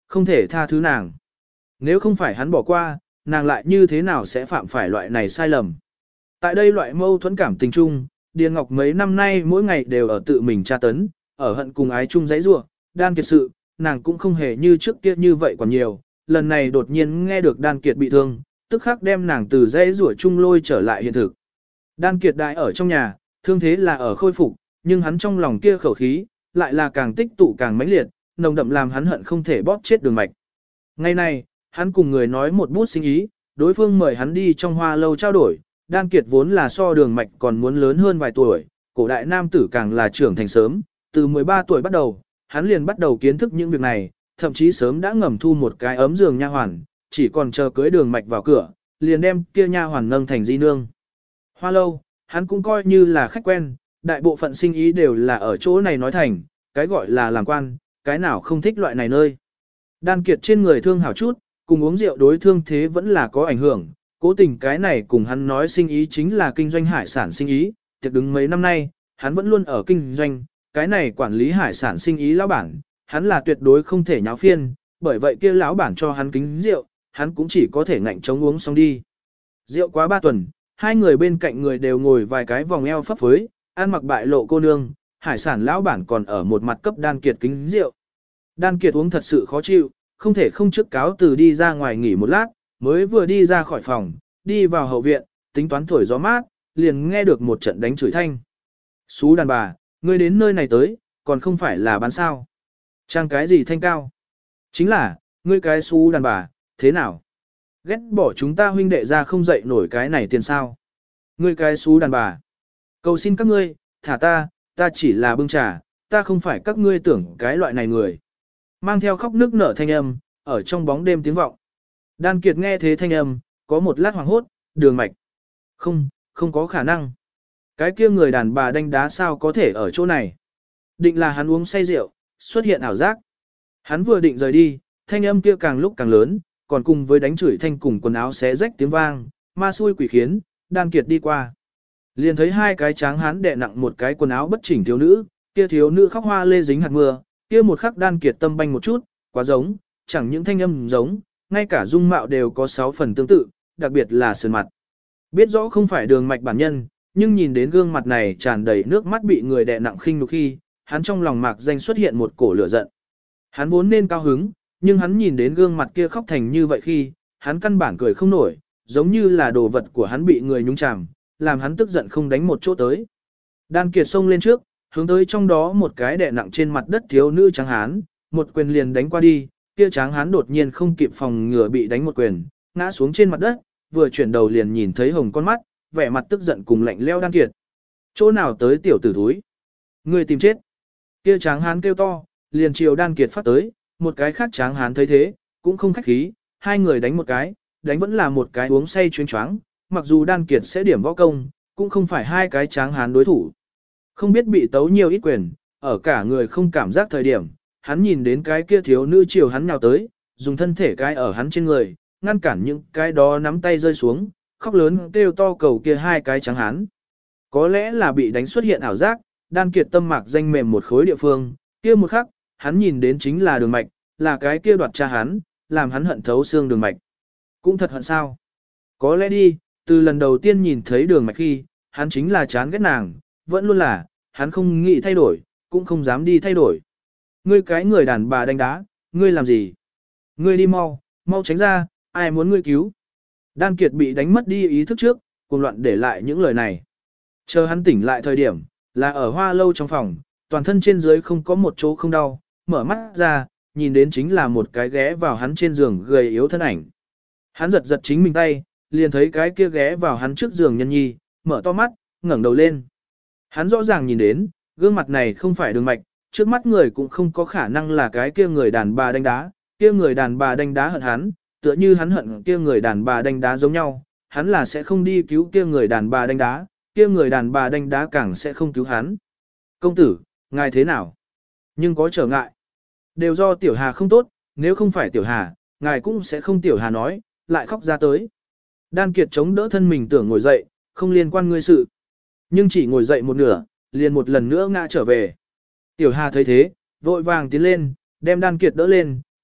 Không thể tha thứ nàng. Nếu không phải hắn bỏ qua, nàng lại như thế nào sẽ phạm phải loại này sai lầm. Tại đây loại mâu thuẫn cảm tình chung, Điền Ngọc mấy năm nay mỗi ngày đều ở tự mình tra tấn, ở hận cùng ái chung dãy rủa, Đan Kiệt sự, nàng cũng không hề như trước kia như vậy còn nhiều, lần này đột nhiên nghe được Đan Kiệt bị thương, tức khắc đem nàng từ dãy rủa chung lôi trở lại hiện thực. Đan Kiệt đại ở trong nhà, thương thế là ở khôi phục, nhưng hắn trong lòng kia khẩu khí, lại là càng tích tụ càng mãnh liệt, nồng đậm làm hắn hận không thể bóp chết Đường Mạch. Ngày này, hắn cùng người nói một bút sinh ý, đối phương mời hắn đi trong hoa lâu trao đổi, Đan Kiệt vốn là so Đường Mạch còn muốn lớn hơn vài tuổi, cổ đại nam tử càng là trưởng thành sớm, từ 13 tuổi bắt đầu, hắn liền bắt đầu kiến thức những việc này, thậm chí sớm đã ngầm thu một cái ấm giường nha hoàn, chỉ còn chờ cưới Đường Mạch vào cửa, liền đem kia nha hoàn nâng thành di nương. Hoa lâu, hắn cũng coi như là khách quen, đại bộ phận sinh ý đều là ở chỗ này nói thành, cái gọi là làm quan, cái nào không thích loại này nơi. Đan Kiệt trên người thương hảo chút, cùng uống rượu đối thương thế vẫn là có ảnh hưởng, cố tình cái này cùng hắn nói sinh ý chính là kinh doanh hải sản sinh ý, tiệc đứng mấy năm nay, hắn vẫn luôn ở kinh doanh, cái này quản lý hải sản sinh ý lão bản, hắn là tuyệt đối không thể nháo phiên, bởi vậy kia lão bản cho hắn kính rượu, hắn cũng chỉ có thể ngạnh chống uống xong đi. Rượu quá 3 tuần, hai người bên cạnh người đều ngồi vài cái vòng eo phấp phới, ăn mặc bại lộ cô nương, hải sản lão bản còn ở một mặt cấp Đan Kiệt kính rượu. Đan Kiệt uống thật sự khó chịu, không thể không trước cáo từ đi ra ngoài nghỉ một lát, mới vừa đi ra khỏi phòng, đi vào hậu viện, tính toán thổi gió mát, liền nghe được một trận đánh chửi thanh. Xú đàn bà, ngươi đến nơi này tới, còn không phải là bán sao. Trang cái gì thanh cao? Chính là, ngươi cái xú đàn bà, thế nào? Ghét bỏ chúng ta huynh đệ ra không dậy nổi cái này tiền sao? Ngươi cái xú đàn bà. Cầu xin các ngươi, thả ta chỉ là bưng trà, ta không phải các ngươi tưởng cái loại này người. Mang theo khóc nước nở thanh âm, ở trong bóng đêm tiếng vọng. Đan Kiệt nghe thế thanh âm, có một lát hoảng hốt, Đường Mạch. Không có khả năng. Cái kia người đàn bà đánh đá sao có thể ở chỗ này. Định là hắn uống say rượu, xuất hiện ảo giác. Hắn vừa định rời đi, thanh âm kia càng lúc càng lớn, còn cùng với đánh chửi thanh cùng quần áo xé rách tiếng vang, ma xui quỷ khiến, Đan Kiệt đi qua. Liền thấy hai cái tráng hán đè nặng một cái quần áo bất chỉnh thiếu nữ, kia thiếu nữ khóc hoa lê dính hạt mưa, kia một khắc Đan Kiệt tâm banh một chút, quá giống, chẳng những thanh âm giống, ngay cả dung mạo đều có 6 phần tương tự, đặc biệt là sườn mặt. Biết rõ không phải Đường Mạch bản nhân, nhưng nhìn đến gương mặt này tràn đầy nước mắt bị người đè nặng khinh nhục khi, hắn trong lòng mạc danh xuất hiện một cổ lửa giận. Hắn vốn nên cao hứng, nhưng hắn nhìn đến gương mặt kia khóc thành như vậy khi, hắn căn bản cười không nổi, giống như là đồ vật của hắn bị người nhúng chàm, làm hắn tức giận không đánh một chỗ tới. Đan Kiệt xông lên trước, hướng tới trong đó một cái đè nặng trên mặt đất thiếu nữ tráng hán, một quyền liền đánh qua đi, kia tráng hán đột nhiên không kịp phòng ngừa bị đánh một quyền, ngã xuống trên mặt đất, vừa chuyển đầu liền nhìn thấy hồng con mắt, vẻ mặt tức giận cùng lạnh lẽo Đan Kiệt. Chỗ nào tới tiểu tử thúi? Ngươi tìm chết. Kia tráng hán kêu to, liền chiều Đan Kiệt phát tới, một cái khác tráng hán thấy thế, cũng không khách khí, hai người đánh một cái, đánh vẫn là một cái uống say chuyến choáng, mặc dù Đan Kiệt sẽ điểm võ công, cũng không phải hai cái tráng hán đối thủ. Không biết bị tấu nhiều ít quyền, ở cả người không cảm giác thời điểm, hắn nhìn đến cái kia thiếu nữ chiều hắn nhào tới, dùng thân thể cái ở hắn trên người, ngăn cản những cái đó nắm tay rơi xuống, khóc lớn kêu to cầu kia hai cái tráng hán. Có lẽ là bị đánh xuất hiện ảo giác, Đan Kiệt tâm mạc danh mềm một khối địa phương, kia một khắc, hắn nhìn đến chính là Đường Mạch, là cái kia đoạt cha hắn, làm hắn hận thấu xương Đường Mạch. Cũng thật hận sao? Có lẽ đi, từ lần đầu tiên nhìn thấy Đường Mạch khi, hắn chính là chán ghét nàng, vẫn luôn là, hắn không nghĩ thay đổi, cũng không dám đi thay đổi. Ngươi cái người đàn bà đánh đá, ngươi làm gì? Ngươi đi mau, mau tránh ra, ai muốn ngươi cứu? Đan Kiệt bị đánh mất đi ý thức trước, cuồng loạn để lại những lời này. Chờ hắn tỉnh lại thời điểm, là ở hoa lâu trong phòng, toàn thân trên dưới không có một chỗ không đau, mở mắt ra, nhìn đến chính là một cái ghé vào hắn trên giường gầy yếu thân ảnh. Hắn giật giật chính mình tay, liền thấy cái kia ghé vào hắn trước giường nhân nhi, mở to mắt, ngẩng đầu lên. Hắn rõ ràng nhìn đến, gương mặt này không phải Đường Mạch, trước mắt người cũng không có khả năng là cái kia người đàn bà đánh đá, kia người đàn bà đánh đá hận hắn, tựa như hắn hận kia người đàn bà đánh đá giống nhau, hắn là sẽ không đi cứu kia người đàn bà đánh đá, kia người đàn bà đánh đá càng sẽ không cứu hắn. Công tử, ngài thế nào? Nhưng có trở ngại. Đều do Tiểu Hà không tốt, nếu không phải Tiểu Hà, ngài cũng sẽ không Tiểu Hà nói, lại khóc ra tới. Đan Kiệt chống đỡ thân mình tưởng ngồi dậy, không liên quan ngươi sự. Nhưng chỉ ngồi dậy một nửa, liền một lần nữa ngã trở về. Tiểu Hà thấy thế, vội vàng tiến lên, đem Đan Kiệt đỡ lên,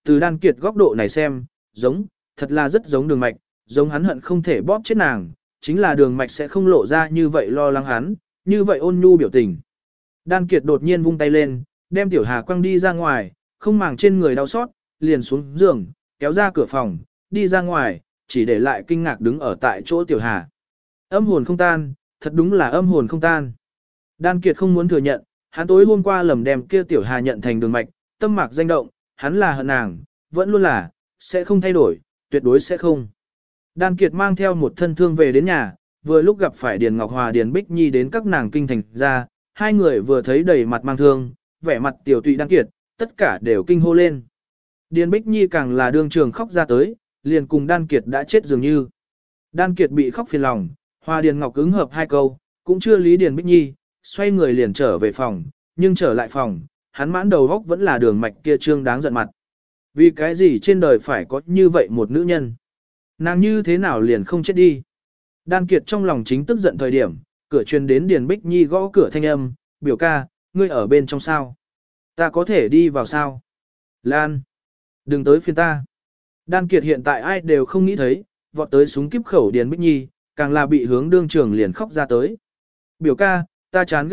từ Đan Kiệt góc độ này xem, giống, thật là rất giống Đường Mạch, giống hắn hận không thể bóp chết nàng, chính là Đường Mạch sẽ không lộ ra như vậy lo lắng hắn, như vậy ôn nhu biểu tình. Đan Kiệt đột nhiên vung tay lên, đem Tiểu Hà quăng đi ra ngoài, không màng trên người đau xót, liền xuống giường, kéo ra cửa phòng, đi ra ngoài, chỉ để lại kinh ngạc đứng ở tại chỗ Tiểu Hà. Âm hồn không tan, thật đúng là âm hồn không tan. Đan Kiệt không muốn thừa nhận, hắn tối hôm qua lầm đem kia Tiểu Hà nhận thành Đường Mạch, tâm mạc danh động, hắn là hận nàng, vẫn luôn là, sẽ không thay đổi, tuyệt đối sẽ không. Đan Kiệt mang theo một thân thương về đến nhà, vừa lúc gặp phải Điền Ngọc Hòa Điền Bích Nhi đến các nàng kinh thành ra, hai người vừa thấy đầy mặt mang thương, vẻ mặt tiểu tụy Đan Kiệt, tất cả đều kinh hô lên. Điền Bích Nhi càng là đương trường khóc ra tới, liền cùng Đan Kiệt đã chết dường như. Đan Kiệt bị khóc phiền lòng, Hòa Điền Ngọc ứng hợp hai câu, cũng chưa lý Điền Bích Nhi, xoay người liền trở về phòng, nhưng trở lại phòng, hắn mãn đầu góc vẫn là Đường Mạch kia trương đáng giận mặt. Vì cái gì trên đời phải có như vậy một nữ nhân? Nàng như thế nào liền không chết đi? Đan Kiệt trong lòng chính tức giận thời điểm, cửa truyền đến Điền Bích Nhi gõ cửa thanh âm, biểu ca, ngươi ở bên trong sao? Ta có thể đi vào sao? Lan! Đừng tới phiền ta. Đan Kiệt hiện tại ai đều không nghĩ thấy, vọt tới súng kíp khẩu Điền Bích Nhi, càng là bị hướng đương trường liền khóc ra tới. Biểu ca, ta chán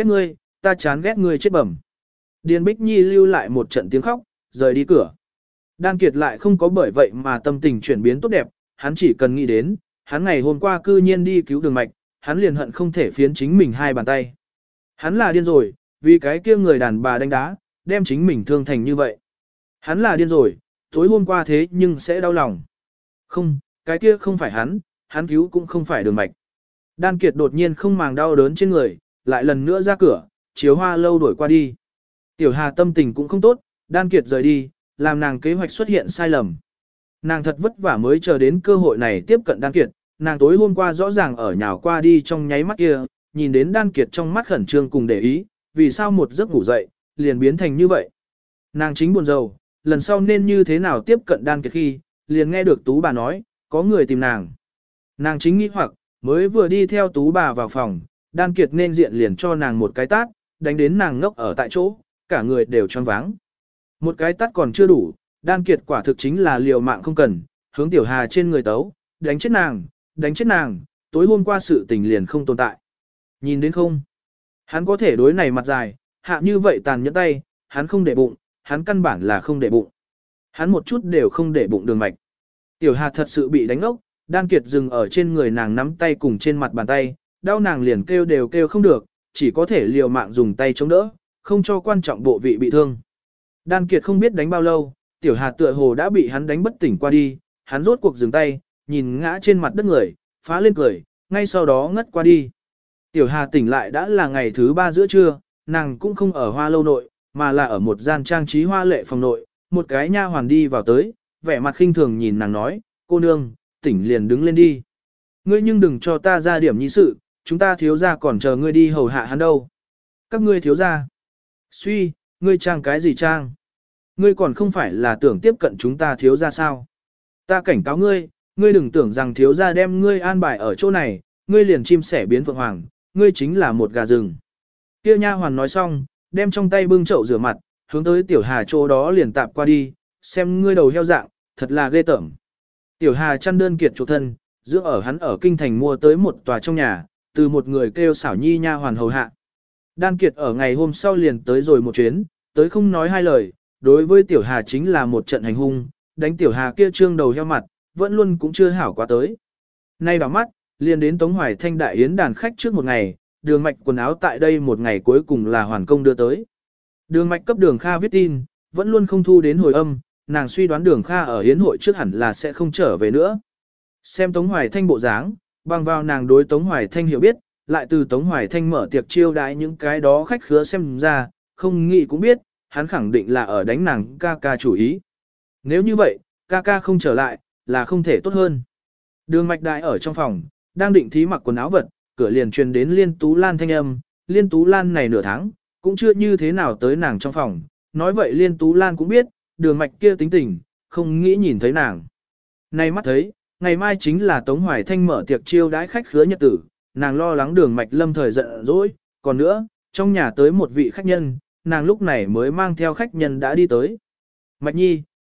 ghét ngươi chết bẩm. Điền Bích Nhi lưu lại một trận tiếng khóc, rời đi cửa. Đan Kiệt lại không có bởi vậy mà tâm tình chuyển biến tốt đẹp, hắn chỉ cần nghĩ đến, hắn ngày hôm qua cư nhiên đi cứu Đường Mạch, hắn liền hận không thể phiến chính mình hai bàn tay. Hắn là điên rồi, vì cái kia người đàn bà đánh đá, đem chính mình thương thành như vậy. Hắn là điên rồi, tối hôm qua thế nhưng sẽ đau lòng. Không, cái kia không phải hắn cứu cũng không phải Đường Mạch. Đan Kiệt đột nhiên không màng đau đớn trên người, lại lần nữa ra cửa, chiếu hoa lâu đuổi qua đi. Tiểu Hà tâm tình cũng không tốt, Đan Kiệt rời đi, làm nàng kế hoạch xuất hiện sai lầm. Nàng thật vất vả mới chờ đến cơ hội này tiếp cận Đan Kiệt, nàng tối hôm qua rõ ràng ở nhào qua đi trong nháy mắt kia, nhìn đến Đan Kiệt trong mắt khẩn trương cùng để ý, vì sao một giấc ngủ dậy, liền biến thành như vậy. Nàng chính buồn rầu, lần sau nên như thế nào tiếp cận Đan Kiệt khi, liền nghe được Tú bà nói, có người tìm nàng. Nàng chính nghĩ hoặc, mới vừa đi theo Tú bà vào phòng, Đan Kiệt nên diện liền cho nàng một cái tát, đánh đến nàng ngốc ở tại chỗ, cả người đều choáng váng. Một cái tát còn chưa đủ, Đan Kiệt quả thực chính là liều mạng không cần, hướng Tiểu Hà trên người tấu, đánh chết nàng, tối hôm qua sự tình liền không tồn tại. Nhìn đến không? Hắn có thể đối này mặt dài, hạ như vậy tàn nhẫn tay, hắn không để bụng, hắn căn bản là không để bụng. Hắn một chút đều không để bụng Đường Mạch. Tiểu Hà thật sự bị đánh ốc, Đan Kiệt dừng ở trên người nàng nắm tay cùng trên mặt bàn tay, đau nàng liền kêu đều kêu không được, chỉ có thể liều mạng dùng tay chống đỡ, không cho quan trọng bộ vị bị thương. Đan Kiệt không biết đánh bao lâu, Tiểu Hà tựa hồ đã bị hắn đánh bất tỉnh qua đi, hắn rốt cuộc dừng tay, nhìn ngã trên mặt đất người, phá lên cười, ngay sau đó ngất qua đi. Tiểu Hà tỉnh lại đã là ngày thứ 3 giữa trưa, nàng cũng không ở hoa lâu nội, mà là ở một gian trang trí hoa lệ phòng nội, một cái nha hoàn đi vào tới, vẻ mặt khinh thường nhìn nàng nói, cô nương, tỉnh liền đứng lên đi. Ngươi nhưng đừng cho ta ra điểm nhi sự, chúng ta thiếu gia còn chờ ngươi đi hầu hạ hắn đâu. Các ngươi thiếu gia. Suy, ngươi trang cái gì trang? Ngươi còn không phải là tưởng tiếp cận chúng ta thiếu gia sao? Ta cảnh cáo ngươi, ngươi đừng tưởng rằng thiếu gia đem ngươi an bài ở chỗ này, ngươi liền chim sẻ biến phượng hoàng, ngươi chính là một gà rừng. Kia nha hoàn nói xong, đem trong tay bưng chậu rửa mặt, hướng tới Tiểu Hà chỗ đó liền tạp qua đi, xem ngươi đầu heo dạng, thật là ghê tởm. Tiểu Hà chăn đơn kiệt chủ thân, dưỡng ở hắn ở kinh thành mua tới một tòa trong nhà, từ một người kêu xảo nhi nha hoàn hầu hạ. Đan Kiệt ở ngày hôm sau liền tới rồi một chuyến, tới không nói hai lời, đối với Tiểu Hà chính là một trận hành hung, đánh Tiểu Hà kia trương đầu heo mặt, vẫn luôn cũng chưa hảo quá tới. Nay đảo mắt, liền đến Tống Hoài Thanh đại yến đàn khách trước một ngày, Đường Mạch quần áo tại đây một ngày cuối cùng là hoàn công đưa tới. Đường Mạch cấp Đường Kha viết tin, vẫn luôn không thu đến hồi âm, nàng suy đoán Đường Kha ở yến hội trước hẳn là sẽ không trở về nữa. Xem Tống Hoài Thanh bộ dáng, bằng vào nàng đối Tống Hoài Thanh hiểu biết, lại từ Tống Hoài Thanh mở tiệc chiêu đãi những cái đó khách khứa xem ra, không nghĩ cũng biết, hắn khẳng định là ở đánh nàng ca ca chủ ý. Nếu như vậy, ca ca không trở lại, là không thể tốt hơn. Đường Mạch Đại ở trong phòng, đang định thí mặc quần áo vật, cửa liền truyền đến Liên Tú Lan thanh âm, Liên Tú Lan này nửa tháng, cũng chưa như thế nào tới nàng trong phòng, nói vậy Liên Tú Lan cũng biết, Đường Mạch kia tính tình, không nghĩ nhìn thấy nàng. Nay mắt thấy, ngày mai chính là Tống Hoài Thanh mở tiệc chiêu đãi khách khứa nhật tử, nàng lo lắng Đường Mạch lâm thời giận dỗi, còn nữa, trong nhà tới một vị khách nhân, nàng lúc này mới mang theo khách nhân đã đi tới. Mạch Nhi,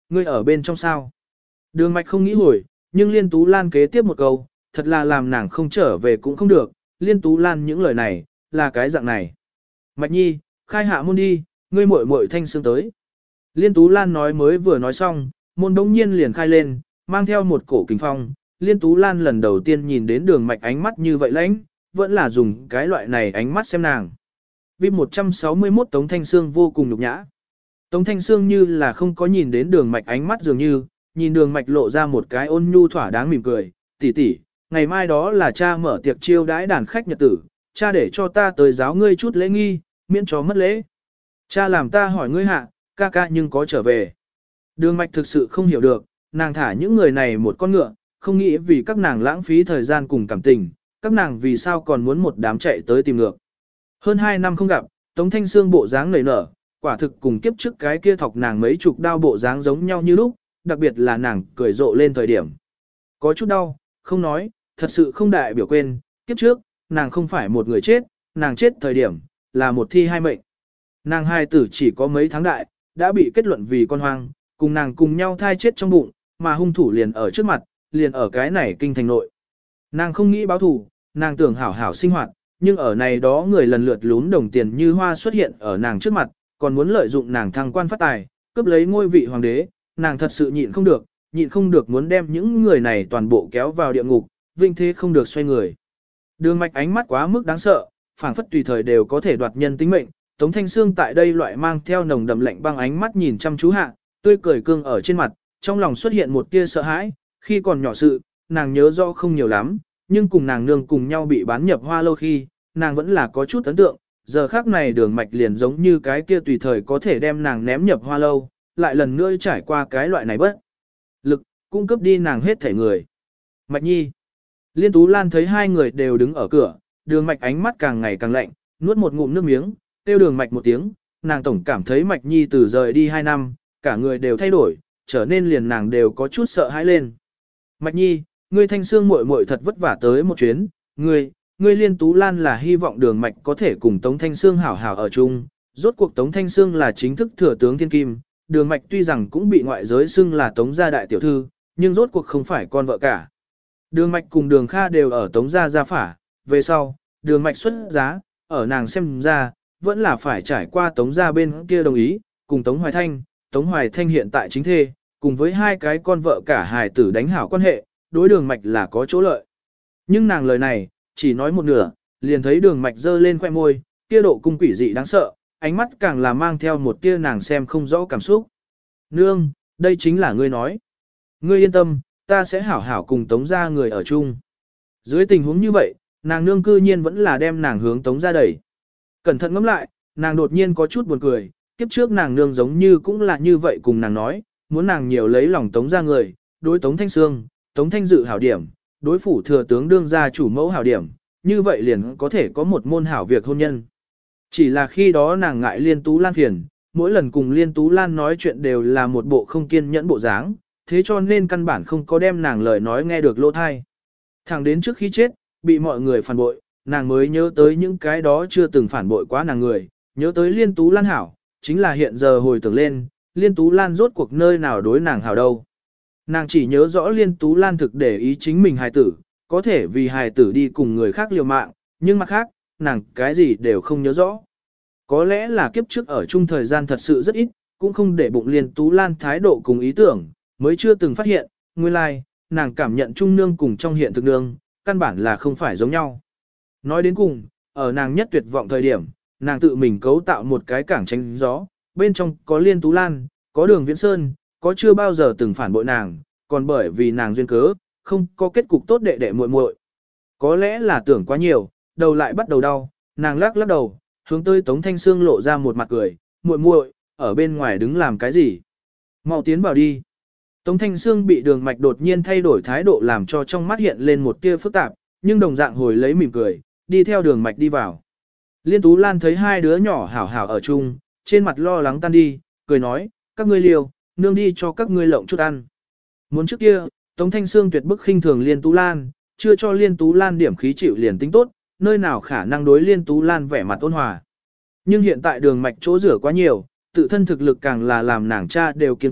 ngươi ở bên trong sao? Đường mạch không nghĩ hồi, nhưng Liên Tú Lan kế tiếp một câu, thật là làm nàng không trở về cũng không được, Liên Tú Lan những lời này, là cái dạng này. Mạch nhi, khai hạ môn đi, ngươi muội muội thanh sương tới. Liên Tú Lan nói mới vừa nói xong, môn đống nhiên liền khai lên, mang theo một cổ kính phong. Liên Tú Lan lần đầu tiên nhìn đến đường mạch ánh mắt như vậy lãnh, vẫn là dùng cái loại này ánh mắt xem nàng. Vip 161 Tống Thanh Sương vô cùng nhục nhã. Tống Thanh Sương như là không có nhìn đến đường mạch ánh mắt dường như, nhìn đường mạch lộ ra một cái ôn nhu thỏa đáng mỉm cười, tỷ tỷ, ngày mai đó là cha mở tiệc chiêu đãi đàn khách nhật tử, cha để cho ta tới giáo ngươi chút lễ nghi, miễn cho mất lễ. Cha làm ta hỏi ngươi hạ, ca ca nhưng có trở về. Đường mạch thực sự không hiểu được, nàng thả những người này một con ngựa, không nghĩ vì các nàng lãng phí thời gian cùng cảm tình, các nàng vì sao còn muốn một đám chạy tới tìm ngược. Hơn 2 năm không gặp, Tống Thanh Sương bộ dáng nảy nở, quả thực cùng kiếp trước cái kia thọc nàng mấy chục đao bộ dáng giống nhau như lúc, đặc biệt là nàng cười rộ lên thời điểm. Có chút đau, không nói, thật sự không đại biểu quên, kiếp trước, nàng không phải một người chết, nàng chết thời điểm, là một thi hai mệnh. Nàng hai tử chỉ có mấy tháng đại, đã bị kết luận vì con hoang, cùng nàng cùng nhau thai chết trong bụng, mà hung thủ liền ở trước mặt, liền ở cái này kinh thành nội. Nàng không nghĩ báo thù, nàng tưởng hảo hảo sinh hoạt, nhưng ở này đó người lần lượt lún đồng tiền như hoa xuất hiện ở nàng trước mặt, còn muốn lợi dụng nàng thăng quan phát tài, cướp lấy ngôi vị hoàng đế, nàng thật sự nhịn không được muốn đem những người này toàn bộ kéo vào địa ngục, vinh thế không được xoay người. Đường mạch ánh mắt quá mức đáng sợ, phảng phất tùy thời đều có thể đoạt nhân tính mệnh. Tống Thanh Sương tại đây loại mang theo nồng đậm lạnh băng ánh mắt nhìn chăm chú hạ, tươi cười cương ở trên mặt, trong lòng xuất hiện một tia sợ hãi, khi còn nhỏ sự, nàng nhớ rõ không nhiều lắm, nhưng cùng nàng nương cùng nhau bị bán nhập hoa lâu khi, nàng vẫn là có chút ấn tượng, giờ khác này đường mạch liền giống như cái kia tùy thời có thể đem nàng ném nhập hoa lâu, lại lần nữa trải qua cái loại này bất lực, cung cấp đi nàng hết thể người. Mạch nhi. Liên Tú Lan thấy hai người đều đứng ở cửa, đường mạch ánh mắt càng ngày càng lạnh, nuốt một ngụm nước miếng, kêu đường mạch một tiếng, nàng tổng cảm thấy mạch nhi từ rời đi 2 năm, cả người đều thay đổi, trở nên liền nàng đều có chút sợ hãi lên. Mạch nhi, ngươi Thanh Sương muội muội thật vất vả tới một chuyến, ngươi Liên Tú Lan là hy vọng đường mạch có thể cùng Tống Thanh Sương hảo hảo ở chung, rốt cuộc Tống Thanh Sương là chính thức thừa tướng thiên kim, đường mạch tuy rằng cũng bị ngoại giới xưng là Tống gia đại tiểu thư, nhưng rốt cuộc không phải con vợ cả. Đường mạch cùng đường Kha đều ở Tống gia gia phả, về sau, đường mạch xuất giá, ở nàng xem ra, vẫn là phải trải qua Tống gia bên kia đồng ý, cùng Tống Hoài Thanh hiện tại chính thê, cùng với hai cái con vợ cả hài tử đánh hảo quan hệ, đối đường mạch là có chỗ lợi. Nhưng nàng lời này, chỉ nói một nửa, liền thấy đường mạch giơ lên khoe môi, kia độ cung quỷ dị đáng sợ, ánh mắt càng là mang theo một tia nàng xem không rõ cảm xúc. Nương, đây chính là ngươi nói. Ngươi yên tâm, ta sẽ hảo hảo cùng Tống gia người ở chung. Dưới tình huống như vậy, nàng nương cư nhiên vẫn là đem nàng hướng Tống gia đẩy. Cẩn thận ngẫm lại, nàng đột nhiên có chút buồn cười, kiếp trước nàng nương giống như cũng là như vậy cùng nàng nói, muốn nàng nhiều lấy lòng Tống gia người, đối Tống Thanh Sương, Tống Thanh Dự hảo điểm, đối phủ thừa tướng đương gia chủ mẫu hảo điểm, như vậy liền có thể có một môn hảo việc hôn nhân. Chỉ là khi đó nàng ngại Liên Tú Lan phiền, mỗi lần cùng Liên Tú Lan nói chuyện đều là một bộ không kiên nhẫn bộ dáng, thế cho nên căn bản không có đem nàng lời nói nghe được lỗ thai. Thẳng đến trước khi chết, bị mọi người phản bội, nàng mới nhớ tới những cái đó chưa từng phản bội quá nàng người, nhớ tới Liên Tú Lan hảo, chính là hiện giờ hồi tưởng lên, Liên Tú Lan rốt cuộc nơi nào đối nàng hảo đâu. Nàng chỉ nhớ rõ Liên Tú Lan thực để ý chính mình hài tử, có thể vì hài tử đi cùng người khác liều mạng, nhưng mặt khác, nàng cái gì đều không nhớ rõ. Có lẽ là kiếp trước ở chung thời gian thật sự rất ít, cũng không để bụng Liên Tú Lan thái độ cùng ý tưởng, mới chưa từng phát hiện, nguyên lai, nàng cảm nhận chung nương cùng trong hiện thực nương, căn bản là không phải giống nhau. Nói đến cùng, ở nàng nhất tuyệt vọng thời điểm, nàng tự mình cấu tạo một cái cảng tránh gió, bên trong có Liên Tú Lan, có Đường Viễn Sơn, có chưa bao giờ từng phản bội nàng, còn bởi vì nàng duyên cớ, không có kết cục tốt đệ đệ muội muội. Có lẽ là tưởng quá nhiều, đầu lại bắt đầu đau, nàng lắc lắc đầu, hướng tới Tống Thanh Sương lộ ra một mặt cười, muội muội, ở bên ngoài đứng làm cái gì? Mau tiến vào đi. Tống Thanh Sương bị đường mạch đột nhiên thay đổi thái độ làm cho trong mắt hiện lên một tia phức tạp, nhưng đồng dạng hồi lấy mỉm cười, đi theo đường mạch đi vào. Liên Tú Lan thấy hai đứa nhỏ hảo hảo ở chung, trên mặt lo lắng tan đi, cười nói, các ngươi liều, nương đi cho các ngươi lộng chút ăn. Muốn trước kia, Tống Thanh Sương tuyệt bức khinh thường Liên Tú Lan, chưa cho Liên Tú Lan điểm khí chịu liền tính tốt, nơi nào khả năng đối Liên Tú Lan vẻ mặt ôn hòa. Nhưng hiện tại đường mạch chỗ rửa quá nhiều, tự thân thực lực càng là làm nàng cha đều kiên kỵ,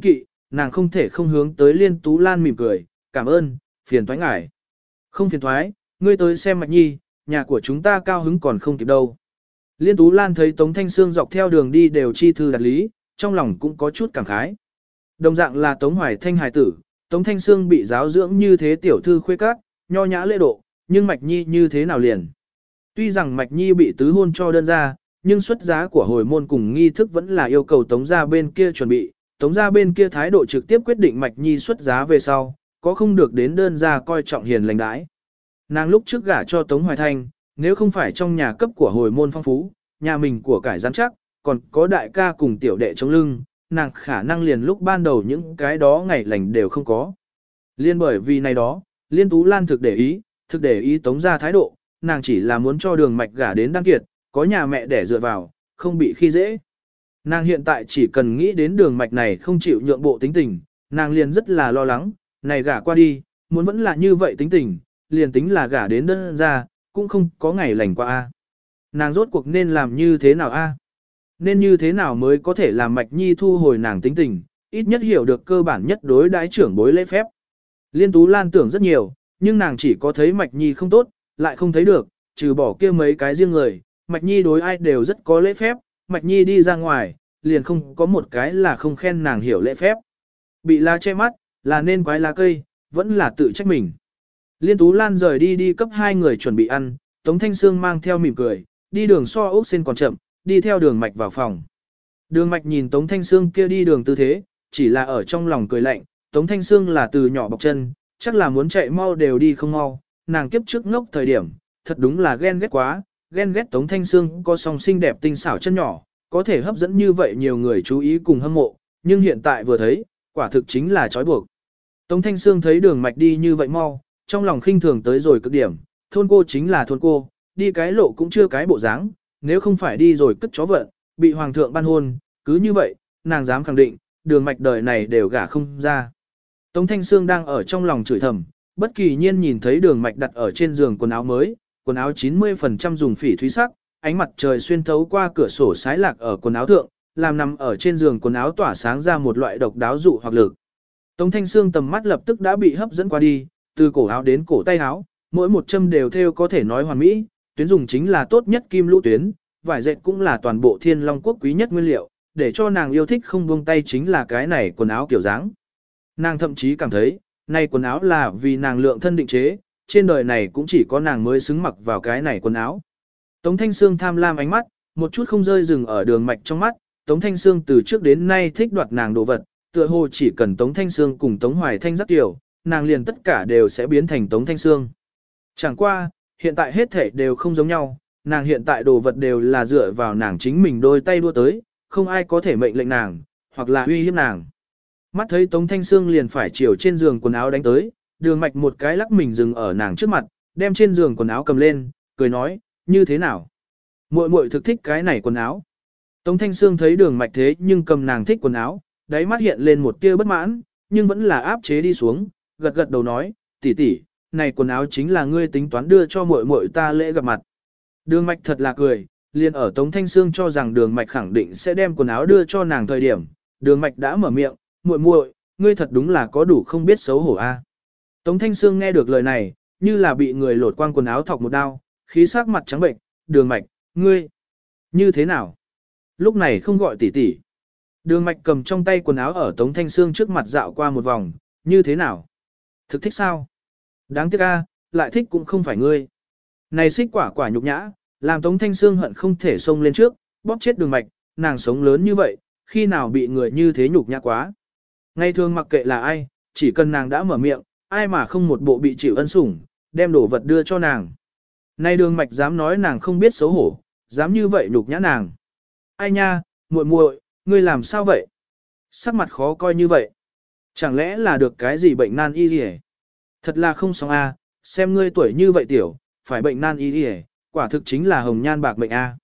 nàng không thể không hướng tới Liên Tú Lan mỉm cười, cảm ơn, phiền thoái ngài. Không phiền thoái, ngươi tới xem Mạch Nhi, nhà của chúng ta cao hứng còn không kịp đâu. Liên Tú Lan thấy Tống Thanh Sương dọc theo đường đi đều chi thư đặt lý, trong lòng cũng có chút cảm khái. Đồng dạng là Tống Hoài Thanh hài tử, Tống Thanh Sương bị giáo dưỡng như thế tiểu thư khuê các, nho nhã lễ độ, nhưng Mạch Nhi như thế nào liền. Tuy rằng Mạch Nhi bị tứ hôn cho đơn ra, nhưng xuất giá của hồi môn cùng nghi thức vẫn là yêu cầu Tống gia bên kia chuẩn bị. Tống gia bên kia thái độ trực tiếp quyết định Mạch Nhi xuất giá về sau, có không được đến đơn gia coi trọng hiền lành đãi. Nàng lúc trước gả cho Tống Hoài Thanh, nếu không phải trong nhà cấp của hồi môn phong phú, nhà mình của cải rắn chắc, còn có đại ca cùng tiểu đệ chống lưng, nàng khả năng liền lúc ban đầu những cái đó ngày lành đều không có. Liên bởi vì này đó, Liên Tú Lan thực để ý Tống gia thái độ, nàng chỉ là muốn cho Đường Mạch gả đến Đăng Kiệt, có nhà mẹ để dựa vào, không bị khi dễ. Nàng hiện tại chỉ cần nghĩ đến Đường Mạch này không chịu nhượng bộ tính tình, nàng liền rất là lo lắng, này gả qua đi, muốn vẫn là như vậy tính tình, liền tính là gả đến đơn gia, cũng không có ngày lành qua a. Nàng rốt cuộc nên làm như thế nào a? Nên như thế nào mới có thể làm Mạch Nhi thu hồi nàng tính tình, ít nhất hiểu được cơ bản nhất đối đãi trưởng bối lễ phép. Liên Tú Lan tưởng rất nhiều, nhưng nàng chỉ có thấy Mạch Nhi không tốt, lại không thấy được, trừ bỏ kia mấy cái riêng người, Mạch Nhi đối ai đều rất có lễ phép, Mạch Nhi đi ra ngoài, liền không có một cái là không khen nàng hiểu lễ phép. Bị lá che mắt, là nên quái lá cây, vẫn là tự trách mình. Liên Tú Lan rời đi cấp hai người chuẩn bị ăn, Tống Thanh Sương mang theo mỉm cười, đi đường so ốc sen còn chậm, đi theo Đường Mạch vào phòng. Đường Mạch nhìn Tống Thanh Sương kia đi đường tư thế, chỉ là ở trong lòng cười lạnh, Tống Thanh Sương là từ nhỏ bọc chân, chắc là muốn chạy mau đều đi không mau, nàng kiếp trước ngốc thời điểm, thật đúng là ghen ghét quá, ghen ghét Tống Thanh Sương có song xinh đẹp tinh xảo chân nhỏ, có thể hấp dẫn như vậy nhiều người chú ý cùng hâm mộ, nhưng hiện tại vừa thấy, quả thực chính là trói buộc. Tống Thanh Sương thấy Đường Mạch đi như vậy mau, trong lòng khinh thường tới rồi cực điểm, thôn cô chính là thôn cô, đi cái lộ cũng chưa cái bộ dáng, nếu không phải đi rồi cất chó vận, bị hoàng thượng ban hôn, cứ như vậy, nàng dám khẳng định, Đường Mạch đời này đều gả không ra. Tống Thanh Sương đang ở trong lòng chửi thầm, bất kỳ nhiên nhìn thấy Đường Mạch đặt ở trên giường quần áo mới, quần áo 90% dùng phỉ thúy sắc, ánh mặt trời xuyên thấu qua cửa sổ sái lạc ở quần áo thượng, làm nằm ở trên giường quần áo tỏa sáng ra một loại độc đáo dụ hoặc lực. Tống Thanh Sương tầm mắt lập tức đã bị hấp dẫn qua đi, từ cổ áo đến cổ tay áo, mỗi một châm đều thêu có thể nói hoàn mỹ, tuyến dùng chính là tốt nhất kim lũ tuyến, vải dệt cũng là toàn bộ Thiên Long quốc quý nhất nguyên liệu, để cho nàng yêu thích không buông tay chính là cái này quần áo kiểu dáng. Nàng thậm chí cảm thấy, này quần áo là vì nàng lượng thân định chế, trên đời này cũng chỉ có nàng mới xứng mặc vào cái này quần áo. Tống Thanh Sương tham lam ánh mắt, một chút không rơi dừng ở Đường Mạch trong mắt, Tống Thanh Sương từ trước đến nay thích đoạt nàng đồ vật, tựa hồ chỉ cần Tống Thanh Sương cùng Tống Hoài Thanh dắt tiểu, nàng liền tất cả đều sẽ biến thành Tống Thanh Sương. Chẳng qua, hiện tại hết thể đều không giống nhau, nàng hiện tại đồ vật đều là dựa vào nàng chính mình đôi tay đua tới, không ai có thể mệnh lệnh nàng, hoặc là uy hiếp nàng. Mắt thấy Tống Thanh Sương liền phải chiều trên giường quần áo đánh tới, Đường Mạch một cái lắc mình dừng ở nàng trước mặt, đem trên giường quần áo cầm lên, cười nói, như thế nào? Muội muội thực thích cái này quần áo. Tống Thanh Sương thấy Đường Mạch thế nhưng cầm nàng thích quần áo, đáy mắt hiện lên một tia bất mãn, nhưng vẫn là áp chế đi xuống, gật gật đầu nói, tỷ tỷ, này quần áo chính là ngươi tính toán đưa cho muội muội ta lễ gặp mặt. Đường Mạch thật là cười, liền ở Tống Thanh Sương cho rằng Đường Mạch khẳng định sẽ đem quần áo đưa cho nàng thời điểm, Đường Mạch đã mở miệng, muội muội, ngươi thật đúng là có đủ không biết xấu hổ a. Tống Thanh Sương nghe được lời này, như là bị người lột quang quần áo thọc một đao, khí sắc mặt trắng bệnh, Đường Mạch, ngươi, như thế nào? Lúc này không gọi tỷ tỷ. Đường Mạch cầm trong tay quần áo ở Tống Thanh Sương trước mặt dạo qua một vòng, như thế nào? Thực thích sao? Đáng tiếc a, lại thích cũng không phải ngươi. Này xích quả quả nhục nhã, làm Tống Thanh Sương hận không thể xông lên trước, bóp chết Đường Mạch, nàng sống lớn như vậy, khi nào bị người như thế nhục nhã quá. Ngày thường mặc kệ là ai, chỉ cần nàng đã mở miệng, ai mà không một bộ bị chịu ân sủng, đem đồ vật đưa cho nàng. Nay Đường Mạch dám nói nàng không biết xấu hổ, dám như vậy nhục nhã nàng. Ai nha, muội muội, ngươi làm sao vậy? Sắc mặt khó coi như vậy. Chẳng lẽ là được cái gì bệnh nan y gì hết? Thật là không xong a, xem ngươi tuổi như vậy tiểu, phải bệnh nan y gì hết, quả thực chính là hồng nhan bạc mệnh a.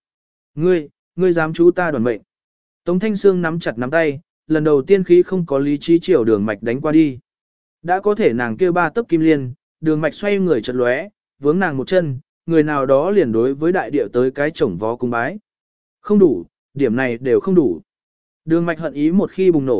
Ngươi dám chú ta đoàn mệnh. Tống Thanh Sương nắm chặt nắm tay, lần đầu tiên khí không có lý trí chiều Đường Mạch đánh qua đi. Đã có thể nàng kêu ba tấc kim liên, Đường Mạch xoay người chật lóe, vướng nàng một chân, người nào đó liền đối với đại địa tới cái chổng vó cung bái. Không đủ, điểm này đều không đủ. Đường Mạch hận ý một khi bùng nổ,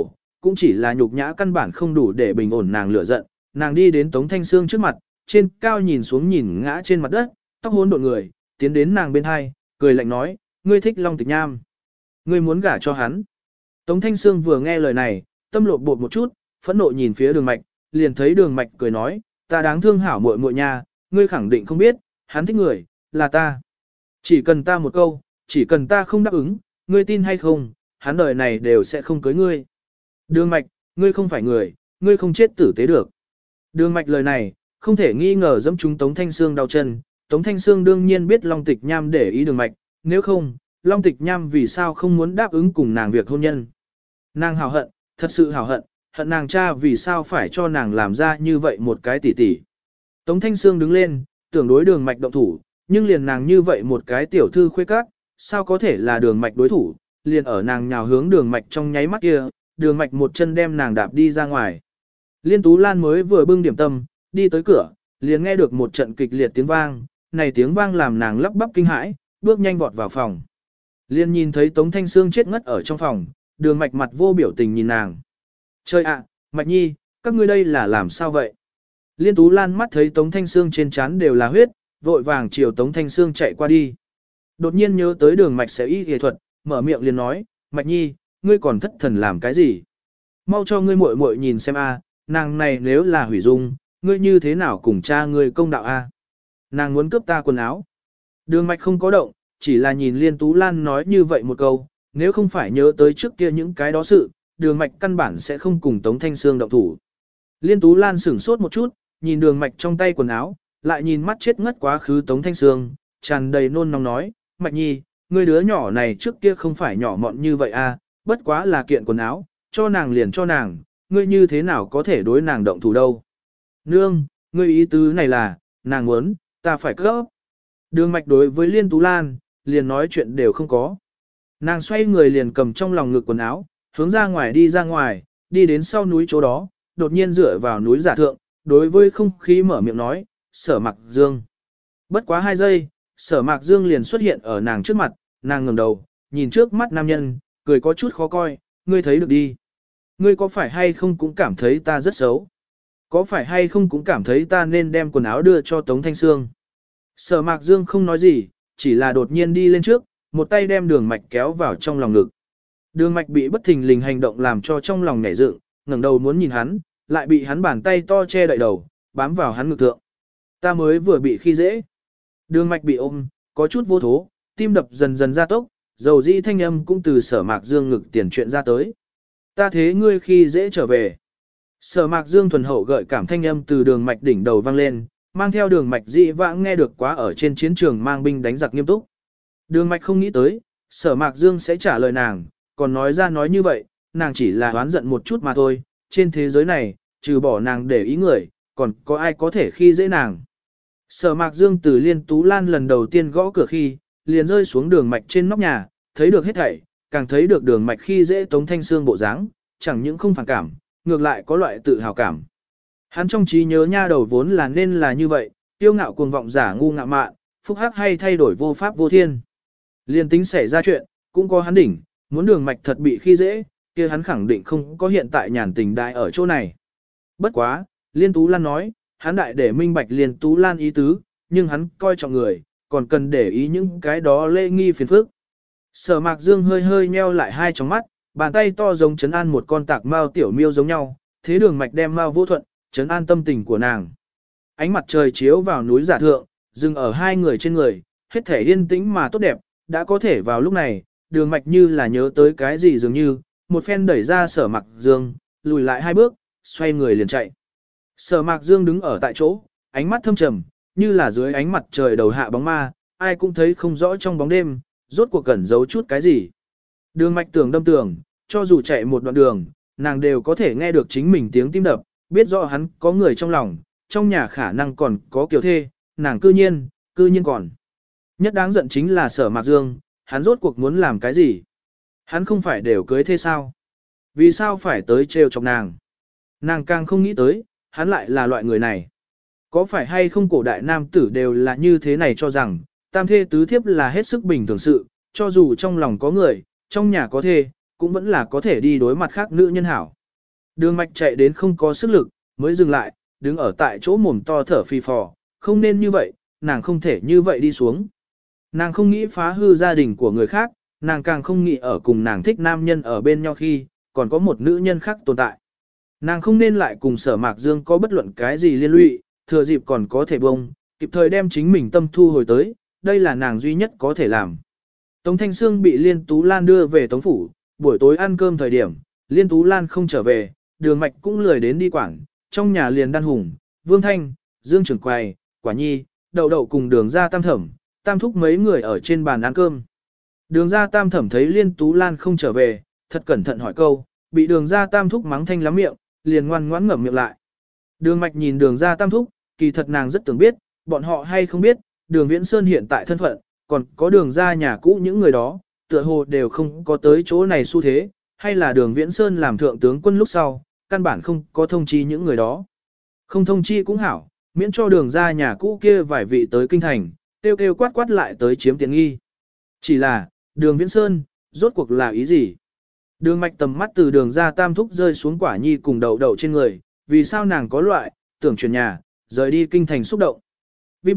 cũng chỉ là nhục nhã căn bản không đủ để bình ổn nàng lửa giận. Nàng đi đến Tống Thanh Sương trước mặt, trên cao nhìn xuống nhìn ngã trên mặt đất, tóc hỗn độn người, tiến đến nàng bên hai, cười lạnh nói, ngươi thích Long Tịch Nham. Ngươi muốn gả cho hắn. Tống Thanh Sương vừa nghe lời này, tâm lột bột một chút, phẫn nộ nhìn phía Đường Mạch, liền thấy Đường Mạch cười nói, ta đáng thương hảo muội muội nha, ngươi khẳng định không biết, hắn thích người, là ta. Chỉ cần ta một câu, chỉ cần ta không đáp ứng, ngươi tin hay không, hắn đời này đều sẽ không cưới ngươi. Đường Mạch, ngươi không phải người, ngươi không chết tử tế được. Đường Mạch lời này, không thể nghi ngờ dẫm trúng Tống Thanh Sương đau chân, Tống Thanh Sương đương nhiên biết Long Tịch Nham để ý Đường Mạch, nếu không, Long Tịch Nham vì sao không muốn đáp ứng cùng nàng việc hôn nhân. Nàng hào hận, thật sự hào hận, hận nàng cha vì sao phải cho nàng làm ra như vậy một cái tỉ tỉ. Tống Thanh Sương đứng lên, tưởng đối Đường Mạch động thủ, nhưng liền nàng như vậy một cái tiểu thư khuê các, sao có thể là Đường Mạch đối thủ, liền ở nàng nhào hướng Đường Mạch trong nháy mắt kia, Đường Mạch một chân đem nàng đạp đi ra ngoài. Liên Tú Lan mới vừa bưng điểm tâm, đi tới cửa, liền nghe được một trận kịch liệt tiếng vang, này tiếng vang làm nàng lắp bắp kinh hãi, bước nhanh vọt vào phòng. Liên nhìn thấy Tống Thanh Sương chết ngất ở trong phòng, Đường Mạch mặt vô biểu tình nhìn nàng. Trời ạ, Mạch Nhi, các ngươi đây là làm sao vậy? Liên Tú Lan mắt thấy Tống Thanh Sương trên trán đều là huyết, vội vàng chiều Tống Thanh Sương chạy qua đi. Đột nhiên nhớ tới Đường Mạch sẽ y y thuật, mở miệng liền nói, Mạch Nhi, ngươi còn thất thần làm cái gì? Mau cho ngươi muội muội nhìn xem a, nàng này nếu là hủy dung, ngươi như thế nào cùng cha ngươi công đạo a? Nàng muốn cướp ta quần áo. Đường Mạch không có động, chỉ là nhìn Liên Tú Lan nói như vậy một câu, nếu không phải nhớ tới trước kia những cái đó sự, Đường Mạch căn bản sẽ không cùng Tống Thanh Sương động thủ. Liên Tú Lan sửng sốt một chút, nhìn Đường Mạch trong tay quần áo, lại nhìn mắt chết ngất quá khứ Tống Thanh Sương, tràn đầy nôn nóng nói, Mạch Nhi, ngươi đứa nhỏ này trước kia không phải nhỏ mọn như vậy a, bất quá là kiện quần áo, cho nàng liền cho nàng, ngươi như thế nào có thể đối nàng động thủ đâu. Nương, ngươi ý tứ này là, nàng muốn, ta phải cấp. Đường Mạch đối với Liên Tú Lan, liền nói chuyện đều không có. Nàng xoay người liền cầm trong lòng ngực quần áo, hướng ra ngoài, đi đến sau núi chỗ đó, đột nhiên dựa vào núi giả thượng, đối với không khí mở miệng nói, Sở Mạc Dương. Bất quá 2 giây, Sở Mạc Dương liền xuất hiện ở nàng trước mặt, nàng ngẩng đầu, nhìn trước mắt nam nhân, cười có chút khó coi, ngươi thấy được đi. Ngươi có phải hay không cũng cảm thấy ta rất xấu? Có phải hay không cũng cảm thấy ta nên đem quần áo đưa cho Tống Thanh Sương? Sở Mạc Dương không nói gì, chỉ là đột nhiên đi lên trước, một tay đem Đường Mạch kéo vào trong lòng ngực. Đường Mạch bị bất thình lình hành động làm cho trong lòng nhảy dựng, ngẩng đầu muốn nhìn hắn, lại bị hắn bàn tay to che đậy đầu, bám vào hắn ngực thượng. Ta mới vừa bị khi dễ. Đường Mạch bị ôm, có chút vô thố, tim đập dần dần gia tốc, dầu dĩ thanh âm cũng từ Sở Mạc Dương ngực tiền chuyện ra tới. Ta thế ngươi khi dễ trở về. Sở Mạc Dương thuần hậu gợi cảm thanh âm từ Đường Mạch đỉnh đầu vang lên, mang theo Đường Mạch dị vãng nghe được quá ở trên chiến trường mang binh đánh giặc nghiêm túc. Đường Mạch không nghĩ tới, Sở Mạc Dương sẽ trả lời nàng, còn nói ra nói như vậy, nàng chỉ là oán giận một chút mà thôi, trên thế giới này, trừ bỏ nàng để ý người, còn có ai có thể khi dễ nàng. Sở Mạc Dương từ Liên Tú Lan lần đầu tiên gõ cửa khi, liền rơi xuống Đường Mạch trên nóc nhà, thấy được hết thảy, càng thấy được Đường Mạch khi dễ Tống Thanh Sương bộ dáng, chẳng những không phản cảm, ngược lại có loại tự hào cảm. Hắn trong trí nhớ nha đầu vốn là nên là như vậy, tiêu ngạo cuồng vọng giả ngu ngạo mạn, phúc hắc hay thay đổi vô pháp vô thiên. Liên tính xảy ra chuyện, cũng có hắn đỉnh, muốn Đường Mạch thật bị khi dễ, kia hắn khẳng định không có hiện tại nhàn tình đại ở chỗ này. Bất quá, Liên Tú Lan nói, hắn đại để minh bạch Liên Tú Lan ý tứ, nhưng hắn coi trọng người, còn cần để ý những cái đó lễ nghi phiền phức. Sở Mạc Dương hơi hơi nheo lại hai tròng mắt, bàn tay to giống trấn an một con tạc mao tiểu miêu giống nhau, thế Đường Mạch đem mao vô thuận, trấn an tâm tình của nàng. Ánh mặt trời chiếu vào núi giả thượng, dừng ở hai người trên người, hết thể yên tĩnh mà tốt đẹp, đã có thể vào lúc này, Đường Mạch như là nhớ tới cái gì dường như, một phen đẩy ra Sở Mạc Dương, lùi lại 2 bước, xoay người liền chạy. Sở Mạc Dương đứng ở tại chỗ, ánh mắt thâm trầm, như là dưới ánh mặt trời đầu hạ bóng ma, ai cũng thấy không rõ trong bóng đêm, rốt cuộc cẩn giấu chút cái gì. Đường Mạch tưởng đâm tường, cho dù chạy một đoạn đường, nàng đều có thể nghe được chính mình tiếng tim đập, biết rõ hắn có người trong lòng, trong nhà khả năng còn có kiều thê, nàng cư nhiên còn. Nhất đáng giận chính là Sở Mạc Dương, hắn rốt cuộc muốn làm cái gì? Hắn không phải đều cưới thê sao? Vì sao phải tới trêu chọc nàng? Nàng càng không nghĩ tới, hắn lại là loại người này. Có phải hay không cổ đại nam tử đều là như thế này cho rằng, tam thê tứ thiếp là hết sức bình thường sự, cho dù trong lòng có người, trong nhà có thê, cũng vẫn là có thể đi đối mặt khác nữ nhân hảo. Đường mạch chạy đến không có sức lực, mới dừng lại, đứng ở tại chỗ mồm to thở phì phò, không nên như vậy, nàng không thể như vậy đi xuống. Nàng không nghĩ phá hư gia đình của người khác, nàng càng không nghĩ ở cùng nàng thích nam nhân ở bên nhau khi, còn có một nữ nhân khác tồn tại. Nàng không nên lại cùng Sở Mạc Dương có bất luận cái gì liên lụy, thừa dịp còn có thể bông, kịp thời đem chính mình tâm thu hồi tới, đây là nàng duy nhất có thể làm. Tống Thanh Sương bị Liên Tú Lan đưa về Tống Phủ, buổi tối ăn cơm thời điểm, Liên Tú Lan không trở về, Đường Mạch cũng lười đến đi quảng, trong nhà liền Đan Hùng, Vương Thanh, Dương Trưởng Quầy, Quả Nhi, Đậu Đậu cùng Đường Gia Tam Thẩm, Tam Thúc mấy người ở trên bàn ăn cơm. Đường Gia Tam Thẩm thấy Liên Tú Lan không trở về, thật cẩn thận hỏi câu, bị Đường Gia Tam Thúc mắng thanh lắm miệng, liền ngoan ngoãn ngậm miệng lại. Đường Mạch nhìn Đường Gia Tam Thúc, kỳ thật nàng rất tưởng biết, bọn họ hay không biết, Đường Viễn Sơn hiện tại thân phận, còn có Đường Gia nhà cũ những người đó, tựa hồ đều không có tới chỗ này xu thế, hay là Đường Viễn Sơn làm thượng tướng quân lúc sau, căn bản không có thông chi những người đó. Không thông chi cũng hảo, miễn cho Đường Gia nhà cũ kia vài vị tới kinh thành, kêu kêu quát quát lại tới chiếm tiện nghi. Chỉ là, Đường Viễn Sơn, rốt cuộc là ý gì? Đường Mạch tầm mắt từ Đường Gia Tam Thúc rơi xuống Quả Nhi cùng Đậu Đậu trên người, vì sao nàng có loại, tưởng chuyển nhà, rời đi kinh thành xúc động. Vip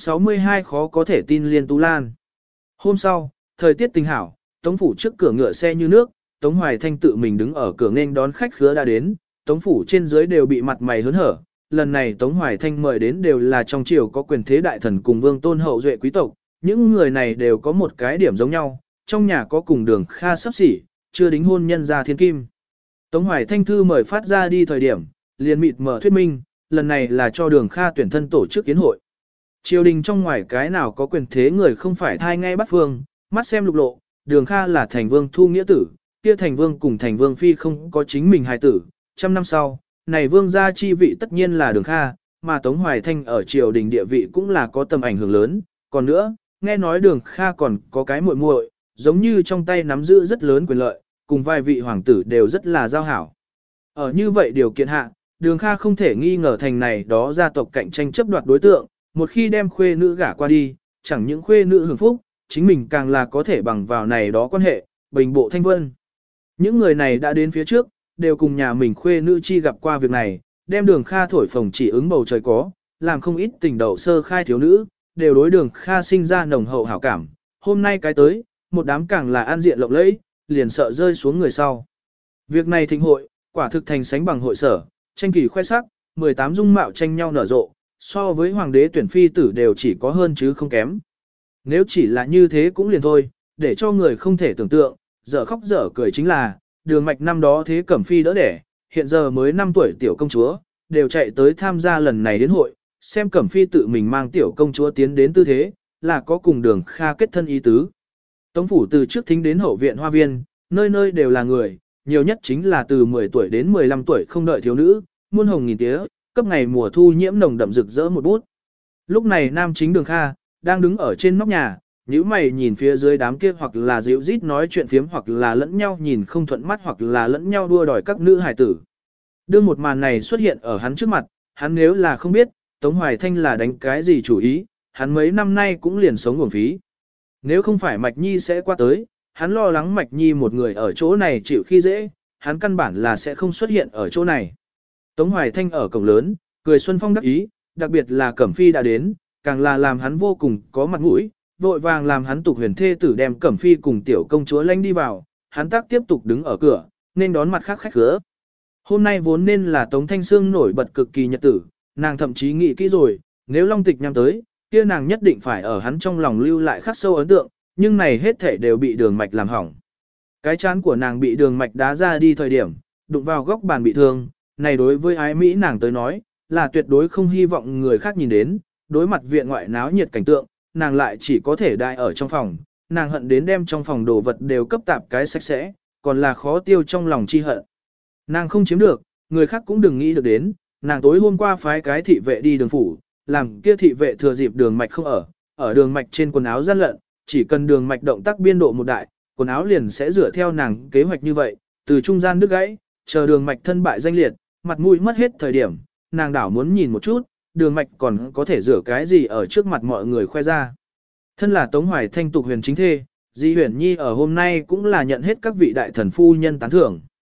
162 khó có thể tin Liên Tú Lan. Hôm sau, thời tiết tình hảo, Tống Phủ trước cửa ngựa xe như nước, Tống Hoài Thanh tự mình đứng ở cửa nghênh đón khách khứa đã đến, Tống Phủ trên dưới đều bị mặt mày hớn hở. Lần này Tống Hoài Thanh mời đến đều là trong triều có quyền thế đại thần cùng vương tôn hậu duệ quý tộc, những người này đều có một cái điểm giống nhau, trong nhà có cùng Đường Kha sắp xỉ, chưa đính hôn nhân gia thiên kim. Tống Hoài Thanh thư mời phát ra đi thời điểm, liền mịt mở thuyết minh, lần này là cho Đường Kha tuyển thân tổ chức kiến hội. Triều đình trong ngoài cái nào có quyền thế người không phải thai ngay bắt phương, mắt xem lục lộ, Đường Kha là thành vương thu nghĩa tử, kia thành vương cùng thành vương phi không có chính mình hài tử, trăm năm sau, này vương gia chi vị tất nhiên là Đường Kha, mà Tống Hoài Thanh ở triều đình địa vị cũng là có tầm ảnh hưởng lớn, còn nữa, nghe nói Đường Kha còn có cái muội muội, giống như trong tay nắm giữ rất lớn quyền lợi, cùng vài vị hoàng tử đều rất là giao hảo. Ở như vậy điều kiện hạ, Đường Kha không thể nghi ngờ thành này đó gia tộc cạnh tranh chấp đoạt đối tượng, một khi đem khuê nữ gả qua đi, chẳng những khuê nữ hưởng phúc, chính mình càng là có thể bằng vào này đó quan hệ, bình bộ thanh vân. Những người này đã đến phía trước, đều cùng nhà mình khuê nữ chi gặp qua việc này, đem Đường Kha thổi phồng chỉ ứng bầu trời có, làm không ít tình đầu sơ khai thiếu nữ, đều đối Đường Kha sinh ra nồng hậu hảo cảm. Hôm nay cái tới, một đám càng là an diện lộng lẫy, liền sợ rơi xuống người sau. Việc này thịnh hội, quả thực thành sánh bằng hội sở, tranh kỳ khoe sắc, 18 dung mạo tranh nhau nở rộ, so với hoàng đế tuyển phi tử đều chỉ có hơn chứ không kém. Nếu chỉ là như thế cũng liền thôi, để cho người không thể tưởng tượng, dở khóc dở cười chính là, Đường Mạch năm đó thế Cẩm Phi đỡ đẻ, hiện giờ mới 5 tuổi tiểu công chúa, đều chạy tới tham gia lần này đến hội, xem Cẩm Phi tự mình mang tiểu công chúa tiến đến tư thế, là có cùng Đường Kha kết thân ý tứ. Tống Phủ từ trước thính đến hậu viện hoa viên, nơi nơi đều là người, nhiều nhất chính là từ 10 tuổi đến 15 tuổi không đợi thiếu nữ, muôn hồng nghìn tía, cấp ngày mùa thu nhiễm nồng đậm rực rỡ một bút. Lúc này nam chính Đường Kha, đang đứng ở trên nóc nhà, nhíu mày nhìn phía dưới đám kia hoặc là dịu rít nói chuyện phiếm hoặc là lẫn nhau nhìn không thuận mắt hoặc là lẫn nhau đua đòi các nữ hài tử. Đương một màn này xuất hiện ở hắn trước mặt, hắn nếu là không biết, Tống Hoài Thanh là đánh cái gì chủ ý, hắn mấy năm nay cũng liền sống uổng phí. Nếu không phải Mạch Nhi sẽ qua tới, hắn lo lắng Mạch Nhi một người ở chỗ này chịu khi dễ, hắn căn bản là sẽ không xuất hiện ở chỗ này. Tống Hoài Thanh ở cổng lớn, cười xuân phong đắc ý, đặc biệt là Cẩm Phi đã đến, càng là làm hắn vô cùng có mặt mũi, vội vàng làm hắn tục huyền thê tử đem Cẩm Phi cùng tiểu công chúa lanh đi vào, hắn tác tiếp tục đứng ở cửa, nên đón mặt khác khách khứa. Hôm nay vốn nên là Tống Thanh Sương nổi bật cực kỳ nhật tử, nàng thậm chí nghĩ kỹ rồi, nếu Long Tịch nhằm tới, kia nàng nhất định phải ở hắn trong lòng lưu lại khắc sâu ấn tượng, nhưng này hết thể đều bị Đường Mạch làm hỏng. Cái chán của nàng bị Đường Mạch đá ra đi thời điểm, đụng vào góc bàn bị thương, này đối với ái Mỹ nàng tới nói, là tuyệt đối không hy vọng người khác nhìn đến, đối mặt viện ngoại náo nhiệt cảnh tượng, nàng lại chỉ có thể đại ở trong phòng, nàng hận đến đem trong phòng đồ vật đều cấp tạp cái sạch sẽ, còn là khó tiêu trong lòng chi hận. Nàng không chiếm được, người khác cũng đừng nghĩ được đến, nàng tối hôm qua phái cái thị vệ đi Đường phủ, làm kia thị vệ thừa dịp Đường Mạch không ở Đường Mạch trên quần áo gian lận, chỉ cần Đường Mạch động tác biên độ một đại, quần áo liền sẽ dựa theo nàng kế hoạch như vậy, từ trung gian đứt gãy, chờ Đường Mạch thân bại danh liệt, mặt mũi mất hết thời điểm, nàng đảo muốn nhìn một chút, Đường Mạch còn có thể rửa cái gì ở trước mặt mọi người khoe ra. Thân là Tống Hoài Thanh tục huyền chính thê, Di Huyền Nhi ở hôm nay cũng là nhận hết các vị đại thần phu nhân tán thưởng.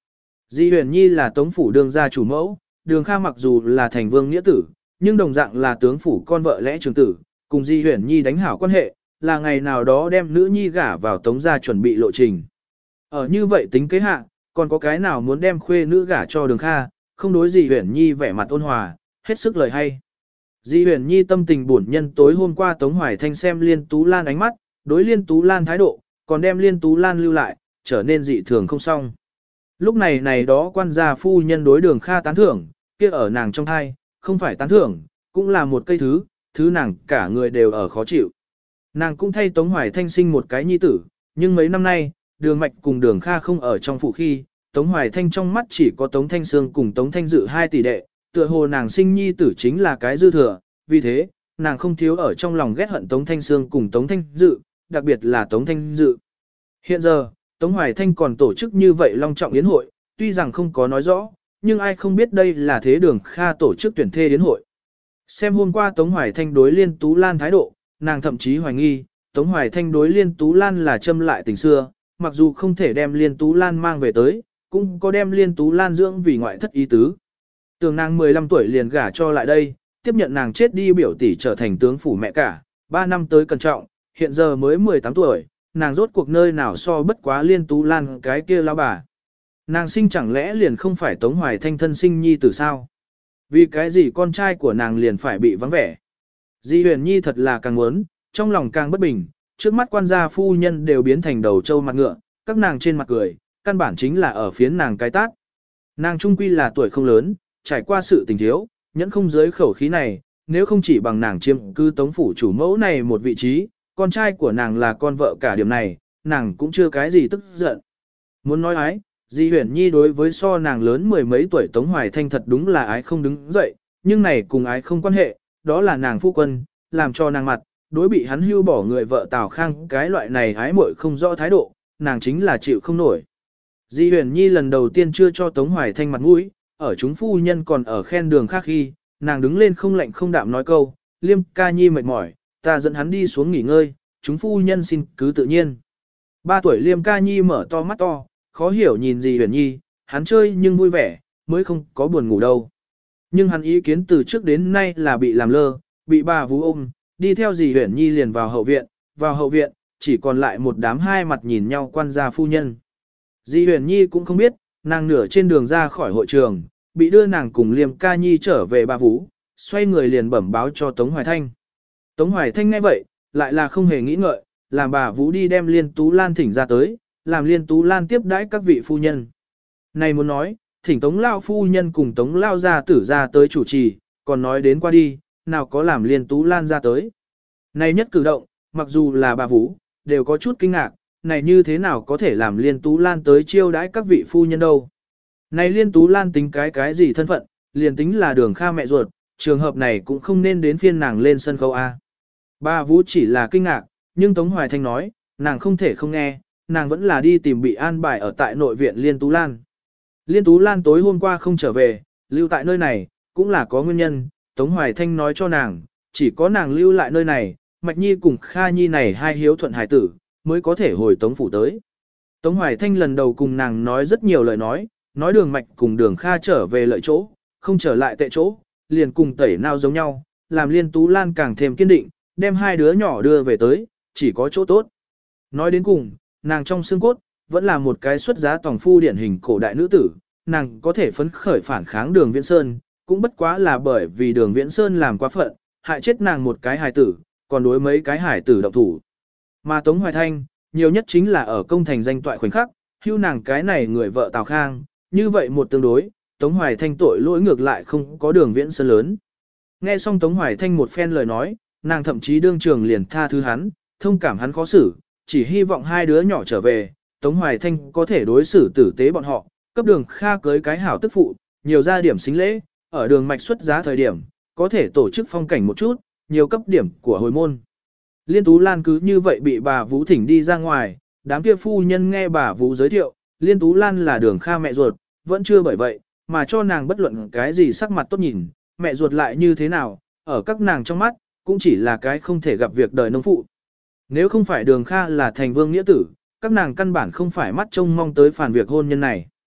Di Huyền Nhi là Tống phủ đường gia chủ mẫu, Đường Kha mặc dù là thành vương nghĩa tử, nhưng đồng dạng là tướng phủ con vợ lẽ trường tử, cùng Di Huyền Nhi đánh hảo quan hệ, là ngày nào đó đem nữ nhi gả vào Tống gia chuẩn bị lộ trình. Ở như vậy tính kế hạ, còn có cái nào muốn đem khuê nữ gả cho Đường Kha, không đối Di Huyền Nhi vẻ mặt ôn hòa, hết sức lời hay. Di Huyền Nhi tâm tình buồn nhân tối hôm qua Tống Hoài Thanh xem Liên Tú Lan ánh mắt, đối Liên Tú Lan thái độ, còn đem Liên Tú Lan lưu lại, trở nên dị thường không xong. Lúc này đó quan gia phu nhân đối Đường Kha tán thưởng, kia ở nàng trong thai, không phải tán thưởng, cũng là một cây thứ nàng cả người đều ở khó chịu. Nàng cũng thay Tống Hoài Thanh sinh một cái nhi tử, nhưng mấy năm nay, Đường Mạch cùng Đường Kha không ở trong phủ khi, Tống Hoài Thanh trong mắt chỉ có Tống Thanh Sương cùng Tống Thanh Dự hai tỷ đệ, tựa hồ nàng sinh nhi tử chính là cái dư thừa, vì thế, nàng không thiếu ở trong lòng ghét hận Tống Thanh Sương cùng Tống Thanh Dự, đặc biệt là Tống Thanh Dự. Hiện giờ, Tống Hoài Thanh còn tổ chức như vậy long trọng yến hội, tuy rằng không có nói rõ, nhưng ai không biết đây là thế Đường Kha tổ chức tuyển thê yến hội. Xem hôm qua Tống Hoài Thanh đối Liên Tú Lan thái độ, nàng thậm chí hoài nghi, Tống Hoài Thanh đối Liên Tú Lan là châm lại tình xưa, mặc dù không thể đem Liên Tú Lan mang về tới, cũng có đem Liên Tú Lan dưỡng vì ngoại thất ý tứ. Tưởng nàng 15 tuổi liền gả cho lại đây, tiếp nhận nàng chết đi biểu tỷ trở thành tướng phủ mẹ cả, 3 năm tới cẩn trọng, hiện giờ mới 18 tuổi, nàng rốt cuộc nơi nào so bất quá Liên Tú Lan cái kia lão bà. Nàng sinh chẳng lẽ liền không phải Tống Hoài Thanh thân sinh nhi tử sao? Vì cái gì con trai của nàng liền phải bị vắng vẻ? Di Huyền Nhi thật là càng muốn, trong lòng càng bất bình, trước mắt quan gia phu nhân đều biến thành đầu trâu mặt ngựa, các nàng trên mặt cười, căn bản chính là ở phía nàng cái tát. Nàng trung quy là tuổi không lớn, trải qua sự tình thiếu, nhẫn không dưới khẩu khí này, nếu không chỉ bằng nàng chiếm cư Tống phủ chủ mẫu này một vị trí, con trai của nàng là con vợ cả điểm này, nàng cũng chưa cái gì tức giận. Muốn nói ái, Di Huyền Nhi đối với so nàng lớn mười mấy tuổi Tống Hoài Thanh thật đúng là ái không đứng dậy, nhưng này cùng ái không quan hệ, đó là nàng phu quân, làm cho nàng mặt, đối bị hắn hưu bỏ người vợ Tào Khang cái loại này ái muội không rõ thái độ, nàng chính là chịu không nổi. Di Huyền Nhi lần đầu tiên chưa cho Tống Hoài Thanh mặt mũi, ở chúng phu nhân còn ở khen Đường khác khi, nàng đứng lên không lạnh không đạm nói câu, Liêm ca nhi mệt mỏi, ta dẫn hắn đi xuống nghỉ ngơi, chúng phu nhân xin cứ tự nhiên. 3 tuổi Liêm ca nhi mở to mắt to, khó hiểu nhìn Di Huyền Nhi, hắn chơi nhưng vui vẻ, mới không có buồn ngủ đâu. Nhưng hắn ý kiến từ trước đến nay là bị làm lơ, bị bà vú ôm, đi theo Di Huyền Nhi liền vào hậu viện, chỉ còn lại một đám hai mặt nhìn nhau quan gia phu nhân. Di Huyền Nhi cũng không biết, nàng nửa trên đường ra khỏi hội trường, bị đưa nàng cùng Liêm ca nhi trở về bà vú, xoay người liền bẩm báo cho Tống Hoài Thanh. Tống Hoài Thanh nghe vậy, lại là không hề nghĩ ngợi, làm bà vú đi đem Liên Tú Lan thỉnh ra tới, làm Liên Tú Lan tiếp đãi các vị phu nhân. Này muốn nói, thỉnh Tống Lao phu nhân cùng Tống Lao gia tử ra tới chủ trì, còn nói đến qua đi, nào có làm Liên Tú Lan ra tới. Này nhất cử động, mặc dù là bà vú, đều có chút kinh ngạc, này như thế nào có thể làm Liên Tú Lan tới chiêu đãi các vị phu nhân đâu. Này Liên Tú Lan tính cái gì thân phận, liền tính là Đường Kha mẹ ruột, trường hợp này cũng không nên đến phiên nàng lên sân khấu A. Bà Vũ chỉ là kinh ngạc, nhưng Tống Hoài Thanh nói, nàng không thể không nghe, nàng vẫn là đi tìm bị an bài ở tại nội viện Liên Tú Lan. Liên Tú Lan tối hôm qua không trở về, lưu tại nơi này, cũng là có nguyên nhân, Tống Hoài Thanh nói cho nàng, chỉ có nàng lưu lại nơi này, Mạch Nhi cùng Kha Nhi này hai hiếu thuận hải tử, mới có thể hồi Tống phủ tới. Tống Hoài Thanh lần đầu cùng nàng nói rất nhiều lời nói Đường Mạch cùng Đường Kha trở về lợi chỗ, không trở lại tệ chỗ, liền cùng tẩy nào giống nhau, làm Liên Tú Lan càng thêm kiên định, đem hai đứa nhỏ đưa về tới, chỉ có chỗ tốt. Nói đến cùng, nàng trong xương cốt, vẫn là một cái xuất giá tòng phu điển hình cổ đại nữ tử, nàng có thể phấn khởi phản kháng Đường Viễn Sơn, cũng bất quá là bởi vì Đường Viễn Sơn làm quá phận, hại chết nàng một cái hài tử, còn đối mấy cái hài tử động thủ. Mà Tống Hoài Thanh, nhiều nhất chính là ở công thành danh toại khoảnh khắc, hưu nàng cái này người vợ Tào Khang, như vậy một tương đối, Tống Hoài Thanh tội lỗi ngược lại không có Đường Viễn Sơn lớn. Nghe xong Tống Hoài Thanh một phen lời nói, nàng thậm chí đương trường liền tha thứ hắn, thông cảm hắn khó xử, chỉ hy vọng hai đứa nhỏ trở về, Tống Hoài Thanh có thể đối xử tử tế bọn họ, cấp Đường Kha cưới cái hảo tức phụ, nhiều ra điểm xính lễ, ở Đường Mạch xuất giá thời điểm, có thể tổ chức phong cảnh một chút, nhiều cấp điểm của hồi môn. Liên Tú Lan cứ như vậy bị bà Vũ thỉnh đi ra ngoài, đám kia phu nhân nghe bà Vũ giới thiệu, Liên Tú Lan là Đường Kha mẹ ruột, vẫn chưa bởi vậy, mà cho nàng bất luận cái gì sắc mặt tốt nhìn, mẹ ruột lại như thế nào, ở các nàng trong mắt, cũng chỉ là cái không thể gặp việc đời nông phụ. Nếu không phải Đường Kha là thành vương nghĩa tử, các nàng căn bản không phải mắt trông mong tới phản việc hôn nhân này.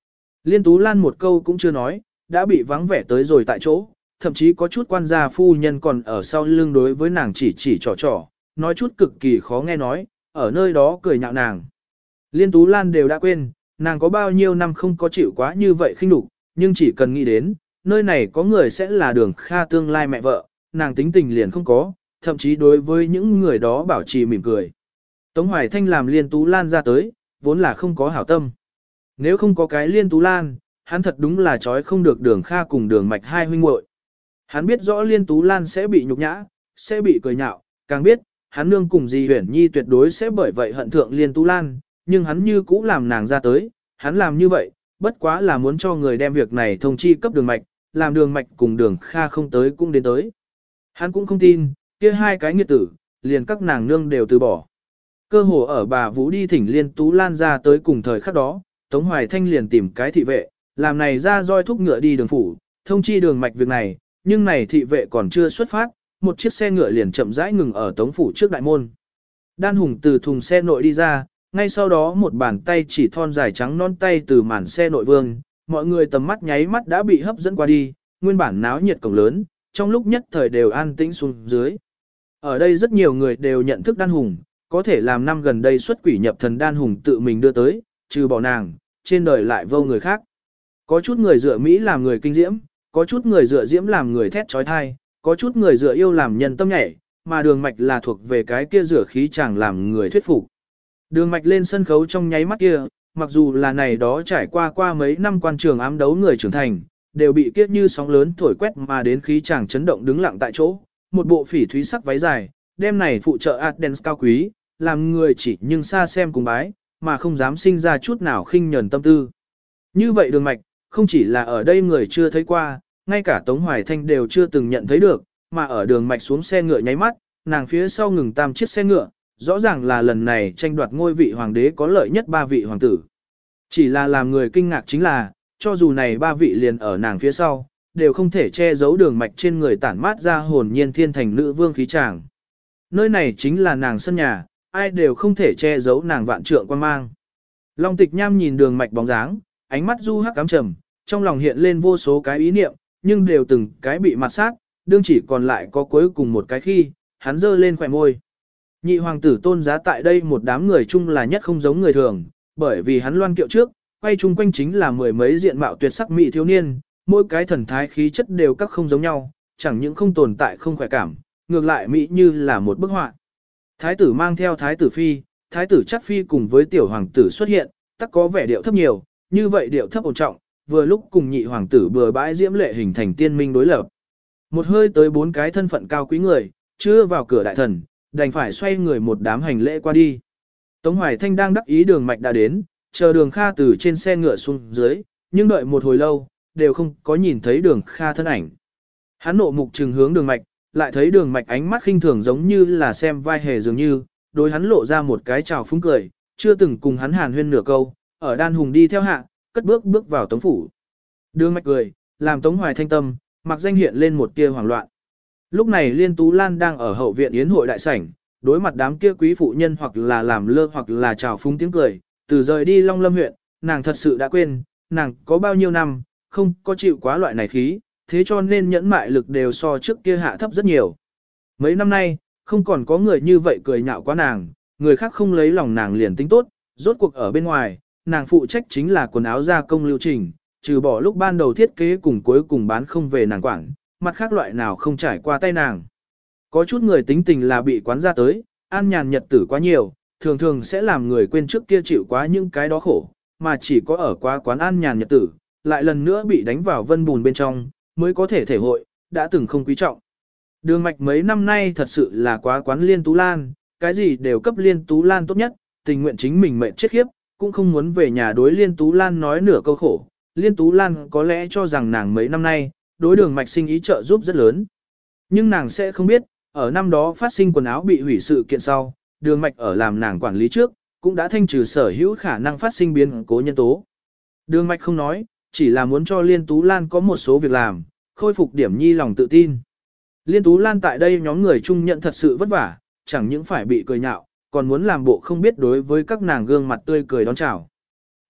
Liên Tú Lan một câu cũng chưa nói, đã bị vắng vẻ tới rồi tại chỗ, thậm chí có chút quan gia phu nhân còn ở sau lưng đối với nàng chỉ trò trò, nói chút cực kỳ khó nghe nói, ở nơi đó cười nhạo nàng. Liên Tú Lan đều đã quên, nàng có bao nhiêu năm không có chịu quá như vậy khinh nhục, nhưng chỉ cần nghĩ đến, nơi này có người sẽ là Đường Kha tương lai mẹ vợ, nàng tính tình liền không có, thậm chí đối với những người đó bảo trì mỉm cười. Tống Hoài Thanh làm Liên Tú Lan ra tới, vốn là không có hảo tâm. Nếu không có cái Liên Tú Lan, hắn thật đúng là trói không được Đường Kha cùng Đường Mạch hai huynh muội. Hắn biết rõ Liên Tú Lan sẽ bị nhục nhã, sẽ bị cười nhạo, càng biết, hắn nương cùng Di Huyển Nhi tuyệt đối sẽ bởi vậy hận thượng Liên Tú Lan, nhưng hắn như cũ làm nàng ra tới, hắn làm như vậy, bất quá là muốn cho người đem việc này thông chi cấp Đường Mạch, làm Đường Mạch cùng Đường Kha không tới cũng đến tới. Hắn cũng không tin, kia hai cái nghiệt tử, liền các nàng nương đều từ bỏ. Cơ hồ ở bà Vũ đi thỉnh Liên Tú Lan ra tới cùng thời khắc đó, Tống Hoài Thanh liền tìm cái thị vệ, làm này ra roi thúc ngựa đi đường phủ, thông chi Đường Mạch việc này, nhưng này thị vệ còn chưa xuất phát, một chiếc xe ngựa liền chậm rãi ngừng ở Tống phủ trước đại môn. Đan Hùng từ thùng xe nội đi ra, ngay sau đó một bàn tay chỉ thon dài trắng non tay từ màn xe nội vương, mọi người tầm mắt nháy mắt đã bị hấp dẫn qua đi, nguyên bản náo nhiệt cổng lớn, trong lúc nhất thời đều an tĩnh xuống dưới. Ở đây rất nhiều người đều nhận thức Đan Hùng, có thể làm năm gần đây xuất quỷ nhập thần Đan Hùng tự mình đưa tới, trừ bỏ nàng, trên đời lại vô người khác. Có chút người dựa Mỹ làm người kinh diễm, có chút người dựa diễm làm người thét trói thai, có chút người dựa yêu làm nhân tâm nhảy, mà Đường Mạch là thuộc về cái kia rửa khí chàng làm người thuyết phục. Đường Mạch lên sân khấu trong nháy mắt kia, mặc dù là này đó trải qua mấy năm quan trường ám đấu người trưởng thành, đều bị kiết như sóng lớn thổi quét mà đến khí chàng chấn động đứng lặng tại chỗ, một bộ phỉ thúy sắc váy dài, đem này phụ trợ Adens cao quý, làm người chỉ nhưng xa xem cùng bái, mà không dám sinh ra chút nào khinh nhẫn tâm tư. Như vậy Đường Mạch, không chỉ là ở đây người chưa thấy qua, ngay cả Tống Hoài Thanh đều chưa từng nhận thấy được, mà ở Đường Mạch xuống xe ngựa nháy mắt, nàng phía sau ngừng tam chiếc xe ngựa, rõ ràng là lần này tranh đoạt ngôi vị hoàng đế có lợi nhất ba vị hoàng tử. Chỉ là làm người kinh ngạc chính là, cho dù này ba vị liền ở nàng phía sau, đều không thể che giấu Đường Mạch trên người tản mát ra hồn nhiên thiên thành nữ vương khí tràng. Nơi này chính là nàng sân nhà, ai đều không thể che giấu nàng vạn trượng quan mang. Long Tịch Nham nhìn Đường Mạch bóng dáng, ánh mắt du hắc ám trầm, trong lòng hiện lên vô số cái ý niệm, nhưng đều từng cái bị mặt sát, đương chỉ còn lại có cuối cùng một cái khi, hắn giơ lên khỏe môi. Nhị hoàng tử Tôn Giá tại đây một đám người chung là nhất không giống người thường, bởi vì hắn loan kiệu trước, quay chung quanh chính là mười mấy diện mạo tuyệt sắc mỹ thiếu niên, mỗi cái thần thái khí chất đều các không giống nhau, chẳng những không tồn tại không khỏe cảm, ngược lại mỹ như là một bức họa. Thái tử mang theo thái tử phi, thái tử chắc phi cùng với tiểu hoàng tử xuất hiện, tất có vẻ điệu thấp nhiều, như vậy điệu thấp ổn trọng, vừa lúc cùng nhị hoàng tử bừa bãi diễm lệ hình thành tiên minh đối lập. Một hơi tới bốn cái thân phận cao quý người, chưa vào cửa đại thần, đành phải xoay người một đám hành lễ qua đi. Tống Hoài Thanh đang đắc ý Đường Mạch đã đến, chờ Đường Kha từ trên xe ngựa xuống dưới, nhưng đợi một hồi lâu, đều không có nhìn thấy Đường Kha thân ảnh. Hắn nộ mục trừng hướng Đường Mạch, lại thấy Đường Mạch ánh mắt khinh thường giống như là xem vai hề dường như, đối hắn lộ ra một cái chào phúng cười, chưa từng cùng hắn hàn huyên nửa câu, ở Đan Hùng đi theo hạ, cất bước vào Tống phủ. Đường Mạch cười, làm Tống Hoài Thanh tâm, mặc danh hiện lên một tia hoảng loạn. Lúc này Liên Tú Lan đang ở hậu viện yến hội đại sảnh, đối mặt đám kia quý phụ nhân hoặc là làm lơ hoặc là chào phúng tiếng cười, từ rời đi Long Lâm huyện, nàng thật sự đã quên, nàng có bao nhiêu năm, không có chịu quá loại này khí, thế cho nên nhẫn mại lực đều so trước kia hạ thấp rất nhiều. Mấy năm nay, không còn có người như vậy cười nhạo quá nàng, người khác không lấy lòng nàng liền tính tốt, rốt cuộc ở bên ngoài, nàng phụ trách chính là quần áo gia công lưu trình, trừ bỏ lúc ban đầu thiết kế cùng cuối cùng bán không về nàng quản, mặt khác loại nào không trải qua tay nàng. Có chút người tính tình là bị quán ra tới, an nhàn nhật tử quá nhiều, thường thường sẽ làm người quên trước kia chịu quá những cái đó khổ, mà chỉ có ở quá quán an nhàn nhật tử, lại lần nữa bị đánh vào vân bùn bên trong, mới có thể thể hội, đã từng không quý trọng. Đường Mạch mấy năm nay thật sự là quá quán Liên Tú Lan, cái gì đều cấp Liên Tú Lan tốt nhất, tình nguyện chính mình mệnh chết khiếp, cũng không muốn về nhà đối Liên Tú Lan nói nửa câu khổ. Liên Tú Lan có lẽ cho rằng nàng mấy năm nay, đối Đường Mạch sinh ý trợ giúp rất lớn. Nhưng nàng sẽ không biết, ở năm đó phát sinh quần áo bị hủy sự kiện sau, Đường Mạch ở làm nàng quản lý trước, cũng đã thanh trừ sở hữu khả năng phát sinh biến cố nhân tố. Đường Mạch không nói, chỉ là muốn cho Liên Tú Lan có một số việc làm, khôi phục điểm nhi lòng tự tin. Liên Tú Lan tại đây nhóm người chung nhận thật sự vất vả, chẳng những phải bị cười nhạo, còn muốn làm bộ không biết đối với các nàng gương mặt tươi cười đón chào.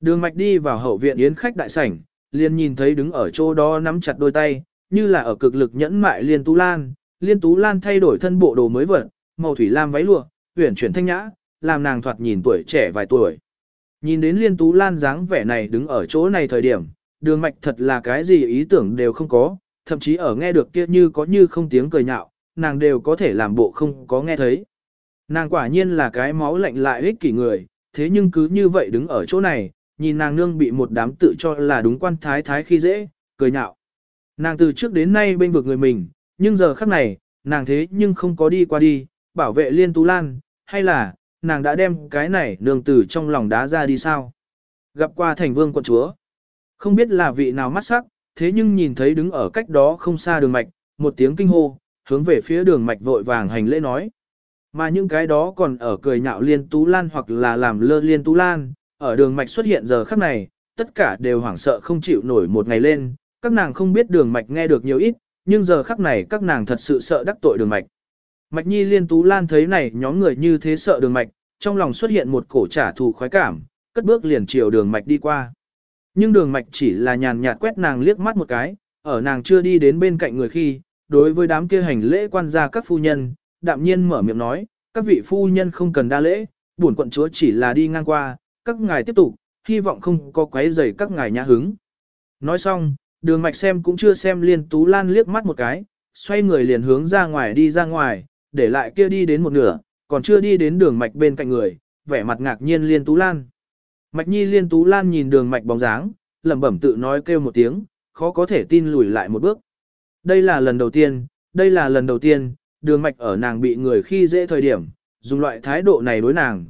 Đường Mạch đi vào hậu viện yến khách đại sảnh, liền nhìn thấy đứng ở chỗ đó nắm chặt đôi tay, như là ở cực lực nhẫn mại Liên Tú Lan. Liên Tú Lan thay đổi thân bộ đồ mới vật, màu thủy lam váy lụa, uyển chuyển thanh nhã, làm nàng thoạt nhìn tuổi trẻ vài tuổi. Nhìn đến Liên Tú Lan dáng vẻ này đứng ở chỗ này thời điểm, Đường Mạch thật là cái gì ý tưởng đều không có, thậm chí ở nghe được kia như có như không tiếng cười nhạo, nàng đều có thể làm bộ không có nghe thấy. Nàng quả nhiên là cái máu lạnh lại ích kỷ người, thế nhưng cứ như vậy đứng ở chỗ này, nhìn nàng nương bị một đám tự cho là đúng quan thái thái khi dễ, cười nhạo. Nàng từ trước đến nay bên vực người mình, nhưng giờ khắc này, nàng thế nhưng không có đi qua đi, bảo vệ Liên Tú Lan, hay là, nàng đã đem cái này nương từ trong lòng đá ra đi sao? Gặp qua thành vương quận chúa, không biết là vị nào mắt sắc, thế nhưng nhìn thấy đứng ở cách đó không xa Đường Mạch, một tiếng kinh hô, hướng về phía Đường Mạch vội vàng hành lễ nói. Mà những cái đó còn ở cười nhạo Liên Tú Lan hoặc là làm lơ Liên Tú Lan, ở Đường Mạch xuất hiện giờ khắc này, tất cả đều hoảng sợ không chịu nổi một ngày lên, các nàng không biết Đường Mạch nghe được nhiều ít, nhưng giờ khắc này các nàng thật sự sợ đắc tội Đường Mạch. Mạch Nhi Liên Tú Lan thấy này nhóm người như thế sợ Đường Mạch, trong lòng xuất hiện một cổ trả thù khoái cảm, cất bước liền chiều Đường Mạch đi qua. Nhưng Đường Mạch chỉ là nhàn nhạt quét nàng liếc mắt một cái, ở nàng chưa đi đến bên cạnh người khi, đối với đám kia hành lễ quan gia các phu nhân, đạm nhiên mở miệng nói, các vị phu nhân không cần đa lễ, bổn quận chúa chỉ là đi ngang qua, các ngài tiếp tục, hy vọng không có quấy rầy các ngài nhã hứng. Nói xong, Đường Mạch xem cũng chưa xem Liên Tú Lan liếc mắt một cái, xoay người liền hướng ra ngoài đi ra ngoài, để lại kia đi đến một nửa, còn chưa đi đến Đường Mạch bên cạnh người, vẻ mặt ngạc nhiên Liên Tú Lan. Mạch Nhi Liên Tú Lan nhìn Đường Mạch bóng dáng, lẩm bẩm tự nói kêu một tiếng, khó có thể tin lùi lại một bước. Đây là lần đầu tiên, Đường Mạch ở nàng bị người khi dễ thời điểm, dùng loại thái độ này đối nàng,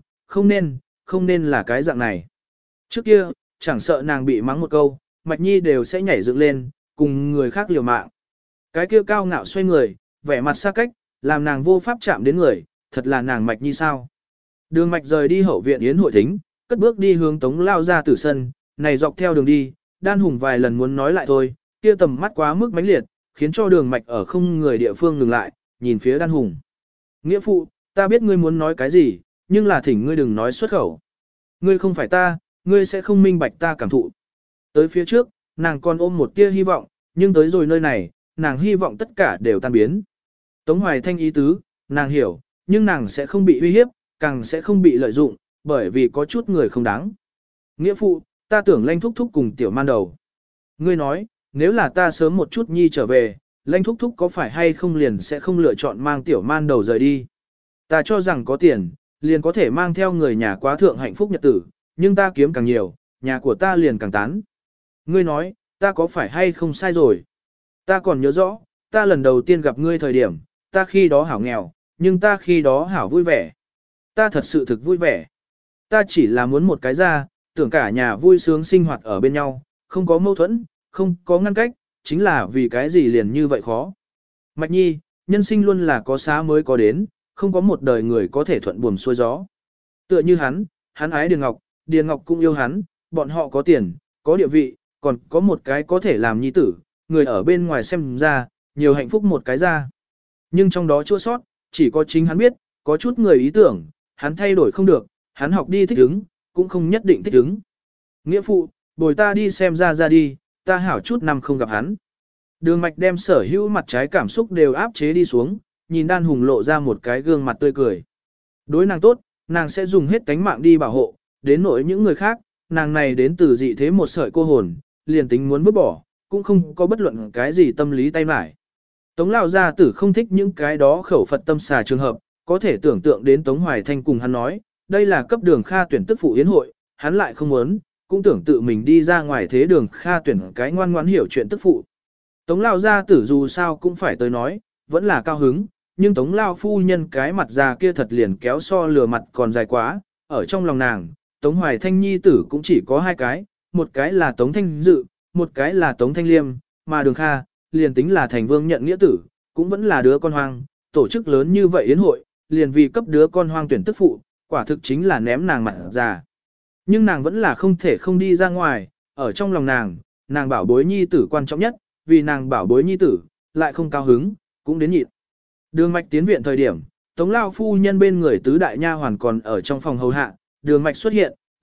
không nên là cái dạng này. Trước kia, chẳng sợ nàng bị mắng một câu, Mạch Nhi đều sẽ nhảy dựng lên, cùng người khác liều mạng. Cái kia cao ngạo xoay người, vẻ mặt xa cách, làm nàng vô pháp chạm đến người, thật là nàng Mạch Nhi sao. Đường Mạch rời đi hậu viện yến hội thính, cất bước đi hướng Tống lao ra tử sân, này dọc theo đường đi, Đan Hùng vài lần muốn nói lại thôi, kia tầm mắt quá mức mãnh liệt, khiến cho Đường Mạch ở không người địa phương ngừng lại, nhìn phía Đan Hùng. Nghĩa phụ, ta biết ngươi muốn nói cái gì, nhưng là thỉnh ngươi đừng nói xuất khẩu. Ngươi không phải ta, ngươi sẽ không minh bạch ta cảm thụ. Tới phía trước, nàng còn ôm một tia hy vọng, nhưng tới rồi nơi này, nàng hy vọng tất cả đều tan biến. Tống Hoài Thanh ý tứ, nàng hiểu, nhưng nàng sẽ không bị uy hiếp, càng sẽ không bị lợi dụng, bởi vì có chút người không đáng. Nghĩa phụ, ta tưởng Lanh Thúc Thúc cùng Tiểu Man Đầu. Ngươi nói, nếu là ta sớm một chút nhi trở về, Lanh Thúc Thúc có phải hay không liền sẽ không lựa chọn mang Tiểu Man Đầu rời đi. Ta cho rằng có tiền, liền có thể mang theo người nhà quá thượng hạnh phúc nhật tử, nhưng ta kiếm càng nhiều, nhà của ta liền càng tán. Ngươi nói, ta có phải hay không sai rồi? Ta còn nhớ rõ, ta lần đầu tiên gặp ngươi thời điểm, ta khi đó hảo nghèo, nhưng ta khi đó hảo vui vẻ. Ta thật sự thực vui vẻ. Ta chỉ là muốn một cái ra, tưởng cả nhà vui sướng sinh hoạt ở bên nhau, không có mâu thuẫn, không có ngăn cách, chính là vì cái gì liền như vậy khó. Mạch Nhi, nhân sinh luôn là có xá mới có đến, không có một đời người có thể thuận buồm xuôi gió. Tựa như hắn ái Điền Ngọc cũng yêu hắn, bọn họ có tiền, có địa vị, còn có một cái có thể làm nhi tử, người ở bên ngoài xem ra, nhiều hạnh phúc một cái ra. Nhưng trong đó chua sót, chỉ có chính hắn biết, có chút người ý tưởng, hắn thay đổi không được, hắn học đi thích ứng, cũng không nhất định thích ứng. Nghĩa phụ, bồi ta đi xem ra đi, ta hảo chút năm không gặp hắn. Đường Mạch đem sở hữu mặt trái cảm xúc đều áp chế đi xuống, nhìn Đan Hùng lộ ra một cái gương mặt tươi cười. Đối nàng tốt, nàng sẽ dùng hết tánh mạng đi bảo hộ, đến nỗi những người khác, nàng này đến từ dị thế một sợi cô hồn, liền tính muốn vứt bỏ, cũng không có bất luận cái gì tâm lý tay mải. Tống lão gia tử không thích những cái đó khẩu Phật tâm xà trường hợp, có thể tưởng tượng đến Tống Hoài Thanh cùng hắn nói, đây là cấp Đường Kha tuyển tức phụ yến hội, hắn lại không muốn, cũng tưởng tự mình đi ra ngoài thế Đường Kha tuyển cái ngoan ngoãn hiểu chuyện tức phụ. Tống lão gia tử dù sao cũng phải tới nói, vẫn là cao hứng, nhưng Tống lão phu nhân cái mặt già kia thật liền kéo so lừa mặt còn dài quá, ở trong lòng nàng, Tống Hoài Thanh nhi tử cũng chỉ có hai cái, một cái là Tống Thanh Dự, một cái là Tống Thanh Liêm, mà Đường Kha, liền tính là thành vương nhận nghĩa tử, cũng vẫn là đứa con hoang, tổ chức lớn như vậy yến hội, liền vì cấp đứa con hoang tuyển tức phụ, quả thực chính là ném nàng mặt già. Nhưng nàng vẫn là không thể không đi ra ngoài, ở trong lòng nàng bảo bối nhi tử quan trọng nhất, vì nàng bảo bối nhi tử, lại không cao hứng, cũng đến nhịn. Đường Mạch tiến viện thời điểm, Tống lão phu nhân bên người tứ đại nha hoàn còn ở trong phòng hầu hạ, Đường Mạch xuất hiện,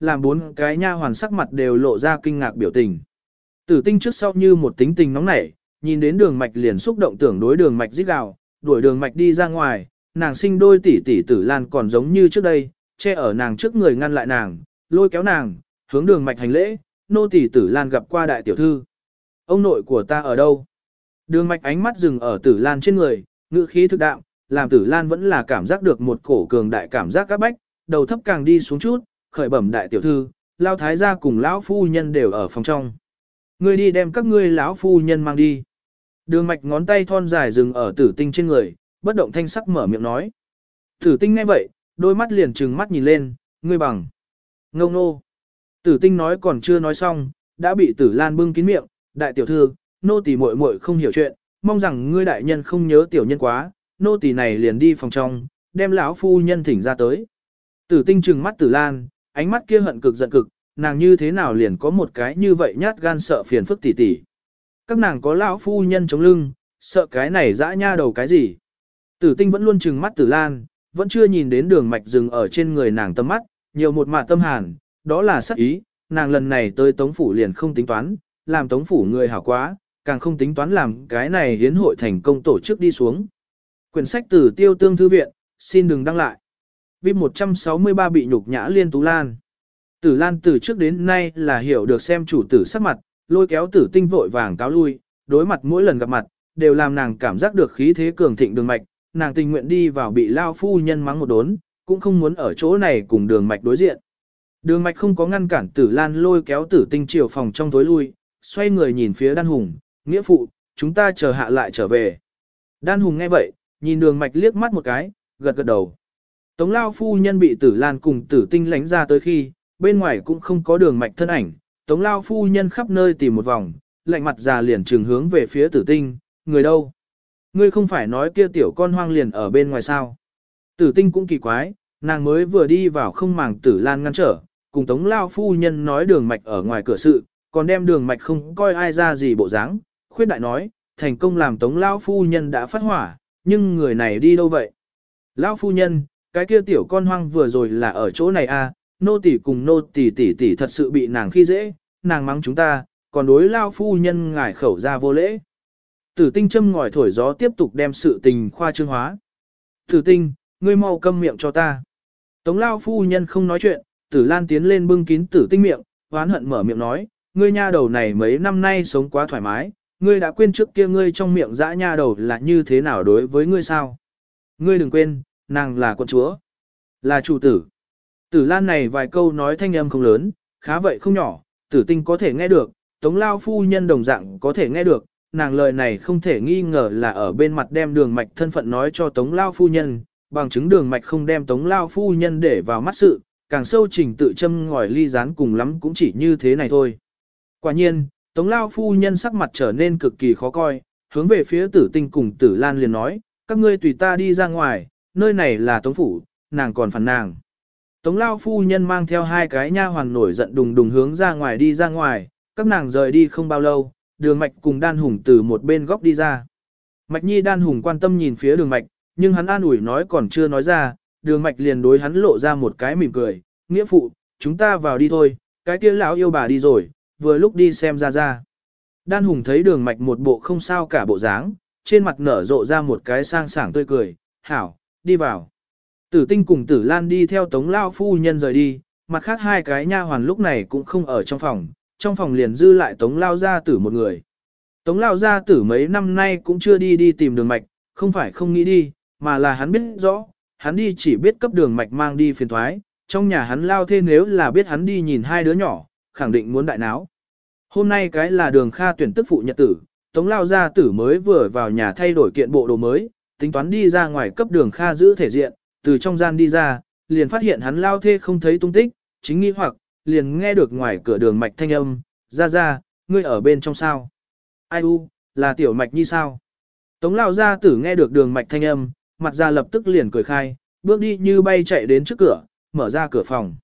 làm bốn cái nha hoàn sắc mặt đều lộ ra kinh ngạc biểu tình. Tử tinh trước sau như một tính tình nóng nảy, nhìn đến đường mạch liền xúc động tưởng đối đường mạch giết gào, đuổi đường mạch đi ra ngoài, nàng sinh đôi tỷ tỷ Tử Lan còn giống như trước đây, che ở nàng trước người ngăn lại nàng, lôi kéo nàng, hướng đường mạch hành lễ, nô tỷ Tử Lan gặp qua đại tiểu thư. Ông nội của ta ở đâu? Đường mạch ánh mắt dừng ở Tử Lan trên người, ngữ khí thực đạm, làm Tử Lan vẫn là cảm giác được một cổ cường đại cảm giác các bách, đầu thấp càng đi xuống chút, khởi bẩm đại tiểu thư, lao thái gia cùng lão phu nhân đều ở phòng trong. Ngươi đi đem các ngươi lão phu nhân mang đi. Đường mạch ngón tay thon dài dừng ở Tử Tinh trên người, bất động thanh sắc mở miệng nói. Tử Tinh nghe vậy, đôi mắt liền trừng mắt nhìn lên, ngươi bằng. Ngâu nô. Tử Tinh nói còn chưa nói xong, đã bị Tử Lan bưng kín miệng, đại tiểu thư, nô tỳ muội muội không hiểu chuyện, mong rằng ngươi đại nhân không nhớ tiểu nhân quá, nô tỳ này liền đi phòng trong, đem lão phu nhân thỉnh ra tới. Tử Tinh trừng mắt Tử Lan, ánh mắt kia hận cực giận cực, nàng như thế nào liền có một cái như vậy nhát gan sợ phiền phức tỉ tỉ. Các nàng có lão phu nhân chống lưng, sợ cái này dã nha đầu cái gì. Tử Tinh vẫn luôn trừng mắt Tử Lan, vẫn chưa nhìn đến đường mạch dừng ở trên người nàng tâm mắt, nhiều một mạt tâm hàn, đó là sắc ý, nàng lần này tới Tống Phủ liền không tính toán, làm Tống Phủ người hảo quá, càng không tính toán làm cái này hiến hội thành công tổ chức đi xuống. Quyển sách từ Tiêu Tương Thư Viện, xin đừng đăng lại. Vip 163 bị nhục nhã Liên Tú Lan. Tử Lan từ trước đến nay là hiểu được xem chủ tử sắc mặt, lôi kéo Tử Tinh vội vàng cáo lui, đối mặt mỗi lần gặp mặt, đều làm nàng cảm giác được khí thế cường thịnh đường mạch, nàng tình nguyện đi vào bị lao phu nhân mắng một đốn, cũng không muốn ở chỗ này cùng đường mạch đối diện. Đường mạch không có ngăn cản Tử Lan lôi kéo Tử Tinh chiều phòng trong tối lui, xoay người nhìn phía Đan Hùng, nghĩa phụ, chúng ta chờ hạ lại trở về. Đan Hùng nghe vậy, nhìn đường mạch liếc mắt một cái, gật gật đầu. Tống lao phu nhân bị Tử Lan cùng Tử Tinh lánh ra tới khi, bên ngoài cũng không có đường mạch thân ảnh, Tống lao phu nhân khắp nơi tìm một vòng, lạnh mặt già liền trừng hướng về phía Tử Tinh, người đâu? Ngươi không phải nói kia tiểu con hoang liền ở bên ngoài sao? Tử Tinh cũng kỳ quái, nàng mới vừa đi vào không màng Tử Lan ngăn trở, cùng Tống lao phu nhân nói đường mạch ở ngoài cửa sự, còn đem đường mạch không coi ai ra gì bộ dáng, khuyết đại nói, thành công làm Tống lao phu nhân đã phát hỏa, nhưng người này đi đâu vậy? Lao phu nhân, cái kia tiểu con hoang vừa rồi là ở chỗ này à, nô tỳ cùng nô tỳ tỷ tỷ thật sự bị nàng khi dễ, nàng mắng chúng ta, còn đối lao phu nhân ngải khẩu ra vô lễ. Tử Tinh châm ngòi thổi gió tiếp tục đem sự tình khoa trương hóa. Tử Tinh, ngươi mau câm miệng cho ta. Tống lao phu nhân không nói chuyện, Tử Lan tiến lên bưng kín Tử Tinh miệng, oán hận mở miệng nói, ngươi nha đầu này mấy năm nay sống quá thoải mái, ngươi đã quên trước kia ngươi trong miệng dã nha đầu là như thế nào đối với ngươi sao? Ngươi đừng quên, nàng là con chúa, là chủ tử. Tử Lan này vài câu nói thanh âm không lớn, khá vậy không nhỏ, Tử Tinh có thể nghe được, Tống lao phu nhân đồng dạng có thể nghe được, nàng lời này không thể nghi ngờ là ở bên mặt đem đường mạch thân phận nói cho Tống lao phu nhân, bằng chứng đường mạch không đem Tống lao phu nhân để vào mắt sự, càng sâu trình tự châm ngòi ly gián cùng lắm cũng chỉ như thế này thôi. Quả nhiên, Tống lao phu nhân sắc mặt trở nên cực kỳ khó coi, hướng về phía Tử Tinh cùng Tử Lan liền nói, các ngươi tùy ta đi ra ngoài, nơi này là Tống phủ, nàng còn phản nàng. Tống lao phu nhân mang theo hai cái nha hoàn nổi giận đùng đùng hướng ra ngoài đi ra ngoài, các nàng rời đi không bao lâu, đường mạch cùng Đan Hùng từ một bên góc đi ra. Mạch Nhi Đan Hùng quan tâm nhìn phía đường mạch, nhưng hắn an ủi nói còn chưa nói ra, đường mạch liền đối hắn lộ ra một cái mỉm cười, nghĩa phụ, chúng ta vào đi thôi, cái kia lão yêu bà đi rồi, vừa lúc đi xem ra ra. Đan Hùng thấy đường mạch một bộ không sao cả bộ dáng, trên mặt nở rộ ra một cái sang sảng tươi cười, hảo, đi vào. Tử Tinh cùng Tử Lan đi theo Tống lao phu nhân rời đi, mặt khác hai cái nha hoàn lúc này cũng không ở trong phòng liền dư lại Tống lao gia tử một người. Tống lao gia tử mấy năm nay cũng chưa đi tìm đường mạch, không phải không nghĩ đi, mà là hắn biết rõ, hắn đi chỉ biết cấp đường mạch mang đi phiền thoái, trong nhà hắn lao thê nếu là biết hắn đi nhìn hai đứa nhỏ, khẳng định muốn đại náo. Hôm nay cái là đường Kha tuyển tức phụ nhật tử, Tống lao gia tử mới vừa vào nhà thay đổi kiện bộ đồ mới, tính toán đi ra ngoài cấp đường Kha giữ thể diện, từ trong gian đi ra, liền phát hiện hắn lao thê không thấy tung tích, chính nghi hoặc, liền nghe được ngoài cửa đường mạch thanh âm, ra, ngươi ở bên trong sao? Ai u, là tiểu mạch nhi sao? Tống lao gia tử nghe được đường mạch thanh âm, mặt ra lập tức liền cười khai, bước đi như bay chạy đến trước cửa, mở ra cửa phòng.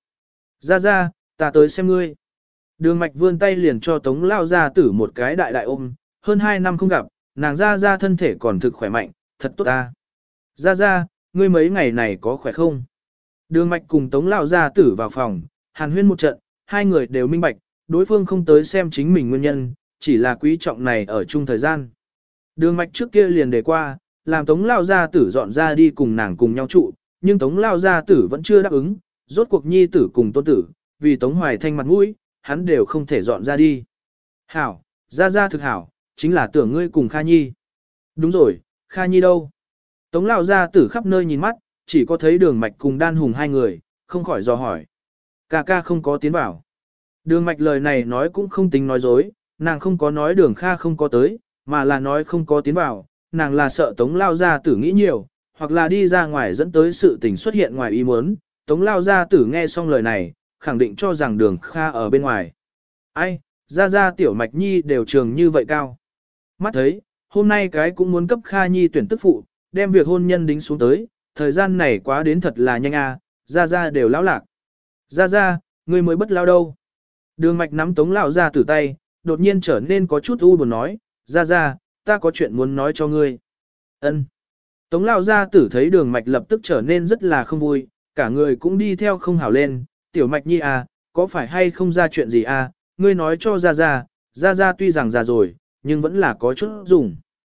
Ra, ta tới xem ngươi. Đường mạch vươn tay liền cho Tống lao gia tử một cái đại đại ôm, hơn 2 năm không gặp, nàng ra thân thể còn thực khỏe mạnh, thật tốt ta. Ra, ngươi mấy ngày này có khỏe không? Đường mạch cùng Tống lao gia tử vào phòng, hàn huyên một trận, hai người đều minh bạch, đối phương không tới xem chính mình nguyên nhân, chỉ là quý trọng này ở chung thời gian. Đường mạch trước kia liền để qua, làm Tống Lao Gia Tử dọn ra đi cùng nàng cùng nhau trụ, nhưng Tống Lao Gia Tử vẫn chưa đáp ứng, rốt cuộc nhi tử cùng tôn tử, vì Tống Hoài Thanh mặt mũi, hắn đều không thể dọn ra đi. Hảo, Gia thực hảo, chính là tưởng ngươi cùng Kha Nhi. Đúng rồi, Kha Nhi đâu? Tống Lao Gia Tử khắp nơi nhìn mắt, chỉ có thấy đường mạch cùng đan hùng hai người, không khỏi dò hỏi. Ca ca không có tiến vào. Đường mạch lời này nói cũng không tính nói dối, nàng không có nói đường Kha không có tới, mà là nói không có tiến vào, nàng là sợ Tống Lao Gia Tử nghĩ nhiều, hoặc là đi ra ngoài dẫn tới sự tình xuất hiện ngoài ý muốn. Tống Lao Gia Tử nghe xong lời này, khẳng định cho rằng đường Kha ở bên ngoài. Ai, Gia tiểu mạch nhi đều trường như vậy cao. Mắt thấy, hôm nay cái cũng muốn cấp Kha Nhi tuyển tức phụ, đem việc hôn nhân đính xuống tới, thời gian này quá đến thật là nhanh à, Gia đều lão lạc. Gia, ngươi mới bất lao đâu. Đường mạch nắm Tống Lao Gia Tử tay, đột nhiên trở nên có chút u buồn nói, Gia, ta có chuyện muốn nói cho ngươi. Ân. Tống Lao Gia Tử thấy đường mạch lập tức trở nên rất là không vui, cả người cũng đi theo không hảo lên, tiểu mạch nhi à, có phải hay không ra chuyện gì à, ngươi nói cho Gia tuy rằng già rồi, nhưng vẫn là có chút dùng.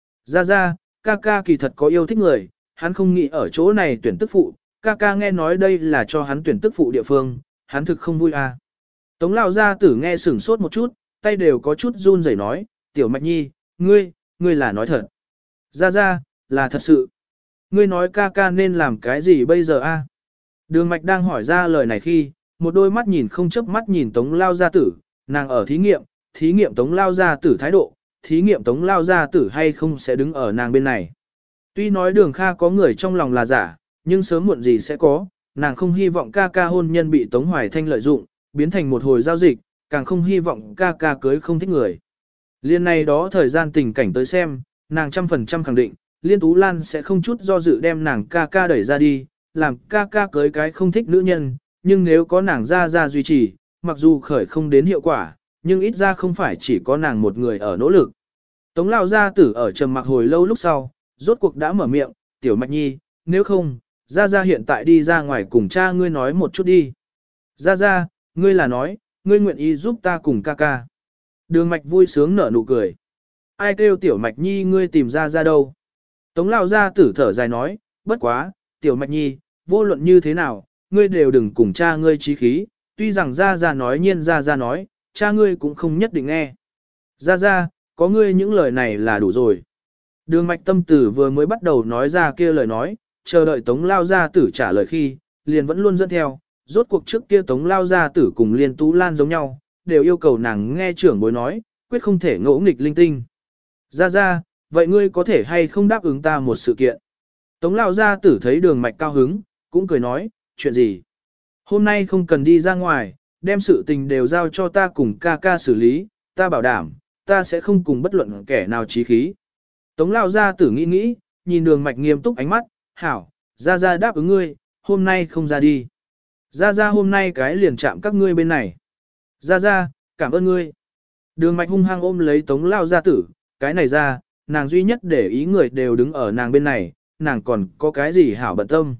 Gia, ca kỳ thật có yêu thích người, hắn không nghĩ ở chỗ này tuyển tức phụ, ca nghe nói đây là cho hắn tuyển tức phụ địa phương, hắn thực không vui à. Tống Lao Gia Tử nghe sửng sốt một chút, tay đều có chút run rẩy nói, tiểu mạch nhi, ngươi là nói thật. Gia, là thật sự. Ngươi nói ca nên làm cái gì bây giờ a? Đường mạch đang hỏi ra lời này khi, một đôi mắt nhìn không chớp mắt nhìn Tống Lao Gia Tử, nàng ở thí nghiệm Tống Lao Gia Tử thái độ, thí nghiệm Tống Lao Gia Tử hay không sẽ đứng ở nàng bên này. Tuy nói đường Kha có người trong lòng là giả, nhưng sớm muộn gì sẽ có, nàng không hy vọng ca hôn nhân bị Tống Hoài Thanh lợi dụng, biến thành một hồi giao dịch, càng không hy vọng ca cưới không thích người. Liên này đó thời gian tình cảnh tới xem, nàng 100% khẳng định, Liên Tú Lan sẽ không chút do dự đem nàng ca đẩy ra đi, làm ca cưới cái không thích nữ nhân, nhưng nếu có nàng ra duy trì, mặc dù khởi không đến hiệu quả, nhưng ít ra không phải chỉ có nàng một người ở nỗ lực. Tống Lao Gia Tử ở trầm mặc hồi lâu lúc sau, rốt cuộc đã mở miệng, tiểu mạch nhi, nếu không, Gia hiện tại đi ra ngoài cùng cha ngươi nói một chút đi. Gia, ngươi là nói, ngươi nguyện ý giúp ta cùng ca. Đường mạch vui sướng nở nụ cười. Ai kêu tiểu mạch nhi ngươi tìm ra đâu. Tống Lao Gia Tử thở dài nói, bất quá, tiểu mạch nhi, vô luận như thế nào, ngươi đều đừng cùng cha ngươi chí khí, tuy rằng Gia nói nhiên Gia nói, cha ngươi cũng không nhất định nghe. Gia, có ngươi những lời này là đủ rồi. Đường mạch tâm tử vừa mới bắt đầu nói ra kia lời nói, chờ đợi Tống Lao Gia Tử trả lời khi, liền vẫn luôn dẫn theo, rốt cuộc trước kia Tống Lao Gia Tử cùng Liên Tú Lan giống nhau, đều yêu cầu nàng nghe trưởng bối nói, quyết không thể ngỗ nghịch linh tinh. Gia, vậy ngươi có thể hay không đáp ứng ta một sự kiện? Tống Lao Gia Tử thấy đường mạch cao hứng, cũng cười nói, chuyện gì? Hôm nay không cần đi ra ngoài, đem sự tình đều giao cho ta cùng ca xử lý, ta bảo đảm, ta sẽ không cùng bất luận kẻ nào chí khí. Tống Lao Gia Tử nghĩ, nhìn đường mạch nghiêm túc ánh mắt, hảo, Gia đáp ứng ngươi, hôm nay không ra đi. Gia hôm nay cái liền chạm các ngươi bên này. Gia, cảm ơn ngươi. Đường mạch hung hăng ôm lấy Tống Lao Gia Tử, cái này ra, nàng duy nhất để ý người đều đứng ở nàng bên này, nàng còn có cái gì hảo bận tâm.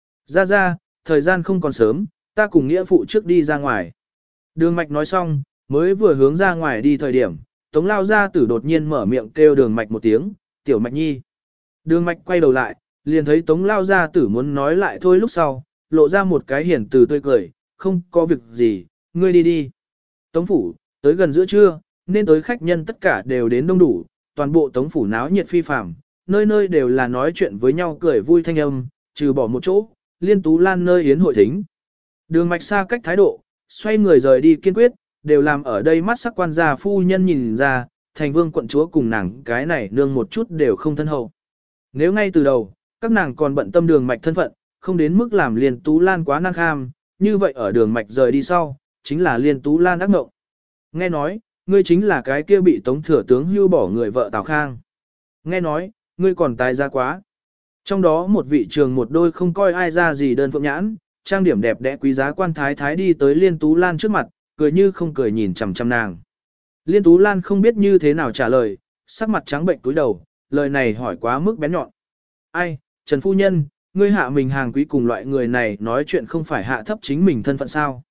Gia, thời gian không còn sớm, ta cùng nghĩa phụ trước đi ra ngoài. Đường mạch nói xong, mới vừa hướng ra ngoài đi thời điểm, Tống Lao Gia Tử đột nhiên mở miệng kêu đường mạch một tiếng, tiểu mạch nhi. Đường mạch quay đầu lại, liền thấy Tống Lao Gia Tử muốn nói lại thôi lúc sau, lộ ra một cái hiển từ tươi cười, không có việc gì, ngươi đi. Tống phủ, tới gần giữa trưa, nên tới khách nhân tất cả đều đến đông đủ, toàn bộ Tống phủ náo nhiệt phi phàm, nơi nơi đều là nói chuyện với nhau cười vui thanh âm, trừ bỏ một chỗ, Liên Tú Lan nơi yến hội thính. Đường mạch xa cách thái độ, xoay người rời đi kiên quyết, đều làm ở đây mắt sắc quan gia phu nhân nhìn ra, thành vương quận chúa cùng nàng cái này nương một chút đều không thân hậu. Nếu ngay từ đầu, các nàng còn bận tâm đường mạch thân phận, không đến mức làm Liên Tú Lan quá năng kham, như vậy ở đường mạch rời đi sau, chính là Liên Tú Lan ác mộng. Nghe nói, ngươi chính là cái kia bị Tống thừa tướng hưu bỏ người vợ Tào Khang. Nghe nói, ngươi còn tài ra quá. Trong đó một vị trường một đôi không coi ai ra gì đơn phượng nhãn, trang điểm đẹp đẽ quý giá quan thái thái đi tới Liên Tú Lan trước mặt, cười như không cười nhìn chằm chằm nàng. Liên Tú Lan không biết như thế nào trả lời, sắc mặt trắng bệnh túi đầu, lời này hỏi quá mức bén nhọn. Ai, Trần Phu Nhân, ngươi hạ mình hàng quý cùng loại người này nói chuyện không phải hạ thấp chính mình thân phận sao.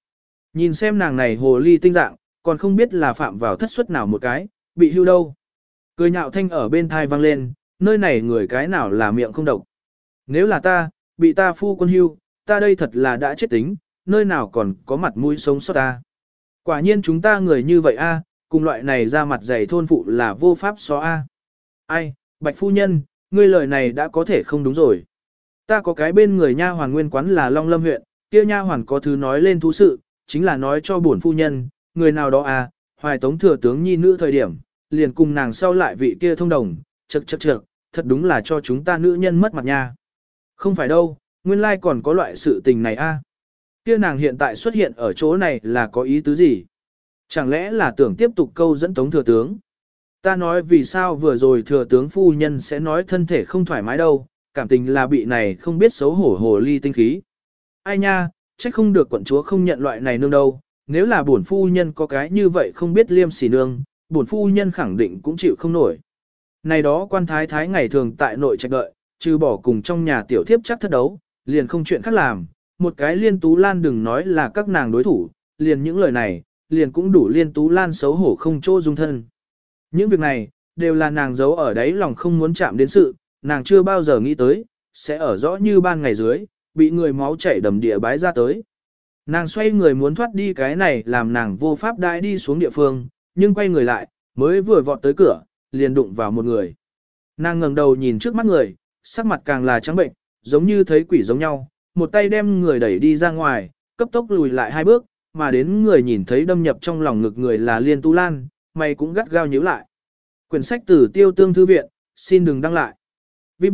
Nhìn xem nàng này hồ ly tinh dạng, còn không biết là phạm vào thất suất nào một cái, bị hưu đâu. Cười nhạo thanh ở bên thai vang lên, nơi này người cái nào là miệng không độc. Nếu là ta, bị ta phu quân hưu, ta đây thật là đã chết tính, nơi nào còn có mặt mũi sống sót ta. Quả nhiên chúng ta người như vậy a, cùng loại này ra mặt dày thôn phụ là vô pháp xó a. Ai, Bạch phu nhân, ngươi lời này đã có thể không đúng rồi. Ta có cái bên người nha hoàn nguyên quán là Long Lâm huyện, kia nha hoàn có thứ nói lên thú sự, chính là nói cho bổn phu nhân, người nào đó à, hoài tống thừa tướng nhi nữ thời điểm, liền cùng nàng sau lại vị kia thông đồng, chậc, thật đúng là cho chúng ta nữ nhân mất mặt nha. Không phải đâu, nguyên lai còn có loại sự tình này a. Kia nàng hiện tại xuất hiện ở chỗ này là có ý tứ gì? Chẳng lẽ là tưởng tiếp tục câu dẫn tống thừa tướng? Ta nói vì sao vừa rồi thừa tướng phu nhân sẽ nói thân thể không thoải mái đâu, cảm tình là bị này không biết xấu hổ hồ ly tinh khí. Ai nha, trách không được quận chúa không nhận loại này nương đâu, nếu là bổn phu nhân có cái như vậy không biết liêm sỉ nương, bổn phu nhân khẳng định cũng chịu không nổi. Này đó quan thái thái ngày thường tại nội trạch đợi, trừ bỏ cùng trong nhà tiểu thiếp chắc thất đấu, liền không chuyện khác làm, một cái Liên Tú Lan đừng nói là các nàng đối thủ, liền những lời này, liền cũng đủ Liên Tú Lan xấu hổ không chỗ dung thân. Những việc này, đều là nàng giấu ở đấy lòng không muốn chạm đến sự, nàng chưa bao giờ nghĩ tới, sẽ ở rõ như ban ngày dưới, bị người máu chảy đầm địa bái ra tới. Nàng xoay người muốn thoát đi cái này làm nàng vô pháp đãi đi xuống địa phương, nhưng quay người lại, mới vừa vọt tới cửa, liền đụng vào một người. Nàng ngẩng đầu nhìn trước mắt người, sắc mặt càng là trắng bệnh, giống như thấy quỷ giống nhau, một tay đem người đẩy đi ra ngoài, cấp tốc lùi lại 2 bước, mà đến người nhìn thấy đâm nhập trong lòng ngực người là Liên Tú Lan, mày cũng gắt gao nhíu lại. Quyển sách từ Tiêu Tương Thư Viện, xin đừng đăng lại. VIP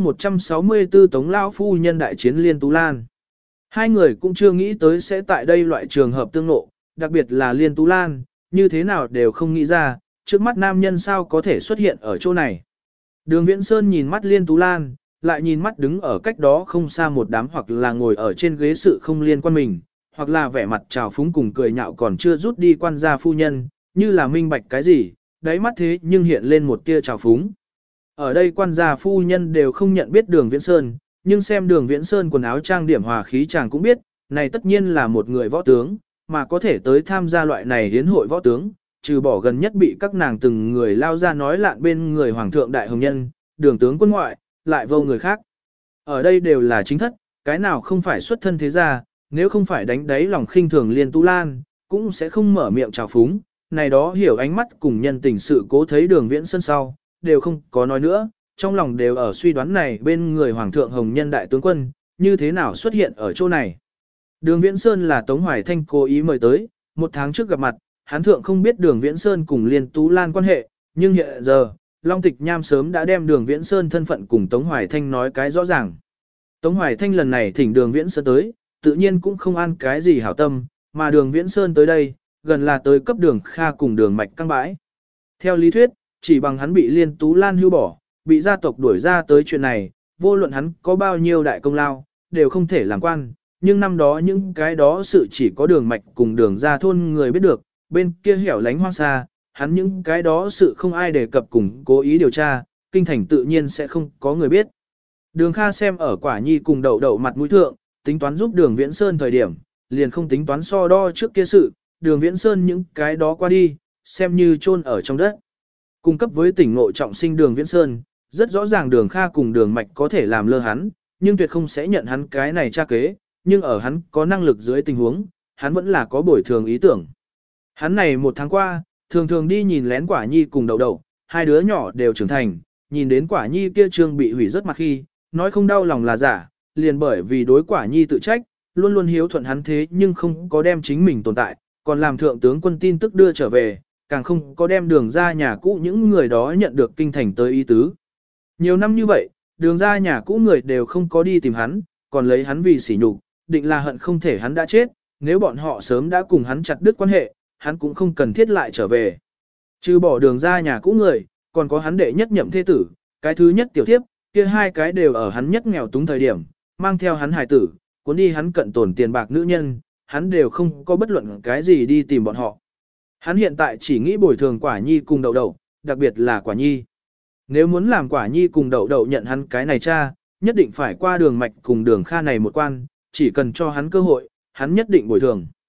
164 Tống Lão Phu Nhân đại chiến Liên Tú Lan. Hai người cũng chưa nghĩ tới sẽ tại đây loại trường hợp tương nộ, đặc biệt là Liên Tú Lan, như thế nào đều không nghĩ ra, trước mắt nam nhân sao có thể xuất hiện ở chỗ này. Đường Viễn Sơn nhìn mắt Liên Tú Lan, lại nhìn mắt đứng ở cách đó không xa một đám hoặc là ngồi ở trên ghế sự không liên quan mình, hoặc là vẻ mặt trào phúng cùng cười nhạo còn chưa rút đi quan gia phu nhân, như là minh bạch cái gì, đáy mắt thế nhưng hiện lên một tia trào phúng. Ở đây quan gia phu nhân đều không nhận biết Đường Viễn Sơn, nhưng xem Đường Viễn Sơn quần áo trang điểm hòa khí chàng cũng biết, này tất nhiên là một người võ tướng, mà có thể tới tham gia loại này hiến hội võ tướng, trừ bỏ gần nhất bị các nàng từng người lao ra nói lạn bên người hoàng thượng đại hồng nhân, Đường tướng quân ngoại, lại vô người khác. Ở đây đều là chính thất, cái nào không phải xuất thân thế gia, nếu không phải đánh đáy lòng khinh thường Liên Tú Lan, cũng sẽ không mở miệng chào phúng, này đó hiểu ánh mắt cùng nhân tình sự cố thấy Đường Viễn Sơn sau, đều không có nói nữa, trong lòng đều ở suy đoán này bên người Hoàng thượng Hồng Nhân đại tướng quân, như thế nào xuất hiện ở chỗ này. Đường Viễn Sơn là Tống Hoài Thanh cố ý mời tới, 1 tháng trước gặp mặt, hắn thượng không biết Đường Viễn Sơn cùng Liên Tú Lan quan hệ, nhưng hiện giờ, Long Tịch Nham sớm đã đem Đường Viễn Sơn thân phận cùng Tống Hoài Thanh nói cái rõ ràng. Tống Hoài Thanh lần này thỉnh Đường Viễn Sơn tới, tự nhiên cũng không ăn cái gì hảo tâm, mà Đường Viễn Sơn tới đây, gần là tới cấp Đường Kha cùng Đường Mạch căng bãi. Theo lý thuyết, chỉ bằng hắn bị Liên Tú Lan hưu bỏ, bị gia tộc đuổi ra tới chuyện này, vô luận hắn có bao nhiêu đại công lao, đều không thể làm quan, nhưng năm đó những cái đó sự chỉ có Đường Mạch cùng Đường ra thôn người biết được, bên kia hẻo lánh hoang xa, hắn những cái đó sự không ai đề cập cùng cố ý điều tra, kinh thành tự nhiên sẽ không có người biết. Đường Kha xem ở Quả Nhi cùng đậu đậu mặt mũi thượng, tính toán giúp Đường Viễn Sơn thời điểm, liền không tính toán so đo trước kia sự, Đường Viễn Sơn những cái đó qua đi, xem như chôn ở trong đất. Cung cấp với tỉnh ngộ trọng sinh Đường Viễn Sơn, rất rõ ràng Đường Kha cùng Đường Mạch có thể làm lơ hắn, nhưng tuyệt không sẽ nhận hắn cái này tra kế, nhưng ở hắn có năng lực dưới tình huống, hắn vẫn là có bồi thường ý tưởng. Hắn này 1 tháng qua, thường thường đi nhìn lén Quả Nhi cùng đậu đậu, hai đứa nhỏ đều trưởng thành, nhìn đến Quả Nhi kia trương bị hủy rất mặt khi, nói không đau lòng là giả, liền bởi vì đối Quả Nhi tự trách, luôn luôn hiếu thuận hắn thế nhưng không có đem chính mình tồn tại, còn làm thượng tướng quân tin tức đưa trở về, càng không có đem Đường ra nhà cũ những người đó nhận được kinh thành tới ý tứ. Nhiều năm như vậy, Đường ra nhà cũ người đều không có đi tìm hắn, còn lấy hắn vì sỉ nhục, định là hận không thể hắn đã chết, nếu bọn họ sớm đã cùng hắn chặt đứt quan hệ, hắn cũng không cần thiết lại trở về. Trừ bỏ Đường ra nhà cũ người, còn có hắn đệ nhất nhậm thế tử, cái thứ nhất tiểu thiếp, kia 2 cái đều ở hắn nhất nghèo túng thời điểm, mang theo hắn hài tử, cuốn đi hắn cận tổn tiền bạc nữ nhân, hắn đều không có bất luận cái gì đi tìm bọn họ. Hắn hiện tại chỉ nghĩ bồi thường Quả Nhi cùng đậu đậu, đặc biệt là Quả Nhi. Nếu muốn làm Quả Nhi cùng đậu đậu nhận hắn cái này cha, nhất định phải qua Đường Mạch cùng Đường Kha này một quan, chỉ cần cho hắn cơ hội, hắn nhất định bồi thường.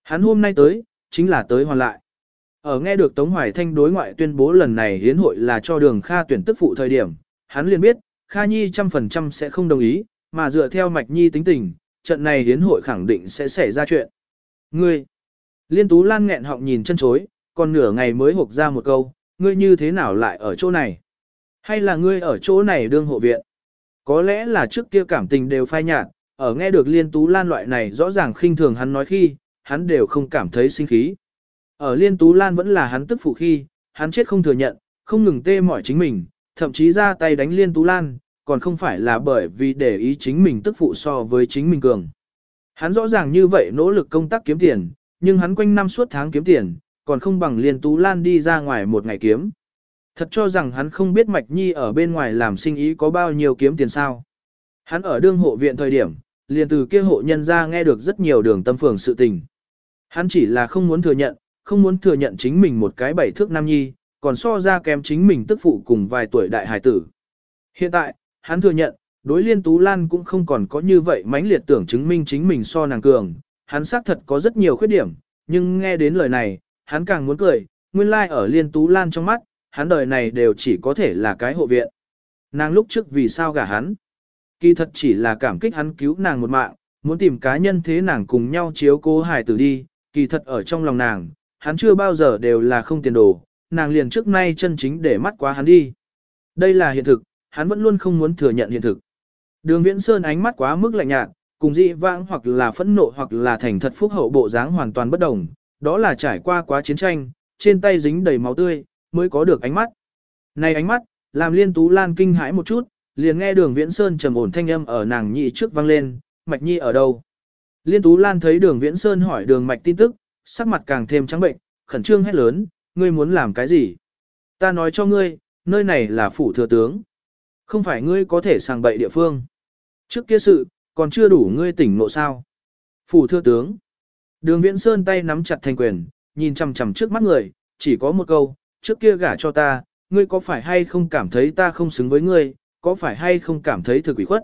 Hắn hôm nay tới, chính là tới hoàn lại. Ở nghe được Tống Hoài Thanh đối ngoại tuyên bố lần này hiến hội là cho Đường Kha tuyển tức phụ thời điểm, hắn liền biết, Kha Nhi 100% sẽ không đồng ý, mà dựa theo Mạch Nhi tính tình, trận này hiến hội khẳng định sẽ xảy ra chuyện. Ngươi! Liên Tú Lan nghẹn họng nhìn chân chối, còn nửa ngày mới hộc ra một câu, ngươi như thế nào lại ở chỗ này? Hay là ngươi ở chỗ này đương hộ viện? Có lẽ là trước kia cảm tình đều phai nhạt, ở nghe được Liên Tú Lan loại này rõ ràng khinh thường hắn nói khi, hắn đều không cảm thấy sinh khí. Ở Liên Tú Lan vẫn là hắn tức phụ khi, hắn chết không thừa nhận, không ngừng tê mỏi chính mình, thậm chí ra tay đánh Liên Tú Lan, còn không phải là bởi vì để ý chính mình tức phụ so với chính mình cường. Hắn rõ ràng như vậy nỗ lực công tác kiếm tiền, nhưng hắn quanh năm suốt tháng kiếm tiền, còn không bằng Liên Tú Lan đi ra ngoài một ngày kiếm. Thật cho rằng hắn không biết Mạch Nhi ở bên ngoài làm sinh ý có bao nhiêu kiếm tiền sao. Hắn ở đương hộ viện thời điểm, liền từ kia hộ nhân ra nghe được rất nhiều Đường Tâm Phường sự tình. Hắn chỉ là không muốn thừa nhận chính mình một cái 7 thước nam nhi, còn so ra kém chính mình tức phụ cùng vài tuổi đại hài tử. Hiện tại, hắn thừa nhận, đối Liên Tú Lan cũng không còn có như vậy mãnh liệt tưởng chứng minh chính mình so nàng cường, hắn xác thật có rất nhiều khuyết điểm, nhưng nghe đến lời này, hắn càng muốn cười, nguyên lai ở Liên Tú Lan trong mắt, hắn đời này đều chỉ có thể là cái hộ viện. Nàng lúc trước vì sao gả hắn? Kỳ thật chỉ là cảm kích hắn cứu nàng một mạng, muốn tìm cá nhân thế nàng cùng nhau chiếu cố hài tử đi, kỳ thật ở trong lòng nàng, hắn chưa bao giờ đều là không tiền đồ, nàng liền trước nay chân chính để mắt quá hắn đi. Đây là hiện thực, hắn vẫn luôn không muốn thừa nhận hiện thực. Đường Viễn Sơn ánh mắt quá mức lạnh nhạt, cùng dị vãng hoặc là phẫn nộ hoặc là thành thật phúc hậu bộ dáng hoàn toàn bất đồng, đó là trải qua quá chiến tranh, trên tay dính đầy máu tươi, mới có được ánh mắt. Này ánh mắt, làm Liên Tú Lan kinh hãi một chút, liền nghe Đường Viễn Sơn trầm ổn thanh âm ở nàng nhị trước vang lên, Mạch Nhi ở đâu? Liên Tú Lan thấy Đường Viễn Sơn hỏi Đường Mạch tin tức, sắc mặt càng thêm trắng bệnh, khẩn trương hét lớn, ngươi muốn làm cái gì? Ta nói cho ngươi, nơi này là phủ thừa tướng. Không phải ngươi có thể sàng bậy địa phương. Trước kia sự, còn chưa đủ ngươi tỉnh ngộ sao? Phủ thừa tướng. Đường Viễn Sơn tay nắm chặt thành quyền, nhìn chằm chằm trước mắt người, chỉ có một câu, trước kia gả cho ta, ngươi có phải hay không cảm thấy ta không xứng với ngươi, có phải hay không cảm thấy thực ủy khuất?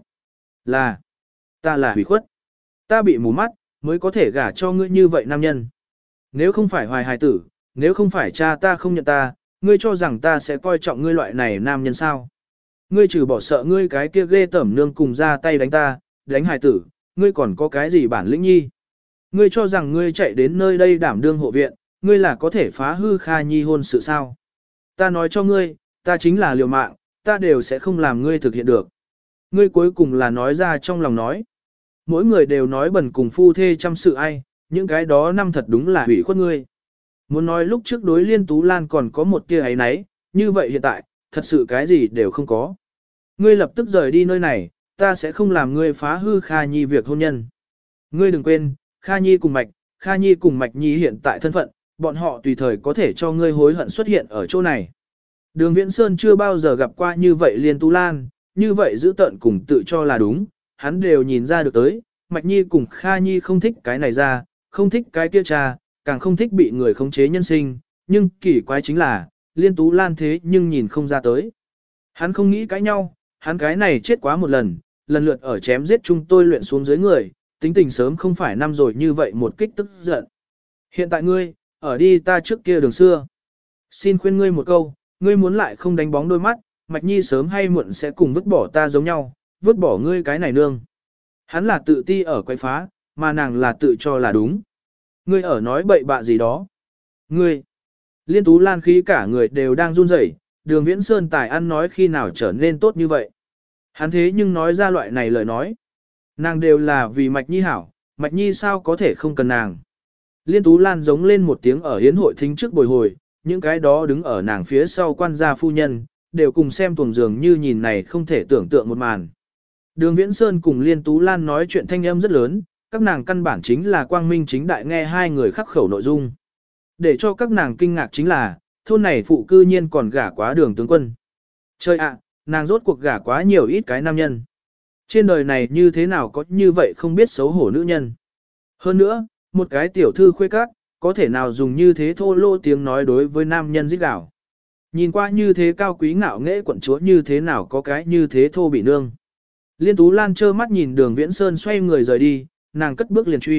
Ta là ủy khuất. Ta bị mù mắt, mới có thể gả cho ngươi như vậy nam nhân. Nếu không phải hoài hài tử, nếu không phải cha ta không nhận ta, ngươi cho rằng ta sẽ coi trọng ngươi loại này nam nhân sao? Ngươi trừ bỏ sợ ngươi cái kia ghê tởm nương cùng ra tay đánh ta, đánh hài tử, ngươi còn có cái gì bản lĩnh nhi? Ngươi cho rằng ngươi chạy đến nơi đây đảm đương hộ viện, ngươi là có thể phá hư Kha Nhi hôn sự sao? Ta nói cho ngươi, ta chính là liều mạng, ta đều sẽ không làm ngươi thực hiện được. Ngươi cuối cùng là nói ra trong lòng nói. Mỗi người đều nói bẩn cùng phu thê chăm sự ai, những cái đó năm thật đúng là hủy khuất ngươi. Muốn nói lúc trước đối Liên Tú Lan còn có một tia ấy nấy, như vậy hiện tại, thật sự cái gì đều không có. Ngươi lập tức rời đi nơi này, ta sẽ không làm ngươi phá hư Kha Nhi việc hôn nhân. Ngươi đừng quên, Kha Nhi cùng Mạch Nhi hiện tại thân phận, bọn họ tùy thời có thể cho ngươi hối hận xuất hiện ở chỗ này. Đường Viễn Sơn chưa bao giờ gặp qua như vậy Liên Tú Lan, như vậy giữ tận cùng tự cho là đúng, hắn đều nhìn ra được tới, Mạch Nhi cùng Kha Nhi không thích cái này ra, không thích cái kia cha, càng không thích bị người khống chế nhân sinh, nhưng kỳ quái chính là, Liên Tú Lan thế nhưng nhìn không ra tới. Hắn không nghĩ cãi nhau, hắn cái này chết quá một lần, lần lượt ở chém giết chúng tôi luyện xuống dưới người, tính tình sớm không phải năm rồi như vậy một kích tức giận. Hiện tại ngươi, ở đi ta trước kia đường xưa. Xin khuyên ngươi một câu, ngươi muốn lại không đánh bóng đôi mắt, Mạch Nhi sớm hay muộn sẽ cùng vứt bỏ ta giống nhau, vứt bỏ ngươi cái này nương. Hắn là tự ti ở quay phá, mà nàng là tự cho là đúng. Ngươi ở nói bậy bạ gì đó. Ngươi, Liên Tú Lan khí cả người đều đang run rẩy, Đường Viễn Sơn tài ăn nói khi nào trở nên tốt như vậy. Hắn thế nhưng nói ra loại này lời nói. Nàng đều là vì Mạch Nhi hảo, Mạch Nhi sao có thể không cần nàng. Liên Tú Lan giống lên một tiếng ở hiến hội thính trước bồi hồi, những cái đó đứng ở nàng phía sau quan gia phu nhân, đều cùng xem tuồng dường như nhìn này không thể tưởng tượng một màn. Đường Viễn Sơn cùng Liên Tú Lan nói chuyện thanh âm rất lớn, các nàng căn bản chính là quang minh chính đại nghe hai người khắc khẩu nội dung. Để cho các nàng kinh ngạc chính là, thôn này phụ cư nhiên còn gả quá Đường tướng quân. Trời ạ, nàng rốt cuộc gả quá nhiều ít cái nam nhân. Trên đời này như thế nào có như vậy không biết xấu hổ nữ nhân. Hơn nữa, một cái tiểu thư khuê các, có thể nào dùng như thế thô lô tiếng nói đối với nam nhân giết đảo. Nhìn qua như thế cao quý ngạo nghễ quận chúa như thế nào có cái như thế thô bị nương. Liên Tú Lan trơ mắt nhìn Đường Viễn Sơn xoay người rời đi, nàng cất bước liền truy,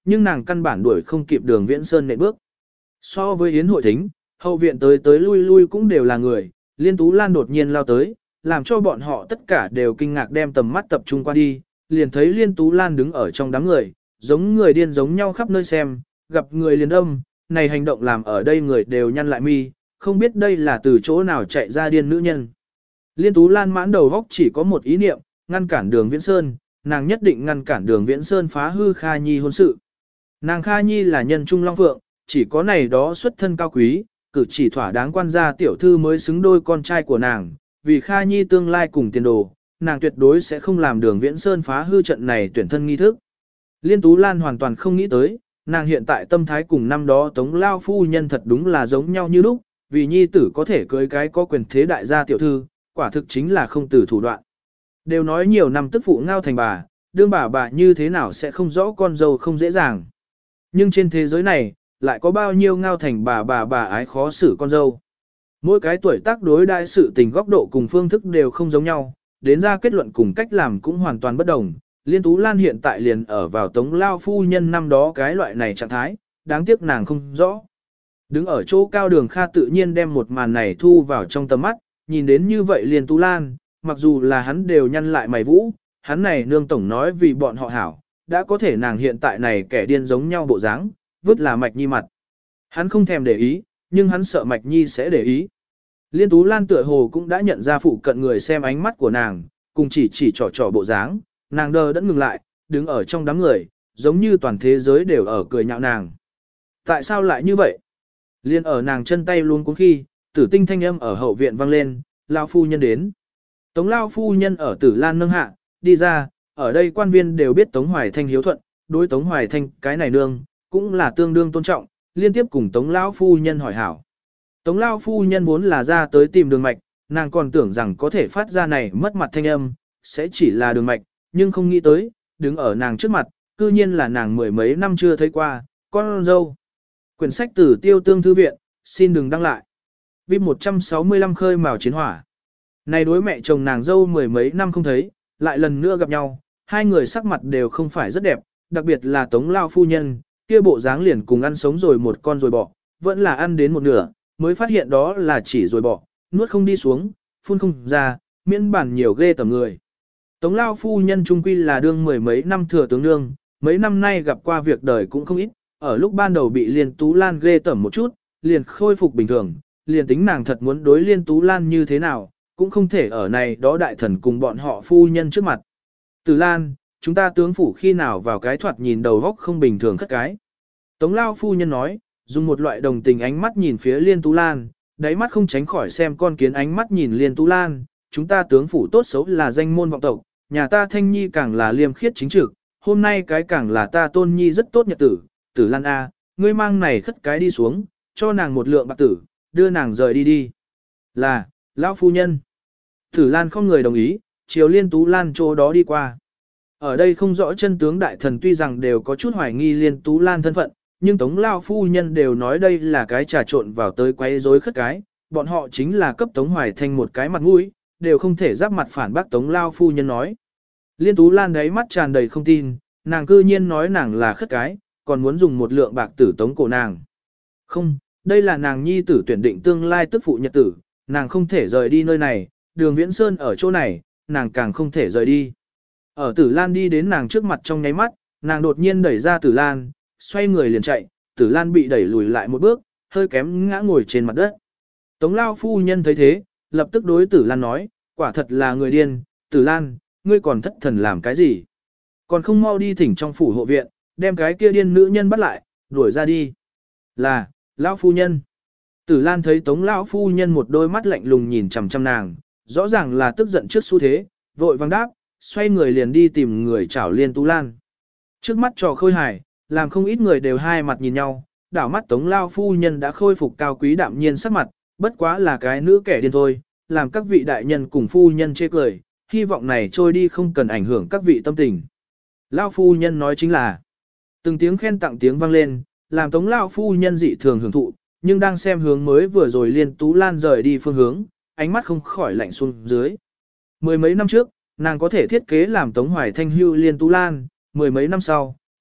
nhưng nàng căn bản đuổi không kịp Đường Viễn Sơn nện bước. So với yến hội thính, hậu viện tới tới lui lui cũng đều là người, Liên Tú Lan đột nhiên lao tới, làm cho bọn họ tất cả đều kinh ngạc đem tầm mắt tập trung qua đi, liền thấy Liên Tú Lan đứng ở trong đám người, giống người điên giống nhau khắp nơi xem, gặp người liền đâm, này hành động làm ở đây người đều nhăn lại mi, không biết đây là từ chỗ nào chạy ra điên nữ nhân. Liên Tú Lan mãn đầu góc chỉ có một ý niệm, ngăn cản Đường Viễn Sơn, nàng nhất định ngăn cản Đường Viễn Sơn phá hư Kha Nhi hôn sự. Nàng Kha Nhi là nhân trung long phượng, chỉ có này đó xuất thân cao quý, cử chỉ thỏa đáng quan gia tiểu thư mới xứng đôi con trai của nàng, vì Kha Nhi tương lai cùng tiền đồ, nàng tuyệt đối sẽ không làm Đường Viễn Sơn phá hư trận này tuyển thân nghi thức. Liên Tú Lan hoàn toàn không nghĩ tới, nàng hiện tại tâm thái cùng năm đó Tống Lao phu nhân thật đúng là giống nhau như lúc, vì nhi tử có thể cưới cái có quyền thế đại gia tiểu thư, quả thực chính là không từ thủ đoạn. Đều nói nhiều năm tức phụ ngao thành bà, đương bà như thế nào sẽ không rõ con dâu không dễ dàng. Nhưng trên thế giới này, lại có bao nhiêu ngao thành bà ái khó xử con dâu. Mỗi cái tuổi tác đối đại sự tình góc độ cùng phương thức đều không giống nhau, đến ra kết luận cùng cách làm cũng hoàn toàn bất đồng. Liên Tú Lan hiện tại liền ở vào Tống Lao phu nhân năm đó cái loại này trạng thái, đáng tiếc nàng không rõ. Đứng ở chỗ cao Đường Kha tự nhiên đem một màn này thu vào trong tầm mắt, nhìn đến như vậy Liên Tú Lan, mặc dù là hắn đều nhăn lại mày vũ, hắn này nương tổng nói vì bọn họ hảo, đã có thể nàng hiện tại này kẻ điên giống nhau bộ dáng, vứt là Mạch Nhi mặt. Hắn không thèm để ý, nhưng hắn sợ Mạch Nhi sẽ để ý. Liên Tú Lan tựa hồ cũng đã nhận ra phụ cận người xem ánh mắt của nàng, cùng chỉ trò bộ dáng, nàng đờ đẫn ngừng lại, đứng ở trong đám người, giống như toàn thế giới đều ở cười nhạo nàng. Tại sao lại như vậy? Liên ở nàng chân tay luôn cuống khi, Tử Tinh thanh âm ở hậu viện vang lên, Lao phu nhân đến. Tống Lao phu nhân ở Tử Lan nâng hạ, đi ra, ở đây quan viên đều biết Tống Hoài Thanh hiếu thuận, đối Tống Hoài Thanh cái này nương, cũng là tương đương tôn trọng, liên tiếp cùng Tống Lao phu nhân hỏi hảo. Tống Lao phu nhân vốn là ra tới tìm Đường Mạch, nàng còn tưởng rằng có thể phát ra này mất mặt thanh âm, sẽ chỉ là Đường Mạch, nhưng không nghĩ tới, đứng ở nàng trước mặt, cư nhiên là nàng mười mấy năm chưa thấy qua, con dâu. Quyển sách từ Tiêu Tương Thư Viện, xin đừng đăng lại. Vim 165 khơi mào chiến hỏa. Này đối mẹ chồng nàng dâu mười mấy năm không thấy, lại lần nữa gặp nhau, hai người sắc mặt đều không phải rất đẹp, đặc biệt là Tống Lao phu nhân, kia bộ dáng liền cùng ăn sống rồi một con rồi bỏ, vẫn là ăn đến một nửa, mới phát hiện đó là chỉ rồi bỏ, nuốt không đi xuống, phun không ra, miễn bản nhiều ghê tầm người. Tống Lao phu nhân trung quy là đương mười mấy năm thừa tướng nương, mấy năm nay gặp qua việc đời cũng không ít, ở lúc ban đầu bị Liên Tú Lan ghê tởm một chút, liền khôi phục bình thường, liền tính nàng thật muốn đối Liên Tú Lan như thế nào, cũng không thể ở này đó đại thần cùng bọn họ phu nhân trước mặt. Tử Lan, chúng ta tướng phủ khi nào vào cái thoạt nhìn đầu góc không bình thường khất cái. Tống Lao phu nhân nói, dùng một loại đồng tình ánh mắt nhìn phía Liên Tú Lan, đáy mắt không tránh khỏi xem con kiến ánh mắt nhìn Liên Tú Lan, chúng ta tướng phủ tốt xấu là danh môn vọng tộc, nhà ta Thanh Nhi càng là liêm khiết chính trực, hôm nay cái càng là ta Tôn Nhi rất tốt nhật tử, Tử Lan A, ngươi mang này khất cái đi xuống, cho nàng một lượng bạc tử, đưa nàng rời đi đi. Là, lão phu nhân. Tử Lan không người đồng ý, chiều Liên Tú Lan chỗ đó đi qua. Ở đây không rõ chân tướng đại thần tuy rằng đều có chút hoài nghi Liên Tú Lan thân phận, nhưng Tống Lao phu nhân đều nói đây là cái trà trộn vào tới quấy rối khất cái, bọn họ chính là cấp Tống Hoài Thanh một cái mặt mũi, đều không thể giáp mặt phản bác Tống Lao phu nhân nói. Liên Tú Lan đáy mắt tràn đầy không tin, nàng cư nhiên nói nàng là khất cái, còn muốn dùng một lượng bạc tử tống cổ nàng. Không, đây là nàng nhi tử tuyển định tương lai tức phụ nhật tử, nàng không thể rời đi nơi này, Đường Viễn Sơn ở chỗ này, nàng càng không thể rời đi. Ở Tử Lan đi đến nàng trước mặt trong nháy mắt, nàng đột nhiên đẩy ra Tử Lan, xoay người liền chạy, Tử Lan bị đẩy lùi lại một bước, hơi kém ngã ngồi trên mặt đất. Tống Lao phu nhân thấy thế, lập tức đối Tử Lan nói, quả thật là người điên, Tử Lan, ngươi còn thất thần làm cái gì? Còn không mau đi thỉnh trong phủ hộ viện, đem cái kia điên nữ nhân bắt lại, đuổi ra đi. Là, Lão phu nhân. Tử Lan thấy Tống Lão phu nhân một đôi mắt lạnh lùng nhìn chằm chằm nàng, rõ ràng là tức giận trước xu thế, vội vàng đáp, xoay người liền đi tìm người chảo Liên Tú Lan. Trước mắt trò khôi hài, làm không ít người đều hai mặt nhìn nhau, đảo mắt Tống Lao phu nhân đã khôi phục cao quý đạm nhiên sắc mặt, bất quá là cái nữ kẻ điên thôi, làm các vị đại nhân cùng phu nhân chê cười, hy vọng này trôi đi không cần ảnh hưởng các vị tâm tình. Lao phu nhân nói chính là, từng tiếng khen tặng tiếng vang lên, làm Tống Lao phu nhân dị thường hưởng thụ, nhưng đang xem hướng mới vừa rồi Liên Tú Lan rời đi phương hướng, ánh mắt không khỏi lạnh xuống dưới. Mười mấy năm trước, nàng có thể thiết kế làm Tống Hoài Thanh hưu Liên Tú Lan, mười mấy năm sau,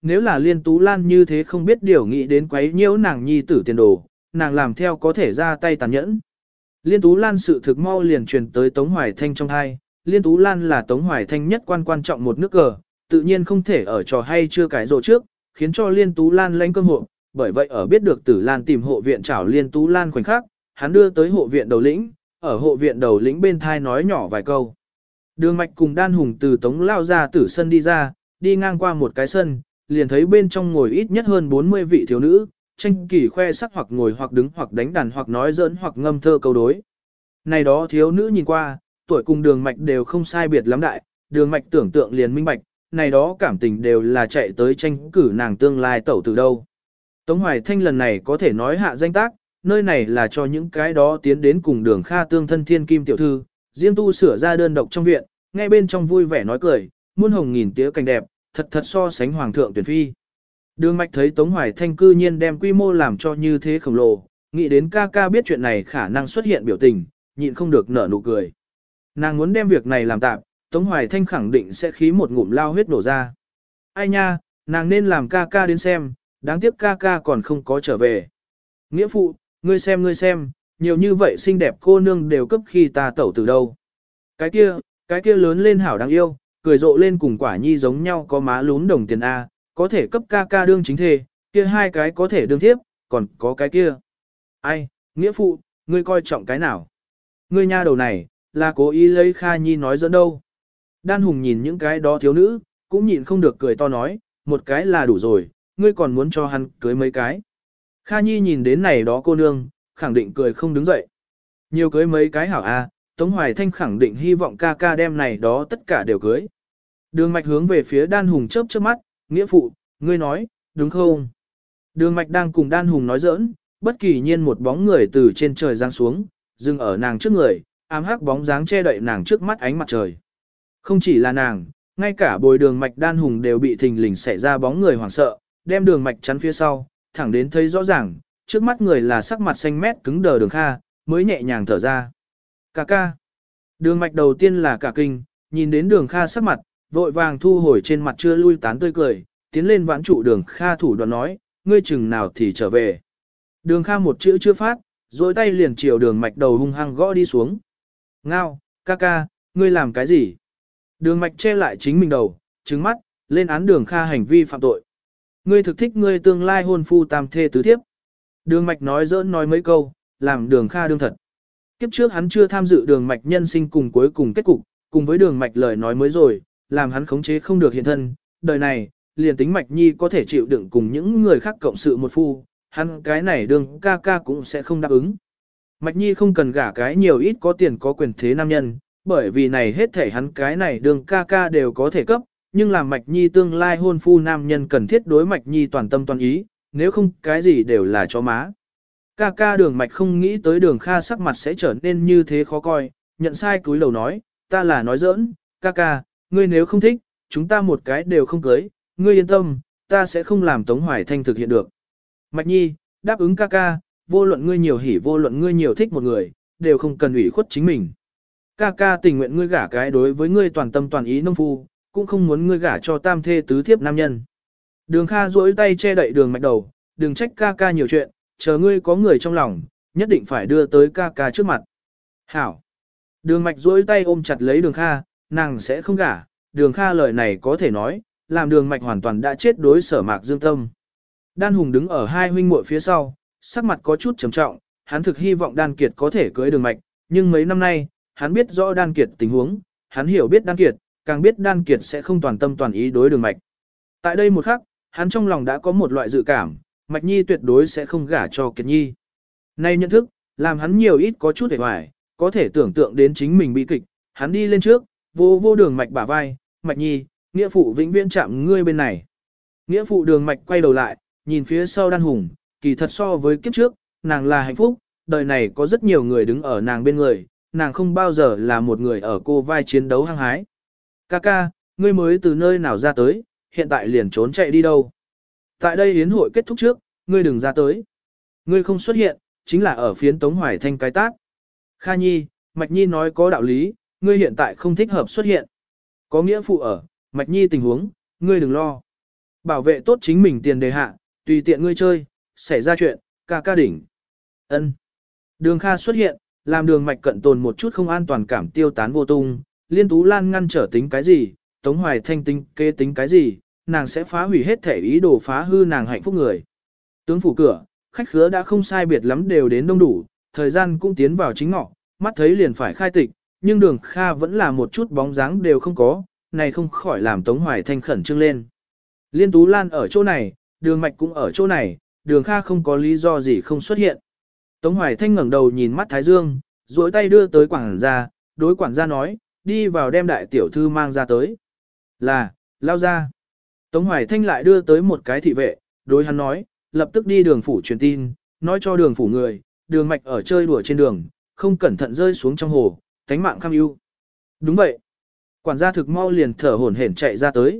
nếu là Liên Tú Lan như thế không biết điều nghĩ đến quấy nhiễu nàng nhi tử tiền đồ, nàng làm theo có thể ra tay tàn nhẫn. Liên Tú Lan sự thực mau liền truyền tới Tống Hoài Thanh trong hai, Liên Tú Lan là Tống Hoài Thanh nhất quan trọng một nước cờ, tự nhiên không thể ở trò hay chưa cải rộ trước, khiến cho Liên Tú Lan lãnh cơm hộ, bởi vậy ở biết được Tử Lan tìm hộ viện trảo Liên Tú Lan khoảnh khắc, hắn đưa tới hộ viện đầu lĩnh, ở hộ viện đầu lĩnh bên thai nói nhỏ vài câu. Đường Mạch cùng Đan Hùng từ Tống lao ra tử sân đi ra, đi ngang qua một cái sân, liền thấy bên trong ngồi ít nhất hơn 40 vị thiếu nữ, tranh kỳ khoe sắc hoặc ngồi hoặc đứng hoặc đánh đàn hoặc nói giỡn hoặc ngâm thơ câu đối. Này đó thiếu nữ nhìn qua, tuổi cùng Đường Mạch đều không sai biệt lắm đại, Đường Mạch tưởng tượng liền minh bạch, này đó cảm tình đều là chạy tới tranh cử nàng tương lai tẩu từ đâu. Tống Hoài Thanh lần này có thể nói hạ danh tác, nơi này là cho những cái đó tiến đến cùng Đường Kha tương thân thiên kim tiểu thư, riêng tu sửa ra đơn độc trong viện, ngay bên trong vui vẻ nói cười, muôn hồng nghìn tía cảnh đẹp, thật so sánh hoàng thượng tuyển phi. Đường Mạch thấy Tống Hoài Thanh cư nhiên đem quy mô làm cho như thế khổng lồ, nghĩ đến ca ca biết chuyện này khả năng xuất hiện biểu tình, nhịn không được nở nụ cười. Nàng muốn đem việc này làm tạm, Tống Hoài Thanh khẳng định sẽ khí một ngụm lao huyết nổ ra. Ai nha, nàng nên làm ca ca đến xem, đáng tiếc ca ca còn không có trở về. Nghĩa phụ, ngươi xem, nhiều như vậy xinh đẹp cô nương đều cấp khi ta tẩu từ đâu. Cái kia lớn lên hảo đáng yêu, cười rộ lên cùng quả nhi giống nhau có má lún đồng tiền A, có thể cấp ca ca đương chính thê, kia hai cái có thể đương thiếp, còn có cái kia. Ai, nghĩa phụ, ngươi coi trọng cái nào? Ngươi nha đầu này, là cố ý lấy Kha Nhi nói dẫn đâu. Đan Hùng nhìn những cái đó thiếu nữ, cũng nhịn không được cười to nói, một cái là đủ rồi, ngươi còn muốn cho hắn cưới mấy cái. Kha Nhi nhìn đến này đó cô nương, khẳng định cười không đứng dậy. Nhiều cưới mấy cái hảo a, Tống Hoài Thanh khẳng định hy vọng ca ca đem này đó tất cả đều cưới. Đường Mạch hướng về phía Đan Hùng chớp chớp mắt, nghĩa phụ, ngươi nói, đúng không? Đường Mạch đang cùng Đan Hùng nói giỡn, bất kỳ nhiên một bóng người từ trên trời giáng xuống, dừng ở nàng trước người, ám hắc bóng dáng che đậy nàng trước mắt ánh mặt trời. Không chỉ là nàng, ngay cả bồi Đường Mạch Đan Hùng đều bị thình lình xảy ra bóng người hoảng sợ, đem Đường Mạch chắn phía sau, thẳng đến thấy rõ ràng, trước mắt người là sắc mặt xanh mét cứng đờ Đường Kha, mới nhẹ nhàng thở ra. Ca ca. Đường Mạch đầu tiên là cả kinh, nhìn đến Đường Kha sắc mặt, vội vàng thu hồi trên mặt chưa lui tán tươi cười, tiến lên vãn trụ Đường Kha thủ đoạn nói, ngươi chừng nào thì trở về. Đường Kha một chữ chưa phát, rồi tay liền chiều Đường Mạch đầu hung hăng gõ đi xuống. Ngao, ca ca, ngươi làm cái gì? Đường Mạch che lại chính mình đầu, trừng mắt, lên án Đường Kha hành vi phạm tội. Ngươi thực thích ngươi tương lai hôn phu tam thê tứ thiếp. Đường Mạch nói giỡn nói mấy câu, làm Đường Kha đương thật. Kiếp trước hắn chưa tham dự Đường Mạch nhân sinh cùng cuối cùng kết cục, cùng với Đường Mạch lời nói mới rồi, làm hắn khống chế không được hiện thân. Đời này, liền tính Mạch Nhi có thể chịu đựng cùng những người khác cộng sự một phu, hắn cái này Đường ca ca cũng sẽ không đáp ứng. Mạch Nhi không cần gả cái nhiều ít có tiền có quyền thế nam nhân, bởi vì này hết thể hắn cái này Đường ca ca đều có thể cấp, nhưng làm Mạch Nhi tương lai hôn phu nam nhân cần thiết đối Mạch Nhi toàn tâm toàn ý, nếu không cái gì đều là chó má. Ca ca Đường Mạch không nghĩ tới Đường Kha sắc mặt sẽ trở nên như thế khó coi, nhận sai cúi đầu nói, ta là nói giỡn, ca ca, ngươi nếu không thích, chúng ta một cái đều không cưới, ngươi yên tâm, ta sẽ không làm Tống Hoài Thanh thực hiện được. Mạch Nhi, đáp ứng ca ca, vô luận ngươi nhiều hỉ vô luận ngươi nhiều thích một người, đều không cần ủy khuất chính mình. Ca ca tình nguyện ngươi gả cái đối với ngươi toàn tâm toàn ý nông phu, cũng không muốn ngươi gả cho tam thê tứ thiếp nam nhân. Đường Kha duỗi tay che đậy Đường Mạch đầu, đừng trách ca ca nhiều chuyện, chờ ngươi có người trong lòng, nhất định phải đưa tới ca ca trước mặt. Hảo. Đường Mạch duỗi tay ôm chặt lấy Đường Kha, nàng sẽ không gả. Đường Kha lời này có thể nói, làm Đường Mạch hoàn toàn đã chết đối Sở Mạc Dương tâm. Đan Hùng đứng ở hai huynh muội phía sau, sắc mặt có chút trầm trọng, hắn thực hy vọng Đan Kiệt có thể cưới Đường Mạch, nhưng mấy năm nay, hắn biết rõ Đan Kiệt tình huống, hắn hiểu biết Đan Kiệt, càng biết Đan Kiệt sẽ không toàn tâm toàn ý đối Đường Mạch. Tại đây một khắc, hắn trong lòng đã có một loại dự cảm, Mạch Nhi tuyệt đối sẽ không gả cho Kiệt Nhi. Nay nhận thức, làm hắn nhiều ít có chút hề hoài, có thể tưởng tượng đến chính mình bị kịch, hắn đi lên trước, vô Đường Mạch bả vai, Mạch Nhi, nghĩa phụ vĩnh viễn chạm ngươi bên này. Nghĩa phụ Đường Mạch quay đầu lại, nhìn phía sau Đan Hùng, kỳ thật so với kiếp trước, nàng là hạnh phúc, đời này có rất nhiều người đứng ở nàng bên người, nàng không bao giờ là một người ở cô vai chiến đấu hăng hái. Ca ca, ngươi mới từ nơi nào ra tới, hiện tại liền trốn chạy đi đâu. Tại đây yến hội kết thúc trước, ngươi đừng ra tới. Ngươi không xuất hiện, chính là ở phiến Tống Hoài Thanh cái tác. Kha Nhi, Mạch Nhi nói có đạo lý, ngươi hiện tại không thích hợp xuất hiện. Có nghĩa phụ ở, Mạch Nhi tình huống, ngươi đừng lo. Bảo vệ tốt chính mình tiền đề hạ, tùy tiện ngươi chơi, xảy ra chuyện, ca ca đỉnh. Ân. Đường Kha xuất hiện, làm Đường Mạch cận tồn một chút không an toàn cảm tiêu tán vô tung, Liên Tú Lan ngăn trở tính cái gì, Tống Hoài Thanh tính kế tính cái gì, nàng sẽ phá hủy hết thể ý đồ phá hư nàng hạnh phúc người. Tướng phủ cửa, khách khứa đã không sai biệt lắm đều đến đông đủ, thời gian cũng tiến vào chính ngọ, mắt thấy liền phải khai tịch, nhưng Đường Kha vẫn là một chút bóng dáng đều không có, này không khỏi làm Tống Hoài Thanh khẩn trương lên. Liên Tú Lan ở chỗ này, Đường Mạch cũng ở chỗ này, Đường Kha không có lý do gì không xuất hiện. Tống Hoài Thanh ngẩng đầu nhìn mắt Thái Dương, duỗi tay đưa tới quản gia, đối quản gia nói, đi vào đem đại tiểu thư mang ra tới. Là, lao ra. Tống Hoài Thanh lại đưa tới một cái thị vệ, đối hắn nói, lập tức đi đường phủ truyền tin, nói cho đường phủ người, Đường Mạch ở chơi đùa trên đường, không cẩn thận rơi xuống trong hồ, tánh mạng kham ưu. Đúng vậy. Quản gia thực mau liền thở hổn hển chạy ra tới,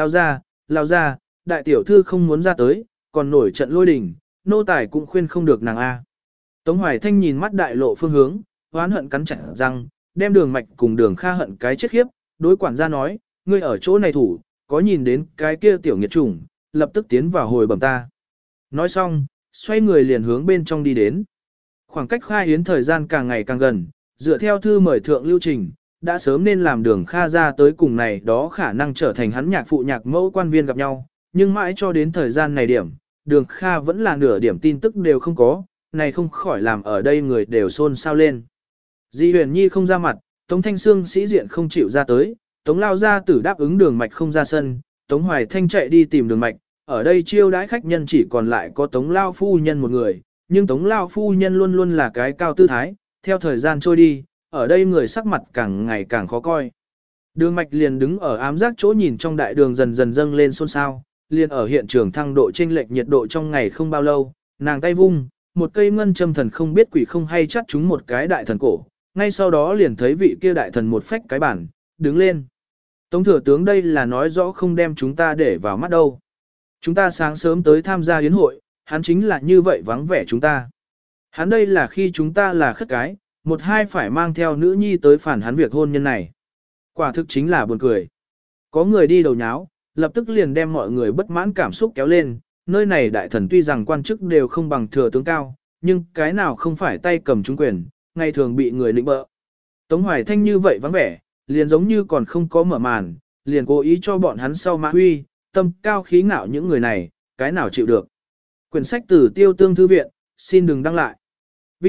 lao ra, đại tiểu thư không muốn ra tới, còn nổi trận lôi đình, nô tài cũng khuyên không được nàng a. Tống Hoài Thanh nhìn mắt đại lộ phương hướng, hoán hận cắn chặt răng, đem Đường Mạch cùng Đường Kha hận cái chết khiếp, đối quản gia nói, ngươi ở chỗ này thủ, có nhìn đến cái kia tiểu nghiệt chủng, lập tức tiến vào hồi bẩm ta. Nói xong, xoay người liền hướng bên trong đi đến. Khoảng cách khai yến thời gian càng ngày càng gần, dựa theo thư mời thượng lưu trình, đã sớm nên làm Đường Kha ra tới cùng này đó khả năng trở thành hắn nhạc phụ nhạc mẫu quan viên gặp nhau, nhưng mãi cho đến thời gian này điểm, Đường Kha vẫn là nửa điểm tin tức đều không có, này không khỏi làm ở đây người đều xôn xao lên. Di Huyền Nhi không ra mặt, Tống Thanh Sương sĩ diện không chịu ra tới, Tống Lao gia tử đáp ứng Đường Mạch không ra sân, Tống Hoài Thanh chạy đi tìm Đường Mạch, ở đây chiêu đãi khách nhân chỉ còn lại có Tống Lao phu nhân một người, nhưng Tống Lao phu nhân luôn luôn là cái cao tư thái, theo thời gian trôi đi, ở đây người sắc mặt càng ngày càng khó coi. Đường Mạch liền đứng ở ám giác chỗ nhìn trong đại đường dần dần dâng lên xôn xao, liền ở hiện trường thăng độ chênh lệch nhiệt độ trong ngày không bao lâu, nàng tay vung, một cây ngân châm thần không biết quỷ không hay chắt chúng một cái đại thần cổ, ngay sau đó liền thấy vị kia đại thần một phách cái bản, đứng lên. Tống thừa tướng đây là nói rõ không đem chúng ta để vào mắt đâu. Chúng ta sáng sớm tới tham gia yến hội, hắn chính là như vậy vắng vẻ chúng ta. Hắn đây là khi chúng ta là khất cái, một hai phải mang theo nữ nhi tới phản hắn việc hôn nhân này. Quả thực chính là buồn cười. Có người đi đầu nháo, lập tức liền đem mọi người bất mãn cảm xúc kéo lên, nơi này đại thần tuy rằng quan chức đều không bằng thừa tướng cao, nhưng cái nào không phải tay cầm trung quyền, ngày thường bị người lĩnh bợ. Tống Hoài Thanh như vậy vắng vẻ, liền giống như còn không có mở màn, liền cố ý cho bọn hắn sau mã huy, tâm cao khí ngạo những người này, cái nào chịu được. Quyển sách từ Tiêu Tương Thư Viện, xin đừng đăng lại. VIP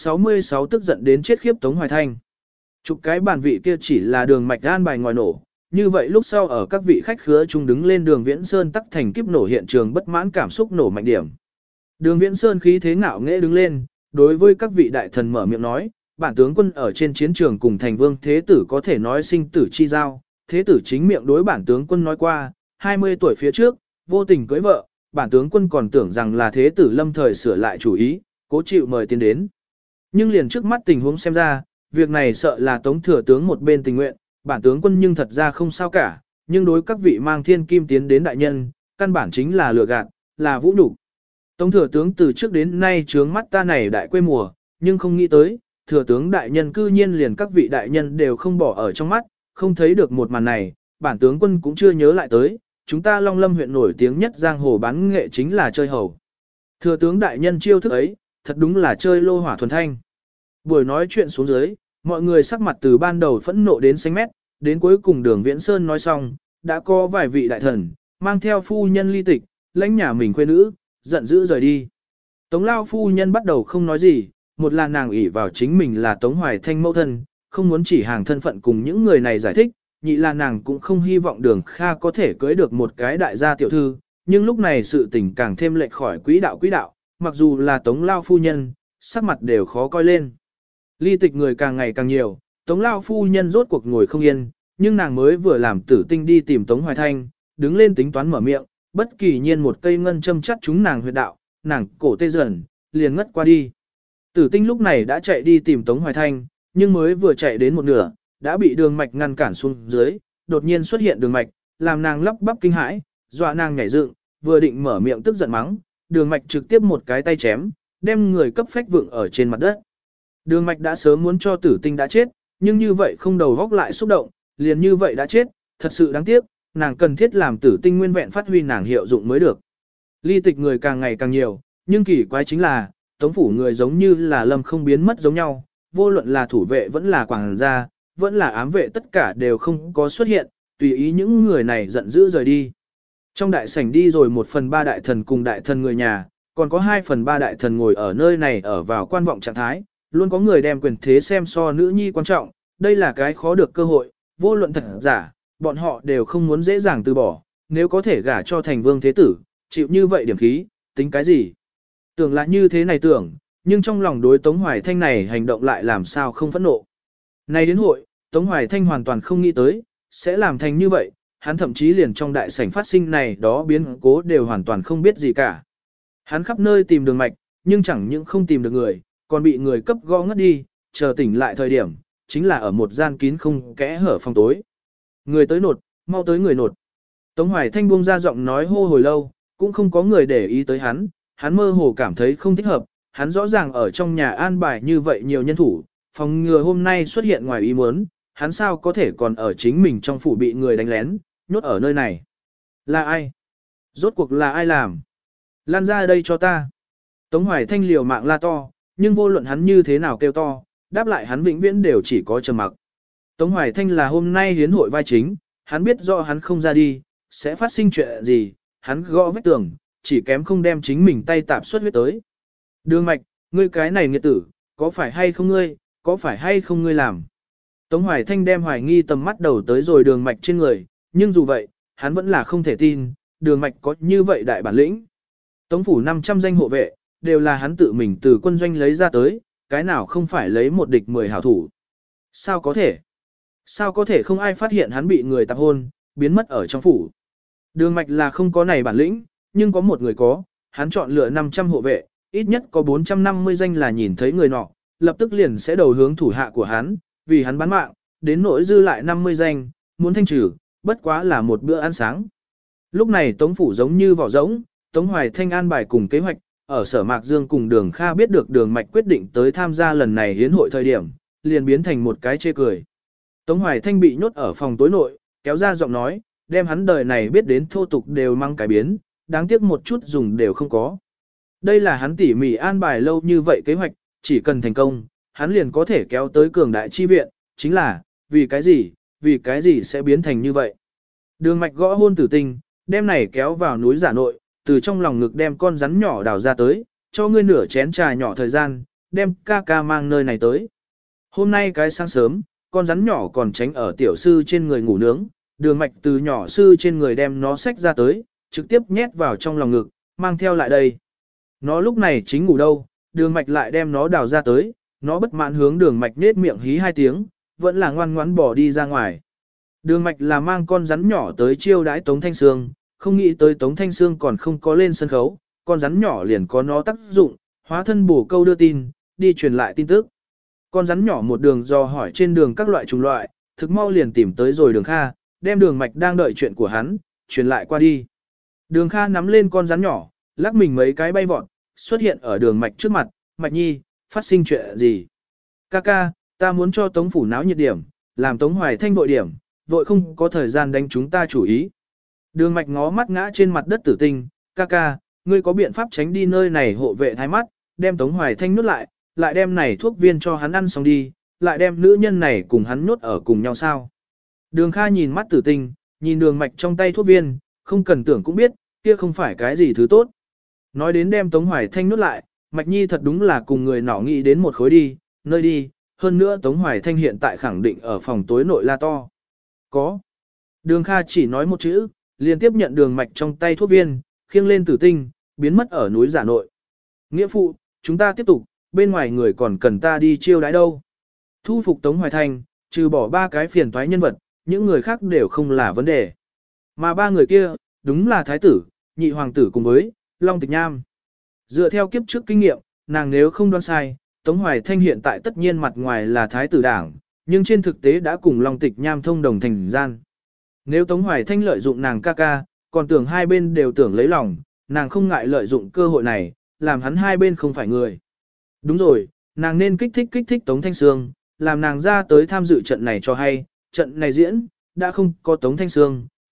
166 tức giận đến chết khiếp Tống Hoài Thanh. Chụp cái bản vị kia chỉ là Đường Mạch an bài ngoài nổ, như vậy lúc sau ở các vị khách khứa chung đứng lên Đường Viễn Sơn tắc thành kiếp nổ hiện trường bất mãn cảm xúc nổ mạnh điểm. Đường Viễn Sơn khí thế ngạo nghễ đứng lên, đối với các vị đại thần mở miệng nói, bản tướng quân ở trên chiến trường cùng thành vương thế tử có thể nói sinh tử chi giao, thế tử chính miệng đối bản tướng quân nói qua, 20 tuổi phía trước, vô tình cưới vợ, bản tướng quân còn tưởng rằng là thế tử lâm thời sửa lại chủ ý, cố chịu mời tiến đến. Nhưng liền trước mắt tình huống xem ra, việc này sợ là Tống thừa tướng một bên tình nguyện, bản tướng quân nhưng thật ra không sao cả, nhưng đối các vị mang thiên kim tiến đến đại nhân, căn bản chính là lừa gạt, là vũ nhục. Tống thừa tướng từ trước đến nay trướng mắt ta này đại quê mùa, nhưng không nghĩ tới, thừa tướng đại nhân cư nhiên liền các vị đại nhân đều không bỏ ở trong mắt, không thấy được một màn này, bản tướng quân cũng chưa nhớ lại tới, chúng ta Long Lâm huyện nổi tiếng nhất giang hồ bán nghệ chính là chơi hầu. Thừa tướng đại nhân chiêu thức ấy, thật đúng là chơi lô hỏa thuần thanh. Buổi nói chuyện xuống dưới, mọi người sắc mặt từ ban đầu phẫn nộ đến xanh mét, đến cuối cùng Đường Viễn Sơn nói xong, đã có vài vị đại thần, mang theo phu nhân ly tịch, lãnh nhà mình quê nữ, giận dữ rời đi. Tống Lao phu nhân bắt đầu không nói gì, một là nàng ỷ vào chính mình là Tống Hoài Thanh mẫu thân, không muốn chỉ hàng thân phận cùng những người này giải thích, nhị là nàng cũng không hy vọng Đường Kha có thể cưới được một cái đại gia tiểu thư, nhưng lúc này sự tình càng thêm lệch khỏi quỹ đạo, mặc dù là Tống Lao phu nhân, sắc mặt đều khó coi lên. Ly tịch người càng ngày càng nhiều, Tống Lao phu nhân rốt cuộc ngồi không yên, nhưng nàng mới vừa làm tử tinh đi tìm Tống Hoài Thanh, đứng lên tính toán mở miệng, bất kỳ nhiên một cây ngân châm chắt chúng nàng huyệt đạo, nàng cổ tê dần, liền ngất qua đi. Tử tinh lúc này đã chạy đi tìm Tống Hoài Thanh, nhưng mới vừa chạy đến một nửa, đã bị Đường Mạch ngăn cản xuống dưới, đột nhiên xuất hiện Đường Mạch, làm nàng lắp bắp kinh hãi, dọa nàng nhảy dựng, vừa định mở miệng tức giận mắng, Đường Mạch trực tiếp một cái tay chém, đem người cấp phách vượng ở trên mặt đất. Đường Mạch đã sớm muốn cho Tử tinh đã chết, nhưng như vậy không đầu góc lại xúc động, liền như vậy đã chết, thật sự đáng tiếc, nàng cần thiết làm tử tinh nguyên vẹn phát huy nàng hiệu dụng mới được. Ly tịch người càng ngày càng nhiều, nhưng kỳ quái chính là, tống phủ người giống như là lâm không biến mất giống nhau, vô luận là thủ vệ vẫn là quảng gia, vẫn là ám vệ tất cả đều không có xuất hiện, tùy ý những người này giận dữ rời đi. Trong đại sảnh đi rồi 1/3 đại thần cùng đại thần người nhà, còn có 2/3 đại thần ngồi ở nơi này ở vào quan vọng trạng thái, luôn có người đem quyền thế xem so nữ nhi quan trọng, đây là cái khó được cơ hội, vô luận thật giả, bọn họ đều không muốn dễ dàng từ bỏ, nếu có thể gả cho thành vương thế tử, chịu như vậy điểm khí, tính cái gì? Tưởng là như thế này tưởng, nhưng trong lòng đối Tống Hoài Thanh này hành động lại làm sao không phẫn nộ. Nay đến hội, Tống Hoài Thanh hoàn toàn không nghĩ tới, sẽ làm thành như vậy, hắn thậm chí liền trong đại sảnh phát sinh này đó biến cố đều hoàn toàn không biết gì cả. Hắn khắp nơi tìm đường mạch, nhưng chẳng những không tìm được người, còn bị người cấp gõ ngất đi, chờ tỉnh lại thời điểm, chính là ở một gian kín không kẽ hở phòng tối. Người tới nột, mau tới người nột. Tống Hoài Thanh buông ra giọng nói hô hồi lâu, cũng không có người để ý tới hắn mơ hồ cảm thấy không thích hợp, hắn rõ ràng ở trong nhà an bài như vậy nhiều nhân thủ, phòng ngừa hôm nay xuất hiện ngoài ý muốn, hắn sao có thể còn ở chính mình trong phủ bị người đánh lén, nhốt ở nơi này. Là ai? Rốt cuộc là ai làm? Lan ra đây cho ta. Tống Hoài Thanh liều mạng la to, nhưng vô luận hắn như thế nào kêu to, đáp lại hắn vĩnh viễn đều chỉ có trầm mặc. Tống Hoài Thanh là hôm nay hiến hội vai chính, hắn biết rõ hắn không ra đi, sẽ phát sinh chuyện gì, hắn gõ vết tường, chỉ kém không đem chính mình tay tạp xuất huyết tới. Đường mạch, ngươi cái này nghiệt tử, có phải hay không ngươi, có phải hay không ngươi làm? Tống Hoài Thanh đem hoài nghi tầm mắt đầu tới rồi đường mạch trên người, nhưng dù vậy, hắn vẫn là không thể tin, đường mạch có như vậy đại bản lĩnh. Tống phủ 500 danh hộ vệ, đều là hắn tự mình từ quân doanh lấy ra tới, cái nào không phải lấy một địch 10 hảo thủ. Sao có thể? Sao có thể không ai phát hiện hắn bị người tạp hôn, biến mất ở trong phủ? Đường mạch là không có này bản lĩnh, nhưng có một người có, hắn chọn lựa 500 hộ vệ, ít nhất có 450 danh là nhìn thấy người nọ, lập tức liền sẽ đầu hướng thủ hạ của hắn, vì hắn bán mạng, đến nỗi dư lại 50 danh, muốn thanh trừ, bất quá là một bữa ăn sáng. Lúc này Tống phủ giống như vỏ rỗng, Tống Hoài Thanh an bài cùng kế hoạch, ở Sở Mạc Dương cùng Đường Kha biết được Đường Mạch quyết định tới tham gia lần này hiến hội thời điểm, liền biến thành một cái chê cười. Tống Hoài Thanh bị nhốt ở phòng tối nội, kéo ra giọng nói, đem hắn đời này biết đến thô tục đều mang cái biến, đáng tiếc một chút dùng đều không có. Đây là hắn tỉ mỉ an bài lâu như vậy kế hoạch, chỉ cần thành công, hắn liền có thể kéo tới cường đại chi viện, chính là, vì cái gì sẽ biến thành như vậy. Đường Mạch gõ hôn tử tinh, đem này kéo vào núi giả nội, từ trong lòng ngực đem con rắn nhỏ đào ra tới, cho ngươi nửa chén trà nhỏ thời gian, đem ca ca mang nơi này tới. Hôm nay cái sáng sớm, con rắn nhỏ còn tránh ở tiểu sư trên người ngủ nướng, Đường Mạch từ nhỏ sư trên người đem nó xách ra tới, trực tiếp nhét vào trong lòng ngực, mang theo lại đây. Nó lúc này chính ngủ đâu, Đường Mạch lại đem nó đào ra tới, nó bất mãn hướng Đường Mạch nết miệng hí 2 tiếng, vẫn là ngoan ngoãn bỏ đi ra ngoài. Đường Mạch là mang con rắn nhỏ tới chiêu đãi Tống Thanh Sương, không nghĩ tới Tống Thanh Sương còn không có lên sân khấu, con rắn nhỏ liền có nó tác dụng, hóa thân bổ câu đưa tin, đi truyền lại tin tức. Con rắn nhỏ một đường dò hỏi trên đường các loại chủng loại, thực mau liền tìm tới rồi Đường Kha, đem Đường Mạch đang đợi chuyện của hắn, truyền lại qua đi. Đường Kha nắm lên con rắn nhỏ, lắc mình mấy cái bay vọt, xuất hiện ở Đường Mạch trước mặt, Mạch Nhi, phát sinh chuyện gì? Ca, ta muốn cho Tống phủ náo nhiệt điểm, làm Tống Hoài Thanh vội điểm, vội không có thời gian đánh chúng ta chủ ý. Đường Mạch ngó mắt ngã trên mặt đất tử tinh, ca, ngươi có biện pháp tránh đi nơi này hộ vệ thái mắt, đem Tống Hoài Thanh nuốt lại, lại đem này thuốc viên cho hắn ăn xong đi, lại đem nữ nhân này cùng hắn nuốt ở cùng nhau sao? Đường Kha nhìn mắt tử tinh, nhìn Đường Mạch trong tay thuốc viên, không cần tưởng cũng biết, kia không phải cái gì thứ tốt. Nói đến đem Tống Hoài Thanh nuốt lại, Mạch Nhi thật đúng là cùng người nọ nghĩ đến một khối đi, nơi đi, hơn nữa Tống Hoài Thanh hiện tại khẳng định ở phòng tối nội la to. Có. Đường Kha chỉ nói một chữ, liền tiếp nhận Đường Mạch trong tay thuốc viên, khiêng lên tử tinh, biến mất ở núi giả nội. Nghĩa phụ, chúng ta tiếp tục, bên ngoài người còn cần ta đi chiêu đãi đâu. Thu phục Tống Hoài Thanh, trừ bỏ 3 cái phiền toái nhân vật, những người khác đều không là vấn đề. Mà 3 người kia, đúng là Thái tử, Nhị Hoàng tử cùng với Long Tịch Nham. Dựa theo kiếp trước kinh nghiệm, nàng nếu không đoán sai, Tống Hoài Thanh hiện tại tất nhiên mặt ngoài là Thái tử đảng, nhưng trên thực tế đã cùng Long Tịch Nham thông đồng thành gian. Nếu Tống Hoài Thanh lợi dụng nàng ca, còn tưởng hai bên đều tưởng lấy lòng, nàng không ngại lợi dụng cơ hội này, làm hắn hai bên không phải người. Đúng rồi, nàng nên kích thích Tống Thanh Sương, làm nàng ra tới tham dự trận này cho hay, trận này diễn, đã không có Tống Thanh Sương,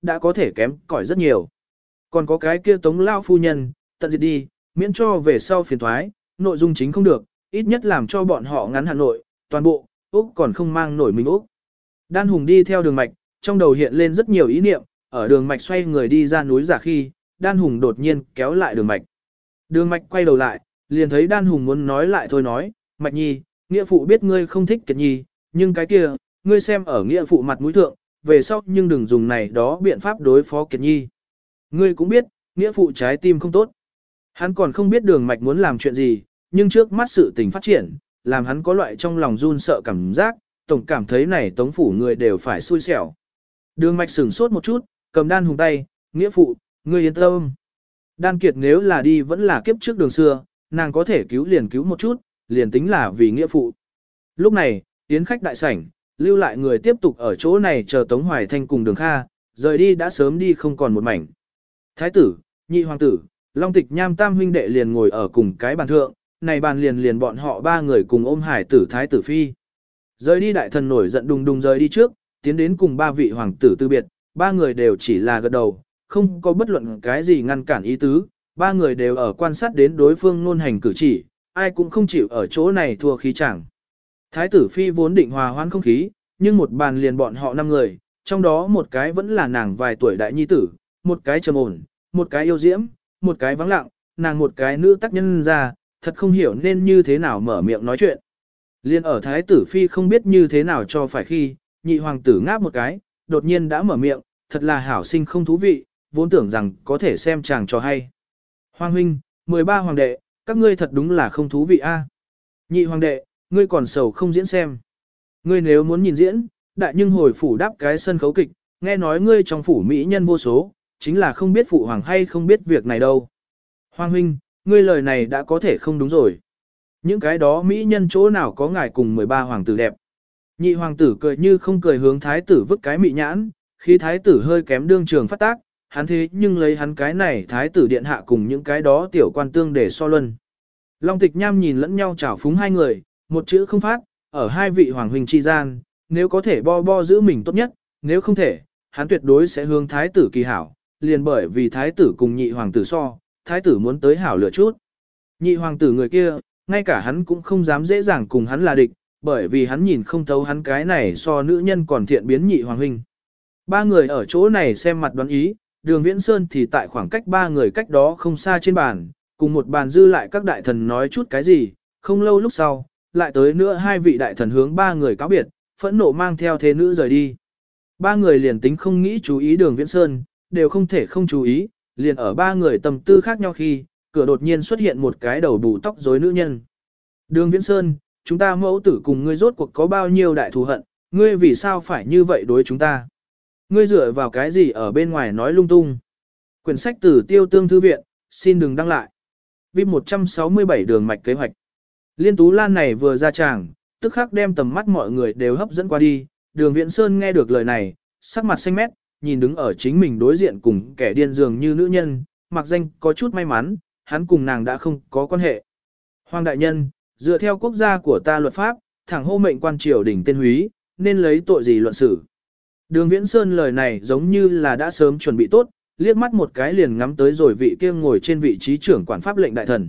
đã có thể kém cỏi rất nhiều. Còn có cái kia Tống lao phu nhân, tận diệt đi, miễn cho về sau phiền thoái, nội dung chính không được, ít nhất làm cho bọn họ ngắn Hà Nội, toàn bộ, Úc còn không mang nổi mình Úc. Đan Hùng đi theo đường mạch, trong đầu hiện lên rất nhiều ý niệm, ở đường mạch xoay người đi ra núi giả khi, Đan Hùng đột nhiên kéo lại đường mạch. Đường mạch quay đầu lại, liền thấy Đan Hùng muốn nói lại thôi nói, Mạch Nhi, nghĩa phụ biết ngươi không thích Kiệt Nhi, nhưng cái kia, ngươi xem ở nghĩa phụ mặt mũi thượng, về sau nhưng đừng dùng này đó biện pháp đối phó Kiệt Nhi. Ngươi cũng biết, nghĩa phụ trái tim không tốt. Hắn còn không biết đường mạch muốn làm chuyện gì, nhưng trước mắt sự tình phát triển, làm hắn có loại trong lòng run sợ cảm giác, tổng cảm thấy này Tống phủ người đều phải xui xẻo. Đường mạch sửng sốt một chút, cầm Đan Hùng tay, nghĩa phụ, ngươi yên tâm. Đan Kiệt nếu là đi vẫn là kiếp trước đường xưa, nàng có thể cứu liền cứu một chút, liền tính là vì nghĩa phụ. Lúc này, tiến khách đại sảnh, lưu lại người tiếp tục ở chỗ này chờ Tống Hoài Thanh cùng Đường Kha, rời đi đã sớm đi không còn một mảnh. Thái tử, nhị hoàng tử, Long Tịch Nham tam huynh đệ liền ngồi ở cùng cái bàn thượng, này bàn liền bọn họ ba người cùng ôm hải tử thái tử phi. Rời đi đại thần nổi giận đùng đùng rời đi trước, tiến đến cùng ba vị hoàng tử tư biệt, ba người đều chỉ là gật đầu, không có bất luận cái gì ngăn cản ý tứ, ba người đều ở quan sát đến đối phương ngôn hành cử chỉ, ai cũng không chịu ở chỗ này thua khí chẳng. Thái tử phi vốn định hòa hoãn không khí, nhưng một bàn liền bọn họ 5 người, trong đó một cái vẫn là nàng vài tuổi đại nhi tử, một cái trầm ổn, một cái yêu diễm, một cái vắng lặng, nàng một cái nữ tác nhân ra, thật không hiểu nên như thế nào mở miệng nói chuyện. Liên ở thái tử phi không biết như thế nào cho phải khi, nhị hoàng tử ngáp một cái, đột nhiên đã mở miệng, thật là hảo sinh không thú vị, vốn tưởng rằng có thể xem chàng cho hay. Hoàng huynh, 13 hoàng đệ, các ngươi thật đúng là không thú vị a. Nhị hoàng đệ, ngươi còn sầu không diễn xem. Ngươi nếu muốn nhìn diễn, đại nhưng hồi phủ đáp cái sân khấu kịch, nghe nói ngươi trong phủ mỹ nhân vô số, chính là không biết phụ hoàng hay không biết việc này đâu. Hoàng huynh, ngươi lời này đã có thể không đúng rồi. Những cái đó mỹ nhân chỗ nào có ngài cùng 13 hoàng tử đẹp. Nhị hoàng tử cười như không cười hướng thái tử vứt cái mị nhãn, khi thái tử hơi kém đương trường phát tác, hắn thế nhưng lấy hắn cái này thái tử điện hạ cùng những cái đó tiểu quan tương để so luân. Long Tịch Nham nhìn lẫn nhau chảo phúng hai người, một chữ không phát, ở hai vị hoàng huynh chi gian, nếu có thể bo giữ mình tốt nhất, nếu không thể, hắn tuyệt đối sẽ hướng thái tử kỳ hảo, liền bởi vì thái tử cùng nhị hoàng tử so, thái tử muốn tới hảo lựa chút. Nhị hoàng tử người kia, ngay cả hắn cũng không dám dễ dàng cùng hắn là địch, bởi vì hắn nhìn không thấu hắn cái này so nữ nhân còn thiện biến nhị hoàng huynh. Ba người ở chỗ này xem mặt đoán ý, Đường Viễn Sơn thì tại khoảng cách ba người cách đó không xa trên bàn, cùng một bàn dư lại các đại thần nói chút cái gì, không lâu lúc sau, lại tới nữa hai vị đại thần hướng ba người cáo biệt, phẫn nộ mang theo thế nữ rời đi. Ba người liền tính không nghĩ chú ý Đường Viễn Sơn, đều không thể không chú ý, liền ở ba người tâm tư khác nhau khi, cửa đột nhiên xuất hiện một cái đầu bù tóc rối nữ nhân. Đường Viễn Sơn, chúng ta mẫu tử cùng ngươi rốt cuộc có bao nhiêu đại thù hận, ngươi vì sao phải như vậy đối chúng ta? Ngươi dựa vào cái gì ở bên ngoài nói lung tung? Quyển sách từ Tiêu Tương Thư Viện, xin đừng đăng lại. VIP 167 đường mạch kế hoạch. Liên Tú Lan này vừa ra tràng, tức khắc đem tầm mắt mọi người đều hấp dẫn qua đi. Đường Viễn Sơn nghe được lời này, sắc mặt xanh mét, nhìn đứng ở chính mình đối diện cùng kẻ điên dường như nữ nhân, mặc danh có chút may mắn, hắn cùng nàng đã không có quan hệ. Hoàng đại nhân, dựa theo quốc gia của ta luật pháp, thẳng hô mệnh quan triều đình tên húy, nên lấy tội gì luận xử. Đường Viễn Sơn lời này giống như là đã sớm chuẩn bị tốt, liếc mắt một cái liền ngắm tới rồi vị kia ngồi trên vị trí trưởng quản pháp lệnh đại thần.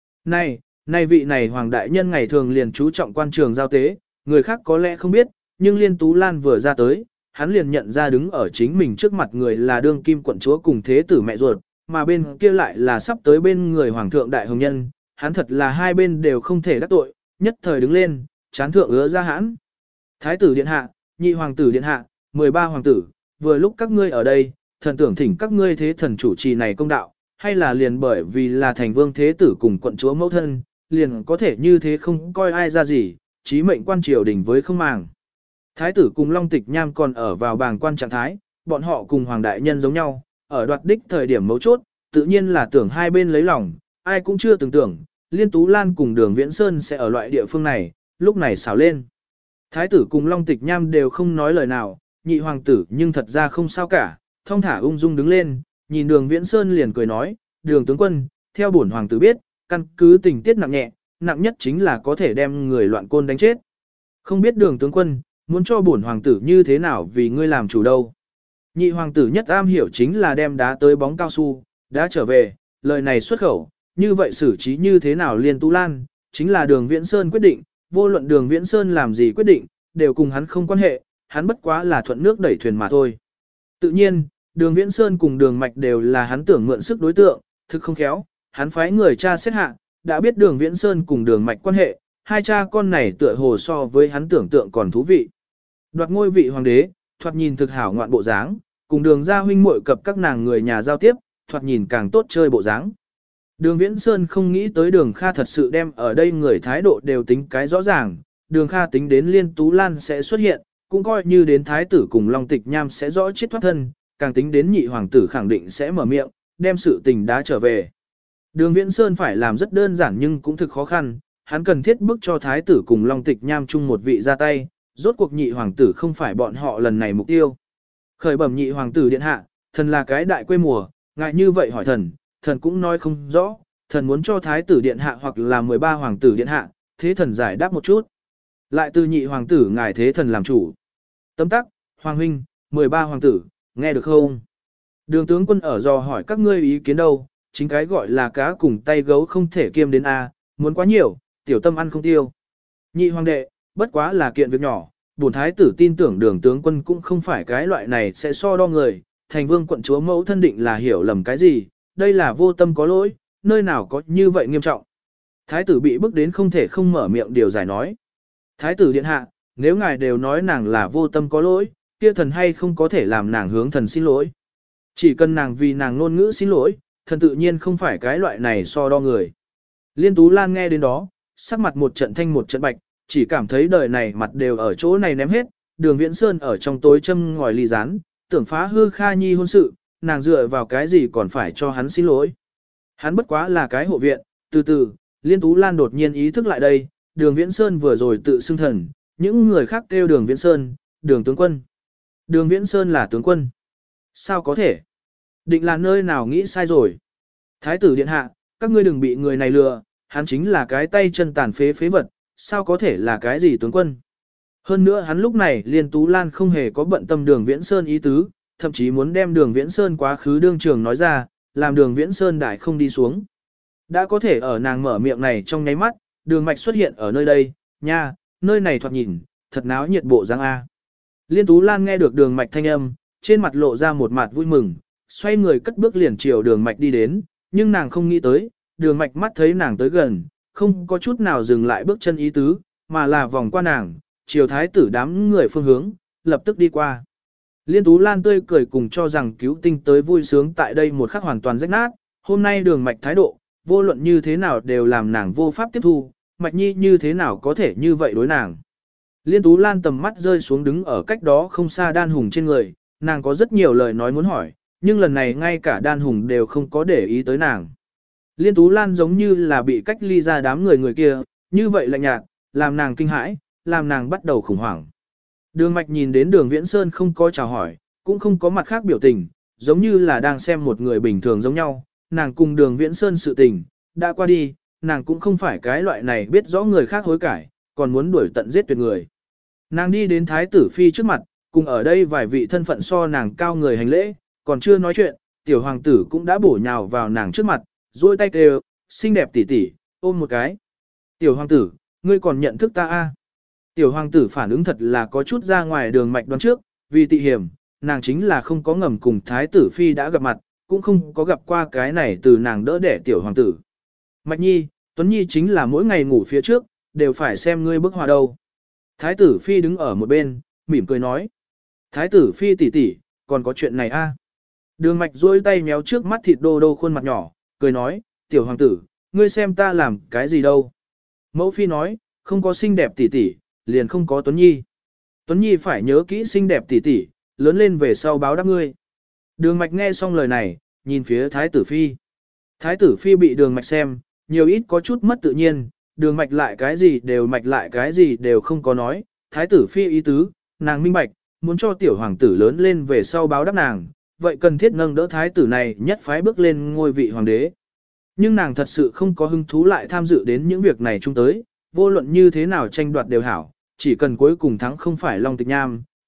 Này vị này hoàng đại nhân ngày thường liền chú trọng quan trường giao tế, người khác có lẽ không biết, nhưng Liên Tú Lan vừa ra tới, hắn liền nhận ra đứng ở chính mình trước mặt người là đương kim quận chúa cùng thế tử mẹ ruột, mà bên kia lại là sắp tới bên người hoàng thượng đại hồng nhân, hắn thật là hai bên đều không thể đắc tội, nhất thời đứng lên, chán thượng ứa ra hãn. Thái tử điện hạ, nhị hoàng tử điện hạ, 13 hoàng tử, vừa lúc các ngươi ở đây, thần tưởng thỉnh các ngươi thế thần chủ trì này công đạo, hay là liền bởi vì là thành vương thế tử cùng quận chúa mẫu thân, liền có thể như thế không coi ai ra gì, chí mệnh quan triều đình với không màng. Thái tử cùng Long Tịch Nham còn ở vào bàng quan trạng thái, bọn họ cùng hoàng đại nhân giống nhau, ở đoạt đích thời điểm mấu chốt, tự nhiên là tưởng hai bên lấy lòng, ai cũng chưa từng tưởng, Liên Tú Lan cùng Đường Viễn Sơn sẽ ở loại địa phương này, lúc này xảo lên. Thái tử cùng Long Tịch Nham đều không nói lời nào, nhị hoàng tử nhưng thật ra không sao cả, thong thả ung dung đứng lên, nhìn Đường Viễn Sơn liền cười nói, Đường tướng quân, theo bổn hoàng tử biết, căn cứ tình tiết nặng nhẹ, nặng nhất chính là có thể đem người loạn côn đánh chết. Không biết Đường tướng quân, muốn cho bổn hoàng tử như thế nào vì ngươi làm chủ đâu. Nhị hoàng tử nhất am hiểu chính là đem đá tới bóng cao su, đã trở về, lời này xuất khẩu, như vậy xử trí như thế nào Liên Tú Lan, chính là Đường Viễn Sơn quyết định, vô luận Đường Viễn Sơn làm gì quyết định, đều cùng hắn không quan hệ, hắn bất quá là thuận nước đẩy thuyền mà thôi. Tự nhiên, Đường Viễn Sơn cùng Đường Mạch đều là hắn tưởng mượn sức đối tượng, thực không khéo, hắn phái người cha xét hạ, đã biết Đường Viễn Sơn cùng Đường Mạch quan hệ, hai cha con này tựa hồ so với hắn tưởng tượng còn thú vị. Đoạt ngôi vị hoàng đế, thoạt nhìn thực hảo ngoạn bộ dáng, cùng Đường gia huynh muội cập các nàng người nhà giao tiếp, thoạt nhìn càng tốt chơi bộ dáng. Đường Viễn Sơn không nghĩ tới Đường Kha thật sự đem ở đây người thái độ đều tính cái rõ ràng, Đường Kha tính đến Liên Tú Lan sẽ xuất hiện, cũng coi như đến thái tử cùng Long Tịch Nham sẽ rõ chết thoát thân, càng tính đến nhị hoàng tử khẳng định sẽ mở miệng, đem sự tình đá trở về. Đường Viễn Sơn phải làm rất đơn giản nhưng cũng thực khó khăn, hắn cần thiết bức cho thái tử cùng Long Tịch Nham chung một vị ra tay, rốt cuộc nhị hoàng tử không phải bọn họ lần này mục tiêu. Khởi bẩm nhị hoàng tử điện hạ, thần là cái đại quê mùa, ngại như vậy hỏi thần, thần cũng nói không rõ, thần muốn cho thái tử điện hạ hoặc là 13 hoàng tử điện hạ, thế thần giải đáp một chút. Lại từ nhị hoàng tử ngài thế thần làm chủ. Tấm tắc, hoàng huynh, 13 hoàng tử, nghe được không? Đường tướng quân ở dò hỏi các ngươi ý kiến đâu, chính cái gọi là cá cùng tay gấu không thể kiêm đến A, muốn quá nhiều, tiểu tâm ăn không tiêu. Nhị hoàng đệ, bất quá là kiện việc nhỏ, bổn thái tử tin tưởng đường tướng quân cũng không phải cái loại này sẽ so đo người, thành vương quận chúa mẫu thân định là hiểu lầm cái gì, đây là vô tâm có lỗi, nơi nào có như vậy nghiêm trọng. Thái tử bị bức đến không thể không mở miệng điều giải nói. Thái tử điện hạ, nếu ngài đều nói nàng là vô tâm có lỗi, kia thần hay không có thể làm nàng hướng thần xin lỗi. Chỉ cần nàng vì nàng ngôn ngữ xin lỗi, thần tự nhiên không phải cái loại này so đo người. Liên Tú Lan nghe đến đó, sắc mặt một trận thanh một trận bạch, chỉ cảm thấy đời này mặt đều ở chỗ này ném hết, Đường Viễn Sơn ở trong tối châm ngòi ly rán, tưởng phá hư Kha Nhi hôn sự, nàng dựa vào cái gì còn phải cho hắn xin lỗi. Hắn bất quá là cái hộ viện, từ từ, Liên Tú Lan đột nhiên ý thức lại đây, Đường Viễn Sơn vừa rồi tự xưng thần, những người khác kêu Đường Viễn Sơn, Đường tướng quân. Đường Viễn Sơn là tướng quân. Sao có thể? Định là nơi nào nghĩ sai rồi? Thái tử điện hạ, các ngươi đừng bị người này lừa, hắn chính là cái tay chân tàn phế phế vật, sao có thể là cái gì tướng quân? Hơn nữa hắn lúc này Liên Tú Lan không hề có bận tâm Đường Viễn Sơn ý tứ, thậm chí muốn đem Đường Viễn Sơn quá khứ đương trường nói ra, làm Đường Viễn Sơn đại không đi xuống. Đã có thể ở nàng mở miệng này trong nháy mắt, Đường Mạch xuất hiện ở nơi đây, nha, nơi này thoạt nhìn, thật náo nhiệt bộ dáng A. Liên Tú Lan nghe được Đường Mạch thanh âm, trên mặt lộ ra một mặt vui mừng, xoay người cất bước liền chiều Đường Mạch đi đến, nhưng nàng không nghĩ tới, Đường Mạch mắt thấy nàng tới gần, không có chút nào dừng lại bước chân ý tứ, mà là vòng qua nàng, chiều thái tử đám người phương hướng, lập tức đi qua. Liên Tú Lan tươi cười cùng cho rằng cứu tinh tới vui sướng tại đây một khắc hoàn toàn rách nát, hôm nay Đường Mạch thái độ, vô luận như thế nào đều làm nàng vô pháp tiếp thu, Mạch Nhi như thế nào có thể như vậy đối nàng. Liên Tú Lan tầm mắt rơi xuống đứng ở cách đó không xa Đan Hùng trên người, nàng có rất nhiều lời nói muốn hỏi, nhưng lần này ngay cả Đan Hùng đều không có để ý tới nàng. Liên Tú Lan giống như là bị cách ly ra đám người kia, như vậy lạnh nhạt, làm nàng kinh hãi, làm nàng bắt đầu khủng hoảng. Đường Mạch nhìn đến Đường Viễn Sơn không có chào hỏi, cũng không có mặt khác biểu tình, giống như là đang xem một người bình thường giống nhau, nàng cùng Đường Viễn Sơn sự tình, đã qua đi, nàng cũng không phải cái loại này biết rõ người khác hối cải, còn muốn đuổi tận giết tuyệt người. Nàng đi đến Thái tử Phi trước mặt, cùng ở đây vài vị thân phận so nàng cao người hành lễ, còn chưa nói chuyện, tiểu hoàng tử cũng đã bổ nhào vào nàng trước mặt, duỗi tay kêu, xinh đẹp tỷ tỷ, ôm một cái. Tiểu hoàng tử, ngươi còn nhận thức ta a? Tiểu hoàng tử phản ứng thật là có chút ra ngoài Đường Mạch đoán trước, vì tị hiểm, nàng chính là không có ngầm cùng Thái tử Phi đã gặp mặt, cũng không có gặp qua cái này từ nàng đỡ đẻ tiểu hoàng tử. Mạch Nhi, Tuấn Nhi chính là mỗi ngày ngủ phía trước, đều phải xem ngươi bức họa đâu. Thái tử Phi đứng ở một bên, mỉm cười nói. Thái tử Phi tỷ tỷ, còn có chuyện này a? Đường Mạch duỗi tay méo trước mắt thịt đô đô khuôn mặt nhỏ, cười nói, tiểu hoàng tử, ngươi xem ta làm cái gì đâu. Mẫu Phi nói, không có xinh đẹp tỷ tỷ, liền không có Tuấn Nhi. Tuấn Nhi phải nhớ kỹ xinh đẹp tỷ tỷ, lớn lên về sau báo đáp ngươi. Đường Mạch nghe xong lời này, nhìn phía Thái tử Phi. Thái tử Phi bị Đường Mạch xem, nhiều ít có chút mất tự nhiên, Đường Mạch lại cái gì đều không có nói. Thái tử Phi ý tứ, nàng minh bạch, muốn cho tiểu hoàng tử lớn lên về sau báo đáp nàng, vậy cần thiết nâng đỡ thái tử này nhất phái bước lên ngôi vị hoàng đế. Nhưng nàng thật sự không có hứng thú lại tham dự đến những việc này chung tới, vô luận như thế nào tranh đoạt đều hảo, chỉ cần cuối cùng thắng không phải Long Tịch Nham,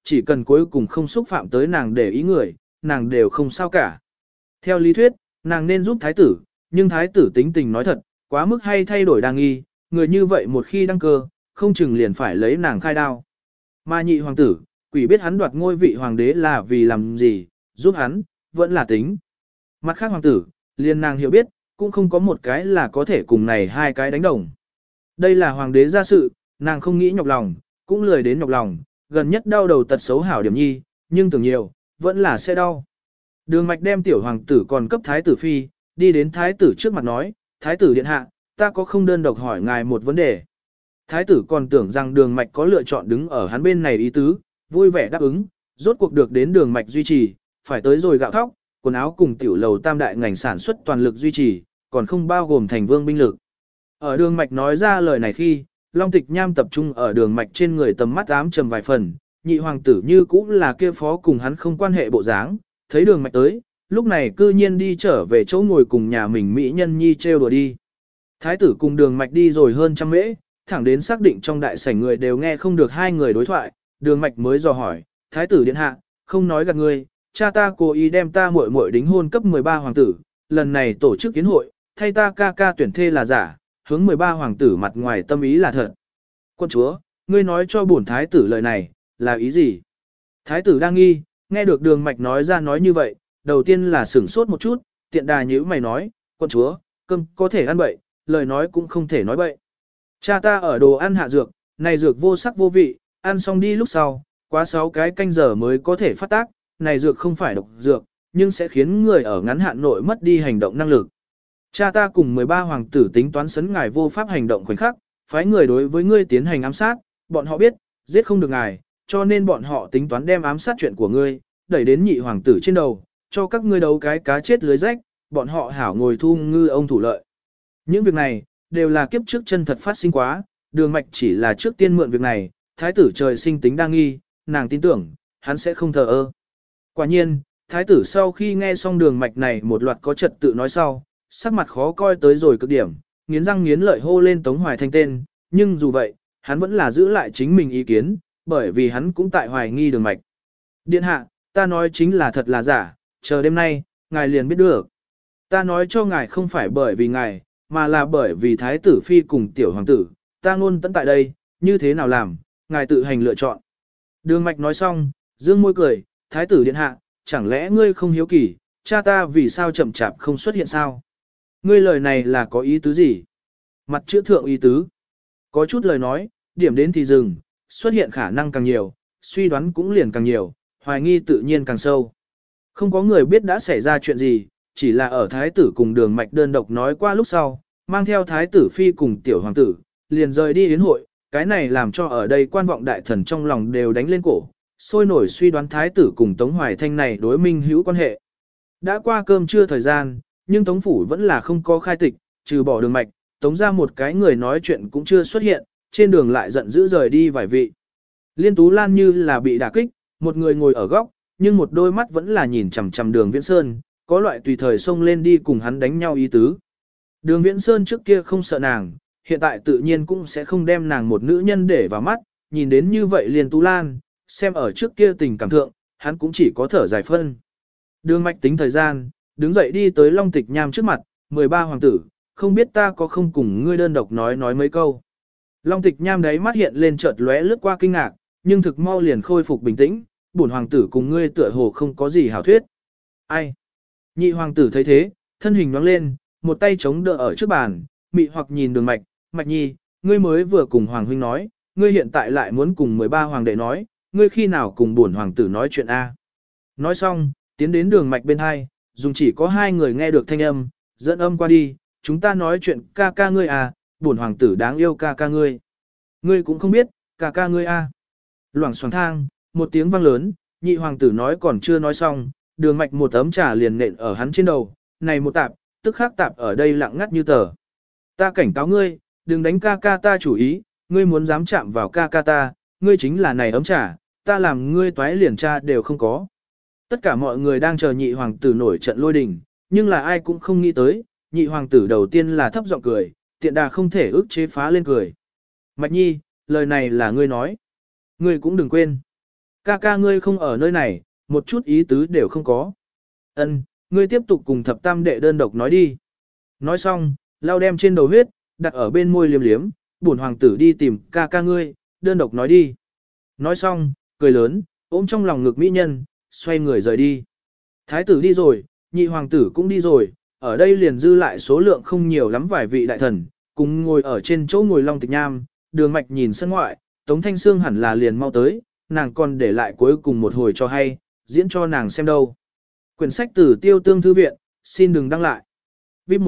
chỉ cần cuối cùng không xúc phạm tới nàng để ý người, nàng đều không sao cả. Theo lý thuyết, nàng nên giúp thái tử, nhưng thái tử tính tình nói thật, quá mức hay thay đổi đa nghi, người như vậy một khi đăng cơ, không chừng liền phải lấy nàng khai đao. Mà nhị hoàng tử, quỷ biết hắn đoạt ngôi vị hoàng đế là vì làm gì, giúp hắn, vẫn là tính. Mặt khác hoàng tử, liền nàng hiểu biết, cũng không có một cái là có thể cùng này hai cái đánh đồng. Đây là hoàng đế gia sự, nàng không nghĩ nhọc lòng, cũng lười đến nhọc lòng, gần nhất đau đầu tật xấu hảo điểm nhi, nhưng tưởng nhiều, vẫn là sẽ đau. Đường mạch đem tiểu hoàng tử còn cấp thái tử phi, đi đến thái tử trước mặt nói, thái tử điện hạ, ta có không đơn độc hỏi ngài một vấn đề. Thái tử còn tưởng rằng đường mạch có lựa chọn đứng ở hắn bên này ý tứ, vui vẻ đáp ứng, rốt cuộc được đến đường mạch duy trì, phải tới rồi gạo thóc, quần áo cùng tiểu lầu tam đại ngành sản xuất toàn lực duy trì, còn không bao gồm thành vương binh lực. Ở đường mạch nói ra lời này khi, Long Tịch Nham tập trung ở đường mạch trên người tầm mắt ám trầm vài phần, nhị hoàng tử như cũng là kia phó cùng hắn không quan hệ bộ dáng, thấy đường mạch tới, lúc này cư nhiên đi trở về chỗ ngồi cùng nhà mình mỹ nhân nhi trêu đùa đi. Thái tử cùng đường mạch đi rồi hơn trăm mễ, thẳng đến xác định trong đại sảnh người đều nghe không được hai người đối thoại, đường mạch mới dò hỏi, thái tử điện hạ, không nói gạt ngươi, cha ta cố ý đem ta muội muội đính hôn cấp 13 hoàng tử, lần này tổ chức kiến hội, thay ta ca ca tuyển thê là giả, hướng 13 hoàng tử mặt ngoài tâm ý là thật. Quân chúa, ngươi nói cho bổn thái tử lời này, là ý gì? Thái tử đang nghi, nghe được đường mạch nói ra nói như vậy, đầu tiên là sửng sốt một chút, tiện đà nhíu mày nói, quân chúa, cơm có thể ăn bậy, lời nói cũng không thể nói bậy. Cha ta ở đồ ăn hạ dược, này dược vô sắc vô vị, ăn xong đi lúc sau, quá 6 cái canh giờ mới có thể phát tác, này dược không phải độc dược, nhưng sẽ khiến người ở ngắn hạn nội mất đi hành động năng lực. Cha ta cùng 13 hoàng tử tính toán sấn ngài vô pháp hành động khoảnh khắc, phái người đối với ngươi tiến hành ám sát, bọn họ biết, giết không được ngài, cho nên bọn họ tính toán đem ám sát chuyện của ngươi, đẩy đến nhị hoàng tử trên đầu, cho các ngươi đấu cái cá chết lưới rách, bọn họ hảo ngồi thu ngư ông thủ lợi. Những việc này, đều là kiếp trước chân thật phát sinh quá, đường mạch chỉ là trước tiên mượn việc này, thái tử trời sinh tính đa nghi, nàng tin tưởng, hắn sẽ không thờ ơ. Quả nhiên, thái tử sau khi nghe xong đường mạch này một loạt có trật tự nói sau, sắc mặt khó coi tới rồi cực điểm, nghiến răng nghiến lợi hô lên Tống Hoài Thanh tên, nhưng dù vậy, hắn vẫn là giữ lại chính mình ý kiến, bởi vì hắn cũng tại hoài nghi đường mạch. Điện hạ, ta nói chính là thật là giả, chờ đêm nay, ngài liền biết được. Ta nói cho ngài không phải bởi vì ngài, mà là bởi vì thái tử phi cùng tiểu hoàng tử, ta ngôn tận tại đây, như thế nào làm, ngài tự hành lựa chọn. Đường mạch nói xong, dương môi cười, thái tử điện hạ, chẳng lẽ ngươi không hiếu kỳ, cha ta vì sao chậm chạp không xuất hiện sao? Ngươi lời này là có ý tứ gì? Mặt chữ thượng ý tứ. Có chút lời nói, điểm đến thì dừng, xuất hiện khả năng càng nhiều, suy đoán cũng liền càng nhiều, hoài nghi tự nhiên càng sâu. Không có người biết đã xảy ra chuyện gì, chỉ là ở thái tử cùng đường mạch đơn độc nói qua lúc sau, mang theo thái tử phi cùng tiểu hoàng tử, liền rời đi yến hội, cái này làm cho ở đây quan vọng đại thần trong lòng đều đánh lên cổ, sôi nổi suy đoán thái tử cùng Tống Hoài Thanh này đối minh hữu quan hệ. Đã qua cơm trưa thời gian, nhưng Tống phủ vẫn là không có khai tịch, trừ bỏ đường mạch, Tống ra một cái người nói chuyện cũng chưa xuất hiện, trên đường lại giận dữ rời đi vài vị. Liên Tú Lan như là bị đả kích, một người ngồi ở góc, nhưng một đôi mắt vẫn là nhìn chằm chằm Đường Viễn Sơn, có loại tùy thời xông lên đi cùng hắn đánh nhau ý tứ. Đường Viễn Sơn trước kia không sợ nàng, hiện tại tự nhiên cũng sẽ không đem nàng một nữ nhân để vào mắt, nhìn đến như vậy Liên Tú Lan, xem ở trước kia tình cảm thượng, hắn cũng chỉ có thở dài phân. Đường Mạch tính thời gian, đứng dậy đi tới Long Tịch Nham trước mặt, 13 hoàng tử, không biết ta có không cùng ngươi đơn độc nói mấy câu. Long Tịch Nham đấy mắt hiện lên chợt lóe lướt qua kinh ngạc, nhưng thực mau liền khôi phục bình tĩnh, bổn hoàng tử cùng ngươi tựa hồ không có gì hảo thuyết. Ai? Nhị hoàng tử thấy thế, thân hình nhoáng lên, một tay chống đỡ ở trước bàn, mị hoặc nhìn Đường Mạch, Mạch Nhi, ngươi mới vừa cùng hoàng huynh nói, ngươi hiện tại lại muốn cùng 13 hoàng đệ nói, ngươi khi nào cùng bổn hoàng tử nói chuyện a? Nói xong, tiến đến Đường Mạch bên hai, dùng chỉ có hai người nghe được thanh âm, dẫn âm qua đi, chúng ta nói chuyện ca ca ngươi à, bổn hoàng tử đáng yêu ca ca ngươi. Ngươi cũng không biết, ca ca ngươi à. Loảng xoảng thang, một tiếng vang lớn, nhị hoàng tử nói còn chưa nói xong, Đường Mạch một tấm trà liền nện ở hắn trên đầu, này một tạp, tức khắc tạp ở đây lặng ngắt như tờ. Ta cảnh cáo ngươi, đừng đánh ca ca ta chủ ý, ngươi muốn dám chạm vào ca ca ta, ngươi chính là này ấm trà, ta làm ngươi toái liền cha đều không có. Tất cả mọi người đang chờ nhị hoàng tử nổi trận lôi đình, nhưng là ai cũng không nghĩ tới, nhị hoàng tử đầu tiên là thấp giọng cười, tiện đà không thể ức chế phá lên cười. Mạch Nhi, lời này là ngươi nói. Ngươi cũng đừng quên. ca ca ngươi không ở nơi này, một chút ý tứ đều không có. Ân, ngươi tiếp tục cùng thập tam đệ đơn độc nói đi. Nói xong, lau đem trên đầu huyết, đặt ở bên môi liếm liếm, bổn hoàng tử đi tìm ca ca ngươi, đơn độc nói đi. Nói xong, cười lớn, ôm trong lòng ngực mỹ nhân, xoay người rời đi. Thái tử đi rồi, nhị hoàng tử cũng đi rồi, ở đây liền dư lại số lượng không nhiều lắm vài vị đại thần, cùng ngồi ở trên chỗ ngồi Long Tịch Nham, Đường Mạch nhìn sân ngoại, Tống Thanh Sương hẳn là liền mau tới, nàng còn để lại cuối cùng một hồi cho hay, diễn cho nàng xem đâu. Quyển sách từ Tiêu Tương Thư Viện, xin đừng đăng lại. VIP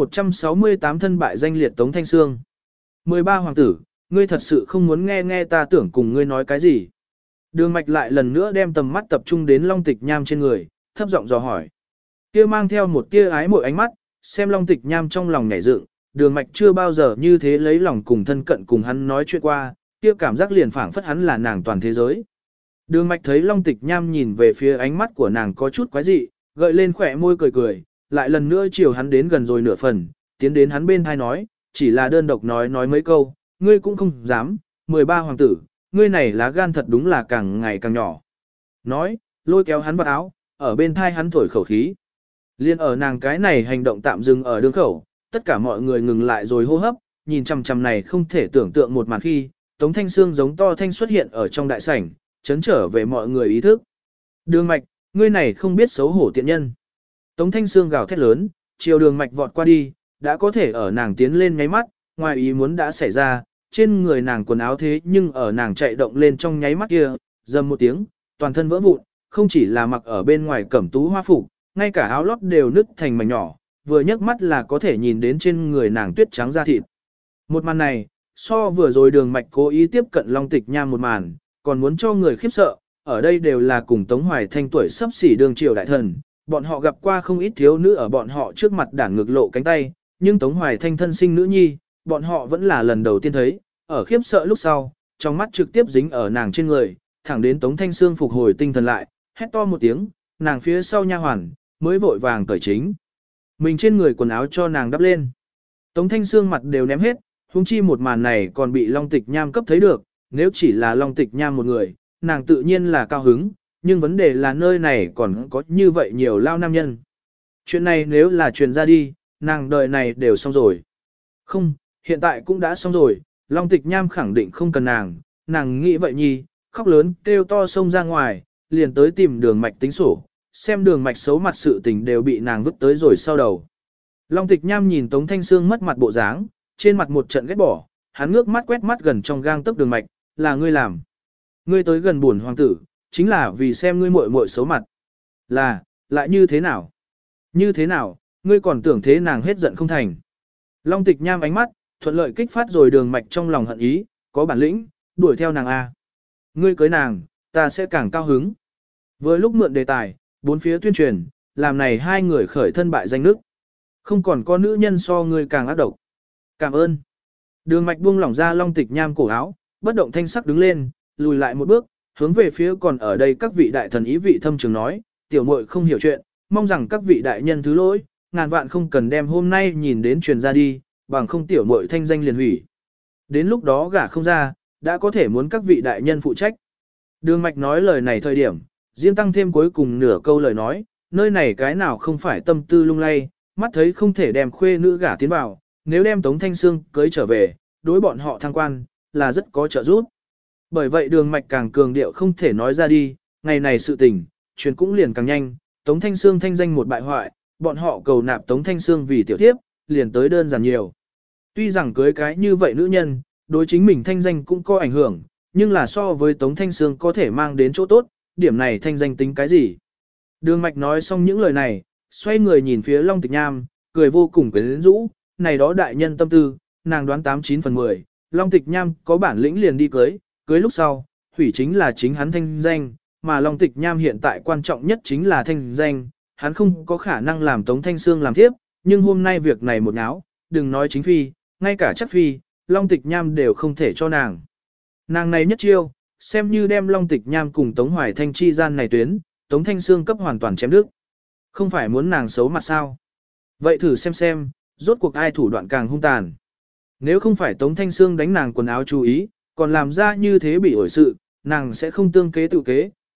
168 thân bại danh liệt Tống Thanh Sương. 13 hoàng tử, ngươi thật sự không muốn nghe ta tưởng cùng ngươi nói cái gì. Đường Mạch lại lần nữa đem tầm mắt tập trung đến Long Tịch Nham trên người, thấp giọng dò hỏi. Kia mang theo một tia ái mộ ánh mắt, xem Long Tịch Nham trong lòng nhảy dựng, Đường Mạch chưa bao giờ như thế lấy lòng cùng thân cận cùng hắn nói chuyện qua, kia cảm giác liền phảng phất hắn là nàng toàn thế giới. Đường Mạch thấy Long Tịch Nham nhìn về phía ánh mắt của nàng có chút quái dị, gợi lên khỏe môi cười cười, lại lần nữa chiều hắn đến gần rồi nửa phần, tiến đến hắn bên thai nói, chỉ là đơn độc nói mấy câu, ngươi cũng không dám, 13 hoàng tử, ngươi này lá gan thật đúng là càng ngày càng nhỏ. Nói, lôi kéo hắn vào áo, ở bên thai hắn thổi khẩu khí. Liên ở nàng cái này hành động tạm dừng ở đường khẩu, tất cả mọi người ngừng lại rồi hô hấp, nhìn chằm chằm này không thể tưởng tượng một màn khi, Tống Thanh Sương giống to thanh xuất hiện ở trong đại sảnh, chấn trở về mọi người ý thức. Đường Mạch, ngươi này không biết xấu hổ tiện nhân. Tống Thanh Sương gào thét lớn, chiều Đường Mạch vọt qua đi, đã có thể ở nàng tiến lên nháy mắt, ngoài ý muốn đã xảy ra, trên người nàng quần áo thế nhưng ở nàng chạy động lên trong nháy mắt kia, dầm một tiếng, toàn thân vỡ vụn, không chỉ là mặc ở bên ngoài cẩm tú hoa phục, ngay cả áo lót đều nứt thành mảnh nhỏ, vừa nhấc mắt là có thể nhìn đến trên người nàng tuyết trắng da thịt. Một màn này, so vừa rồi Đường Mạch cố ý tiếp cận Long Tịch Nham một màn, còn muốn cho người khiếp sợ, ở đây đều là cùng Tống Hoài Thanh tuổi sắp xỉ đường triều đại thần, bọn họ gặp qua không ít thiếu nữ ở bọn họ trước mặt đảng ngược lộ cánh tay, nhưng Tống Hoài Thanh thân sinh nữ nhi, bọn họ vẫn là lần đầu tiên thấy, ở khiếp sợ lúc sau, trong mắt trực tiếp dính ở nàng trên người, thẳng đến Tống Thanh Sương phục hồi tinh thần lại, hét to một tiếng, nàng phía sau nha hoàn, mới vội vàng cởi chính. Mình trên người quần áo cho nàng đắp lên. Tống Thanh Sương mặt đều ném hết, huống chi một màn này còn bị Long Tịch Nham cấp thấy được, nếu chỉ là Long Tịch Nham một người, nàng tự nhiên là cao hứng, nhưng vấn đề là nơi này còn có như vậy nhiều lao nam nhân. Chuyện này nếu là truyền ra đi, nàng đời này đều xong rồi. Không, hiện tại cũng đã xong rồi, Long Tịch Nham khẳng định không cần nàng nghĩ vậy nhi, khóc lớn kêu to xông ra ngoài, liền tới tìm Đường Mạch tính sổ, xem Đường Mạch xấu mặt sự tình đều bị nàng vứt tới rồi sau đầu. Long Tịch Nham nhìn Tống Thanh Sương mất mặt bộ dáng, trên mặt một trận ghét bỏ, hắn ngước mắt quét mắt gần trong gang tấc Đường Mạch, là ngươi làm. Ngươi tới gần buồn hoàng tử, chính là vì xem ngươi muội muội xấu mặt. Là, lại như thế nào? Như thế nào, ngươi còn tưởng thế nàng hết giận không thành. Long Tịch Nham ánh mắt, thuận lợi kích phát rồi Đường Mạch trong lòng hận ý, có bản lĩnh, đuổi theo nàng a. Ngươi cưới nàng, ta sẽ càng cao hứng. Vừa lúc mượn đề tài, bốn phía tuyên truyền, làm này hai người khởi thân bại danh nước. Không còn có nữ nhân so ngươi càng ác độc. Cảm ơn. Đường Mạch buông lỏng ra Long Tịch Nham cổ áo, bất động thanh sắc đứng lên, lùi lại một bước, hướng về phía còn ở đây các vị đại thần ý vị thâm trường nói, tiểu muội không hiểu chuyện, mong rằng các vị đại nhân thứ lỗi, ngàn vạn không cần đem hôm nay nhìn đến truyền ra đi, bằng không tiểu muội thanh danh liền hủy. Đến lúc đó gả không ra, đã có thể muốn các vị đại nhân phụ trách. Đường Mạch nói lời này thời điểm, riêng tăng thêm cuối cùng nửa câu lời nói, nơi này cái nào không phải tâm tư lung lay, mắt thấy không thể đem khuê nữ gả tiến vào, nếu đem Tống Thanh Sương cưới trở về, đối bọn họ thăng quan, là rất có trợ giúp. Bởi vậy Đường Mạch càng cường điệu không thể nói ra đi, ngày này sự tình, truyền cũng liền càng nhanh, Tống Thanh Sương thanh danh một bại hoại, bọn họ cầu nạp Tống Thanh Sương vì tiểu thiếp, liền tới đơn giản nhiều. Tuy rằng cưới cái như vậy nữ nhân, đối chính mình thanh danh cũng có ảnh hưởng, nhưng là so với Tống Thanh Sương có thể mang đến chỗ tốt, điểm này thanh danh tính cái gì. Đường Mạch nói xong những lời này, xoay người nhìn phía Long Tịch Nham, cười vô cùng quyến rũ, này đó đại nhân tâm tư, nàng đoán 89 phần 10, Long Tịch Nham có bản lĩnh liền đi cưới, cưới lúc sau, hủy chính là chính hắn thanh danh, mà Long Tịch Nham hiện tại quan trọng nhất chính là thanh danh, hắn không có khả năng làm Tống Thanh Sương làm tiếp, nhưng hôm nay việc này một náo, đừng nói chính phi, ngay cả chắc phi, Long Tịch Nham đều không thể cho nàng. Nàng này nhất chiêu, xem như đem Long Tịch Nham cùng Tống Hoài Thanh chi gian này tuyến, Tống Thanh Sương cấp hoàn toàn chém đứt. Không phải muốn nàng xấu mặt sao? Vậy thử xem, rốt cuộc ai thủ đoạn càng hung tàn. Nếu không phải Tống Thanh Sương đánh nàng quần áo chú ý, còn làm ra như thế bị ổi sự, nàng sẽ không tương kế tự kế,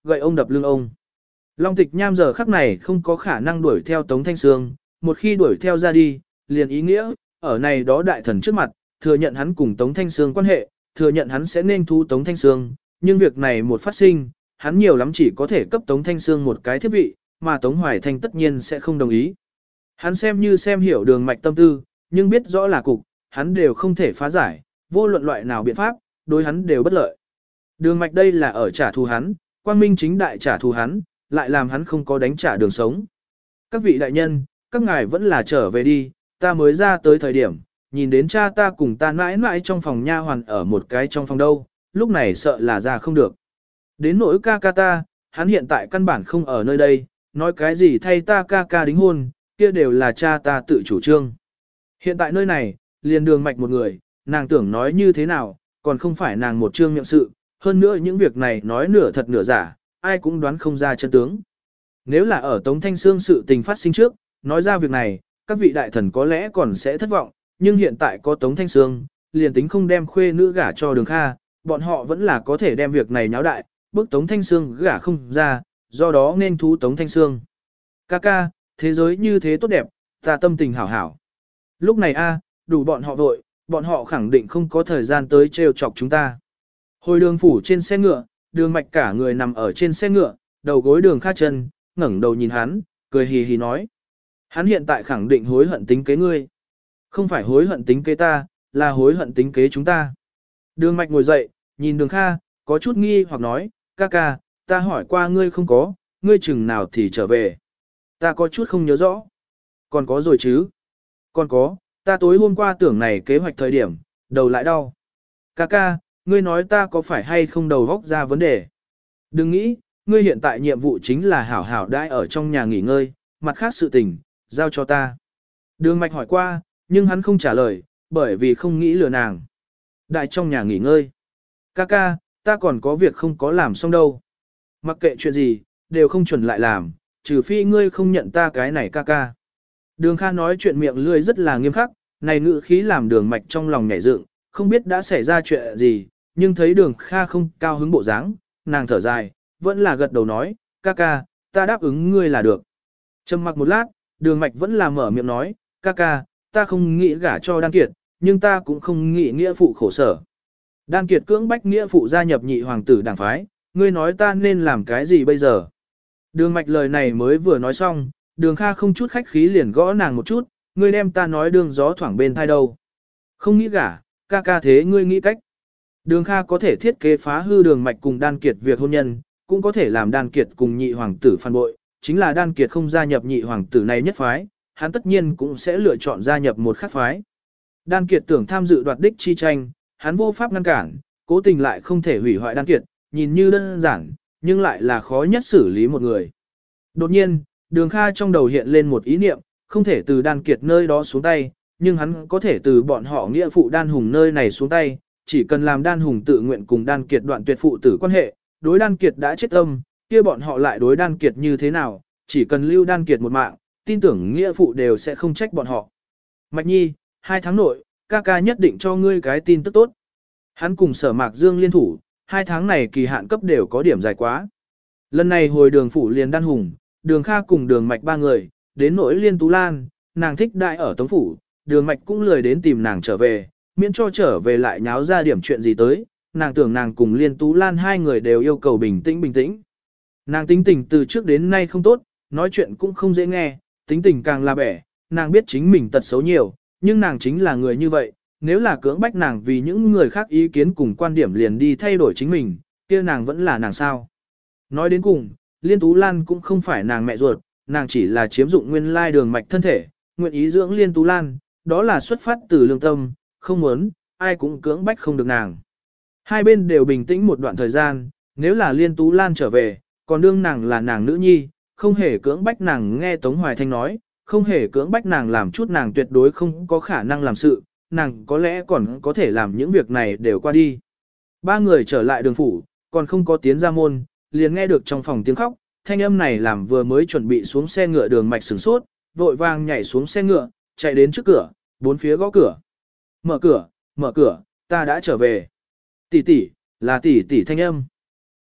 gậy ông đập lưng ông. Long Tịch Nham giờ khắc này không có khả năng đuổi theo Tống Thanh Sương, một khi đuổi theo ra đi, liền ý nghĩa, ở này đó đại thần trước mặt, thừa nhận hắn cùng Tống Thanh Sương quan hệ, thừa nhận hắn sẽ nên thu Tống Thanh Sương, nhưng việc này một phát sinh, hắn nhiều lắm chỉ có thể cấp Tống Thanh Sương một cái thiết vị, mà Tống Hoài Thanh tất nhiên sẽ không đồng ý. Hắn xem như xem hiểu đường mạch tâm tư, nhưng biết rõ là cục, hắn đều không thể phá giải, vô luận loại nào biện pháp, đối hắn đều bất lợi. Đường mạch đây là ở trả thù hắn, quang minh chính đại trả thù hắn, lại làm hắn không có đánh trả đường sống. Các vị đại nhân, các ngài vẫn là trở về đi, ta mới ra tới thời điểm, nhìn đến cha ta cùng ta mãi mãi trong phòng nha hoàn ở một cái trong phòng đâu, lúc này sợ là ra không được. Đến nỗi ca ca ta, hắn hiện tại căn bản không ở nơi đây, nói cái gì thay ta ca ca đính hôn, kia đều là cha ta tự chủ trương. Hiện tại nơi này, liền đường mạch một người, nàng tưởng nói như thế nào, còn không phải nàng một trương miệng sự, hơn nữa những việc này nói nửa thật nửa giả, ai cũng đoán không ra chân tướng. Nếu là ở Tống Thanh Sương sự tình phát sinh trước, nói ra việc này, các vị đại thần có lẽ còn sẽ thất vọng, nhưng hiện tại có Tống Thanh Sương, liền tính không đem khuê nữ gả cho Đường Kha, bọn họ vẫn là có thể đem việc này nháo đại, bức Tống Thanh Sương gả không ra, do đó nên thú Tống Thanh Sương. Ca ca, thế giới như thế tốt đẹp, ta tâm tình hảo hảo. Lúc này đủ bọn họ vội, bọn họ khẳng định không có thời gian tới trêu chọc chúng ta. Hồi đường phủ trên xe ngựa, đường mạch cả người nằm ở trên xe ngựa, đầu gối Đường Kha chân, ngẩng đầu nhìn hắn, cười hì hì nói. Hắn hiện tại khẳng định hối hận tính kế ngươi. Không phải hối hận tính kế ta, là hối hận tính kế chúng ta. Đường mạch ngồi dậy, nhìn Đường Kha, có chút nghi hoặc nói, ca ca, ta hỏi qua ngươi không có, ngươi chừng nào thì trở về. Ta có chút không nhớ rõ. Còn có rồi chứ? Còn có, ta tối hôm qua tưởng này kế hoạch thời điểm, đầu lại đau. Ca ca, ngươi nói ta có phải hay không đầu góc ra vấn đề? Đừng nghĩ, ngươi hiện tại nhiệm vụ chính là hảo hảo đãi ở trong nhà nghỉ ngơi, mặt khác sự tình, giao cho ta. Đường mạch hỏi qua, nhưng hắn không trả lời, bởi vì không nghĩ lừa nàng. Đại trong nhà nghỉ ngơi. Ca ca, ta còn có việc không có làm xong đâu. Mặc kệ chuyện gì, đều không chuẩn lại làm, trừ phi ngươi không nhận ta cái này ca ca. Đường Kha nói chuyện miệng lươi rất là nghiêm khắc, này ngữ khí làm đường mạch trong lòng nhảy dựng, không biết đã xảy ra chuyện gì, nhưng thấy đường Kha không cao hứng bộ dáng, nàng thở dài, vẫn là gật đầu nói, ca ca, ta đáp ứng ngươi là được. Trầm mặc một lát, đường mạch vẫn là mở miệng nói, ca ca, ta không nghĩ gả cho Đan Kiệt, nhưng ta cũng không nghĩ nghĩa phụ khổ sở. Đan Kiệt cưỡng bách nghĩa phụ gia nhập nhị hoàng tử đảng phái, ngươi nói ta nên làm cái gì bây giờ? Đường mạch lời này mới vừa nói xong, Đường Kha không chút khách khí liền gõ nàng một chút, ngươi đem ta nói đường gió thoảng bên thai đâu. Không nghĩ gả, ca ca thế ngươi nghĩ cách. Đường Kha có thể thiết kế phá hư Đường mạch cùng Đan Kiệt việc hôn nhân, cũng có thể làm Đan Kiệt cùng nhị hoàng tử phản bội, chính là Đan Kiệt không gia nhập nhị hoàng tử này nhất phái, hắn tất nhiên cũng sẽ lựa chọn gia nhập một khác phái. Đan Kiệt tưởng tham dự đoạt đích chi tranh, hắn vô pháp ngăn cản, cố tình lại không thể hủy hoại Đan Kiệt, nhìn như đơn giản, nhưng lại là khó nhất xử lý một người. Đột nhiên, Đường Kha trong đầu hiện lên một ý niệm, không thể từ Đan Kiệt nơi đó xuống tay, nhưng hắn có thể từ bọn họ nghĩa phụ Đan Hùng nơi này xuống tay, chỉ cần làm Đan Hùng tự nguyện cùng Đan Kiệt đoạn tuyệt phụ tử quan hệ, đối Đan Kiệt đã chết tâm, kia bọn họ lại đối Đan Kiệt như thế nào, chỉ cần lưu Đan Kiệt một mạng, tin tưởng nghĩa phụ đều sẽ không trách bọn họ. Mạch Nhi, 2 tháng nội, ca ca nhất định cho ngươi cái tin tức tốt. Hắn cùng Sở Mạc Dương liên thủ, 2 tháng này kỳ hạn cấp đều có điểm dài quá. Lần này hồi đường phủ liền Đan Hùng, Đường Kha cùng Đường Mạch 3 người, đến nỗi Liên Tú Lan, nàng thích đại ở Tống phủ, Đường Mạch cũng lười đến tìm nàng trở về, miễn cho trở về lại nháo ra điểm chuyện gì tới, nàng tưởng nàng cùng Liên Tú Lan 2 người đều yêu cầu bình tĩnh. Nàng tính tình từ trước đến nay không tốt, nói chuyện cũng không dễ nghe, tính tình càng là bẻ, nàng biết chính mình tật xấu nhiều, nhưng nàng chính là người như vậy, nếu là cưỡng bách nàng vì những người khác ý kiến cùng quan điểm liền đi thay đổi chính mình, kia nàng vẫn là nàng sao. Nói đến cùng, Liên Tú Lan cũng không phải nàng mẹ ruột, nàng chỉ là chiếm dụng nguyên lai Đường Mạch thân thể, nguyện ý dưỡng Liên Tú Lan, đó là xuất phát từ lương tâm, không muốn, ai cũng cưỡng bách không được nàng. Hai bên đều bình tĩnh một đoạn thời gian, nếu là Liên Tú Lan trở về, còn đương nàng là nàng nữ nhi, không hề cưỡng bách nàng nghe Tống Hoài Thanh nói, không hề cưỡng bách nàng làm chút nàng tuyệt đối không có khả năng làm sự, nàng có lẽ còn có thể làm những việc này đều qua đi. 3 người trở lại đường phủ, còn không có tiến ra môn, liền nghe được trong phòng tiếng khóc, thanh âm này làm vừa mới chuẩn bị xuống xe ngựa Đường Mạch sửng sốt, vội vàng nhảy xuống xe ngựa, chạy đến trước cửa, bốn phía gõ cửa. Mở cửa, ta đã trở về. Tỷ tỷ, là tỷ tỷ thanh âm.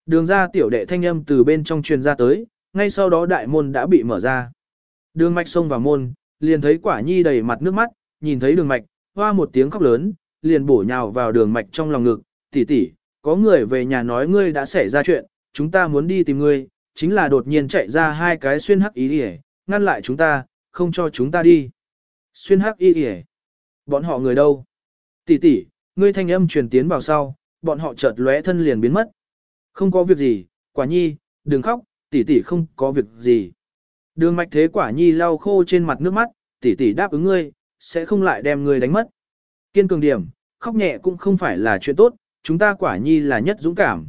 Đường ra tiểu đệ thanh âm từ bên trong truyền ra tới, ngay sau đó đại môn đã bị mở ra. Đường mạch xông vào môn, liền thấy quả nhi đầy mặt nước mắt, nhìn thấy đường mạch, hoa một tiếng khóc lớn, liền bổ nhào vào đường mạch trong lòng ngực, tỷ tỷ, có người về nhà nói ngươi đã xảy ra chuyện, chúng ta muốn đi tìm ngươi, chính là đột nhiên chạy ra hai cái xuyên hắc y đi ngăn lại chúng ta, không cho chúng ta đi. Xuyên hắc y đi bọn họ người đâu? Tỷ tỷ, ngươi thanh âm truyền tiến vào sau, bọn họ chợt lóe thân liền biến mất. Không có việc gì, quả nhi, đừng khóc, tỷ tỷ không có việc gì. Đường mạch thế quả nhi lau khô trên mặt nước mắt, tỷ tỷ đáp ứng ngươi, sẽ không lại đem ngươi đánh mất. Kiên cường điểm, khóc nhẹ cũng không phải là chuyện tốt, chúng ta quả nhi là nhất dũng cảm.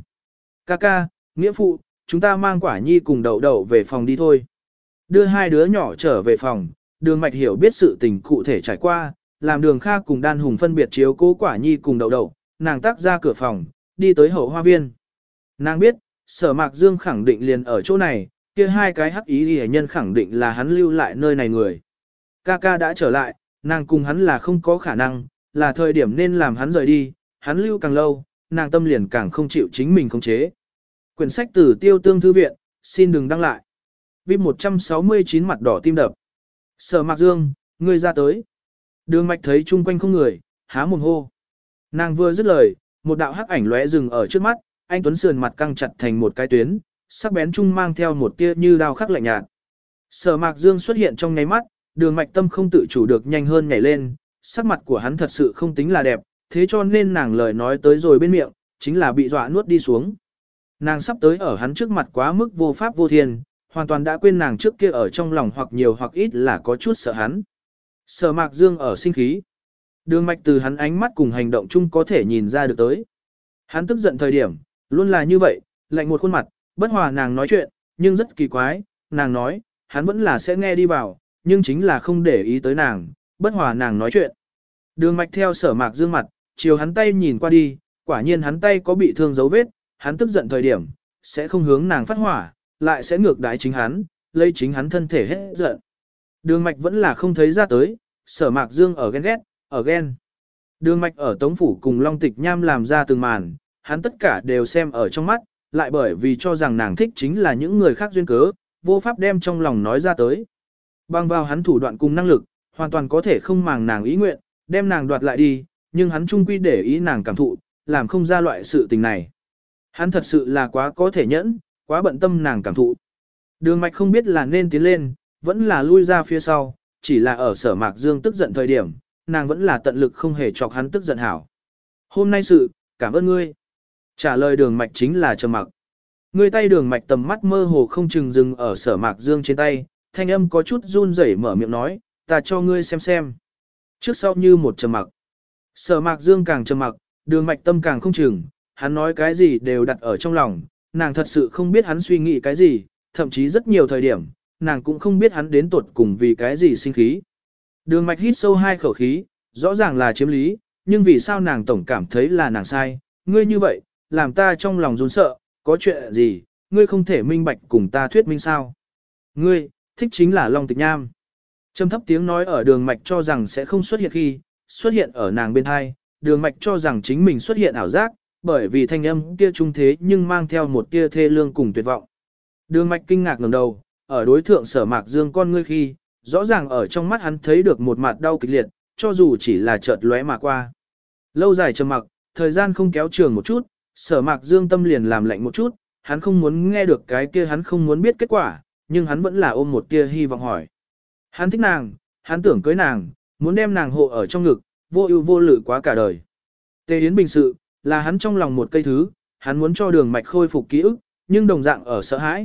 Ca, nghĩa phụ, chúng ta mang quả nhi cùng đậu đậu về phòng đi thôi. Đưa hai đứa nhỏ trở về phòng, đường mạch hiểu biết sự tình cụ thể trải qua, làm đường Kha cùng đan hùng phân biệt chiếu cố quả nhi cùng đậu đậu, nàng tắc ra cửa phòng, đi tới hậu hoa viên. Nàng biết, Sở Mạc Dương khẳng định liền ở chỗ này, kia hai cái hắc ý hệ nhân khẳng định là hắn lưu lại nơi này người. Ca đã trở lại, nàng cùng hắn là không có khả năng, là thời điểm nên làm hắn rời đi, hắn lưu càng lâu, nàng tâm liền càng không chịu chính mình khống chế. Quyển sách từ Tiêu Tương Thư Viện, xin đừng đăng lại. VIP 169 mặt đỏ tim đập. Sở Mạc Dương, ngươi ra tới. Đường mạch thấy chung quanh không người, há mồm hô. Nàng vừa dứt lời, một đạo hắc ảnh lóe dừng ở trước mắt, anh tuấn sườn mặt căng chặt thành một cái tuyến, sắc bén chung mang theo một tia như đao khắc lạnh nhạt. Sở Mạc Dương xuất hiện trong nháy mắt, đường mạch tâm không tự chủ được nhanh hơn nhảy lên, sắc mặt của hắn thật sự không tính là đẹp, thế cho nên nàng lời nói tới rồi bên miệng, chính là bị dọa nuốt đi xuống. Nàng sắp tới ở hắn trước mặt quá mức vô pháp vô thiên, hoàn toàn đã quên nàng trước kia ở trong lòng hoặc nhiều hoặc ít là có chút sợ hắn. Sở Mạc Dương ở sinh khí. Đường mạch từ hắn ánh mắt cùng hành động chung có thể nhìn ra được tới. Hắn tức giận thời điểm, luôn là như vậy, lạnh một khuôn mặt, bất hòa nàng nói chuyện, nhưng rất kỳ quái, nàng nói, hắn vẫn là sẽ nghe đi vào, nhưng chính là không để ý tới nàng, bất hòa nàng nói chuyện. Đường mạch theo Sở Mạc Dương mặt, chiều hắn tay nhìn qua đi, quả nhiên hắn tay có bị thương dấu vết, hắn tức giận thời điểm, sẽ không hướng nàng phát hỏa, lại sẽ ngược đái chính hắn, lấy chính hắn thân thể hết giận. Đường mạch vẫn là không thấy ra tới, Sở Mạc Dương ở ghen ghét, ở ghen. Đường mạch ở Tống Phủ cùng Long Tịch Nham làm ra từng màn, hắn tất cả đều xem ở trong mắt, lại bởi vì cho rằng nàng thích chính là những người khác duyên cớ, vô pháp đem trong lòng nói ra tới. Bằng vào hắn thủ đoạn cùng năng lực, hoàn toàn có thể không màng nàng ý nguyện, đem nàng đoạt lại đi, nhưng hắn chung quy để ý nàng cảm thụ, làm không ra loại sự tình này. Hắn thật sự là quá có thể nhẫn, quá bận tâm nàng cảm thụ. Đường mạch không biết là nên tiến lên, vẫn là lui ra phía sau, chỉ là ở Sở Mạc Dương tức giận thời điểm, nàng vẫn là tận lực không hề chọc hắn tức giận hảo. Hôm nay sự, cảm ơn ngươi. Trả lời đường mạch chính là trầm mặc. Ngươi tay đường mạch tầm mắt mơ hồ không chừng dừng ở Sở Mạc Dương trên tay, thanh âm có chút run rẩy mở miệng nói, ta cho ngươi xem. Trước sau như một trầm mặc. Sở Mạc Dương càng trầm mặc, đường mạch tâm càng không chừng, hắn nói cái gì đều đặt ở trong lòng, nàng thật sự không biết hắn suy nghĩ cái gì, thậm chí rất nhiều thời điểm, nàng cũng không biết hắn đến tuột cùng vì cái gì sinh khí. Đường mạch hít sâu hai khẩu khí, rõ ràng là chiếm lý, nhưng vì sao nàng tổng cảm thấy là nàng sai, ngươi như vậy, làm ta trong lòng run sợ, có chuyện gì, ngươi không thể minh bạch cùng ta thuyết minh sao. Ngươi, thích chính là Long Tịch Nham. Trầm thấp tiếng nói ở đường mạch cho rằng sẽ không xuất hiện khi, xuất hiện ở nàng bên hai, đường mạch cho rằng chính mình xuất hiện ảo giác, bởi vì thanh âm kia trung thế nhưng mang theo một tia thê lương cùng tuyệt vọng. Đường mạch kinh ngạc ngẩng đầu, ở đối thượng Sở Mạc Dương con ngươi khi, rõ ràng ở trong mắt hắn thấy được một mặt đau kịch liệt, cho dù chỉ là chợt lóe mà qua. Lâu dài trầm mặc, thời gian không kéo trường một chút, Sở Mạc Dương tâm liền làm lạnh một chút, hắn không muốn nghe được cái kia hắn không muốn biết kết quả, nhưng hắn vẫn là ôm một tia hy vọng hỏi. Hắn thích nàng, hắn tưởng cưới nàng, muốn đem nàng hộ ở trong ngực, vô ưu vô lự quá cả đời. Tề Yến Bình sự, là hắn trong lòng một cây thứ, hắn muốn cho đường mạch khôi phục ký ức, nhưng đồng dạng ở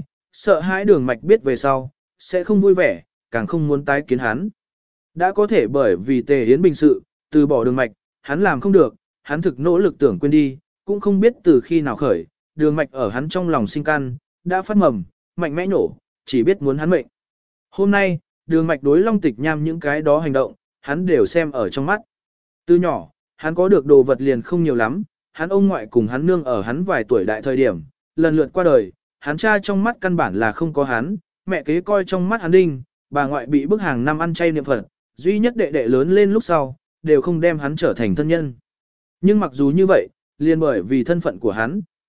sợ hãi đường mạch biết về sau, sẽ không vui vẻ, càng không muốn tái kiến hắn. Đã có thể bởi vì Tề Yến Bình sự, từ bỏ đường mạch, hắn làm không được, hắn thực nỗ lực tưởng quên đi, cũng không biết từ khi nào khởi, đường mạch ở hắn trong lòng sinh căn, đã phát mầm, mạnh mẽ nổ, chỉ biết muốn hắn mệnh. Hôm nay, đường mạch đối Long Tịch Nham những cái đó hành động, hắn đều xem ở trong mắt. Từ nhỏ, hắn có được đồ vật liền không nhiều lắm, hắn ông ngoại cùng hắn nương ở hắn vài tuổi đại thời điểm, lần lượt qua đời, hắn cha trong mắt căn bản là không có hắn, mẹ kế coi trong mắt hắn đinh, bà ngoại bị bức hàng năm ăn chay niệm Phật, duy nhất đệ đệ lớn lên lúc sau, đều không đem hắn trở thành thân nhân. Nhưng mặc dù như vậy, liền bởi vì thân phận của hắn,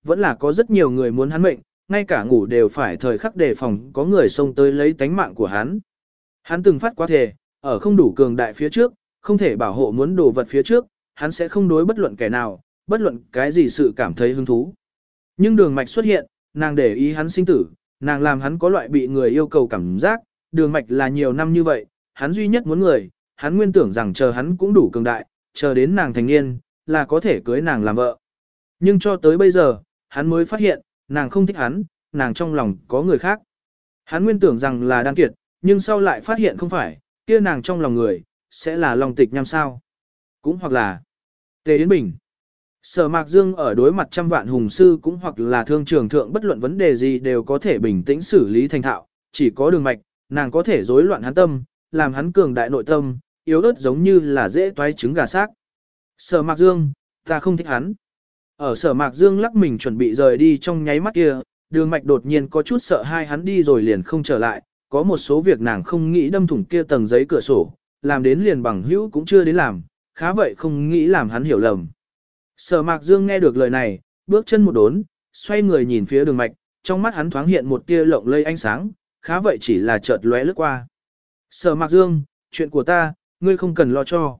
Vẫn là có rất nhiều người muốn hắn mệnh, ngay cả ngủ đều phải thời khắc đề phòng có người xông tới lấy tánh mạng của hắn. Hắn từng phát quá thề, ở không đủ cường đại phía trước, không thể bảo hộ muốn đồ vật phía trước, hắn sẽ không đối bất luận kẻ nào, bất luận cái gì sự cảm thấy hứng thú. Nhưng đường mạch xuất hiện, nàng để ý hắn sinh tử, nàng làm hắn có loại bị người yêu cầu cảm giác, đường mạch là nhiều năm như vậy, hắn duy nhất muốn người, hắn nguyên tưởng rằng chờ hắn cũng đủ cường đại, chờ đến nàng thành niên, là có thể cưới nàng làm vợ. Nhưng cho tới bây giờ, hắn mới phát hiện, nàng không thích hắn, nàng trong lòng có người khác. Hắn nguyên tưởng rằng là Đan Kiệt, nhưng sau lại phát hiện không phải, kia nàng trong lòng người, sẽ là Long Tịch Nham sao. Cũng hoặc là Tề Yến Bình. Sở Mạc Dương ở đối mặt trăm vạn hùng sư cũng hoặc là thương trường thượng bất luận vấn đề gì đều có thể bình tĩnh xử lý thành thạo, chỉ có đường mạch, nàng có thể rối loạn hắn tâm, làm hắn cường đại nội tâm, yếu ớt giống như là dễ toái trứng gà xác. Sở Mạc Dương, ta không thích hắn. Ở Sở Mạc Dương lắc mình chuẩn bị rời đi trong nháy mắt kia, đường mạch đột nhiên có chút sợ hai hắn đi rồi liền không trở lại, có một số việc nàng không nghĩ đâm thủng kia tầng giấy cửa sổ, làm đến liền bằng hữu cũng chưa đến làm, khá vậy không nghĩ làm hắn hiểu lầm. Sở Mạc Dương nghe được lời này, bước chân một đốn, xoay người nhìn phía đường mạch, trong mắt hắn thoáng hiện một tia lộng lây ánh sáng, khá vậy chỉ là chợt lóe lướt qua. Sở Mạc Dương, chuyện của ta, ngươi không cần lo cho.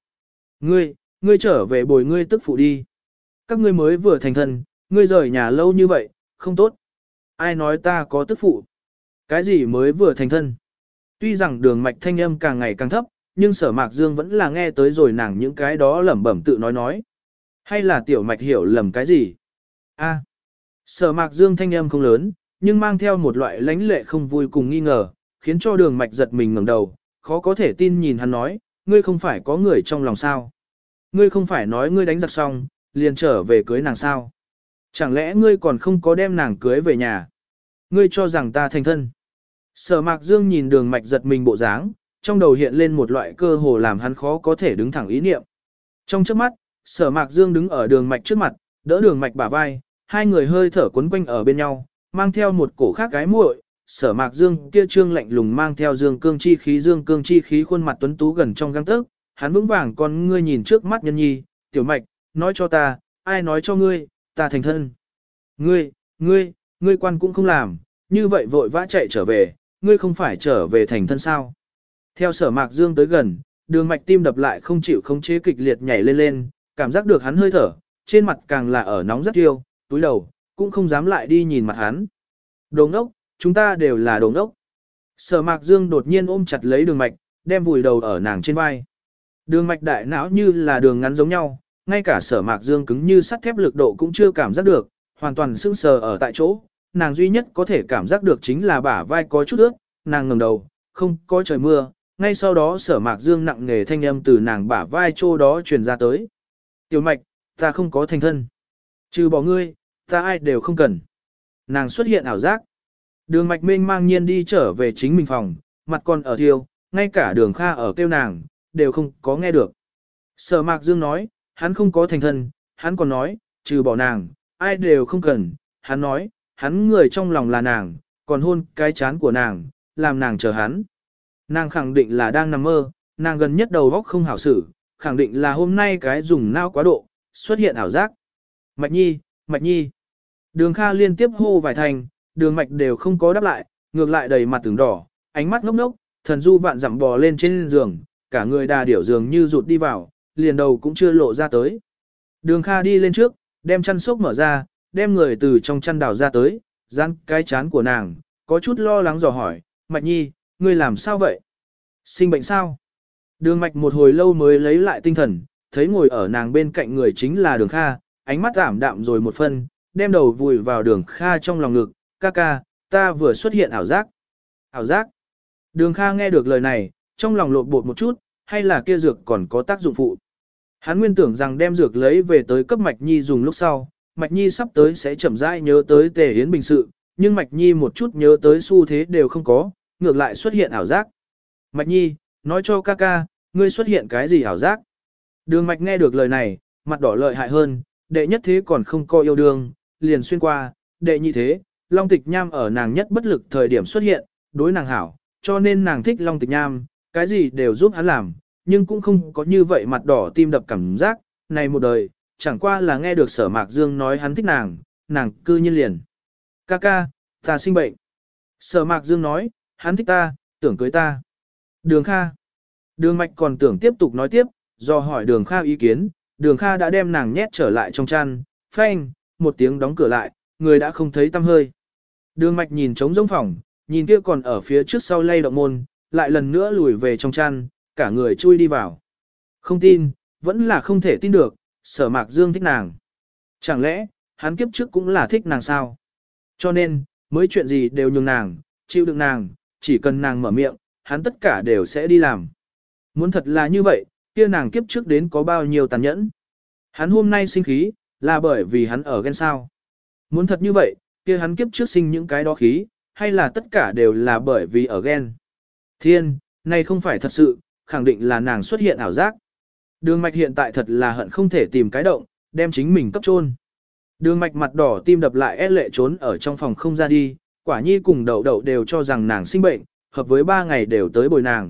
Ngươi trở về bồi ngươi tức phụ đi. Các ngươi mới vừa thành thân, ngươi rời nhà lâu như vậy, không tốt. Ai nói ta có tức phụ? Cái gì mới vừa thành thân? Tuy rằng đường mạch thanh âm càng ngày càng thấp, nhưng Sở Mạc Dương vẫn là nghe tới rồi nàng những cái đó lẩm bẩm tự nói. Hay là tiểu mạch hiểu lầm cái gì? A. Sở Mạc Dương thanh âm không lớn, nhưng mang theo một loại lãnh lệ không vui cùng nghi ngờ, khiến cho đường mạch giật mình ngẩng đầu, khó có thể tin nhìn hắn nói, ngươi không phải có người trong lòng sao? Ngươi không phải nói ngươi đánh giặc xong, liền trở về cưới nàng sao? Chẳng lẽ ngươi còn không có đem nàng cưới về nhà? Ngươi cho rằng ta thành thân? Sở Mạc Dương nhìn đường mạch giật mình bộ dáng, trong đầu hiện lên một loại cơ hồ làm hắn khó có thể đứng thẳng ý niệm. Trong chớp mắt, Sở Mạc Dương đứng ở đường mạch trước mặt, đỡ đường mạch bả vai, hai người hơi thở quấn quanh ở bên nhau, mang theo một cổ khác gái muội. Sở Mạc Dương kia trương lạnh lùng mang theo dương cương chi khí khuôn mặt tuấn tú gần trong gang tấc, hắn vững vàng con ngươi nhìn trước mắt nhân nhi, tiểu mạch, nói cho ta, ai nói cho ngươi, ta thành thân. Ngươi quan cũng không làm, như vậy vội vã chạy trở về, ngươi không phải trở về thành thân sao. Theo Sở Mạc Dương tới gần, đường mạch tim đập lại không chịu khống chế kịch liệt nhảy lên, cảm giác được hắn hơi thở, trên mặt càng là ở nóng rất tiêu, túi đầu, cũng không dám lại đi nhìn mặt hắn. Đồ ngốc, chúng ta đều là đồ ngốc. Sở Mạc Dương đột nhiên ôm chặt lấy đường mạch, đem vùi đầu ở nàng trên vai. Đường mạch đại não như là đường ngắn giống nhau, ngay cả Sở Mạc Dương cứng như sắt thép lực độ cũng chưa cảm giác được, hoàn toàn sững sờ ở tại chỗ. Nàng duy nhất có thể cảm giác được chính là bả vai có chút ướt, nàng ngẩng đầu, không có trời mưa, ngay sau đó Sở Mạc Dương nặng nề thanh âm từ nàng bả vai chỗ đó truyền ra tới. Tiểu mạch, ta không có thành thân. Trừ bỏ ngươi, ta ai đều không cần. Nàng xuất hiện ảo giác. Đường mạch mênh mang nhiên đi trở về chính mình phòng, mặt còn ở thiêu, ngay cả đường Kha ở kêu nàng, đều không có nghe được. Sở Mạc Dương nói, hắn không có thành thân, hắn còn nói, trừ bỏ nàng, ai đều không cần. Hắn nói, hắn người trong lòng là nàng, còn hôn cái chán của nàng, làm nàng chờ hắn. Nàng khẳng định là đang nằm mơ, nàng gần nhất đầu óc không hảo xử, khẳng định là hôm nay cái dùng não quá độ, xuất hiện ảo giác. Mạch nhi, mạch nhi. Đường Kha liên tiếp hô vài thành, đường mạch đều không có đáp lại, ngược lại đầy mặt từng đỏ, ánh mắt ngốc ngốc, thần du vạn dặm bò lên trên giường, cả người đà điểu dường như rụt đi vào, liền đầu cũng chưa lộ ra tới. Đường Kha đi lên trước, đem chăn xốc mở ra, đem người từ trong chăn đào ra tới, dán cái chán của nàng, có chút lo lắng dò hỏi, mạch nhi, ngươi làm sao vậy? Sinh bệnh sao? Đường mạch một hồi lâu mới lấy lại tinh thần, thấy ngồi ở nàng bên cạnh người chính là đường Kha, ánh mắt ảm đạm rồi một phân, đem đầu vùi vào đường Kha trong lòng ngực, ca ca, ta vừa xuất hiện ảo giác. Ảo giác? Đường Kha nghe được lời này, trong lòng lột bột một chút, hay là kia dược còn có tác dụng phụ. Hắn nguyên tưởng rằng đem dược lấy về tới cấp Mạch Nhi dùng lúc sau, Mạch Nhi sắp tới sẽ chậm rãi nhớ tới Tề Yến Bình sự, nhưng Mạch Nhi một chút nhớ tới xu thế đều không có, ngược lại xuất hiện ảo giác. Mạch Nhi, nói cho ca ca, ngươi xuất hiện cái gì ảo giác? Đường Mạch nghe được lời này, mặt đỏ lợi hại hơn, đệ nhất thế còn không coi yêu đương, liền xuyên qua, đệ nhị thế, Long Tịch Nham ở nàng nhất bất lực thời điểm xuất hiện, đối nàng hảo, cho nên nàng thích Long Tịch Nham, cái gì đều giúp hắn làm, nhưng cũng không có như vậy mặt đỏ tim đập cảm giác, này một đời, chẳng qua là nghe được Sở Mạc Dương nói hắn thích nàng, nàng cư nhiên liền. Ca ca, ta sinh bệnh. Sở Mạc Dương nói, hắn thích ta, tưởng cưới ta. Đường Kha. Đường Mạch còn tưởng tiếp tục nói tiếp, do hỏi Đường Kha ý kiến, Đường Kha đã đem nàng nhét trở lại trong chăn, phanh, một tiếng đóng cửa lại, người đã không thấy tăm hơi. Đường Mạch nhìn trống rỗng phòng, nhìn kia còn ở phía trước sau lay động môn, lại lần nữa lùi về trong chăn, cả người chui đi vào. Không tin, vẫn là không thể tin được, Sở Mạc Dương thích nàng. Chẳng lẽ, hắn kiếp trước cũng là thích nàng sao? Cho nên, mới chuyện gì đều nhường nàng, chịu đựng nàng, chỉ cần nàng mở miệng, hắn tất cả đều sẽ đi làm. Muốn thật là như vậy, kia nàng kiếp trước đến có bao nhiêu tàn nhẫn. Hắn hôm nay sinh khí, là bởi vì hắn ở ghen sao. Muốn thật như vậy, kia hắn kiếp trước sinh những cái đó khí, hay là tất cả đều là bởi vì ở ghen. Thiên, này không phải thật sự, khẳng định là nàng xuất hiện ảo giác. Đường Mạch hiện tại thật là hận không thể tìm cái động, đem chính mình cấp chôn. Đường Mạch mặt đỏ tim đập lại e lệ trốn ở trong phòng không ra đi, Quả Nhi cùng Đậu Đậu đều cho rằng nàng sinh bệnh, hợp với 3 ngày đều tới bồi nàng.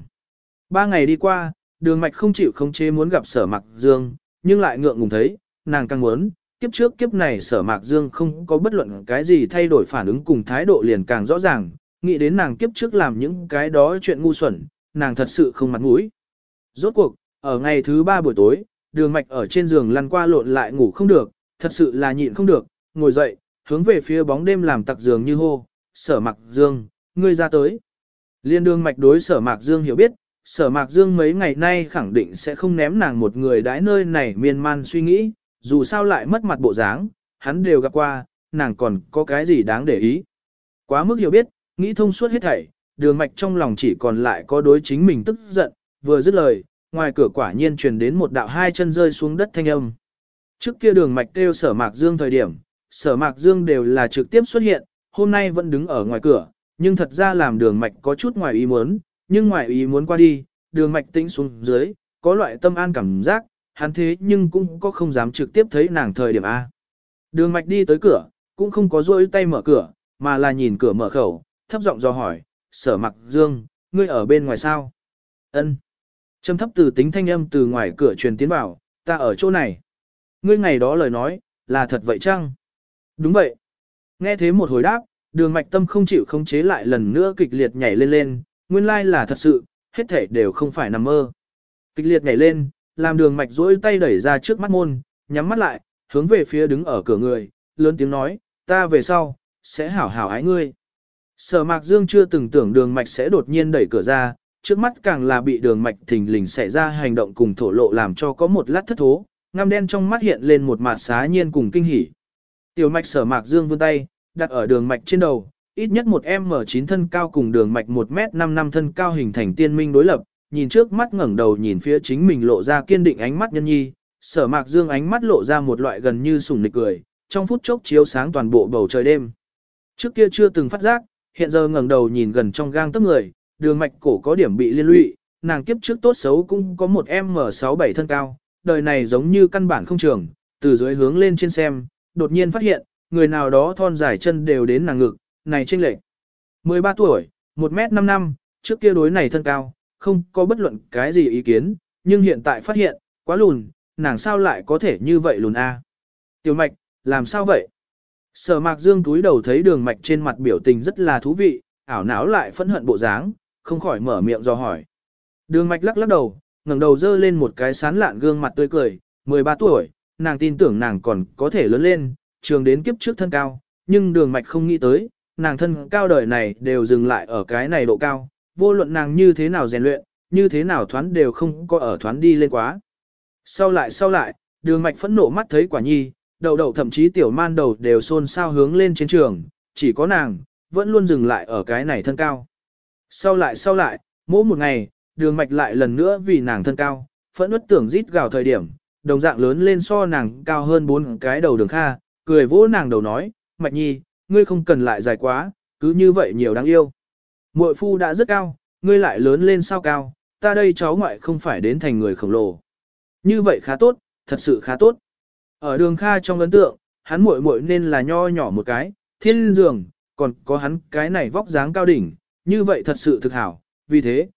3 ngày đi qua, Đường Mạch không chịu khống chế muốn gặp Sở Mạc Dương, nhưng lại ngượng ngùng thấy, nàng càng muốn, kiếp trước kiếp này Sở Mạc Dương không có bất luận cái gì thay đổi phản ứng cùng thái độ liền càng rõ ràng, nghĩ đến nàng kiếp trước làm những cái đó chuyện ngu xuẩn, nàng thật sự không mặt mũi. Rốt cuộc, ở ngày thứ 3 buổi tối, Đường Mạch ở trên giường lăn qua lộn lại ngủ không được, thật sự là nhịn không được, ngồi dậy, hướng về phía bóng đêm làm tặc giường như hô, Sở Mạc Dương, ngươi ra tới. Liên Đường Mạch đối Sở Mạc Dương hiểu biết, Sở Mạc Dương mấy ngày nay khẳng định sẽ không ném nàng một người đãi nơi này miên man suy nghĩ, dù sao lại mất mặt bộ dáng, hắn đều gặp qua, nàng còn có cái gì đáng để ý. Quá mức hiểu biết, nghĩ thông suốt hết thảy, Đường Mạch trong lòng chỉ còn lại có đối chính mình tức giận, vừa dứt lời, ngoài cửa quả nhiên truyền đến một đạo hai chân rơi xuống đất thanh âm. Trước kia Đường Mạch kêu Sở Mạc Dương thời điểm, Sở Mạc Dương đều là trực tiếp xuất hiện, hôm nay vẫn đứng ở ngoài cửa, nhưng thật ra làm Đường Mạch có chút ngoài ý muốn, nhưng ngoài ý muốn qua đi, Đường Mạch tĩnh xuống dưới, có loại tâm an cảm giác, hắn thế nhưng cũng có không dám trực tiếp thấy nàng thời điểm A. Đường Mạch đi tới cửa, cũng không có rôi tay mở cửa, mà là nhìn cửa mở khẩu, thấp giọng dò hỏi, Sở Mạc Dương, ngươi ở bên ngoài sao? Ân. Trầm thấp từ tính thanh âm từ ngoài cửa truyền tiến vào, ta ở chỗ này. Ngươi ngày đó lời nói, là thật vậy chăng? Đúng vậy. Nghe thế một hồi đáp, Đường Mạch tâm không chịu khống chế lại lần nữa kịch liệt nhảy lên, nguyên lai là thật sự, hết thể đều không phải nằm mơ. Kịch liệt nhảy lên, làm Đường Mạch duỗi tay đẩy ra trước mắt môn, nhắm mắt lại, hướng về phía đứng ở cửa người, lớn tiếng nói, ta về sau, sẽ hảo hảo ái ngươi. Sở Mạc Dương chưa từng tưởng Đường Mạch sẽ đột nhiên đẩy cửa ra, trước mắt càng là bị Đường Mạch thình lình xảy ra hành động cùng thổ lộ làm cho có một lát thất thố, ngăm đen trong mắt hiện lên một mặt xá nhiên cùng kinh hỉ. Tiểu Mạch Sở Mạc Dương vươn tay, đặt ở Đường Mạch trên đầu, ít nhất một M9 thân cao cùng Đường Mạch 1m55 thân cao hình thành tiên minh đối lập, nhìn trước mắt ngẩng đầu nhìn phía chính mình lộ ra kiên định ánh mắt nhân nhi, Sở Mạc Dương ánh mắt lộ ra một loại gần như sủng nịch cười, trong phút chốc chiếu sáng toàn bộ bầu trời đêm. Trước kia chưa từng phát giác, hiện giờ ngẩng đầu nhìn gần trong gang tấc người, Đường Mạch cổ có điểm bị liên lụy, nàng kiếp trước tốt xấu cũng có một M67 thân cao, đời này giống như căn bản không trường, từ dưới hướng lên trên xem, đột nhiên phát hiện, người nào đó thon dài chân đều đến nàng ngực, này chênh lệch. 13 tuổi, 1m55, trước kia đối này thân cao, không có bất luận cái gì ý kiến, nhưng hiện tại phát hiện, quá lùn, nàng sao lại có thể như vậy lùn a? Tiểu Mạch, làm sao vậy? Sở Mạc Dương túi đầu thấy Đường Mạch trên mặt biểu tình rất là thú vị, ảo não lại phẫn hận bộ dáng, không khỏi mở miệng dò hỏi. Đường Mạch lắc lắc đầu, ngẩng đầu dơ lên một cái sán lạn gương mặt tươi cười, 13 tuổi, nàng tin tưởng nàng còn có thể lớn lên, trường đến kiếp trước thân cao, nhưng Đường Mạch không nghĩ tới, nàng thân cao đời này đều dừng lại ở cái này độ cao, vô luận nàng như thế nào rèn luyện, như thế nào thoán đều không có ở thoán đi lên quá. Sau lại, Đường Mạch phẫn nộ mắt thấy Quả Nhi, Đậu Đậu thậm chí Tiểu Man đầu đều xôn xao hướng lên trên trường, chỉ có nàng, vẫn luôn dừng lại ở cái này thân cao. Sau lại, mỗi một ngày, Đường Mạch lại lần nữa vì nàng thân cao, phẫn uất tưởng rít gào thời điểm, đồng dạng lớn lên so nàng cao hơn 4 cái đầu Đường Kha, cười vỗ nàng đầu nói, Mạch Nhi, ngươi không cần lại dài quá, cứ như vậy nhiều đáng yêu. Muội phu đã rất cao, ngươi lại lớn lên sao cao, ta đây cháu ngoại không phải đến thành người khổng lồ. Như vậy khá tốt, thật sự khá tốt. Ở Đường Kha trong ấn tượng, hắn muội muội nên là nho nhỏ một cái, thiên giường, còn có hắn cái này vóc dáng cao đỉnh, như vậy thật sự thực hảo. Vì thế,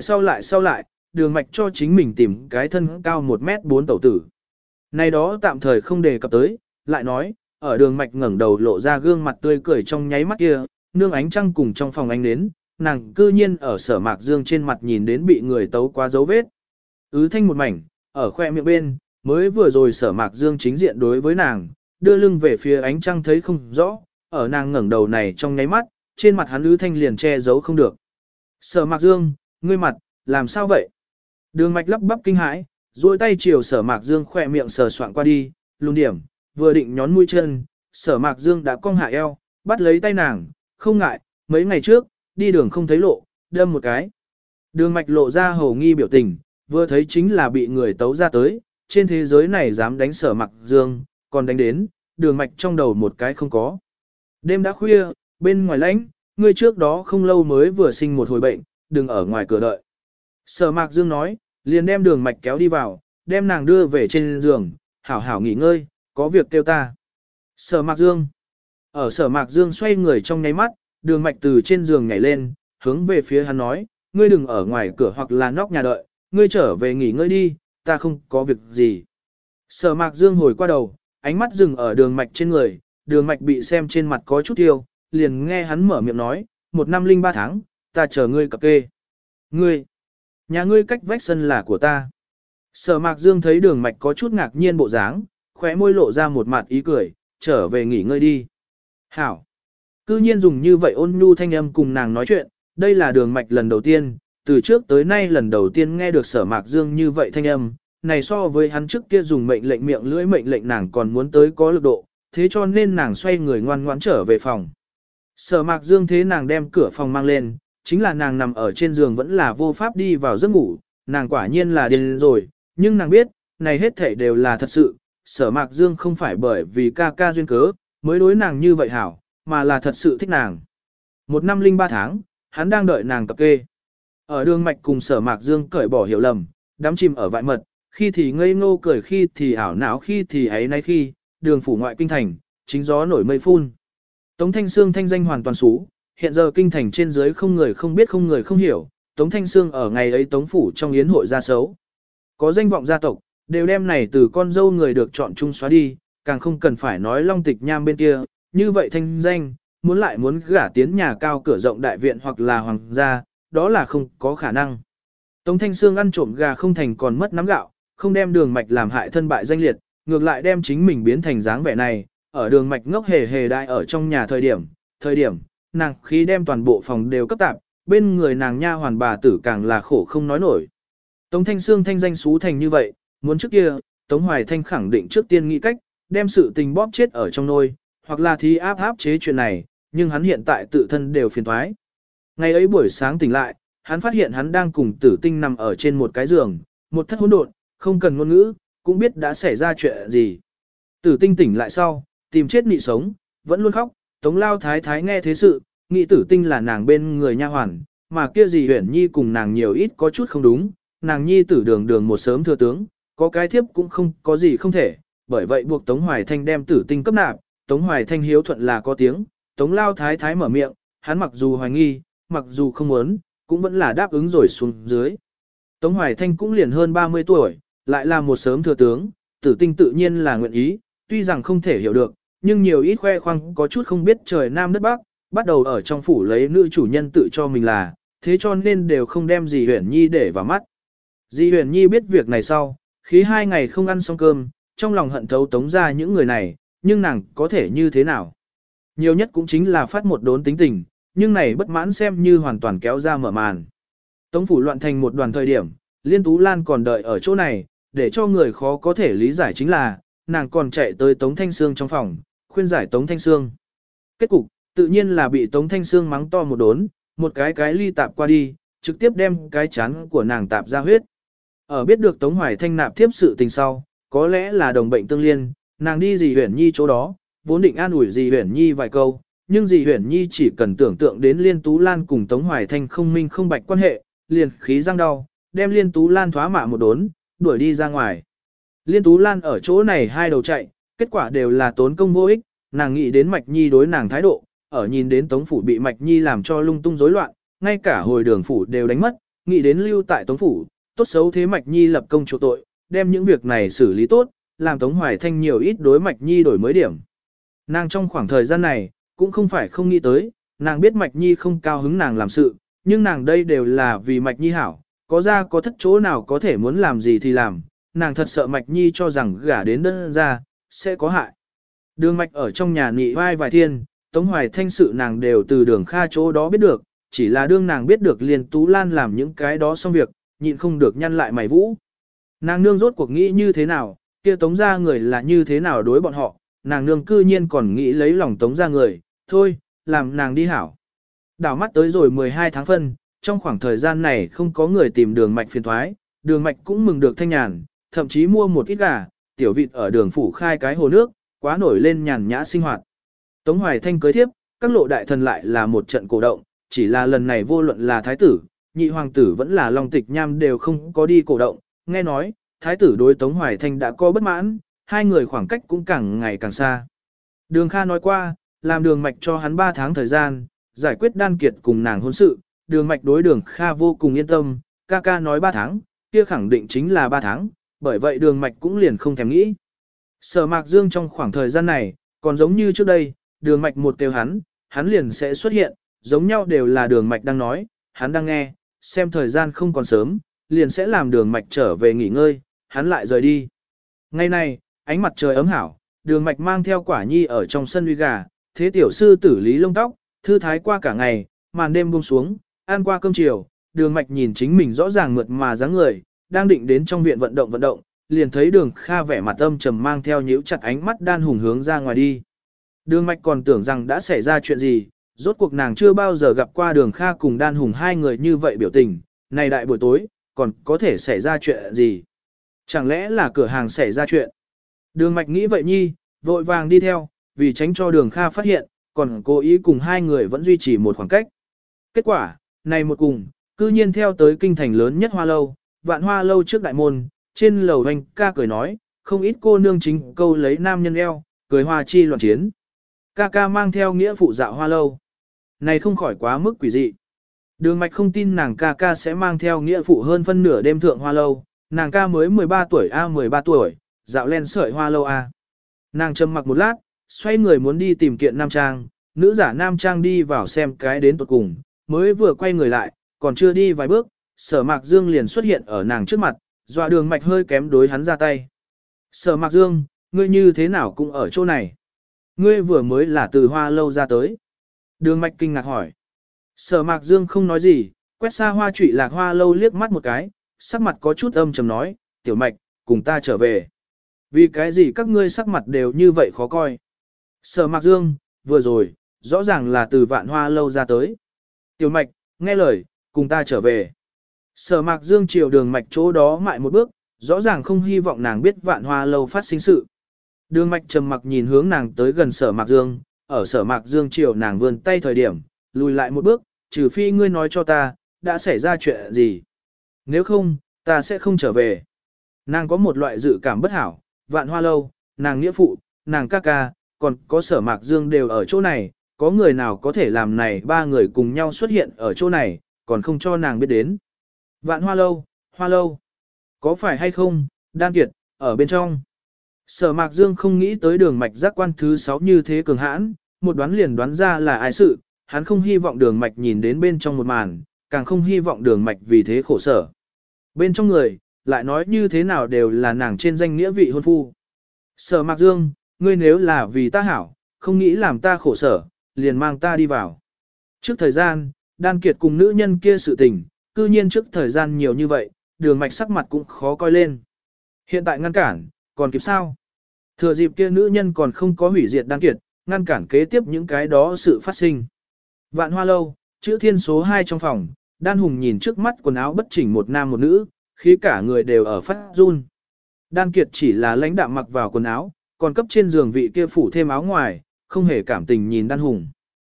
sau lại, Đường Mạch cho chính mình tìm cái thân cao 1m4 tẩu tử. Này đó tạm thời không đề cập tới, lại nói, ở đường mạch ngẩng đầu lộ ra gương mặt tươi cười trong nháy mắt kia, nương ánh trăng cùng trong phòng ánh nến, nàng cư nhiên ở Sở Mạc Dương trên mặt nhìn đến bị người tấu quá dấu vết. Thanh một mảnh, ở khoe miệng bên, mới vừa rồi Sở Mạc Dương chính diện đối với nàng, đưa lưng về phía ánh trăng thấy không rõ, ở nàng ngẩng đầu này trong nháy mắt, trên mặt hắn Thanh liền che giấu không được. Sở Mạc Dương, ngươi mặt, làm sao vậy? Đường mạch lắp bắp kinh hãi, duỗi tay chiều Sở Mạc Dương khoe miệng sờ soạng qua đi, lùn điểm, vừa định nhón mũi chân, Sở Mạc Dương đã cong hạ eo, bắt lấy tay nàng, không ngại, mấy ngày trước, đi đường không thấy lộ, đâm một cái. Đường mạch lộ ra hầu nghi biểu tình, vừa thấy chính là bị người tấu ra tới, trên thế giới này dám đánh Sở Mạc Dương, còn đánh đến, đường mạch trong đầu một cái không có. Đêm đã khuya, bên ngoài lạnh, ngươi trước đó không lâu mới vừa sinh một hồi bệnh, đừng ở ngoài cửa đợi. Sở Mạc Dương nói, liền đem đường mạch kéo đi vào, đem nàng đưa về trên giường, hảo hảo nghỉ ngơi, có việc kêu ta. Sở Mạc Dương. Ở Sở Mạc Dương xoay người trong nháy mắt, đường mạch từ trên giường nhảy lên, hướng về phía hắn nói, ngươi đừng ở ngoài cửa hoặc là nóc nhà đợi, ngươi trở về nghỉ ngơi đi, ta không có việc gì. Sở Mạc Dương hồi qua đầu, ánh mắt dừng ở đường mạch trên người, đường mạch bị xem trên mặt có chút tiêu, liền nghe hắn mở miệng nói, 1 năm 03 tháng, ta chờ ngươi cập kê. Ngươi, nhà ngươi cách vách sân là của ta. Sở Mạc Dương thấy đường mạch có chút ngạc nhiên bộ dáng, khóe môi lộ ra một mặt ý cười, trở về nghỉ ngơi đi. Hảo. Cư nhiên dùng như vậy ôn nhu thanh âm cùng nàng nói chuyện, đây là đường mạch lần đầu tiên, từ trước tới nay lần đầu tiên nghe được Sở Mạc Dương như vậy thanh âm, này so với hắn trước kia dùng mệnh lệnh miệng lưỡi mệnh lệnh nàng còn muốn tới có lực độ, thế cho nên nàng xoay người ngoan ngoãn trở về phòng. Sở Mạc Dương thế nàng đem cửa phòng mang lên, chính là nàng nằm ở trên giường vẫn là vô pháp đi vào giấc ngủ, nàng quả nhiên là điên rồi, nhưng nàng biết, này hết thảy đều là thật sự, Sở Mạc Dương không phải bởi vì ca ca duyên cớ, mới đối nàng như vậy hảo, mà là thật sự thích nàng. 1 năm 03 tháng, hắn đang đợi nàng cập kê. Ở đường mạch cùng Sở Mạc Dương cởi bỏ hiểu lầm, đắm chìm ở vại mật, khi thì ngây ngô cười khi thì ảo não khi thì ấy nay khi, đường phủ ngoại kinh thành, chính gió nổi mây phun. Tống Thanh Sương thanh danh hoàn toàn xú, hiện giờ kinh thành trên dưới không người không biết không người không hiểu, Tống Thanh Sương ở ngày ấy Tống phủ trong yến hội ra xấu. Có danh vọng gia tộc, đều đem này từ con dâu người được chọn chung xóa đi, càng không cần phải nói Long Tịch Nham bên kia, như vậy thanh danh, muốn lại muốn gả tiến nhà cao cửa rộng đại viện hoặc là hoàng gia, đó là không có khả năng. Tống Thanh Sương ăn trộm gà không thành còn mất nắm gạo, không đem đường mạch làm hại thân bại danh liệt, ngược lại đem chính mình biến thành dáng vẻ này, ở đường mạch ngốc hề hề đại ở trong nhà thời điểm, nàng khí đem toàn bộ phòng đều cấp tạp, bên người nàng nha hoàn bà tử càng là khổ không nói nổi. Tống Thanh Sương thanh danh xú thành như vậy, muốn trước kia, Tống Hoài Thanh khẳng định trước tiên nghĩ cách, đem sự tình bóp chết ở trong nôi, hoặc là thi áp chế chuyện này, nhưng hắn hiện tại tự thân đều phiền toái. Ngày ấy buổi sáng tỉnh lại, hắn phát hiện hắn đang cùng Tử Tinh nằm ở trên một cái giường, một thất hỗn độn, không cần ngôn ngữ, cũng biết đã xảy ra chuyện gì. Tử Tinh tỉnh lại sau, tìm chết nị sống, vẫn luôn khóc, Tống Lao Thái Thái nghe thế sự, nghĩ Tử Tinh là nàng bên người nha hoàn, mà kia gì Huyền Nhi cùng nàng nhiều ít có chút không đúng, nàng Nhi tử đường một sớm thừa tướng, có cái thiếp cũng không có gì không thể, bởi vậy buộc Tống Hoài Thanh đem Tử Tinh cấp nạp, Tống Hoài Thanh hiếu thuận là có tiếng, Tống Lao Thái Thái mở miệng, hắn mặc dù hoài nghi, mặc dù không muốn, cũng vẫn là đáp ứng rồi xuống dưới. Tống Hoài Thanh cũng liền hơn 30 tuổi, lại là một sớm thừa tướng, Tử Tinh tự nhiên là nguyện ý, tuy rằng không thể hiểu được, nhưng nhiều ít khoe khoang có chút không biết trời nam đất bắc, bắt đầu ở trong phủ lấy nữ chủ nhân tự cho mình là, thế cho nên đều không đem dì Huyền Nhi để vào mắt. Dì Huyền Nhi biết việc này sau, khí 2 ngày không ăn xong cơm, trong lòng hận thấu Tống ra những người này, nhưng nàng có thể như thế nào? Nhiều nhất cũng chính là phát một đốn tính tình, nhưng này bất mãn xem như hoàn toàn kéo ra mở màn. Tống phủ loạn thành một đoàn thời điểm, Liên Tú Lan còn đợi ở chỗ này, để cho người khó có thể lý giải chính là, nàng còn chạy tới Tống Thanh Sương trong phòng, khuyên giải Tống Thanh Sương. Kết cục, tự nhiên là bị Tống Thanh Sương mắng to một đốn, một cái ly tạp qua đi, trực tiếp đem cái chán của nàng tạp ra huyết. Ở biết được Tống Hoài Thanh nạp tiếp sự tình sau, có lẽ là đồng bệnh tương liên, nàng đi dì Huyền Nhi chỗ đó, vốn định an ủi dì Huyền Nhi vài câu, nhưng dì Huyền Nhi chỉ cần tưởng tượng đến Liên Tú Lan cùng Tống Hoài Thanh không minh không bạch quan hệ, liền khí răng đau, đem Liên Tú Lan thoá mạ một đốn, đuổi đi ra ngoài. Liên Tú Lan ở chỗ này hai đầu chạy, kết quả đều là tốn công vô ích, nàng nghĩ đến Mạch Nhi đối nàng thái độ, ở nhìn đến Tống phủ bị Mạch Nhi làm cho lung tung rối loạn, ngay cả hồi đường phủ đều đánh mất, nghĩ đến lưu tại Tống phủ, tốt xấu thế Mạch Nhi lập công chỗ tội, đem những việc này xử lý tốt, làm Tống Hoài Thanh nhiều ít đối Mạch Nhi đổi mới điểm. Nàng trong khoảng thời gian này, cũng không phải không nghĩ tới, nàng biết Mạch Nhi không cao hứng nàng làm sự, nhưng nàng đây đều là vì Mạch Nhi hảo, có ra có thất chỗ nào có thể muốn làm gì thì làm, nàng thật sợ Mạch Nhi cho rằng gả đến đơn ra, sẽ có hại. Đường Mạch ở trong nhà nị vai vài thiên, Tống Hoài Thanh sự nàng đều từ Đường Kha chỗ đó biết được, chỉ là đương nàng biết được Liên Tú Lan làm những cái đó xong việc, nhịn không được nhăn lại mày vũ. Nàng nương rốt cuộc nghĩ như thế nào, kia Tống gia người là như thế nào đối bọn họ, nàng nương cư nhiên còn nghĩ lấy lòng Tống gia người, thôi, làm nàng đi hảo. Đảo mắt tới rồi 12 tháng phân, trong khoảng thời gian này không có người tìm Đường Mạch phiền thoái, Đường Mạch cũng mừng được thanh nhàn, thậm chí mua một ít gà, tiểu vịt ở đường phủ khai cái hồ nước, quá nổi lên nhàn nhã sinh hoạt. Tống Hoài Thanh cưới thiếp, các lộ đại thần lại là một trận cổ động, chỉ là lần này vô luận là thái tử, nhị hoàng tử vẫn là Long Tịch Nham đều không có đi cổ động, nghe nói, thái tử đối Tống Hoài Thanh đã có bất mãn, hai người khoảng cách cũng càng ngày càng xa. Đường Kha nói qua, làm Đường Mạch cho hắn 3 tháng thời gian, giải quyết Đan Kiệt cùng nàng hôn sự, Đường Mạch đối Đường Kha vô cùng yên tâm, ca ca nói 3 tháng, kia khẳng định chính là 3 tháng, bởi vậy Đường Mạch cũng liền không thèm nghĩ. Sở Mạc Dương trong khoảng thời gian này, còn giống như trước đây, Đường Mạch một kêu hắn liền sẽ xuất hiện, giống nhau đều là Đường Mạch đang nói, hắn đang nghe, xem thời gian không còn sớm, liền sẽ làm Đường Mạch trở về nghỉ ngơi, hắn lại rời đi. Ngày này, ánh mặt trời ấm hảo, Đường Mạch mang theo Quả Nhi ở trong sân uy gà, thế tiểu sư tử lý lông tóc, thư thái qua cả ngày, màn đêm buông xuống, ăn qua cơm chiều, Đường Mạch nhìn chính mình rõ ràng mượt mà dáng người, đang định đến trong viện vận động, liền thấy Đường Kha vẻ mặt âm trầm mang theo nhíu chặt ánh mắt Đan Hùng hướng ra ngoài đi. Đường Mạch còn tưởng rằng đã xảy ra chuyện gì, rốt cuộc nàng chưa bao giờ gặp qua Đường Kha cùng Đan Hùng hai người như vậy biểu tình, này đại buổi tối, còn có thể xảy ra chuyện gì? Chẳng lẽ là cửa hàng xảy ra chuyện? Đường Mạch nghĩ vậy nhi, vội vàng đi theo, vì tránh cho Đường Kha phát hiện, còn cố ý cùng hai người vẫn duy trì một khoảng cách. Kết quả, này một cùng, cư nhiên theo tới kinh thành lớn nhất Hoa Lâu, Vạn Hoa Lâu trước đại môn, trên lầu hành ca cười nói, không ít cô nương chính câu lấy nam nhân eo, cười hoa chi loạn chiến. Ca ca mang theo nghĩa phụ dạo Hoa Lâu. Này không khỏi quá mức quỷ dị. Đường Mạch không tin nàng ca ca sẽ mang theo nghĩa phụ hơn phân nửa đêm thượng Hoa Lâu, nàng ca mới 13 tuổi a 13 tuổi, dạo len sợi Hoa Lâu a. Nàng trầm mặc một lát, xoay người muốn đi tìm kiện nam trang, nữ giả nam trang đi vào xem cái đến tuột cùng, mới vừa quay người lại, còn chưa đi vài bước, Sở Mạc Dương liền xuất hiện ở nàng trước mặt, dọa Đường Mạch hơi kém đối hắn ra tay. Sở Mạc Dương, ngươi như thế nào cũng ở chỗ này? Ngươi vừa mới là từ Hoa Lâu ra tới. Đường Mạch kinh ngạc hỏi. Sở Mạc Dương không nói gì, quét xa Hoa Trụy Lạc Hoa Lâu liếc mắt một cái, sắc mặt có chút âm trầm nói, Tiểu Mạch, cùng ta trở về. Vì cái gì các ngươi sắc mặt đều như vậy khó coi? Sở Mạc Dương, vừa rồi, rõ ràng là từ Vạn Hoa Lâu ra tới. Tiểu Mạch, nghe lời, cùng ta trở về. Sở Mạc Dương chiều Đường Mạch chỗ đó mại một bước, rõ ràng không hy vọng nàng biết Vạn Hoa Lâu phát sinh sự. Đường Mạch trầm mặc nhìn hướng nàng tới gần Sở Mạc Dương, ở Sở Mạc Dương chiều nàng vươn tay thời điểm, lùi lại một bước, trừ phi ngươi nói cho ta, đã xảy ra chuyện gì. Nếu không, ta sẽ không trở về. Nàng có một loại dự cảm bất hảo, Vạn Hoa Lâu, nàng nghĩa phụ, nàng ca ca, còn có Sở Mạc Dương đều ở chỗ này, có người nào có thể làm này ba người cùng nhau xuất hiện ở chỗ này, còn không cho nàng biết đến. Vạn Hoa Lâu, Hoa Lâu, có phải hay không, Đan Kiệt, ở bên trong. Sở Mạc Dương không nghĩ tới Đường Mạch giác quan thứ 6 như thế cường hãn, một đoán liền đoán ra là ai sự, hắn không hy vọng Đường Mạch nhìn đến bên trong một màn, càng không hy vọng Đường Mạch vì thế khổ sở. Bên trong người, lại nói như thế nào đều là nàng trên danh nghĩa vị hôn phu. Sở Mạc Dương, ngươi nếu là vì ta hảo, không nghĩ làm ta khổ sở, liền mang ta đi vào. Trước thời gian, Đan Kiệt cùng nữ nhân kia sự tình, cư nhiên trước thời gian nhiều như vậy, Đường Mạch sắc mặt cũng khó coi lên. Hiện tại ngăn cản, còn kịp sao? Thừa dịp kia nữ nhân còn không có hủy diệt Đan Kiệt, ngăn cản kế tiếp những cái đó sự phát sinh. Vạn Hoa Lâu, chữ thiên số 2 trong phòng, Đan Hùng nhìn trước mắt quần áo bất chỉnh một nam một nữ, khí cả người đều ở phát run. Đan Kiệt chỉ là lãnh đạm mặc vào quần áo, còn cấp trên giường vị kia phủ thêm áo ngoài, không hề cảm tình nhìn Đan Hùng.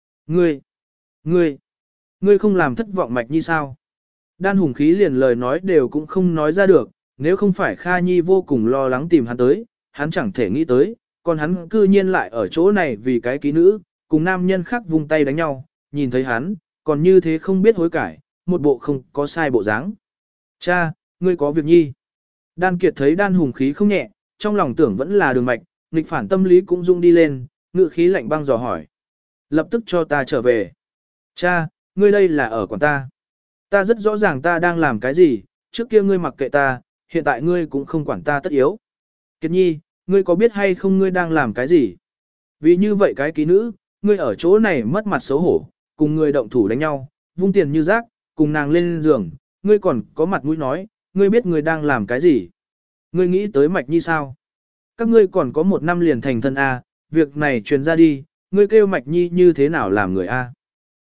Ngươi không làm thất vọng Mạch Nhi sao? Đan Hùng khí liền lời nói đều cũng không nói ra được, nếu không phải Kha Nhi vô cùng lo lắng tìm hắn tới, hắn chẳng thể nghĩ tới, còn hắn cư nhiên lại ở chỗ này vì cái ký nữ, cùng nam nhân khác vung tay đánh nhau, nhìn thấy hắn, còn như thế không biết hối cải, một bộ không có sai bộ dáng. Cha, ngươi có việc nhi. Đan Kiệt thấy Đan Hùng khí không nhẹ, trong lòng tưởng vẫn là Đường Mạch, nghịch phản tâm lý cũng rung đi lên, ngữ khí lạnh băng dò hỏi. Lập tức cho ta trở về. Cha, ngươi đây là ở quản ta. Ta rất rõ ràng ta đang làm cái gì, trước kia ngươi mặc kệ ta, hiện tại ngươi cũng không quản ta tất yếu. Kiệt nhi, ngươi có biết hay không ngươi đang làm cái gì? Vì như vậy cái ký nữ, ngươi ở chỗ này mất mặt xấu hổ, cùng ngươi động thủ đánh nhau, vung tiền như rác, cùng nàng lên giường, ngươi còn có mặt mũi nói, ngươi biết ngươi đang làm cái gì? Ngươi nghĩ tới Mạch Nhi sao? Các ngươi còn có 1 năm liền thành thân A, việc này truyền ra đi, ngươi kêu Mạch Nhi như thế nào làm người A?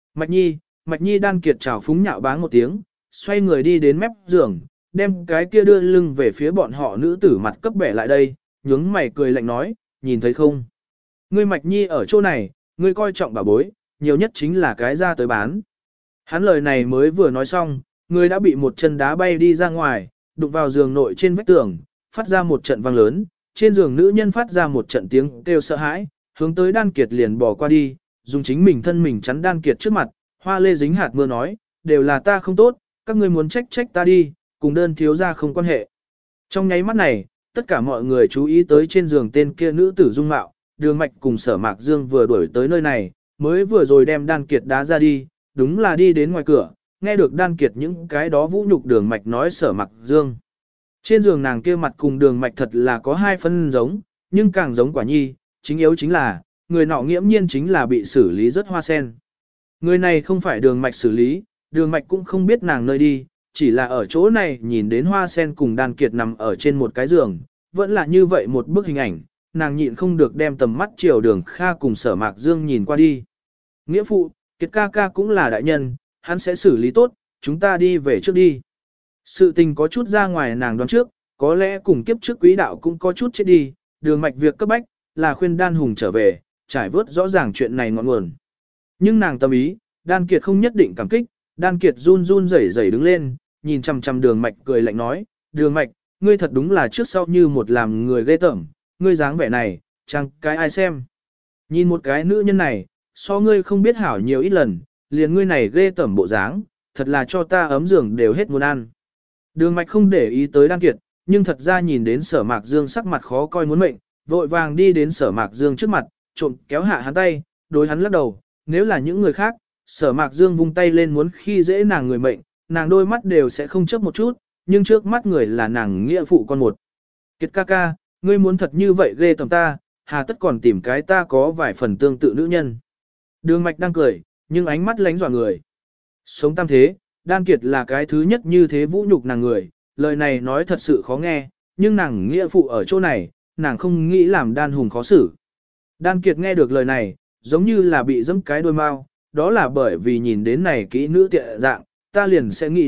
Mạch Nhi Đan Kiệt chào phúng nhạo báng một tiếng, xoay người đi đến mép giường, đem cái kia đưa lưng về phía bọn họ nữ tử mặt cấp bẻ lại đây, nhướng mày cười lạnh nói, nhìn thấy không? Ngươi Mạch Nhi ở chỗ này, ngươi coi trọng bà bối, nhiều nhất chính là cái ra tới bán. Hắn lời này mới vừa nói xong, người đã bị một chân đá bay đi ra ngoài, đụng vào giường nội trên vách tường, phát ra một trận vang lớn, trên giường nữ nhân phát ra một trận tiếng kêu sợ hãi, hướng tới Đan Kiệt liền bỏ qua đi, dùng chính mình thân mình chắn Đan Kiệt trước mặt, hoa lê dính hạt mưa nói, đều là ta không tốt, các ngươi muốn trách ta đi, cùng đơn thiếu ra không quan hệ. Trong nháy mắt này, tất cả mọi người chú ý tới trên giường tên kia nữ tử dung mạo, Đường Mạch cùng Sở Mạc Dương vừa đuổi tới nơi này, mới vừa rồi đem Đan Kiệt đá ra đi, đúng là đi đến ngoài cửa, nghe được Đan Kiệt những cái đó vũ nhục Đường Mạch nói Sở Mạc Dương. Trên giường nàng kia mặt cùng Đường Mạch thật là có 2 phân giống, nhưng càng giống quả nhi, chính yếu chính là, người nọ nghiễm nhiên chính là bị xử lý rất hoa sen. Người này không phải Đường Mạch xử lý, Đường Mạch cũng không biết nàng nơi đi, chỉ là ở chỗ này nhìn đến hoa sen cùng Đan Kiệt nằm ở trên một cái giường, vẫn là như vậy một bức hình ảnh, nàng nhịn không được đem tầm mắt chiều Đường Kha cùng Sở Mạc Dương nhìn qua đi. Nghĩa phụ, Kiệt ca ca cũng là đại nhân, hắn sẽ xử lý tốt, chúng ta đi về trước đi. Sự tình có chút ra ngoài nàng đoán trước, có lẽ cùng kiếp trước quý đạo cũng có chút chết đi, Đường Mạch việc cấp bách là khuyên Đan Hùng trở về, trải vớt rõ ràng chuyện này ngọn nguồn. Nhưng nàng tâm ý, Đan Kiệt không nhất định cảm kích, Đan Kiệt run run rẩy rẩy đứng lên, nhìn chằm chằm Đường Mạch cười lạnh nói, Đường Mạch, ngươi thật đúng là trước sau như một làm người ghê tởm, ngươi dáng vẻ này, chẳng cái ai xem. Nhìn một cái nữ nhân này, so ngươi không biết hảo nhiều ít lần, liền ngươi này ghê tởm bộ dáng, thật là cho ta ấm giường đều hết muốn ăn. Đường Mạch không để ý tới Đan Kiệt, nhưng thật ra nhìn đến Sở Mạc Dương sắc mặt khó coi muốn mệnh, vội vàng đi đến Sở Mạc Dương trước mặt, trộm kéo hạ hắn tay, đối hắn lắc đầu, nếu là những người khác, Sở Mạc Dương vung tay lên muốn khi dễ nàng người mệnh, nàng đôi mắt đều sẽ không chớp một chút, nhưng trước mắt người là nàng nghĩa phụ con một. Kiệt ca ca, ngươi muốn thật như vậy ghê tởm ta, hà tất còn tìm cái ta có vài phần tương tự nữ nhân. Đường Mạch đang cười, nhưng ánh mắt lánh dọa người. Sống tam thế, Đan Kiệt là cái thứ nhất như thế vũ nhục nàng người, lời này nói thật sự khó nghe, nhưng nàng nghĩa phụ ở chỗ này, nàng không nghĩ làm Đan Hùng khó xử. Đan Kiệt nghe được lời này, giống như là bị dẫm cái đôi mao, đó là bởi vì nhìn đến này kỹ nữ tiện dạng, ta liền sẽ nghĩ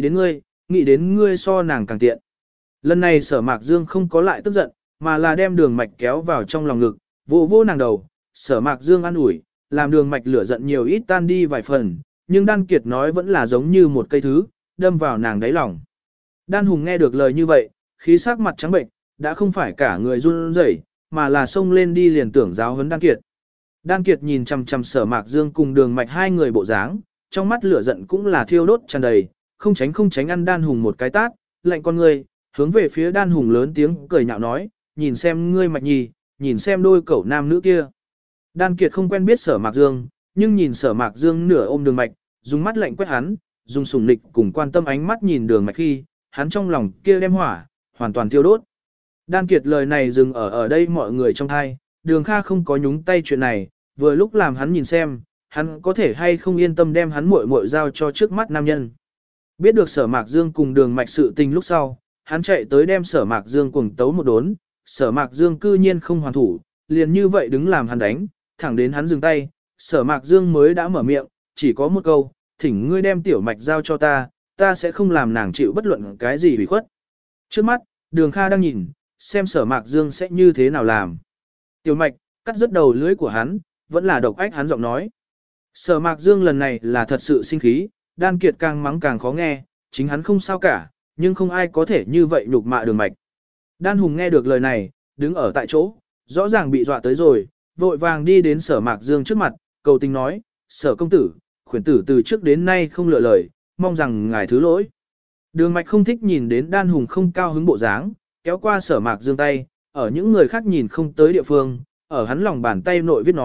đến ngươi so nàng càng tiện. Lần này Sở Mạc Dương không có lại tức giận, mà là đem Đường Mạch kéo vào trong lòng ngực, vô vô nàng đầu, Sở Mạc Dương an ủi, làm Đường Mạch lửa giận nhiều ít tan đi vài phần, nhưng Đan Kiệt nói vẫn là giống như một cây thứ, đâm vào nàng đáy lòng. Đan Hùng nghe được lời như vậy, khí sắc mặt trắng bệnh, đã không phải cả người run rẩy, mà là xông lên đi liền tưởng giáo huấn Đan Kiệt. Đan Kiệt nhìn chằm chằm Sở Mạc Dương cùng Đường Mạch hai người bộ dáng, trong mắt lửa giận cũng là thiêu đốt tràn đầy, không tránh ăn Đan Hùng một cái tát, lạnh con người, hướng về phía Đan Hùng lớn tiếng cười nhạo nói, nhìn xem ngươi Mạch Nhi, nhìn xem đôi cẩu nam nữ kia. Đan Kiệt không quen biết Sở Mạc Dương, nhưng nhìn Sở Mạc Dương nửa ôm Đường Mạch, dùng mắt lạnh quét hắn, dùng sủng nịch cùng quan tâm ánh mắt nhìn Đường Mạch khi, hắn trong lòng kia đem hỏa, hoàn toàn thiêu đốt. Đan Kiệt lời này dừng ở đây mọi người trong thai, Đường Kha không có nhúng tay chuyện này, vừa lúc làm hắn nhìn xem, hắn có thể hay không yên tâm đem hắn muội muội giao cho trước mắt nam nhân. Biết được Sở Mạc Dương cùng Đường Mạch sự tình lúc sau, hắn chạy tới đem Sở Mạc Dương cuồng tấu một đốn, Sở Mạc Dương cư nhiên không hoàn thủ, liền như vậy đứng làm hắn đánh, thẳng đến hắn dừng tay, Sở Mạc Dương mới đã mở miệng, chỉ có một câu, thỉnh ngươi đem tiểu mạch giao cho ta, ta sẽ không làm nàng chịu bất luận cái gì hủy khuất. Trước mắt, Đường Kha đang nhìn, xem Sở Mạc Dương sẽ như thế nào làm. Tiểu mạch, cắt rứt đầu lưỡi của hắn, vẫn là độc ách hắn giọng nói. Sở Mạc Dương lần này là thật sự sinh khí, Đan Kiệt càng mắng càng khó nghe, chính hắn không sao cả, nhưng không ai có thể như vậy nhục mạ Đường Mạch. Đan Hùng nghe được lời này, đứng ở tại chỗ, rõ ràng bị dọa tới rồi, vội vàng đi đến Sở Mạc Dương trước mặt, cầu tình nói, Sở công tử, khuyển tử từ trước đến nay không lựa lời, mong rằng ngài thứ lỗi. Đường Mạch không thích nhìn đến Đan Hùng không cao hứng bộ dáng, kéo qua Sở Mạc Dương tay, ở những người khác nhìn không tới địa phương, ở hắn lòng bàn tay nội viết nói,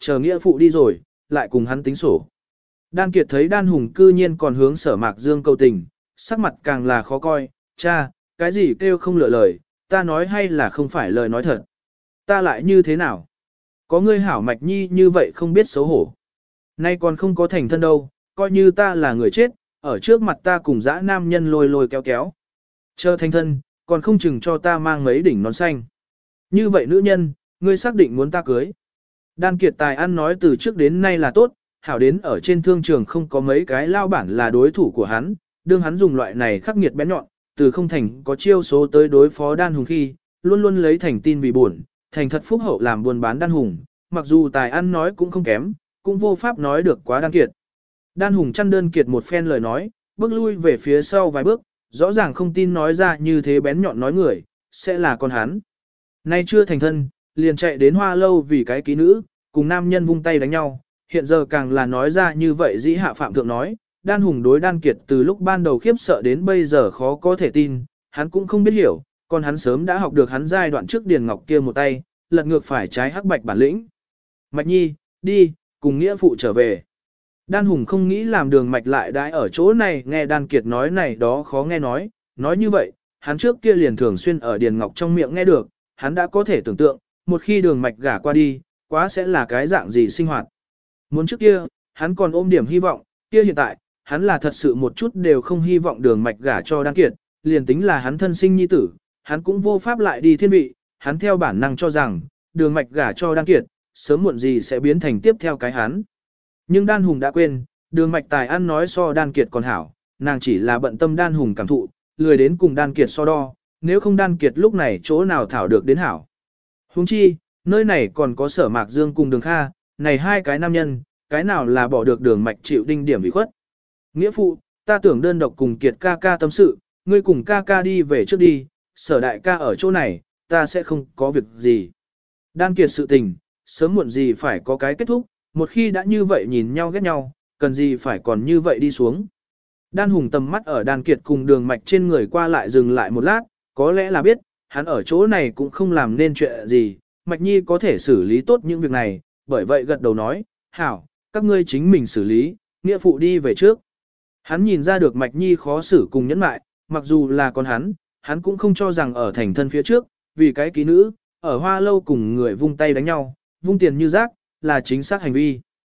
chờ nghĩa phụ đi rồi, lại cùng hắn tính sổ. Đan Kiệt thấy Đan Hùng cư nhiên còn hướng Sở Mạc Dương cầu tình, sắc mặt càng là khó coi, cha, cái gì kêu không lựa lời, ta nói hay là không phải lời nói thật. Ta lại như thế nào? Có ngươi hảo Mạch Nhi như vậy không biết xấu hổ. Nay còn không có thành thân đâu, coi như ta là người chết, ở trước mặt ta cùng dã nam nhân lôi lôi kéo kéo. Chờ thành thân, còn không chừng cho ta mang mấy đỉnh nón xanh. Như vậy nữ nhân, ngươi xác định muốn ta cưới. Đan Kiệt tài ăn nói từ trước đến nay là tốt, hảo đến ở trên thương trường không có mấy cái lao bản là đối thủ của hắn, đương hắn dùng loại này khắc nghiệt bén nhọn, từ không thành có chiêu số tới đối phó Đan Hùng khi, luôn luôn lấy thành tin vì buồn, thành thật phúc hậu làm buôn bán Đan Hùng, mặc dù tài ăn nói cũng không kém, cũng vô pháp nói được quá Đan Kiệt. Đan Hùng chăn đơn Kiệt một phen lời nói, bước lui về phía sau vài bước, rõ ràng không tin nói ra như thế bén nhọn nói người, sẽ là con hắn. Nay chưa thành thân, liền chạy đến Hoa Lâu vì cái ký nữ, cùng nam nhân vung tay đánh nhau, hiện giờ càng là nói ra như vậy dĩ hạ phạm thượng nói, Đan Hùng đối Đan Kiệt từ lúc ban đầu khiếp sợ đến bây giờ khó có thể tin, hắn cũng không biết hiểu, còn hắn sớm đã học được hắn giai đoạn trước Điền Ngọc kia một tay, lật ngược phải trái hắc bạch bản lĩnh. Mạch Nhi, đi, cùng nghĩa phụ trở về. Đan Hùng không nghĩ làm Đường Mạch lại đãi ở chỗ này nghe Đan Kiệt nói này đó khó nghe nói như vậy, hắn trước kia liền thường xuyên ở Điền Ngọc trong miệng nghe được, hắn đã có thể tưởng tượng, một khi Đường Mạch gả qua đi, quá sẽ là cái dạng gì sinh hoạt. Muốn trước kia, hắn còn ôm điểm hy vọng, kia hiện tại, hắn là thật sự một chút đều không hy vọng Đường Mạch gả cho Đan Kiệt, liền tính là hắn thân sinh nhi tử, hắn cũng vô pháp lại đi thiên vị, hắn theo bản năng cho rằng, Đường Mạch gả cho Đan Kiệt, sớm muộn gì sẽ biến thành tiếp theo cái hắn. Nhưng Đan Hùng đã quên, Đường Mạch tài ăn nói so Đan Kiệt còn hảo, nàng chỉ là bận tâm Đan Hùng cảm thụ, lười đến cùng Đan Kiệt so đo, nếu không Đan Kiệt lúc này chỗ nào thảo được đến hảo. Huống chi, nơi này còn có Sở Mạc Dương cùng Đường Kha, này hai cái nam nhân, cái nào là bỏ được Đường Mạch chịu đinh điểm ủy khuất. Nghĩa phụ, ta tưởng đơn độc cùng Kiệt ca ca tâm sự, ngươi cùng ca ca đi về trước đi, Sở đại ca ở chỗ này, ta sẽ không có việc gì. Đan Kiệt sự tình, sớm muộn gì phải có cái kết thúc, một khi đã như vậy nhìn nhau ghét nhau, cần gì phải còn như vậy đi xuống. Đan Hùng tầm mắt ở Đan Kiệt cùng Đường Mạch trên người qua lại dừng lại một lát, có lẽ là biết, hắn ở chỗ này cũng không làm nên chuyện gì, Mạch Nhi có thể xử lý tốt những việc này, bởi vậy gật đầu nói, hảo, các ngươi chính mình xử lý, nghĩa phụ đi về trước. Hắn nhìn ra được Mạch Nhi khó xử cùng nhẫn mại, mặc dù là con hắn cũng không cho rằng ở thành thân phía trước, vì cái ký nữ, ở Hoa Lâu cùng người vung tay đánh nhau, vung tiền như rác, là chính xác hành vi.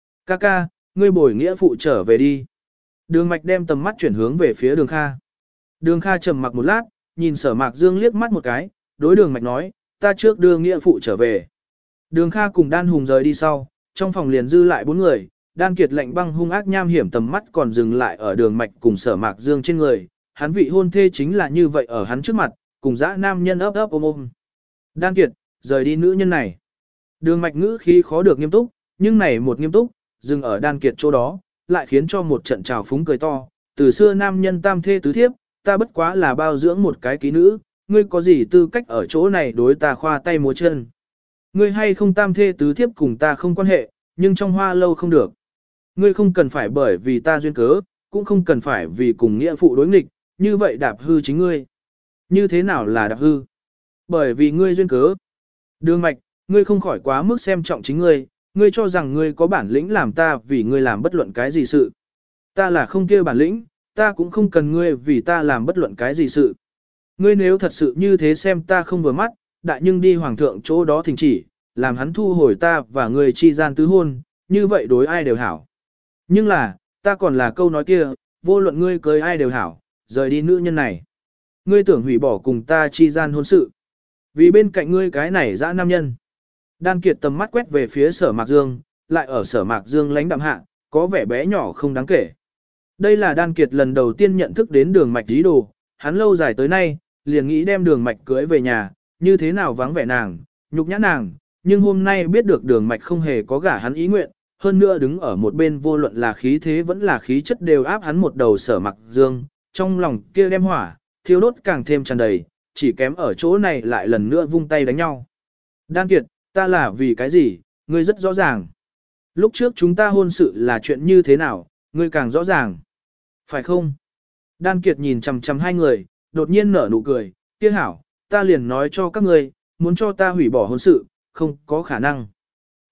Ca, ngươi bồi nghĩa phụ trở về đi. Đường Mạch đem tầm mắt chuyển hướng về phía Đường Kha. Đường Kha trầm mặc một lát, nhìn Sở Mạc Dương liếc mắt một cái, đối Đường Mạch nói, ta trước đưa nghĩa phụ trở về. Đường Kha cùng Đan Hùng rời đi sau, trong phòng liền dư lại 4 người, Đan Kiệt lạnh băng hung ác nham hiểm tầm mắt còn dừng lại ở Đường Mạch cùng Sở Mạc Dương trên người, hắn vị hôn thê chính là như vậy ở hắn trước mặt, cùng dã nam nhân ấp ôm. Đan Kiệt, rời đi nữ nhân này. Đường Mạch ngữ khí khó được nghiêm túc, nhưng này một nghiêm túc, dừng ở Đan Kiệt chỗ đó, lại khiến cho một trận trào phúng cười to, từ xưa nam nhân tam thê tứ thiếp, ta bất quá là bao dưỡng một cái ký nữ, ngươi có gì tư cách ở chỗ này đối ta khoa tay múa chân. Ngươi hay không tam thê tứ thiếp cùng ta không quan hệ, nhưng trong Hoa Lâu không được. Ngươi không cần phải bởi vì ta duyên cớ, cũng không cần phải vì cùng nghĩa phụ đối nghịch, như vậy đạp hư chính ngươi. Như thế nào là đạp hư? Bởi vì ngươi duyên cớ. Đường Mạch, ngươi không khỏi quá mức xem trọng chính ngươi, ngươi cho rằng ngươi có bản lĩnh làm ta vì ngươi làm bất luận cái gì sự. Ta là không kia bản lĩnh, ta cũng không cần ngươi vì ta làm bất luận cái gì sự. Ngươi nếu thật sự như thế xem ta không vừa mắt, đại nhưng đi hoàng thượng chỗ đó thỉnh chỉ, làm hắn thu hồi ta và ngươi chi gian tứ hôn, như vậy đối ai đều hảo. Nhưng là, ta còn là câu nói kia, vô luận ngươi cưới ai đều hảo, rời đi nữ nhân này. Ngươi tưởng hủy bỏ cùng ta chi gian hôn sự. Vì bên cạnh ngươi cái này dã nam nhân. Đan Kiệt tầm mắt quét về phía Sở Mạc Dương, lại ở Sở Mạc Dương lãnh đạm hạ, có vẻ bé nhỏ không đáng kể. Đây là Đan Kiệt lần đầu tiên nhận thức đến Đường Mạch ý đồ, hắn lâu dài tới nay, liền nghĩ đem Đường Mạch cưới về nhà, như thế nào vắng vẻ nàng, nhục nhã nàng, nhưng hôm nay biết được Đường Mạch không hề có gả hắn ý nguyện, hơn nữa đứng ở một bên vô luận là khí thế vẫn là khí chất đều áp hắn một đầu Sở Mạc Dương, trong lòng kia đem hỏa, thiêu đốt càng thêm tràn đầy, chỉ kém ở chỗ này lại lần nữa vung tay đánh nhau. Đan Kiệt, ta là vì cái gì, ngươi rất rõ ràng. Lúc trước chúng ta hôn sự là chuyện như thế nào, ngươi càng rõ ràng. Phải không? Đan Kiệt nhìn chằm chằm hai người, đột nhiên nở nụ cười, kia hảo, ta liền nói cho các ngươi, muốn cho ta hủy bỏ hôn sự, không có khả năng.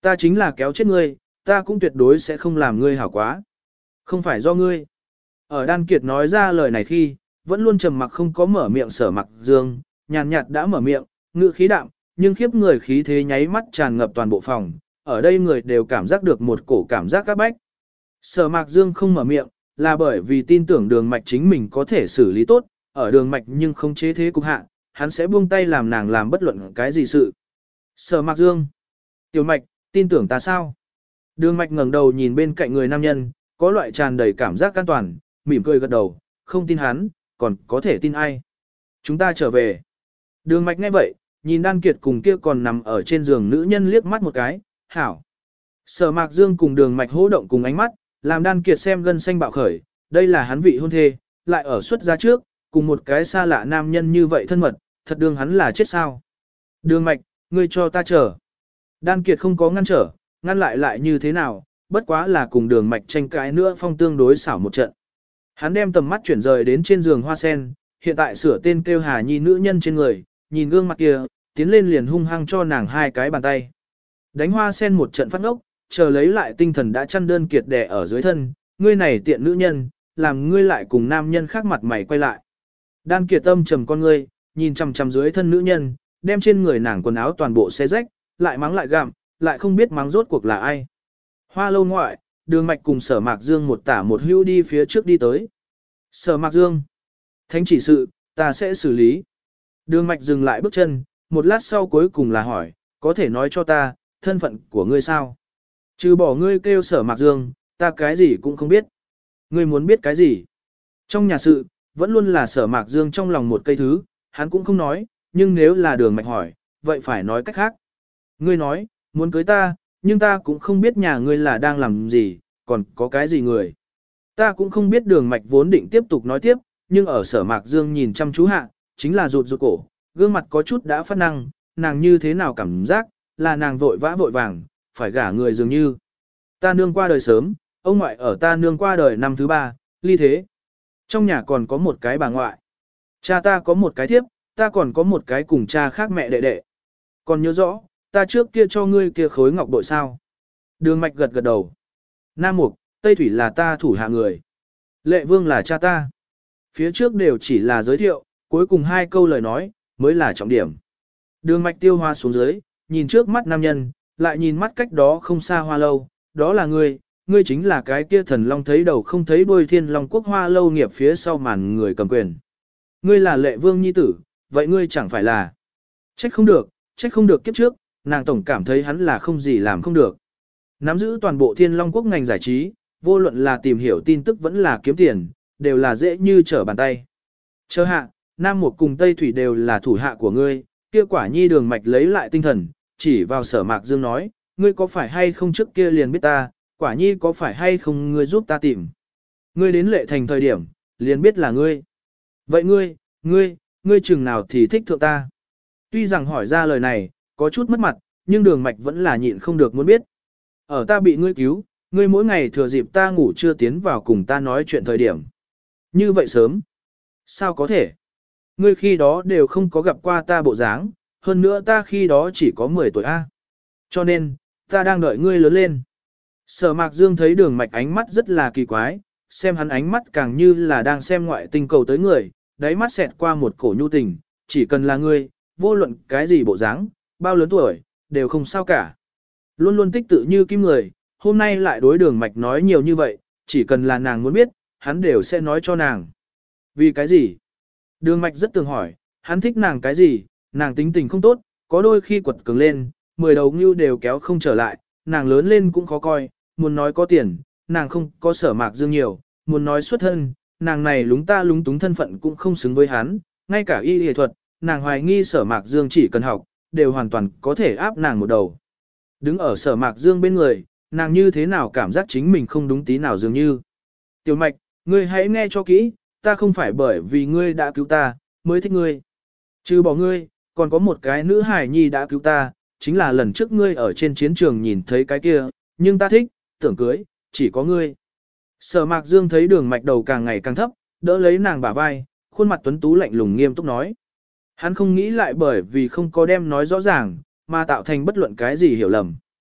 Ta chính là kéo chết ngươi, ta cũng tuyệt đối sẽ không làm ngươi hảo quá. Không phải do ngươi. Ở Đan Kiệt nói ra lời này khi, vẫn luôn trầm mặc không có mở miệng Sở Mặc Dương, nhàn nhạt đã mở miệng, ngữ khí đạm, nhưng khiếp người khí thế nháy mắt tràn ngập toàn bộ phòng, ở đây người đều cảm giác được một cổ cảm giác các bách. Sở Mạc Dương không mở miệng, là bởi vì tin tưởng Đường Mạch chính mình có thể xử lý tốt, ở Đường Mạch nhưng không chế thế cục hạ, hắn sẽ buông tay làm nàng làm bất luận cái gì sự. Sở Mạc Dương, Tiểu Mạch, tin tưởng ta sao? Đường Mạch ngẩng đầu nhìn bên cạnh người nam nhân, có loại tràn đầy cảm giác an toàn, mỉm cười gật đầu, không tin hắn, còn có thể tin ai? Chúng ta trở về. Đường Mạch nghe vậy, nhìn Đan Kiệt cùng kia còn nằm ở trên giường nữ nhân liếc mắt một cái, hảo. Sở Mạc Dương cùng Đường Mạch hô động cùng ánh mắt, làm Đan Kiệt xem gân xanh bạo khởi, đây là hắn vị hôn thê, lại ở xuất gia trước, cùng một cái xa lạ nam nhân như vậy thân mật, thật đương hắn là chết sao. Đường Mạch, ngươi cho ta chờ. Đan Kiệt không có ngăn trở, ngăn lại như thế nào, bất quá là cùng Đường Mạch tranh cãi nữa phong tương đối xảo một trận. Hắn đem tầm mắt chuyển rời đến trên giường hoa sen, hiện tại sửa tên kêu Hà Nhi nữ nhân trên người, nhìn gương mặt kia, tiến lên liền hung hăng cho nàng hai cái bàn tay. Đánh hoa sen một trận phát ngốc, chờ lấy lại tinh thần đã chăn đơn Kiệt đè ở dưới thân, ngươi này tiện nữ nhân, làm ngươi lại cùng nam nhân khác mặt mày quay lại. Đan Kiệt tâm trầm con ngươi, nhìn chằm chằm dưới thân nữ nhân, đem trên người nàng quần áo toàn bộ xé rách, lại mắng lại gặm, lại không biết mắng rốt cuộc là ai. Hoa lâu ngoại, Đường Mạch cùng Sở Mạc Dương một tả một hữu đi phía trước đi tới. Sở Mạc Dương, thánh chỉ sự, ta sẽ xử lý. Đường Mạch dừng lại bước chân, một lát sau cuối cùng là hỏi, có thể nói cho ta, thân phận của ngươi sao? Trừ bỏ ngươi kêu Sở Mạc Dương, ta cái gì cũng không biết. Ngươi muốn biết cái gì? Trong nhà sự, vẫn luôn là Sở Mạc Dương trong lòng một cây thứ, hắn cũng không nói, nhưng nếu là Đường Mạch hỏi, vậy phải nói cách khác. Ngươi nói, muốn cưới ta, nhưng ta cũng không biết nhà ngươi là đang làm gì, còn có cái gì người. Ta cũng không biết Đường Mạch vốn định tiếp tục nói tiếp, nhưng ở Sở Mạc Dương nhìn chăm chú hạ, chính là rụt cổ, gương mặt có chút đã phát năng, nàng như thế nào cảm giác, là nàng vội vã vội vàng, phải gả người dường như. Ta nương qua đời sớm, ông ngoại ở ta nương qua đời năm thứ 3, ly thế. Trong nhà còn có một cái bà ngoại. Cha ta có một cái thiếp, ta còn có một cái cùng cha khác mẹ đệ đệ. Còn nhớ rõ, ta trước kia cho ngươi kia khối ngọc bội sao. Đường Mạch gật gật đầu. Nam Mục, Tây Thủy là ta thủ hạ người. Lệ Vương là cha ta. Phía trước đều chỉ là giới thiệu, cuối cùng hai câu lời nói, mới là trọng điểm. Đường Mạch tiêu hoa xuống dưới, nhìn trước mắt nam nhân, lại nhìn mắt cách đó không xa Hoa lâu, đó là ngươi chính là cái kia thần long thấy đầu không thấy đuôi Thiên Long Quốc Hoa lâu nghiệp phía sau màn người cầm quyền. Ngươi là Lệ Vương nhi tử, vậy ngươi chẳng phải là. Trách không được kiếp trước, nàng tổng cảm thấy hắn là không gì làm không được. Nắm giữ toàn bộ Thiên Long Quốc ngành giải trí, vô luận là tìm hiểu tin tức vẫn là kiếm tiền, đều là dễ như trở bàn tay. Chờ hạ, Nam Mục cùng Tây Thủy đều là thủ hạ của ngươi, kia Quả Nhi Đường Mạch lấy lại tinh thần, chỉ vào Sở Mạc Dương nói, ngươi có phải hay không trước kia liền biết ta, Quả Nhi có phải hay không ngươi giúp ta tìm. Ngươi đến Lệ Thành thời điểm, liền biết là ngươi. Vậy ngươi chừng nào thì thích thượng ta. Tuy rằng hỏi ra lời này, có chút mất mặt, nhưng Đường Mạch vẫn là nhịn không được muốn biết. Ở ta bị ngươi cứu, ngươi mỗi ngày thừa dịp ta ngủ chưa tiến vào cùng ta nói chuyện thời điểm. Như vậy sớm. Sao có thể? Ngươi khi đó đều không có gặp qua ta bộ dáng, hơn nữa ta khi đó chỉ có 10 tuổi A. Cho nên, ta đang đợi ngươi lớn lên. Sở Mạc Dương thấy Đường Mạch ánh mắt rất là kỳ quái, xem hắn ánh mắt càng như là đang xem ngoại tinh cầu tới người, đáy mắt xẹt qua một cổ nhu tình, chỉ cần là ngươi, vô luận cái gì bộ dáng, bao lớn tuổi, đều không sao cả. Luôn luôn tích tự như kim người, hôm nay lại đối Đường Mạch nói nhiều như vậy, chỉ cần là nàng muốn biết, hắn đều sẽ nói cho nàng. Vì cái gì? Đường Mạch rất tường hỏi, hắn thích nàng cái gì, nàng tính tình không tốt, có đôi khi quật cường lên, 10 đầu ngưu đều kéo không trở lại, nàng lớn lên cũng khó coi, muốn nói có tiền, nàng không có Sở Mạc Dương nhiều, muốn nói xuất thân, nàng này lúng ta lúng túng thân phận cũng không xứng với hắn, ngay cả y y thuật, nàng hoài nghi Sở Mạc Dương chỉ cần học, đều hoàn toàn có thể áp nàng một đầu. Đứng ở Sở Mạc Dương bên người, nàng như thế nào cảm giác chính mình không đúng tí nào dường như. Tiểu Mạch, ngươi hãy nghe cho kỹ, ta không phải bởi vì ngươi đã cứu ta, mới thích ngươi. Trừ bỏ ngươi, còn có một cái nữ hài nhi đã cứu ta, chính là lần trước ngươi ở trên chiến trường nhìn thấy cái kia, nhưng ta thích, tưởng cưới, chỉ có ngươi. Sở Mạc Dương thấy Đường Mạch đầu càng ngày càng thấp, đỡ lấy nàng bả vai, khuôn mặt tuấn tú lạnh lùng nghiêm túc nói. Hắn không nghĩ lại bởi vì không có đem nói rõ ràng, mà tạo thành bất luận cái gì hiểu lầm.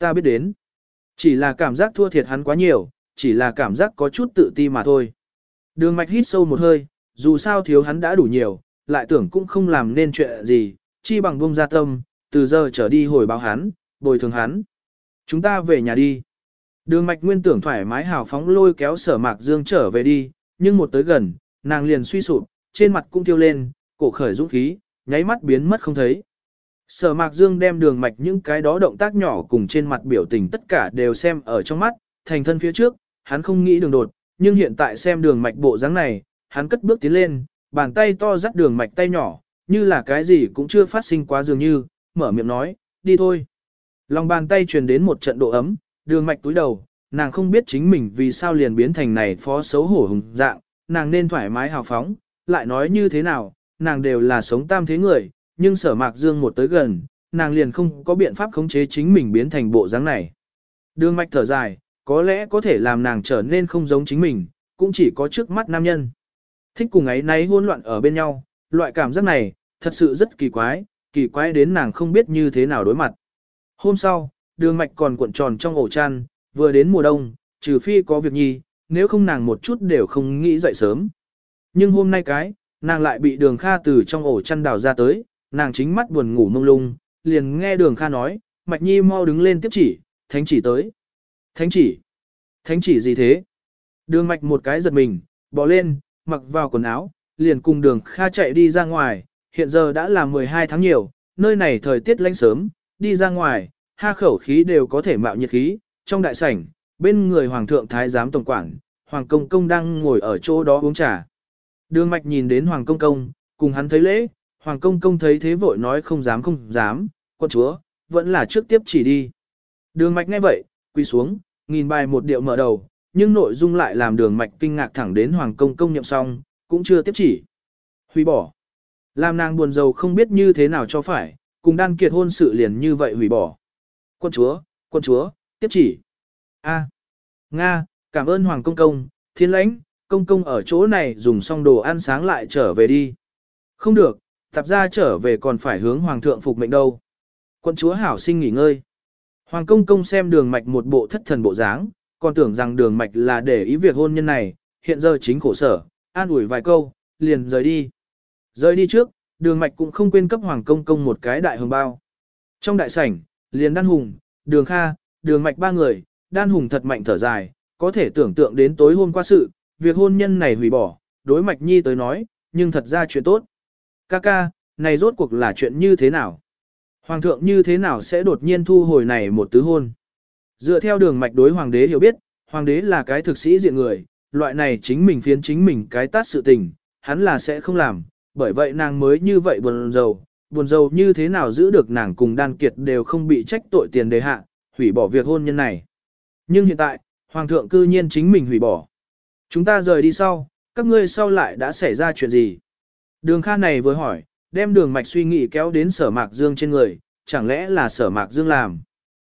ta biết đến. Chỉ là cảm giác thua thiệt hắn quá nhiều, chỉ là cảm giác có chút tự ti mà thôi. Đường mạch hít sâu một hơi, dù sao thiếu hắn đã đủ nhiều, lại tưởng cũng không làm nên chuyện gì, chi bằng buông ra tâm, từ giờ trở đi hồi báo hắn, bồi thường hắn. Chúng ta về nhà đi. Đường mạch nguyên tưởng thoải mái hào phóng lôi kéo Sở Mạc Dương trở về đi, nhưng một tới gần, nàng liền suy sụp, trên mặt cũng tiêu lên, cổ khởi dũng khí, nháy mắt biến mất không thấy. Sở Mạc Dương đem đường mạch những cái đó động tác nhỏ cùng trên mặt biểu tình tất cả đều xem ở trong mắt, thành thân phía trước, hắn không nghĩ đường đột, nhưng hiện tại xem đường mạch bộ dáng này, hắn cất bước tiến lên, bàn tay to dắt đường mạch tay nhỏ, như là cái gì cũng chưa phát sinh quá dường như, mở miệng nói, đi thôi. Lòng bàn tay truyền đến một trận độ ấm, đường mạch túi đầu, nàng không biết chính mình vì sao liền biến thành này phó xấu hổ hùng dạng, nàng nên thoải mái hào phóng, lại nói như thế nào, nàng đều là sống tam thế người, nhưng Sở Mạc Dương một tới gần, nàng liền không có biện pháp khống chế chính mình biến thành bộ dáng này. Đường mạch thở dài, có lẽ có thể làm nàng trở nên không giống chính mình, cũng chỉ có trước mắt nam nhân. Thích cùng ấy nấy hỗn loạn ở bên nhau, loại cảm giác này, thật sự rất kỳ quái đến nàng không biết như thế nào đối mặt. Hôm sau, đường mạch còn cuộn tròn trong ổ chăn, vừa đến mùa đông, trừ phi có việc nhi, nếu không nàng một chút đều không nghĩ dậy sớm. Nhưng hôm nay nàng lại bị đường Kha từ trong ổ chăn đào ra tới, nàng chính mắt buồn ngủ mông lung, liền nghe đường Kha nói, Mạch Nhi mau đứng lên tiếp chỉ, thánh chỉ tới. Thánh chỉ? Thánh chỉ gì thế? Đường Mạch một cái giật mình, bỏ lên, mặc vào quần áo, liền cùng đường Kha chạy đi ra ngoài, hiện giờ đã là 12 tháng nhiều, nơi này thời tiết lạnh sớm, đi ra ngoài, ha khẩu khí đều có thể mạo nhiệt khí, trong đại sảnh, bên người Hoàng thượng Thái giám tổng quản, Hoàng Công Công đang ngồi ở chỗ đó uống trà. Đường Mạch nhìn đến Hoàng Công Công, cùng hắn thấy lễ, Hoàng Công Công thấy thế vội nói không dám, quân chúa, vẫn là trước tiếp chỉ đi. Đường Mạch nghe vậy, quỳ xuống, nghìn bài một điệu mở đầu, nhưng nội dung lại làm Đường Mạch kinh ngạc thẳng đến Hoàng Công Công nhậm xong, cũng chưa tiếp chỉ. Hủy bỏ. Làm nàng buồn rầu không biết như thế nào cho phải, cùng Đan Kiệt hôn sự liền như vậy hủy bỏ. Quân chúa, tiếp chỉ. A. Nga, cảm ơn Hoàng Công Công, Thiên Lãnh, Công Công ở chỗ này dùng xong đồ ăn sáng lại trở về đi. Không được, tạp ra trở về còn phải hướng Hoàng thượng phục mệnh đâu. Quân chúa hảo sinh nghỉ ngơi. Hoàng Công Công xem Đường Mạch một bộ thất thần bộ dáng, còn tưởng rằng Đường Mạch là để ý việc hôn nhân này, hiện giờ chính khổ sở, an ủi vài câu, liền rời đi. Rời đi trước, Đường Mạch cũng không quên cấp Hoàng Công Công một cái đại hồng bao. Trong đại sảnh, liền Đan Hùng, Đường Kha, Đường Mạch ba người, Đan Hùng thật mạnh thở dài, có thể tưởng tượng đến tối hôm qua sự, việc hôn nhân này hủy bỏ, đối Mạch Nhi tới nói, nhưng thật ra chuyện tốt. Ca, này rốt cuộc là chuyện như thế nào? Hoàng thượng như thế nào sẽ đột nhiên thu hồi này một tứ hôn? Dựa theo Đường Mạch đối Hoàng đế hiểu biết, Hoàng đế là cái thực sĩ diện người, loại này chính mình phiến chính mình cái tát sự tình, hắn là sẽ không làm, bởi vậy nàng mới như vậy buồn rầu như thế nào giữ được nàng cùng Đan Kiệt đều không bị trách tội tiền đề hạ, hủy bỏ việc hôn nhân này. Nhưng hiện tại, Hoàng thượng cư nhiên chính mình hủy bỏ. Chúng ta rời đi sau, các ngươi sau lại đã xảy ra chuyện gì? Đường Kha này vừa hỏi, đem Đường Mạch suy nghĩ kéo đến Sở Mạc Dương trên người, chẳng lẽ là Sở Mạc Dương làm?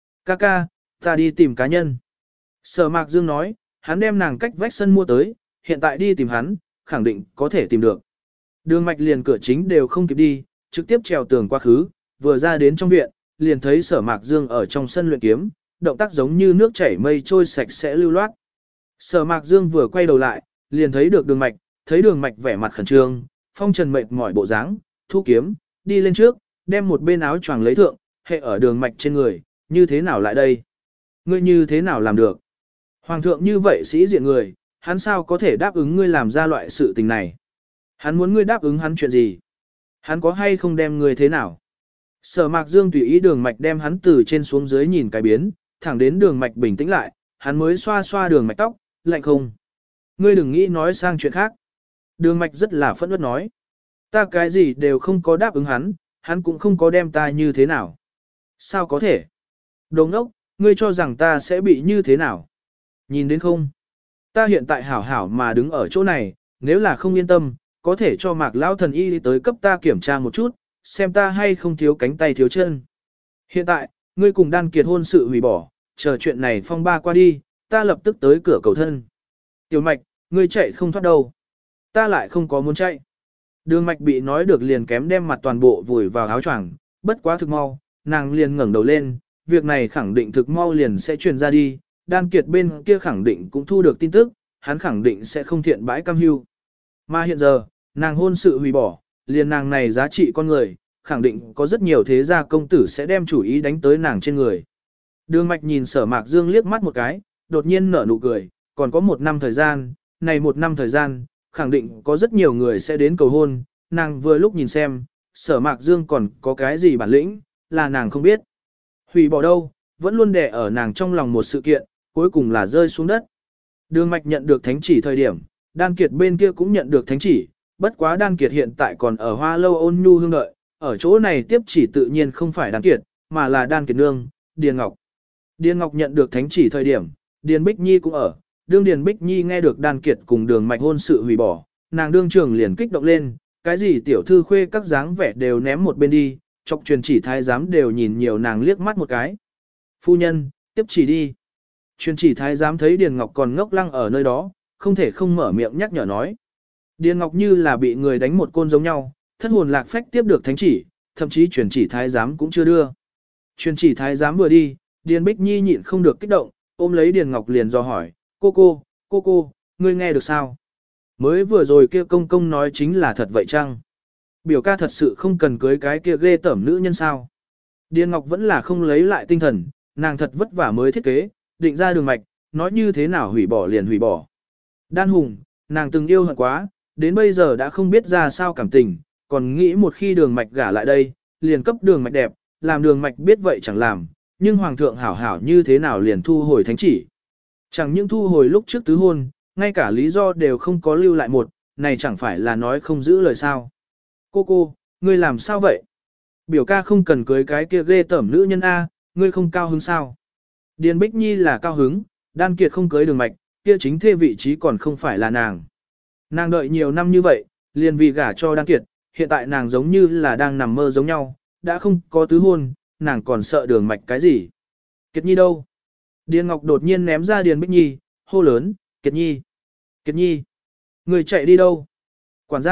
Ca, ta đi tìm cá nhân. Sở Mạc Dương nói, hắn đem nàng cách vách sân mua tới, hiện tại đi tìm hắn, khẳng định có thể tìm được. Đường Mạch liền cửa chính đều không kịp đi, trực tiếp trèo tường qua khứ, vừa ra đến trong viện, liền thấy Sở Mạc Dương ở trong sân luyện kiếm, động tác giống như nước chảy mây trôi sạch sẽ lưu loát. Sở Mạc Dương vừa quay đầu lại, liền thấy được Đường Mạch vẻ mặt khẩn trương, phong trần mệt mỏi bộ dáng, thu kiếm, đi lên trước, đem một bên áo choàng lấy thượng, hệ ở Đường Mạch trên người, như thế nào lại đây? Ngươi như thế nào làm được? Hoàng thượng như vậy sĩ diện người, hắn sao có thể đáp ứng ngươi làm ra loại sự tình này? Hắn muốn ngươi đáp ứng hắn chuyện gì? Hắn có hay không đem ngươi thế nào? Sở Mạc Dương tùy ý Đường Mạch đem hắn từ trên xuống dưới nhìn cái biến, thẳng đến Đường Mạch bình tĩnh lại, hắn mới xoa xoa Đường Mạch tóc, lạnh không? Ngươi đừng nghĩ nói sang chuyện khác. Đường Mạch rất là phẫn nộ nói. Ta cái gì đều không có đáp ứng hắn, hắn cũng không có đem ta như thế nào. Sao có thể? Đồ ngốc, ngươi cho rằng ta sẽ bị như thế nào? Nhìn đến không? Ta hiện tại hảo hảo mà đứng ở chỗ này, nếu là không yên tâm, có thể cho Mạc Lão thần y tới cấp ta kiểm tra một chút, xem ta hay không thiếu cánh tay thiếu chân. Hiện tại, ngươi cùng Đan Kiệt hôn sự hủy bỏ, chờ chuyện này phong ba qua đi, ta lập tức tới cửa cầu thân. Tiểu Mạch, ngươi chạy không thoát đâu. Ta lại không có muốn chạy. Đường Mạch bị nói được liền kém đem mặt toàn bộ vùi vào áo choàng, bất quá thực mau, nàng liền ngẩng đầu lên, việc này khẳng định thực mau liền sẽ truyền ra đi, Đan Kiệt bên kia khẳng định cũng thu được tin tức, hắn khẳng định sẽ không thiện bãi cam hưu. Mà hiện giờ, nàng hôn sự hủy bỏ, liền nàng này giá trị con người, khẳng định có rất nhiều thế gia công tử sẽ đem chủ ý đánh tới nàng trên người. Đường Mạch nhìn Sở Mạc Dương liếc mắt một cái, đột nhiên nở nụ cười, còn có 1 năm thời gian, này 1 năm thời gian, khẳng định có rất nhiều người sẽ đến cầu hôn, nàng vừa lúc nhìn xem, Sở Mạc Dương còn có cái gì bản lĩnh, là nàng không biết. Hủy bỏ đâu, vẫn luôn đè ở nàng trong lòng một sự kiện, cuối cùng là rơi xuống đất. Đường Mạch nhận được thánh chỉ thời điểm, Đan Kiệt bên kia cũng nhận được thánh chỉ, bất quá Đan Kiệt hiện tại còn ở Hoa Lâu Ôn Nhu hương đợi, ở chỗ này tiếp chỉ tự nhiên không phải Đan Kiệt, mà là Đan Kiệt nương, Điền Ngọc. Điền Ngọc nhận được thánh chỉ thời điểm, Điền Bích Nhi cũng ở, đương Điền Bích Nhi nghe được Đan Kiệt cùng Đường Mạch hôn sự hủy bỏ, nàng đương trưởng liền kích động lên, cái gì tiểu thư khuê các dáng vẻ đều ném một bên đi, chọc truyền chỉ thái giám đều nhìn nhiều nàng liếc mắt một cái. Phu nhân, tiếp chỉ đi. Truyền chỉ thái giám thấy Điền Ngọc còn ngốc lăng ở nơi đó, không thể không mở miệng nhắc nhở nói. Điền Ngọc như là bị người đánh một côn giống nhau, thất hồn lạc phách tiếp được thánh chỉ, thậm chí truyền chỉ thái giám cũng chưa đưa. Truyền chỉ thái giám vừa đi, Điền Bích Nhi nhịn không được kích động, ôm lấy Điền Ngọc liền do hỏi, cô, ngươi nghe được sao? Mới vừa rồi kia công công nói chính là thật vậy chăng? Biểu ca thật sự không cần cưới cái kia ghê tởm nữ nhân sao? Điền Ngọc vẫn là không lấy lại tinh thần, nàng thật vất vả mới thiết kế, định ra đường mạch, nói như thế nào hủy bỏ liền hủy bỏ. Đan Hùng, nàng từng yêu hận quá, đến bây giờ đã không biết ra sao cảm tình, còn nghĩ một khi đường mạch gả lại đây, liền cấp đường mạch đẹp, làm đường mạch biết vậy chẳng làm, nhưng hoàng thượng hảo hảo như thế nào liền thu hồi thánh chỉ. Chẳng những thu hồi lúc trước tứ hôn, ngay cả lý do đều không có lưu lại một, này chẳng phải là nói không giữ lời sao. Cô, ngươi làm sao vậy? Biểu ca không cần cưới cái kia ghê tởm nữ nhân A, ngươi không cao hứng sao? Điền Bích Nhi là cao hứng, Đan Kiệt không cưới đường mạch, kia chính thê vị trí còn không phải là nàng. Nàng đợi nhiều năm như vậy, liền vì gả cho Đan Kiệt, hiện tại nàng giống như là đang nằm mơ giống nhau, đã không có tứ hôn, nàng còn sợ đường mạch cái gì. Kiệt Nhi đâu? Điền Ngọc đột nhiên ném ra Điền Bích Nhi, hô lớn, Kiệt Nhi, người chạy đi đâu? Quản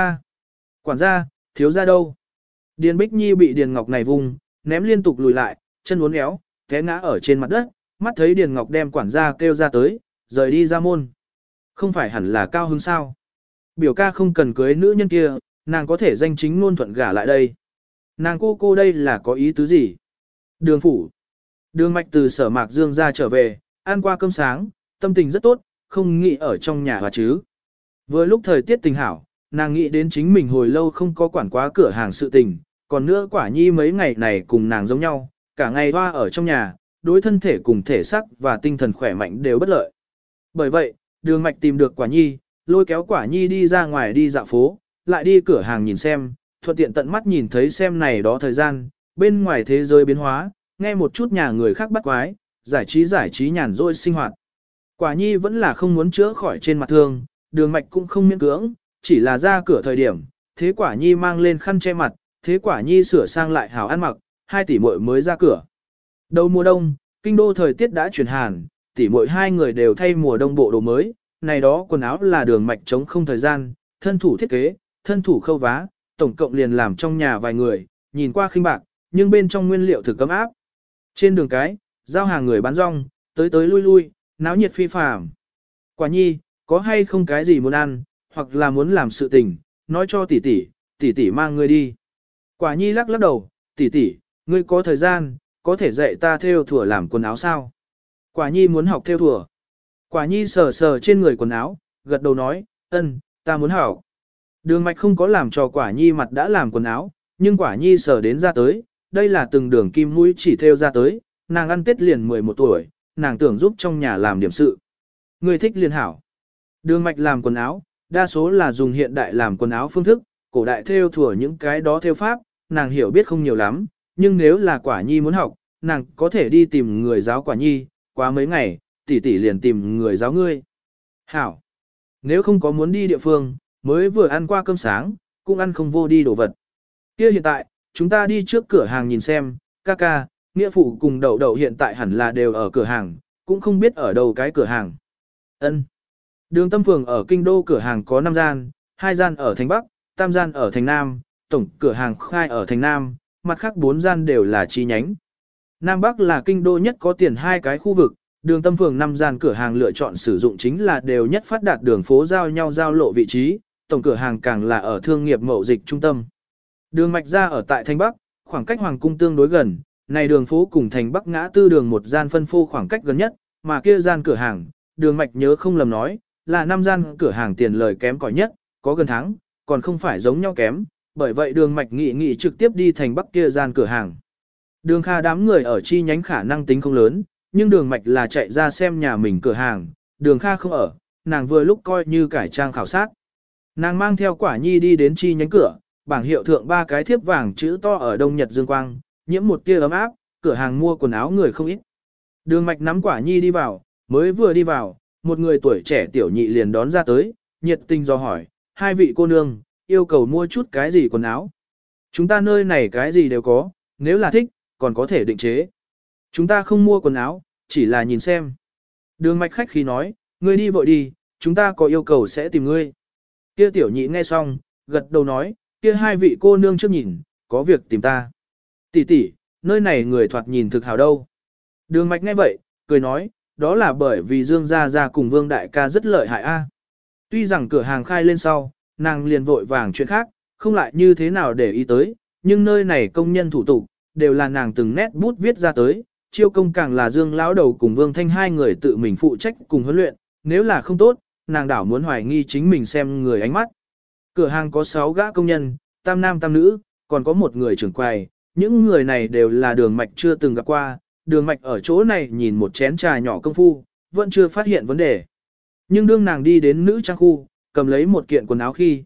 gia, thiếu gia đâu? Điền Bích Nhi bị Điền Ngọc này vùng, ném liên tục lùi lại, chân uốn éo, té ngã ở trên mặt đất, mắt thấy Điền Ngọc đem quản gia kêu ra tới, rời đi ra môn. Không phải hẳn là cao hứng sao? Biểu ca không cần cưới nữ nhân kia, nàng có thể danh chính ngôn thuận gả lại đây. Nàng cô đây là có ý tứ gì? Đường phủ. Đường Mạch từ Sở Mạc Dương ra trở về, ăn qua cơm sáng, tâm tình rất tốt, không nghĩ ở trong nhà hòa chứ. Vừa lúc thời tiết tình hảo, nàng nghĩ đến chính mình hồi lâu không có quản quá cửa hàng sự tình, còn nữa Quả Nhi mấy ngày này cùng nàng giống nhau, cả ngày hoa ở trong nhà, đối thân thể cùng thể sắc và tinh thần khỏe mạnh đều bất lợi. Bởi vậy, Đường Mạch tìm được Quả Nhi, lôi kéo Quả Nhi đi ra ngoài đi dạo phố, lại đi cửa hàng nhìn xem, thuận tiện tận mắt nhìn thấy xem này đó thời gian, bên ngoài thế giới biến hóa, nghe một chút nhà người khác bắt quái, giải trí nhàn rỗi sinh hoạt. Quả Nhi vẫn là không muốn chữa khỏi trên mặt thương, Đường Mạch cũng không miễn cưỡng, chỉ là ra cửa thời điểm, thế Quả Nhi mang lên khăn che mặt, thế Quả Nhi sửa sang lại hảo ăn mặc, 2 tỷ muội mới ra cửa. Đầu mùa đông, kinh đô thời tiết đã chuyển hàn, tỷ muội 2 người đều thay mùa đông bộ đồ mới, này đó quần áo là Đường Mạch chống không thời gian, thân thủ thiết kế, thân thủ khâu vá, tổng cộng liền làm trong nhà vài người, nhìn qua khinh bạc, nhưng bên trong nguyên liệu thực cấm áp. Trên đường cái, giao hàng người bán rong, tới lui lui, náo nhiệt phi phàm. Quả Nhi, có hay không cái gì muốn ăn, hoặc là muốn làm sự tình, nói cho tỷ tỷ mang ngươi đi. Quả Nhi lắc đầu, tỷ, ngươi có thời gian, có thể dạy ta thêu thủa làm quần áo sao? Quả Nhi muốn học thêu thủa. Quả Nhi sờ trên người quần áo, gật đầu nói, ta muốn học. Đường Mạch không có làm cho Quả Nhi mặt đã làm quần áo, nhưng Quả Nhi sờ đến ra tới, đây là từng đường kim mũi chỉ thêu ra tới, nàng ăn Tết liền 11 tuổi, nàng tưởng giúp trong nhà làm điểm sự. Người thích liền hảo. Đường Mạch làm quần áo, đa số là dùng hiện đại làm quần áo phương thức, cổ đại thêu thủa những cái đó thêu pháp, nàng hiểu biết không nhiều lắm, nhưng nếu là Quả Nhi muốn học, nàng có thể đi tìm người giáo Quả Nhi, quá mấy ngày, tỷ liền tìm người giáo ngươi. Hảo. Nếu không có muốn đi địa phương, mới vừa ăn qua cơm sáng, cũng ăn không vô đi đồ vật. Kia hiện tại, chúng ta đi trước cửa hàng nhìn xem, ca, nghĩa phụ cùng đậu hiện tại hẳn là đều ở cửa hàng, cũng không biết ở đâu cái cửa hàng. Ân. Đường Tâm Phường ở kinh đô cửa hàng có 5 gian, 2 gian ở thành Bắc, 3 gian ở thành Nam, tổng cửa hàng khai ở thành Nam, mặt khác 4 gian đều là chi nhánh. Nam Bắc là kinh đô nhất có tiền hai cái khu vực, đường Tâm phường 5 gian cửa hàng lựa chọn sử dụng chính là đều nhất phát đạt đường phố giao nhau giao lộ vị trí, tổng cửa hàng càng là ở thương nghiệp mậu dịch trung tâm. Đường mạch ra ở tại Thành Bắc, khoảng cách Hoàng cung tương đối gần, này đường phố cùng Thành Bắc ngã tư đường một gian phân phô khoảng cách gần nhất, mà kia gian cửa hàng, đường mạch nhớ không lầm nói, là 5 gian cửa hàng tiền lời kém cỏi nhất, có gần tháng, còn không phải giống nhau kém, bởi vậy đường mạch nghị trực tiếp đi Thành Bắc kia gian cửa hàng. Đường Kha đám người ở chi nhánh khả năng tính không lớn, nhưng đường mạch là chạy ra xem nhà mình cửa hàng, đường Kha không ở, nàng vừa lúc coi như cải trang khảo sát. Nàng mang theo Quả Nhi đi đến chi nhánh cửa, bảng hiệu thượng 3 cái thiếp vàng chữ to ở đông nhật dương quang, nhiễm một tia ấm áp, cửa hàng mua quần áo người không ít. Đường mạch nắm Quả Nhi đi vào, mới vừa đi vào, một người tuổi trẻ tiểu nhị liền đón ra tới, nhiệt tình do hỏi, 2 vị cô nương, yêu cầu mua chút cái gì quần áo. Chúng ta nơi này cái gì đều có, nếu là thích, còn có thể định chế. Chúng ta không mua quần áo, chỉ là nhìn xem. Đường mạch khách khí nói, ngươi đi vội đi, chúng ta có yêu cầu sẽ tìm ngươi. Kia tiểu nhị nghe xong, gật đầu nói, kia 2 vị cô nương trước nhìn, có việc tìm ta. Tỷ tỷ, nơi này người thoạt nhìn thực hào đâu. Đường mạch nghe vậy, cười nói, đó là bởi vì Dương Gia Gia cùng Vương Đại ca rất lợi hại a. Tuy rằng cửa hàng khai lên sau, nàng liền vội vàng chuyện khác, không lại như thế nào để ý tới, nhưng nơi này công nhân thủ tục, đều là nàng từng nét bút viết ra tới, chiêu công càng là Dương lão đầu cùng Vương Thanh hai người tự mình phụ trách cùng huấn luyện, nếu là không tốt, nàng đảo muốn hoài nghi chính mình xem người ánh mắt. Cửa hàng có 6 gã công nhân, tam nam tam nữ, còn có một người trưởng quầy, những người này đều là đường mạch chưa từng gặp qua, đường mạch ở chỗ này nhìn một chén trà nhỏ công phu, vẫn chưa phát hiện vấn đề. Nhưng đương nàng đi đến nữ trang khu, cầm lấy một kiện quần áo khi,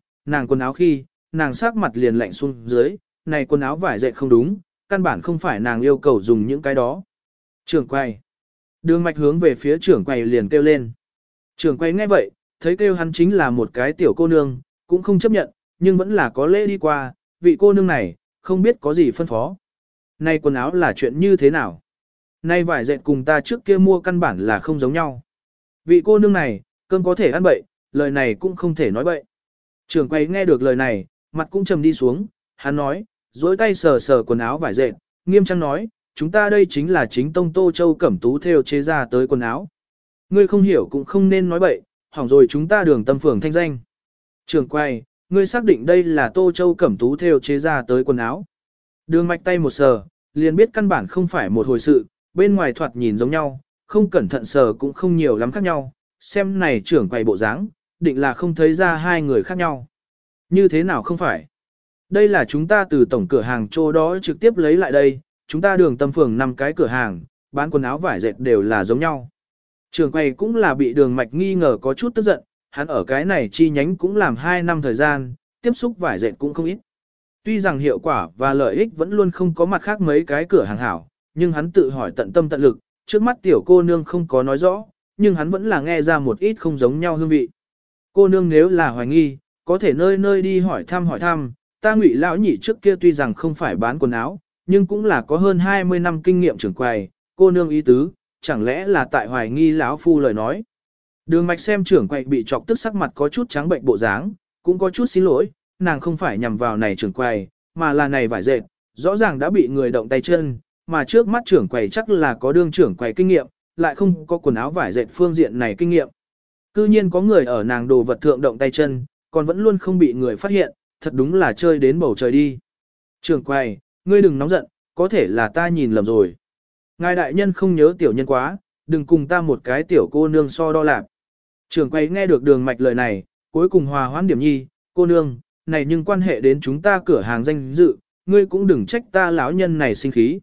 nàng sắc mặt liền lạnh xuống dưới, này quần áo vải dệt không đúng, căn bản không phải nàng yêu cầu dùng những cái đó. Trưởng quầy. Đường mạch hướng về phía trưởng quầy liền kêu lên. Trưởng quầy nghe vậy, thấy kêu hắn chính là một cái tiểu cô nương, cũng không chấp nhận, nhưng vẫn là có lễ đi qua, vị cô nương này, không biết có gì phân phó. Này quần áo là chuyện như thế nào? Này vải dệt cùng ta trước kia mua căn bản là không giống nhau. Vị cô nương này, cơm có thể ăn bậy, lời này cũng không thể nói bậy. Trưởng quầy nghe được lời này, mặt cũng trầm đi xuống, hắn nói, duỗi tay sờ sờ quần áo vải dệt, nghiêm trang nói, chúng ta đây chính là chính tông Tô Châu Cẩm Tú theo chế ra tới quần áo. Ngươi không hiểu cũng không nên nói bậy, hỏng rồi chúng ta Đường Tâm phường thanh danh. Trưởng quầy, ngươi xác định đây là Tô Châu Cẩm Tú theo chế ra tới quần áo. Đường mạch tay một sờ, liền biết căn bản không phải một hồi sự, bên ngoài thoạt nhìn giống nhau, không cẩn thận sờ cũng không nhiều lắm khác nhau, xem này trưởng quầy bộ dáng, định là không thấy ra hai người khác nhau. Như thế nào không phải? Đây là chúng ta từ tổng cửa hàng chỗ đó trực tiếp lấy lại đây, chúng ta Đường Tâm phường 5 cái cửa hàng, bán quần áo vải dệt đều là giống nhau. Trưởng quầy cũng là bị đường mạch nghi ngờ có chút tức giận, hắn ở cái này chi nhánh cũng làm 2 năm thời gian, tiếp xúc vải dệt cũng không ít. Tuy rằng hiệu quả và lợi ích vẫn luôn không có mặt khác mấy cái cửa hàng hảo, nhưng hắn tự hỏi tận tâm tận lực, trước mắt tiểu cô nương không có nói rõ, nhưng hắn vẫn là nghe ra một ít không giống nhau hương vị. Cô nương nếu là hoài nghi, có thể nơi nơi đi hỏi thăm, ta Ngụy lão nhị trước kia tuy rằng không phải bán quần áo, nhưng cũng là có hơn 20 năm kinh nghiệm trưởng quầy, cô nương ý tứ, chẳng lẽ là tại hoài nghi lão phu lời nói. Đường mạch xem trưởng quầy bị chọc tức sắc mặt có chút trắng bệnh bộ dáng, cũng có chút xin lỗi, nàng không phải nhằm vào này trưởng quầy, mà là này vải dệt, rõ ràng đã bị người động tay chân, mà trước mắt trưởng quầy chắc là có đương trưởng quầy kinh nghiệm, lại không có quần áo vải dệt phương diện này kinh nghiệm. Cư nhiên có người ở nàng đồ vật thượng động tay chân, còn vẫn luôn không bị người phát hiện, thật đúng là chơi đến bầu trời đi. Trưởng quầy, ngươi đừng nóng giận, có thể là ta nhìn lầm rồi. Ngài đại nhân không nhớ tiểu nhân quá, đừng cùng ta một cái tiểu cô nương so đo lạc. Trưởng quầy nghe được đường mạch lời này, cuối cùng hòa hoãn điểm nhi, cô nương, này nhưng quan hệ đến chúng ta cửa hàng danh dự, ngươi cũng đừng trách ta lão nhân này sinh khí.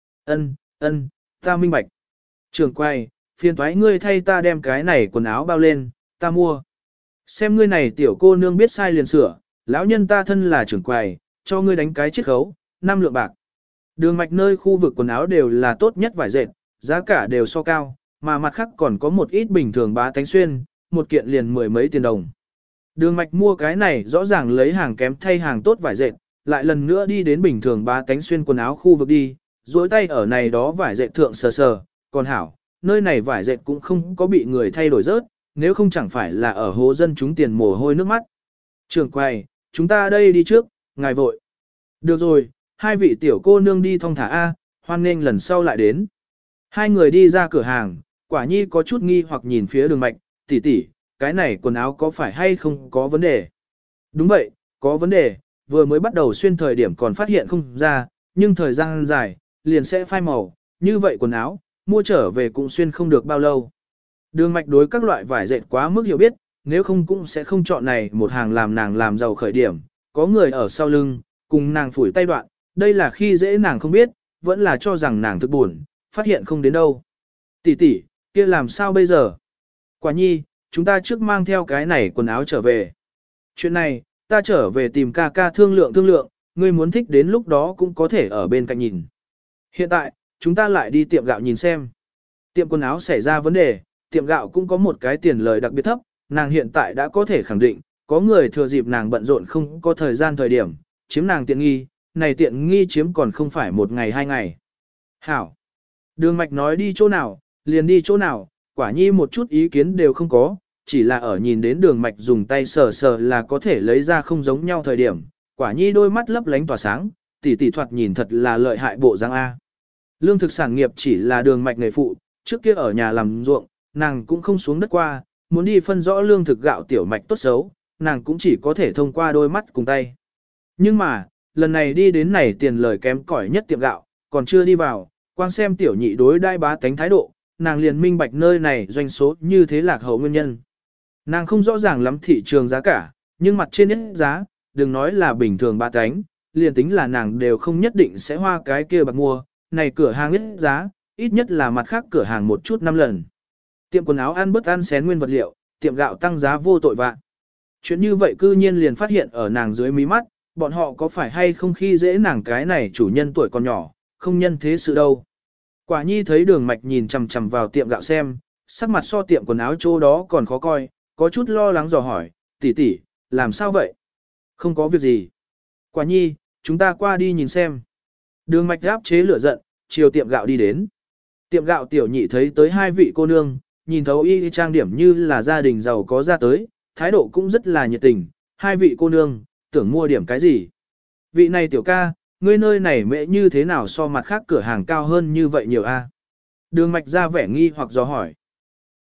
Ân, ta minh bạch. Trưởng quầy, phiền thoái ngươi thay ta đem cái này quần áo bao lên, ta mua. Xem ngươi này tiểu cô nương biết sai liền sửa, lão nhân ta thân là trưởng quầy, cho ngươi đánh cái chiết khấu, 5 lượng bạc. Đường mạch nơi khu vực quần áo đều là tốt nhất vải dệt, giá cả đều so cao, mà mặt khác còn có một ít bình thường bá tánh xuyên, một kiện liền 10 mấy tiền đồng. Đường mạch mua cái này rõ ràng lấy hàng kém thay hàng tốt vải dệt, lại lần nữa đi đến bình thường bá tánh xuyên quần áo khu vực đi, duỗi tay ở này đó vải dệt thượng sờ sờ, còn hảo, nơi này vải dệt cũng không có bị người thay đổi rớt, nếu không chẳng phải là ở hố dân chúng tiền mồ hôi nước mắt. Trưởng quầy, chúng ta đây đi trước, ngài vội. Được rồi, 2 vị tiểu cô nương đi thong thả A, hoan nghênh lần sau lại đến. Hai người đi ra cửa hàng, Quả Nhi có chút nghi hoặc nhìn phía Đường Mạch, tỷ tỷ, cái này quần áo có phải hay không có vấn đề? Đúng vậy, có vấn đề, vừa mới bắt đầu xuyên thời điểm còn phát hiện không ra, nhưng thời gian dài, liền sẽ phai màu, như vậy quần áo, mua trở về cũng xuyên không được bao lâu. Đường Mạch đối các loại vải dệt quá mức hiểu biết, nếu không cũng sẽ không chọn này một hàng làm nàng làm giàu khởi điểm, có người ở sau lưng, cùng nàng phủi tay đoạn, đây là khi dễ nàng không biết, vẫn là cho rằng nàng thực buồn, phát hiện không đến đâu. Tỷ tỷ, kia làm sao bây giờ? Quả Nhi, chúng ta trước mang theo cái này quần áo trở về. Chuyện này, ta trở về tìm ca ca thương lượng, ngươi muốn thích đến lúc đó cũng có thể ở bên cạnh nhìn. Hiện tại, chúng ta lại đi tiệm gạo nhìn xem. Tiệm quần áo xảy ra vấn đề, tiệm gạo cũng có một cái tiền lời đặc biệt thấp, nàng hiện tại đã có thể khẳng định, có người thừa dịp nàng bận rộn không có thời gian thời điểm, chiếm nàng tiện nghi, này tiện nghi chiếm còn không phải một ngày hai ngày. Hảo! Đường Mạch nói đi chỗ nào, liền đi chỗ nào, Quả Nhi một chút ý kiến đều không có, chỉ là ở nhìn đến Đường Mạch dùng tay sờ sờ là có thể lấy ra không giống nhau thời điểm, Quả Nhi đôi mắt lấp lánh tỏa sáng, tỷ thoạt nhìn thật là lợi hại bộ dáng A. Lương thực sản nghiệp chỉ là Đường Mạch nghề phụ, trước kia ở nhà làm ruộng, nàng cũng không xuống đất qua, muốn đi phân rõ lương thực gạo tiểu mạch tốt xấu, nàng cũng chỉ có thể thông qua đôi mắt cùng tay. Nhưng mà, lần này đi đến này tiền lời kém cỏi nhất tiệm gạo, còn chưa đi vào, quan xem tiểu nhị đối đai bá tánh thái độ, nàng liền minh bạch nơi này doanh số như thế lạc hậu nguyên nhân. Nàng không rõ ràng lắm thị trường giá cả, nhưng mặt trên nhất giá, đừng nói là bình thường bá tánh, liền tính là nàng đều không nhất định sẽ hoa cái kia bạc mua, này cửa hàng nhất giá, ít nhất là mặt khác cửa hàng một chút 5 lần. Tiệm quần áo ăn bớt ăn xén nguyên vật liệu, tiệm gạo tăng giá vô tội vạ. Chuyện như vậy cư nhiên liền phát hiện ở nàng dưới mí mắt, bọn họ có phải hay không khi dễ nàng cái này chủ nhân tuổi còn nhỏ, không nhân thế sự đâu. Quả Nhi thấy Đường Mạch nhìn chằm chằm vào tiệm gạo xem, sắc mặt so tiệm quần áo chỗ đó còn khó coi, có chút lo lắng dò hỏi, tỷ tỷ, làm sao vậy? Không có việc gì. Quả Nhi, chúng ta qua đi nhìn xem. Đường Mạch áp chế lửa giận, chiều tiệm gạo đi đến. Tiệm gạo tiểu nhị thấy tới hai vị cô nương, nhìn thấu y trang điểm như là gia đình giàu có ra tới, thái độ cũng rất là nhiệt tình. Hai vị cô nương, tưởng mua điểm cái gì? Vị này tiểu ca, ngươi nơi này mẹ như thế nào so mặt khác cửa hàng cao hơn như vậy nhiều a? Đường Mạch ra vẻ nghi hoặc dò hỏi.